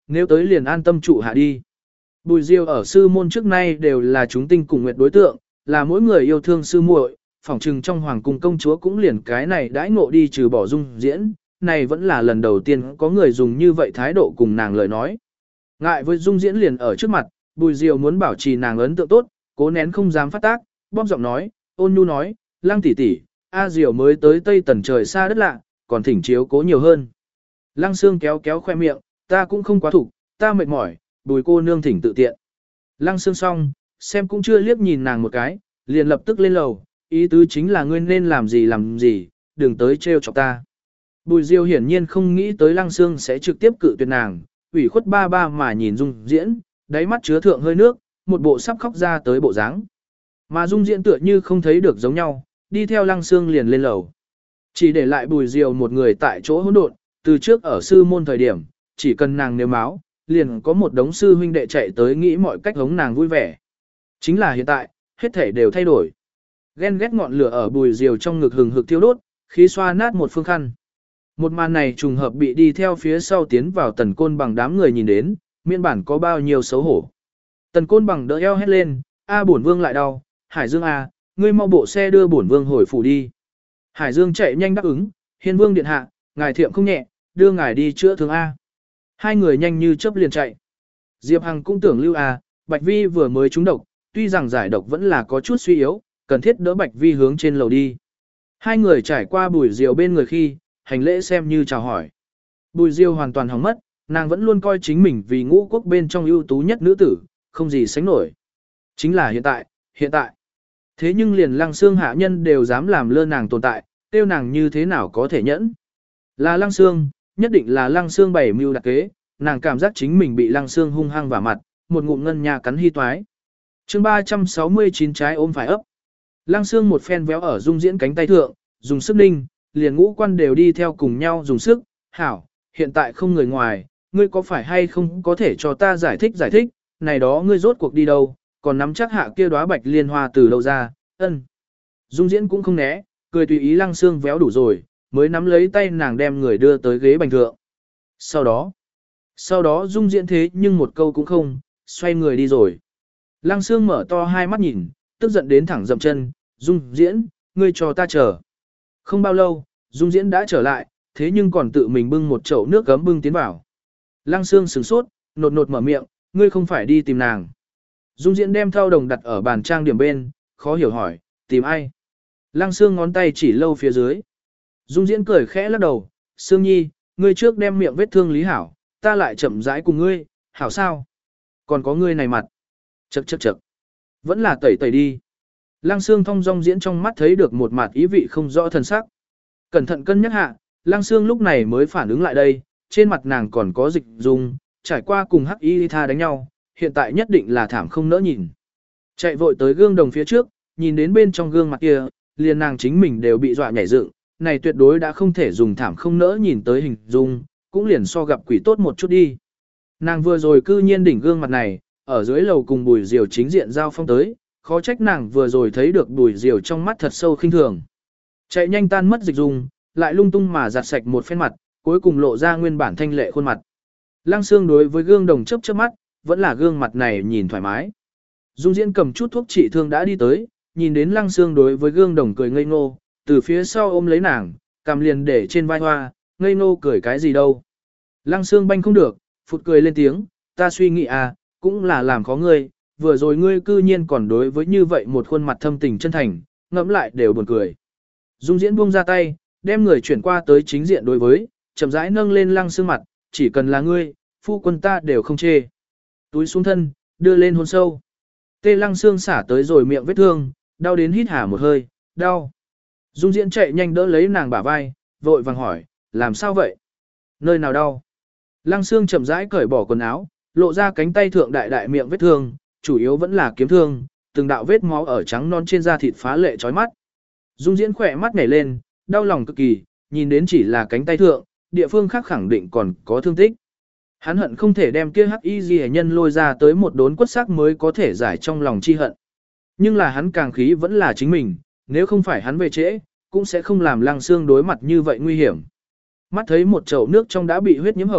nếu tới liền an tâm trụ hạ đi. Bùi Diêu ở sư môn trước nay đều là chúng tinh cùng nguyệt đối tượng, là mỗi người yêu thương sư muội, phỏng trừng trong hoàng cung công chúa cũng liền cái này đãi ngộ đi trừ bỏ Dung Diễn, này vẫn là lần đầu tiên có người dùng như vậy thái độ cùng nàng lời nói. Ngại với Dung Diễn liền ở trước mặt, Bùi Diêu muốn bảo trì nàng ấn tượng tốt, cố nén không dám phát tác, bóp giọng nói, ôn nhu nói, Lăng tỷ tỷ, A Diêu mới tới Tây Tần trời xa đất lạ, còn thỉnh chiếu cố nhiều hơn. Lăng Sương kéo kéo khoe miệng, ta cũng không quá thủ, ta mệt mỏi, Bùi cô nương thỉnh tự tiện. Lăng Sương xong, xem cũng chưa liếc nhìn nàng một cái, liền lập tức lên lầu, ý tứ chính là ngươi nên làm gì làm gì, đừng tới trêu chọc ta. Bùi Diêu hiển nhiên không nghĩ tới Lăng Sương sẽ trực tiếp cự tuyệt nàng, ủy khuất ba ba mà nhìn Dung Diễn, đáy mắt chứa thượng hơi nước, một bộ sắp khóc ra tới bộ dáng. Mà Dung Diễn tựa như không thấy được giống nhau, đi theo Lăng Sương liền lên lầu. Chỉ để lại Bùi Diêu một người tại chỗ hỗn độn, từ trước ở sư môn thời điểm, chỉ cần nàng nêu máu, liền có một đống sư huynh đệ chạy tới nghĩ mọi cách hống nàng vui vẻ. Chính là hiện tại, hết thể đều thay đổi. Ghen ghét ngọn lửa ở Bùi Diêu trong ngực hừng hực thiêu đốt, khí xoa nát một phương khăn. Một màn này trùng hợp bị đi theo phía sau tiến vào Tần Côn Bằng đám người nhìn đến, miên bản có bao nhiêu xấu hổ. Tần Côn Bằng đỡ eo hét lên, a bổn vương lại đau, Hải Dương a, ngươi mau bộ xe đưa bổn vương hồi phủ đi. Hải Dương chạy nhanh đáp ứng, Hiên Vương điện hạ, ngài thiệm không nhẹ, đưa ngài đi chữa thương a. Hai người nhanh như chớp liền chạy. Diệp Hằng cũng tưởng lưu a, Bạch Vi vừa mới trúng độc, tuy rằng giải độc vẫn là có chút suy yếu, cần thiết đỡ Bạch Vi hướng trên lầu đi. Hai người trải qua Bùi Diêu bên người khi, hành lễ xem như chào hỏi. Bùi Diêu hoàn toàn hỏng mất, nàng vẫn luôn coi chính mình vì ngũ quốc bên trong ưu tú nhất nữ tử, không gì sánh nổi. Chính là hiện tại, hiện tại. Thế nhưng liền Lăng Sương hạ nhân đều dám làm lơ nàng tồn tại, tiêu nàng như thế nào có thể nhẫn. Là Lăng Sương, nhất định là Lăng Sương bày mưu đặc kế, nàng cảm giác chính mình bị Lăng Sương hung hăng vào mặt, một ngụm ngân nhà cắn hy toái. chương ba trăm sáu mươi chín trái ôm phải ấp. Lăng Sương một phen véo ở Dung Diễn cánh tay thượng, dùng sức ninh, liền ngũ quan đều đi theo cùng nhau dùng sức, hảo, hiện tại không người ngoài, ngươi có phải hay không có thể cho ta giải thích giải thích, này đó ngươi rốt cuộc đi đâu, còn nắm chắc hạ kia đóa bạch liên hoa từ đâu ra, ân. Dung Diễn cũng không né, cười tùy ý Lăng Sương véo đủ rồi, mới nắm lấy tay nàng đem người đưa tới ghế bành thượng. Sau đó, sau đó Dung Diễn thế nhưng một câu cũng không, xoay người đi rồi. Lăng Sương mở to hai mắt nhìn, tức giận đến thẳng dậm chân, Dung Diễn, ngươi cho ta chờ. Không bao lâu, Dung Diễn đã trở lại, thế nhưng còn tự mình bưng một chậu nước gấm bưng tiến vào. Lăng Sương sửng sốt, nột nột mở miệng, ngươi không phải đi tìm nàng. Dung Diễn đem thau đồng đặt ở bàn trang điểm bên, khó hiểu hỏi, tìm ai? Lăng Sương ngón tay chỉ lâu phía dưới. Dung Diễn cười khẽ lắc đầu, Sương Nhi, ngươi trước đem miệng vết thương lý hảo, ta lại chậm rãi cùng ngươi, hảo sao? Còn có ngươi này mặt. Chậc chậc chậc. Vẫn là tẩy tẩy đi. Lăng Sương thong dong diễn trong mắt thấy được một mặt ý vị không rõ thần sắc. Cẩn thận cân nhắc hạ, Lăng Sương lúc này mới phản ứng lại đây, trên mặt nàng còn có dịch dung, trải qua cùng Hắc Y Tha đánh nhau, hiện tại nhất định là thảm không nỡ nhìn. Chạy vội tới gương đồng phía trước, nhìn đến bên trong gương mặt kia, liền nàng chính mình đều bị dọa nhảy dựng, này tuyệt đối đã không thể dùng thảm không nỡ nhìn tới hình dung, cũng liền so gặp quỷ tốt một chút đi. Nàng vừa rồi cư nhiên đỉnh gương mặt này, ở dưới lầu cùng Bùi Diêu chính diện giao phong tới, khó trách nàng vừa rồi thấy được Bùi Diêu trong mắt thật sâu khinh thường. Chạy nhanh tan mất dịch dung, lại lung tung mà giặt sạch một phen mặt, cuối cùng lộ ra nguyên bản thanh lệ khuôn mặt. Lăng Sương đối với gương đồng chớp chớp mắt, vẫn là gương mặt này nhìn thoải mái. Dung Diễn cầm chút thuốc trị thương đã đi tới, nhìn đến Lăng Sương đối với gương đồng cười ngây ngô, từ phía sau ôm lấy nàng, cầm liền để trên vai hoa, ngây ngô cười cái gì đâu. Lăng Sương banh không được, phụt cười lên tiếng, ta suy nghĩ à, cũng là làm khó ngươi, vừa rồi ngươi cư nhiên còn đối với như vậy một khuôn mặt thâm tình chân thành, ngẫm lại đều buồn cười. Dung Diễn buông ra tay, đem người chuyển qua tới chính diện đối với, chậm rãi nâng lên Lăng Sương mặt, chỉ cần là ngươi, phu quân ta đều không chê. Túi xuống thân, đưa lên hôn sâu. Tê Lăng Sương xả tới rồi miệng vết thương, đau đến hít hà một hơi, đau. Dung Diễn chạy nhanh đỡ lấy nàng bả vai, vội vàng hỏi, làm sao vậy? Nơi nào đau? Lăng Sương chậm rãi cởi bỏ quần áo, lộ ra cánh tay thượng đại đại miệng vết thương, chủ yếu vẫn là kiếm thương, từng đạo vết máu ở trắng non trên da thịt phá lệ chói mắt. Dung Diễn khỏe mắt nhảy lên, đau lòng cực kỳ, nhìn đến chỉ là cánh tay thượng, địa phương khác khẳng định còn có thương tích. Hắn hận không thể đem kia hắc y ghi nhân lôi ra tới một đốn quất xác mới có thể giải trong lòng chi hận. Nhưng là hắn càng khí vẫn là chính mình, nếu không phải hắn về trễ, cũng sẽ không làm Lăng Sương đối mặt như vậy nguy hiểm. Mắt thấy một chậu nước trong đã bị huyết nhiễm hồng,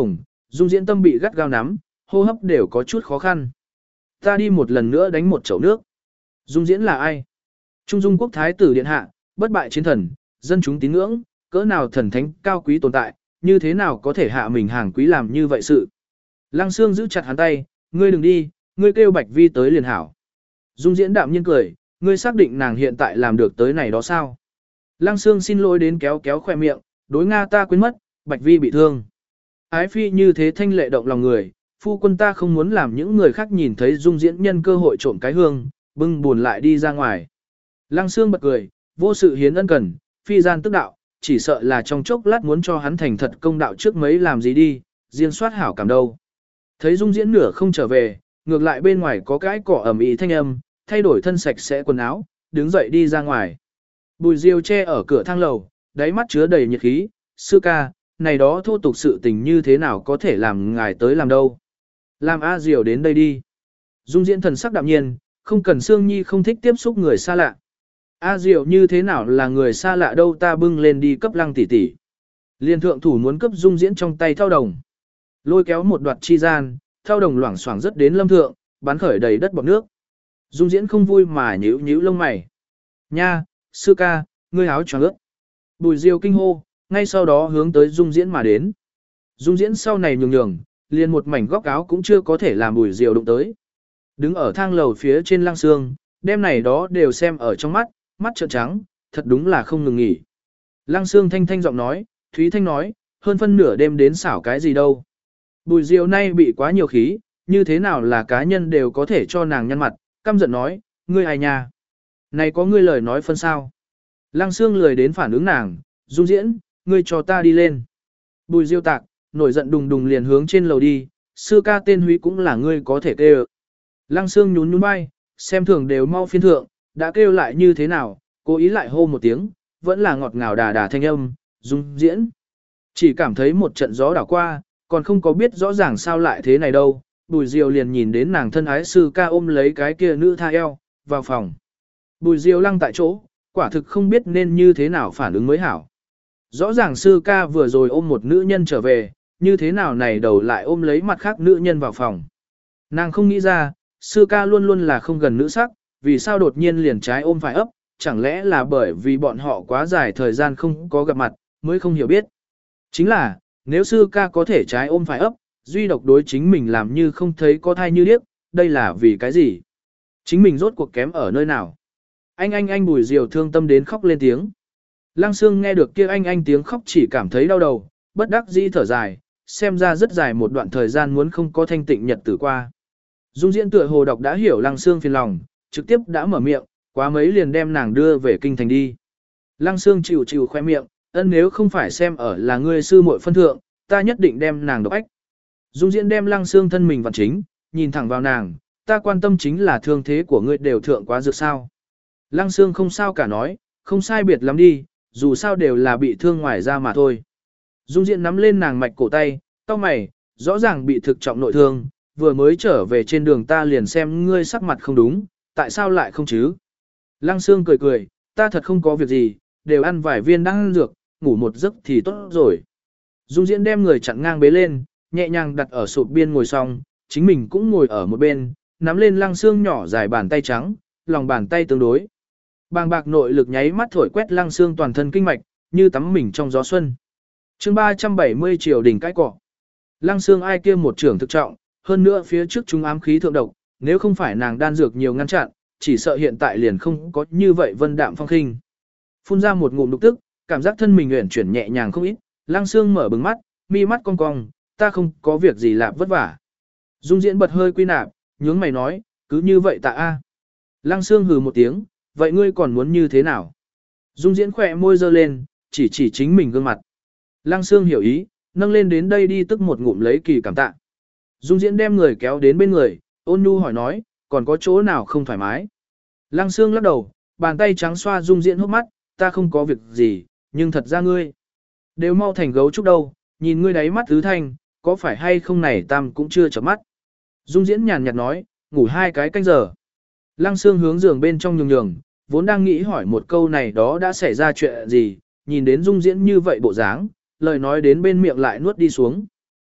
Dung Diễn tâm bị gắt gao nắm, hô hấp đều có chút khó khăn. Ta đi một lần nữa đánh một chậu nước. Dung Diễn là ai? Trung Dung quốc thái tử điện hạ, bất bại chiến thần, dân chúng tín ngưỡng, cỡ nào thần thánh cao quý tồn tại, như thế nào có thể hạ mình hàng quý làm như vậy sự. Lăng Sương giữ chặt hắn tay, ngươi đừng đi, ngươi kêu Bạch Vi tới liền hảo. Dung Diễn đạm nhiên cười, ngươi xác định nàng hiện tại làm được tới này đó sao? Lăng Sương xin lỗi đến kéo kéo khoe miệng, đối Nga ta quên mất, Bạch Vi bị thương. Ái phi như thế thanh lệ động lòng người, phu quân ta không muốn làm những người khác nhìn thấy Dung Diễn nhân cơ hội trộm cái hương, bưng buồn lại đi ra ngoài. Lăng Sương bật cười, vô sự hiến ân cần, phi gian tức đạo, chỉ sợ là trong chốc lát muốn cho hắn thành thật công đạo trước mấy làm gì đi, riêng soát hảo cảm đâu. Thấy Dung Diễn nửa không trở về, ngược lại bên ngoài có cái cỏ ẩm ý thanh âm, thay đổi thân sạch sẽ quần áo, đứng dậy đi ra ngoài. Bùi Diêu che ở cửa thang lầu, đáy mắt chứa đầy nhiệt khí, sư ca, này đó thô tục sự tình như thế nào có thể làm ngài tới làm đâu. Làm A Diều đến đây đi. Dung Diễn thần sắc đạm nhiên, không cần Sương Nhi không thích tiếp xúc người xa lạ. A Diệu như thế nào là người xa lạ đâu, ta bưng lên đi cấp Lăng tỷ tỷ. Liên thượng thủ muốn cấp Dung Diễn trong tay thao đồng. Lôi kéo một đoạt chi gian, thao đồng loảng xoảng rất đến lâm thượng, bắn khởi đầy đất bọt nước. Dung Diễn không vui mà nhíu nhíu lông mày. Nha, sư ca, ngươi áo choàng ướt. Bùi Diêu kinh hô, ngay sau đó hướng tới Dung Diễn mà đến. Dung Diễn sau này nhường nhường, liền một mảnh góc áo cũng chưa có thể làm Bùi Diêu đụng tới. Đứng ở thang lầu phía trên Lăng Sương, đêm này đó đều xem ở trong mắt, mắt trợn trắng, thật đúng là không ngừng nghỉ. Lăng Sương thanh thanh giọng nói, Thúy Thanh nói, hơn phân nửa đêm đến xảo cái gì đâu. Bùi Diêu nay bị quá nhiều khí, như thế nào là cá nhân đều có thể cho nàng nhăn mặt, căm giận nói, ngươi ai nha? Này có ngươi lời nói phân sao? Lăng Sương lười đến phản ứng nàng, Dung Diễn, ngươi cho ta đi lên. Bùi Diêu tạc, nổi giận đùng đùng liền hướng trên lầu đi, sư ca tên Húy cũng là ngươi có thể kêu. Lăng Sương nhún nhún vai, xem thường đều mau phiên thượng, đã kêu lại như thế nào, cố ý lại hô một tiếng, vẫn là ngọt ngào đà đà thanh âm, Dung Diễn. Chỉ cảm thấy một trận gió đảo qua, còn không có biết rõ ràng sao lại thế này đâu, Bùi Diêu liền nhìn đến nàng thân ái sư ca ôm lấy cái kia nữ tha eo, vào phòng. Bùi Diêu lăng tại chỗ, quả thực không biết nên như thế nào phản ứng mới hảo. Rõ ràng sư ca vừa rồi ôm một nữ nhân trở về, như thế nào này đầu lại ôm lấy mặt khác nữ nhân vào phòng. Nàng không nghĩ ra, sư ca luôn luôn là không gần nữ sắc, vì sao đột nhiên liền trái ôm phải ấp, chẳng lẽ là bởi vì bọn họ quá dài thời gian không có gặp mặt, mới không hiểu biết. Chính là, nếu sư ca có thể trái ôm phải ấp, duy độc đối chính mình làm như không thấy có thai như điếc, đây là vì cái gì? Chính mình rốt cuộc kém ở nơi nào? Anh anh anh Bùi Diêu thương tâm đến khóc lên tiếng. Lăng Sương nghe được kia anh anh tiếng khóc chỉ cảm thấy đau đầu, bất đắc dĩ thở dài, xem ra rất dài một đoạn thời gian muốn không có thanh tịnh nhật tử qua. Dung Diễn tựa hồ đọc đã hiểu Lăng Sương phiền lòng, trực tiếp đã mở miệng, quá mấy liền đem nàng đưa về kinh thành đi. Lăng Sương chịu chịu khoe miệng, ân nếu không phải xem ở là ngươi sư muội phân thượng, ta nhất định đem nàng độc ách. Dung Diễn đem Lăng Sương thân mình vặn chính, nhìn thẳng vào nàng, ta quan tâm chính là thương thế của ngươi đều thượng quá dược sao. Lăng Sương không sao cả nói, không sai biệt lắm đi, dù sao đều là bị thương ngoài da mà thôi. Dung Diễn nắm lên nàng mạch cổ tay, cau mày, rõ ràng bị thực trọng nội thương, vừa mới trở về trên đường ta liền xem ngươi sắc mặt không đúng, tại sao lại không chứ? Lăng Sương cười cười, ta thật không có việc gì, đều ăn vài viên đan dược, ngủ một giấc thì tốt rồi. Dung Diễn đem người chặn ngang bế lên, nhẹ nhàng đặt ở sụp biên ngồi xong, chính mình cũng ngồi ở một bên, nắm lên Lăng Sương nhỏ dài bàn tay trắng, lòng bàn tay tương đối. Bàng bạc nội lực nháy mắt thổi quét Lăng Sương toàn thân kinh mạch, như tắm mình trong gió xuân. Chương ba trăm bảy mươi triều đỉnh cãi cọ. Lăng Sương ai kia một trưởng thực trọng, hơn nữa phía trước trung ám khí thượng độc, nếu không phải nàng đan dược nhiều ngăn chặn, chỉ sợ hiện tại liền không có như vậy vân đạm phong khinh. Phun ra một ngụm đục tức, cảm giác thân mình uyển chuyển nhẹ nhàng không ít, Lăng Sương mở bừng mắt, mi mắt cong cong, ta không có việc gì lạ vất vả. Dung Diễn bật hơi quy nạp, nhướng mày nói, cứ như vậy tạ a. Lăng Sương hừ một tiếng, vậy ngươi còn muốn như thế nào? Dung Diễn khỏe môi giơ lên, chỉ chỉ chính mình gương mặt. Lăng Sương hiểu ý, nâng lên đến đây đi tức một ngụm lấy kỳ cảm tạ. Dung Diễn đem người kéo đến bên người, ôn nhu hỏi nói, còn có chỗ nào không thoải mái? Lăng Sương lắc đầu, bàn tay trắng xoa Dung Diễn hốc mắt, ta không có việc gì, nhưng thật ra ngươi. Đều mau thành gấu trúc đâu, nhìn ngươi đáy mắt tứ thanh, có phải hay không này tam cũng chưa chợp mắt. Dung Diễn nhàn nhạt nói, ngủ hai cái canh giờ. Lăng Sương hướng giường bên trong nhường nhường, vốn đang nghĩ hỏi một câu này đó đã xảy ra chuyện gì, nhìn đến Dung Diễn như vậy bộ dáng, lời nói đến bên miệng lại nuốt đi xuống.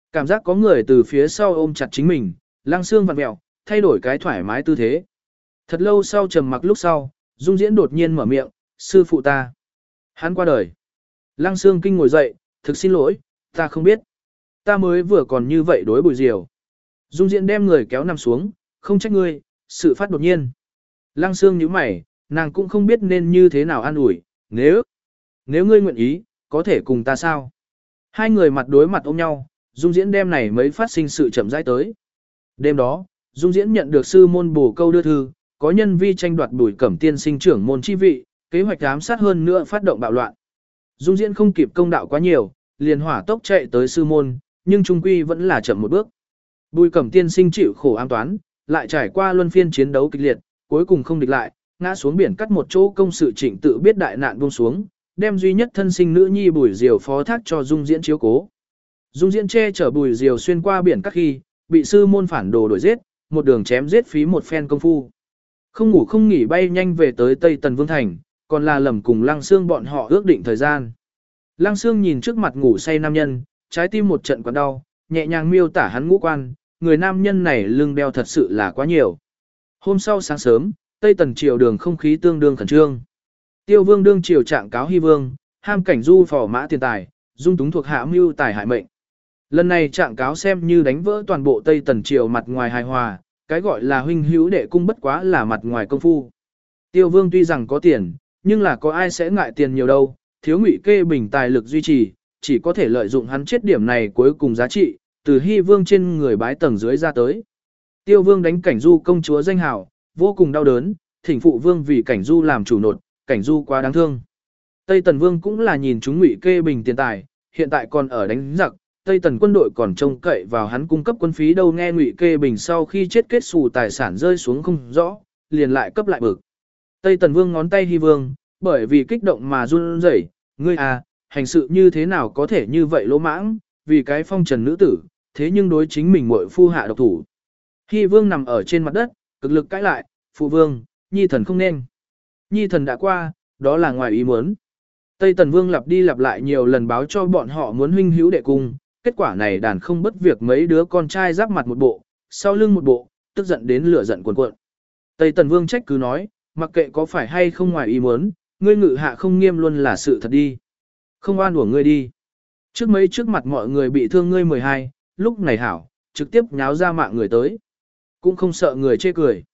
Cảm giác có người từ phía sau ôm chặt chính mình, Lăng Sương vặn mẹo, thay đổi cái thoải mái tư thế. Thật lâu sau trầm mặc lúc sau, Dung Diễn đột nhiên mở miệng, sư phụ ta. Hắn qua đời. Lăng Sương kinh ngồi dậy, thực xin lỗi, ta không biết. Ta mới vừa còn như vậy đối Bùi Diều. Dung Diễn đem người kéo nằm xuống, không trách ngươi, sự phát đột nhiên. Lăng Sương nhíu mày, nàng cũng không biết nên như thế nào an ủi, nếu, nếu ngươi nguyện ý, có thể cùng ta sao? Hai người mặt đối mặt ôm nhau, Dung Diễn đem này mấy phát sinh sự chậm rãi tới. Đêm đó, Dung Diễn nhận được sư môn bổ câu đưa thư, có nhân vi tranh đoạt Bùi Cẩm Tiên sinh trưởng môn chi vị, kế hoạch ám sát hơn nữa phát động bạo loạn. Dung Diễn không kịp công đạo quá nhiều, liền hỏa tốc chạy tới sư môn, nhưng trung quy vẫn là chậm một bước. Bùi Cẩm Tiên sinh chịu khổ ám toán, lại trải qua luân phiên chiến đấu kịch liệt, cuối cùng không địch lại, ngã xuống biển cắt một chỗ công sự trịnh tự biết đại nạn buông xuống, đem duy nhất thân sinh nữ nhi Bùi Diều phó thác cho Dung Diễn chiếu cố. Dung Diễn che chở Bùi Diều xuyên qua biển cắt khi, bị sư môn phản đồ đuổi giết, một đường chém giết phí một phen công phu. Không ngủ không nghỉ bay nhanh về tới Tây Tần Vương Thành, còn là lầm cùng Lăng Sương bọn họ ước định thời gian. Lăng Sương nhìn trước mặt ngủ say nam nhân, trái tim một trận quặn đau, nhẹ nhàng miêu tả hắn ngũ quan, người nam nhân này lưng đeo thật sự là quá nhiều. Hôm sau sáng sớm, Tây Tần triều đường không khí tương đương khẩn trương. Tiêu Vương đương triều trạng cáo Hy Vương, ham cảnh du phò mã tiền tài, dung túng thuộc hạ mưu tài hại mệnh. Lần này trạng cáo xem như đánh vỡ toàn bộ Tây Tần triều mặt ngoài hài hòa, cái gọi là huynh hữu đệ cung bất quá là mặt ngoài công phu. Tiêu Vương tuy rằng có tiền, nhưng là có ai sẽ ngại tiền nhiều đâu, thiếu Ngụy Kê Bình tài lực duy trì, chỉ có thể lợi dụng hắn chết điểm này cuối cùng giá trị, từ Hy Vương trên người bái tầng dưới ra tới. Tiêu Vương đánh Cảnh Du công chúa danh hào, vô cùng đau đớn, thỉnh phụ Vương vì Cảnh Du làm chủ nột, Cảnh Du quá đáng thương. Tây Tần Vương cũng là nhìn chúng Ngụy Kê Bình tiền tài, hiện tại còn ở đánh giặc, Tây Tần quân đội còn trông cậy vào hắn cung cấp quân phí đâu, nghe Ngụy Kê Bình sau khi chết kết xù tài sản rơi xuống không rõ, liền lại cấp lại bực. Tây Tần Vương ngón tay Hy Vương, bởi vì kích động mà run rẩy, ngươi à, hành sự như thế nào có thể như vậy lỗ mãng, vì cái phong trần nữ tử, thế nhưng đối chính mình muội phu hạ độc thủ. Hy Vương nằm ở trên mặt đất, cực lực cãi lại, phụ vương, nhi thần không nên. Nhi thần đã qua, đó là ngoài ý muốn. Tây Tần Vương lặp đi lặp lại nhiều lần báo cho bọn họ muốn huynh hữu đệ cung, kết quả này đàn không bất việc mấy đứa con trai giáp mặt một bộ, sau lưng một bộ, tức giận đến lửa giận cuồn cuộn. Tây Tần Vương trách cứ nói, mặc kệ có phải hay không ngoài ý muốn, ngươi ngự hạ không nghiêm luôn là sự thật đi. Không oan uổng ngươi đi. Trước mấy trước mặt mọi người bị thương ngươi mười hai, lúc này hảo, trực tiếp nháo ra mạng người tới. Cũng không sợ người chê cười.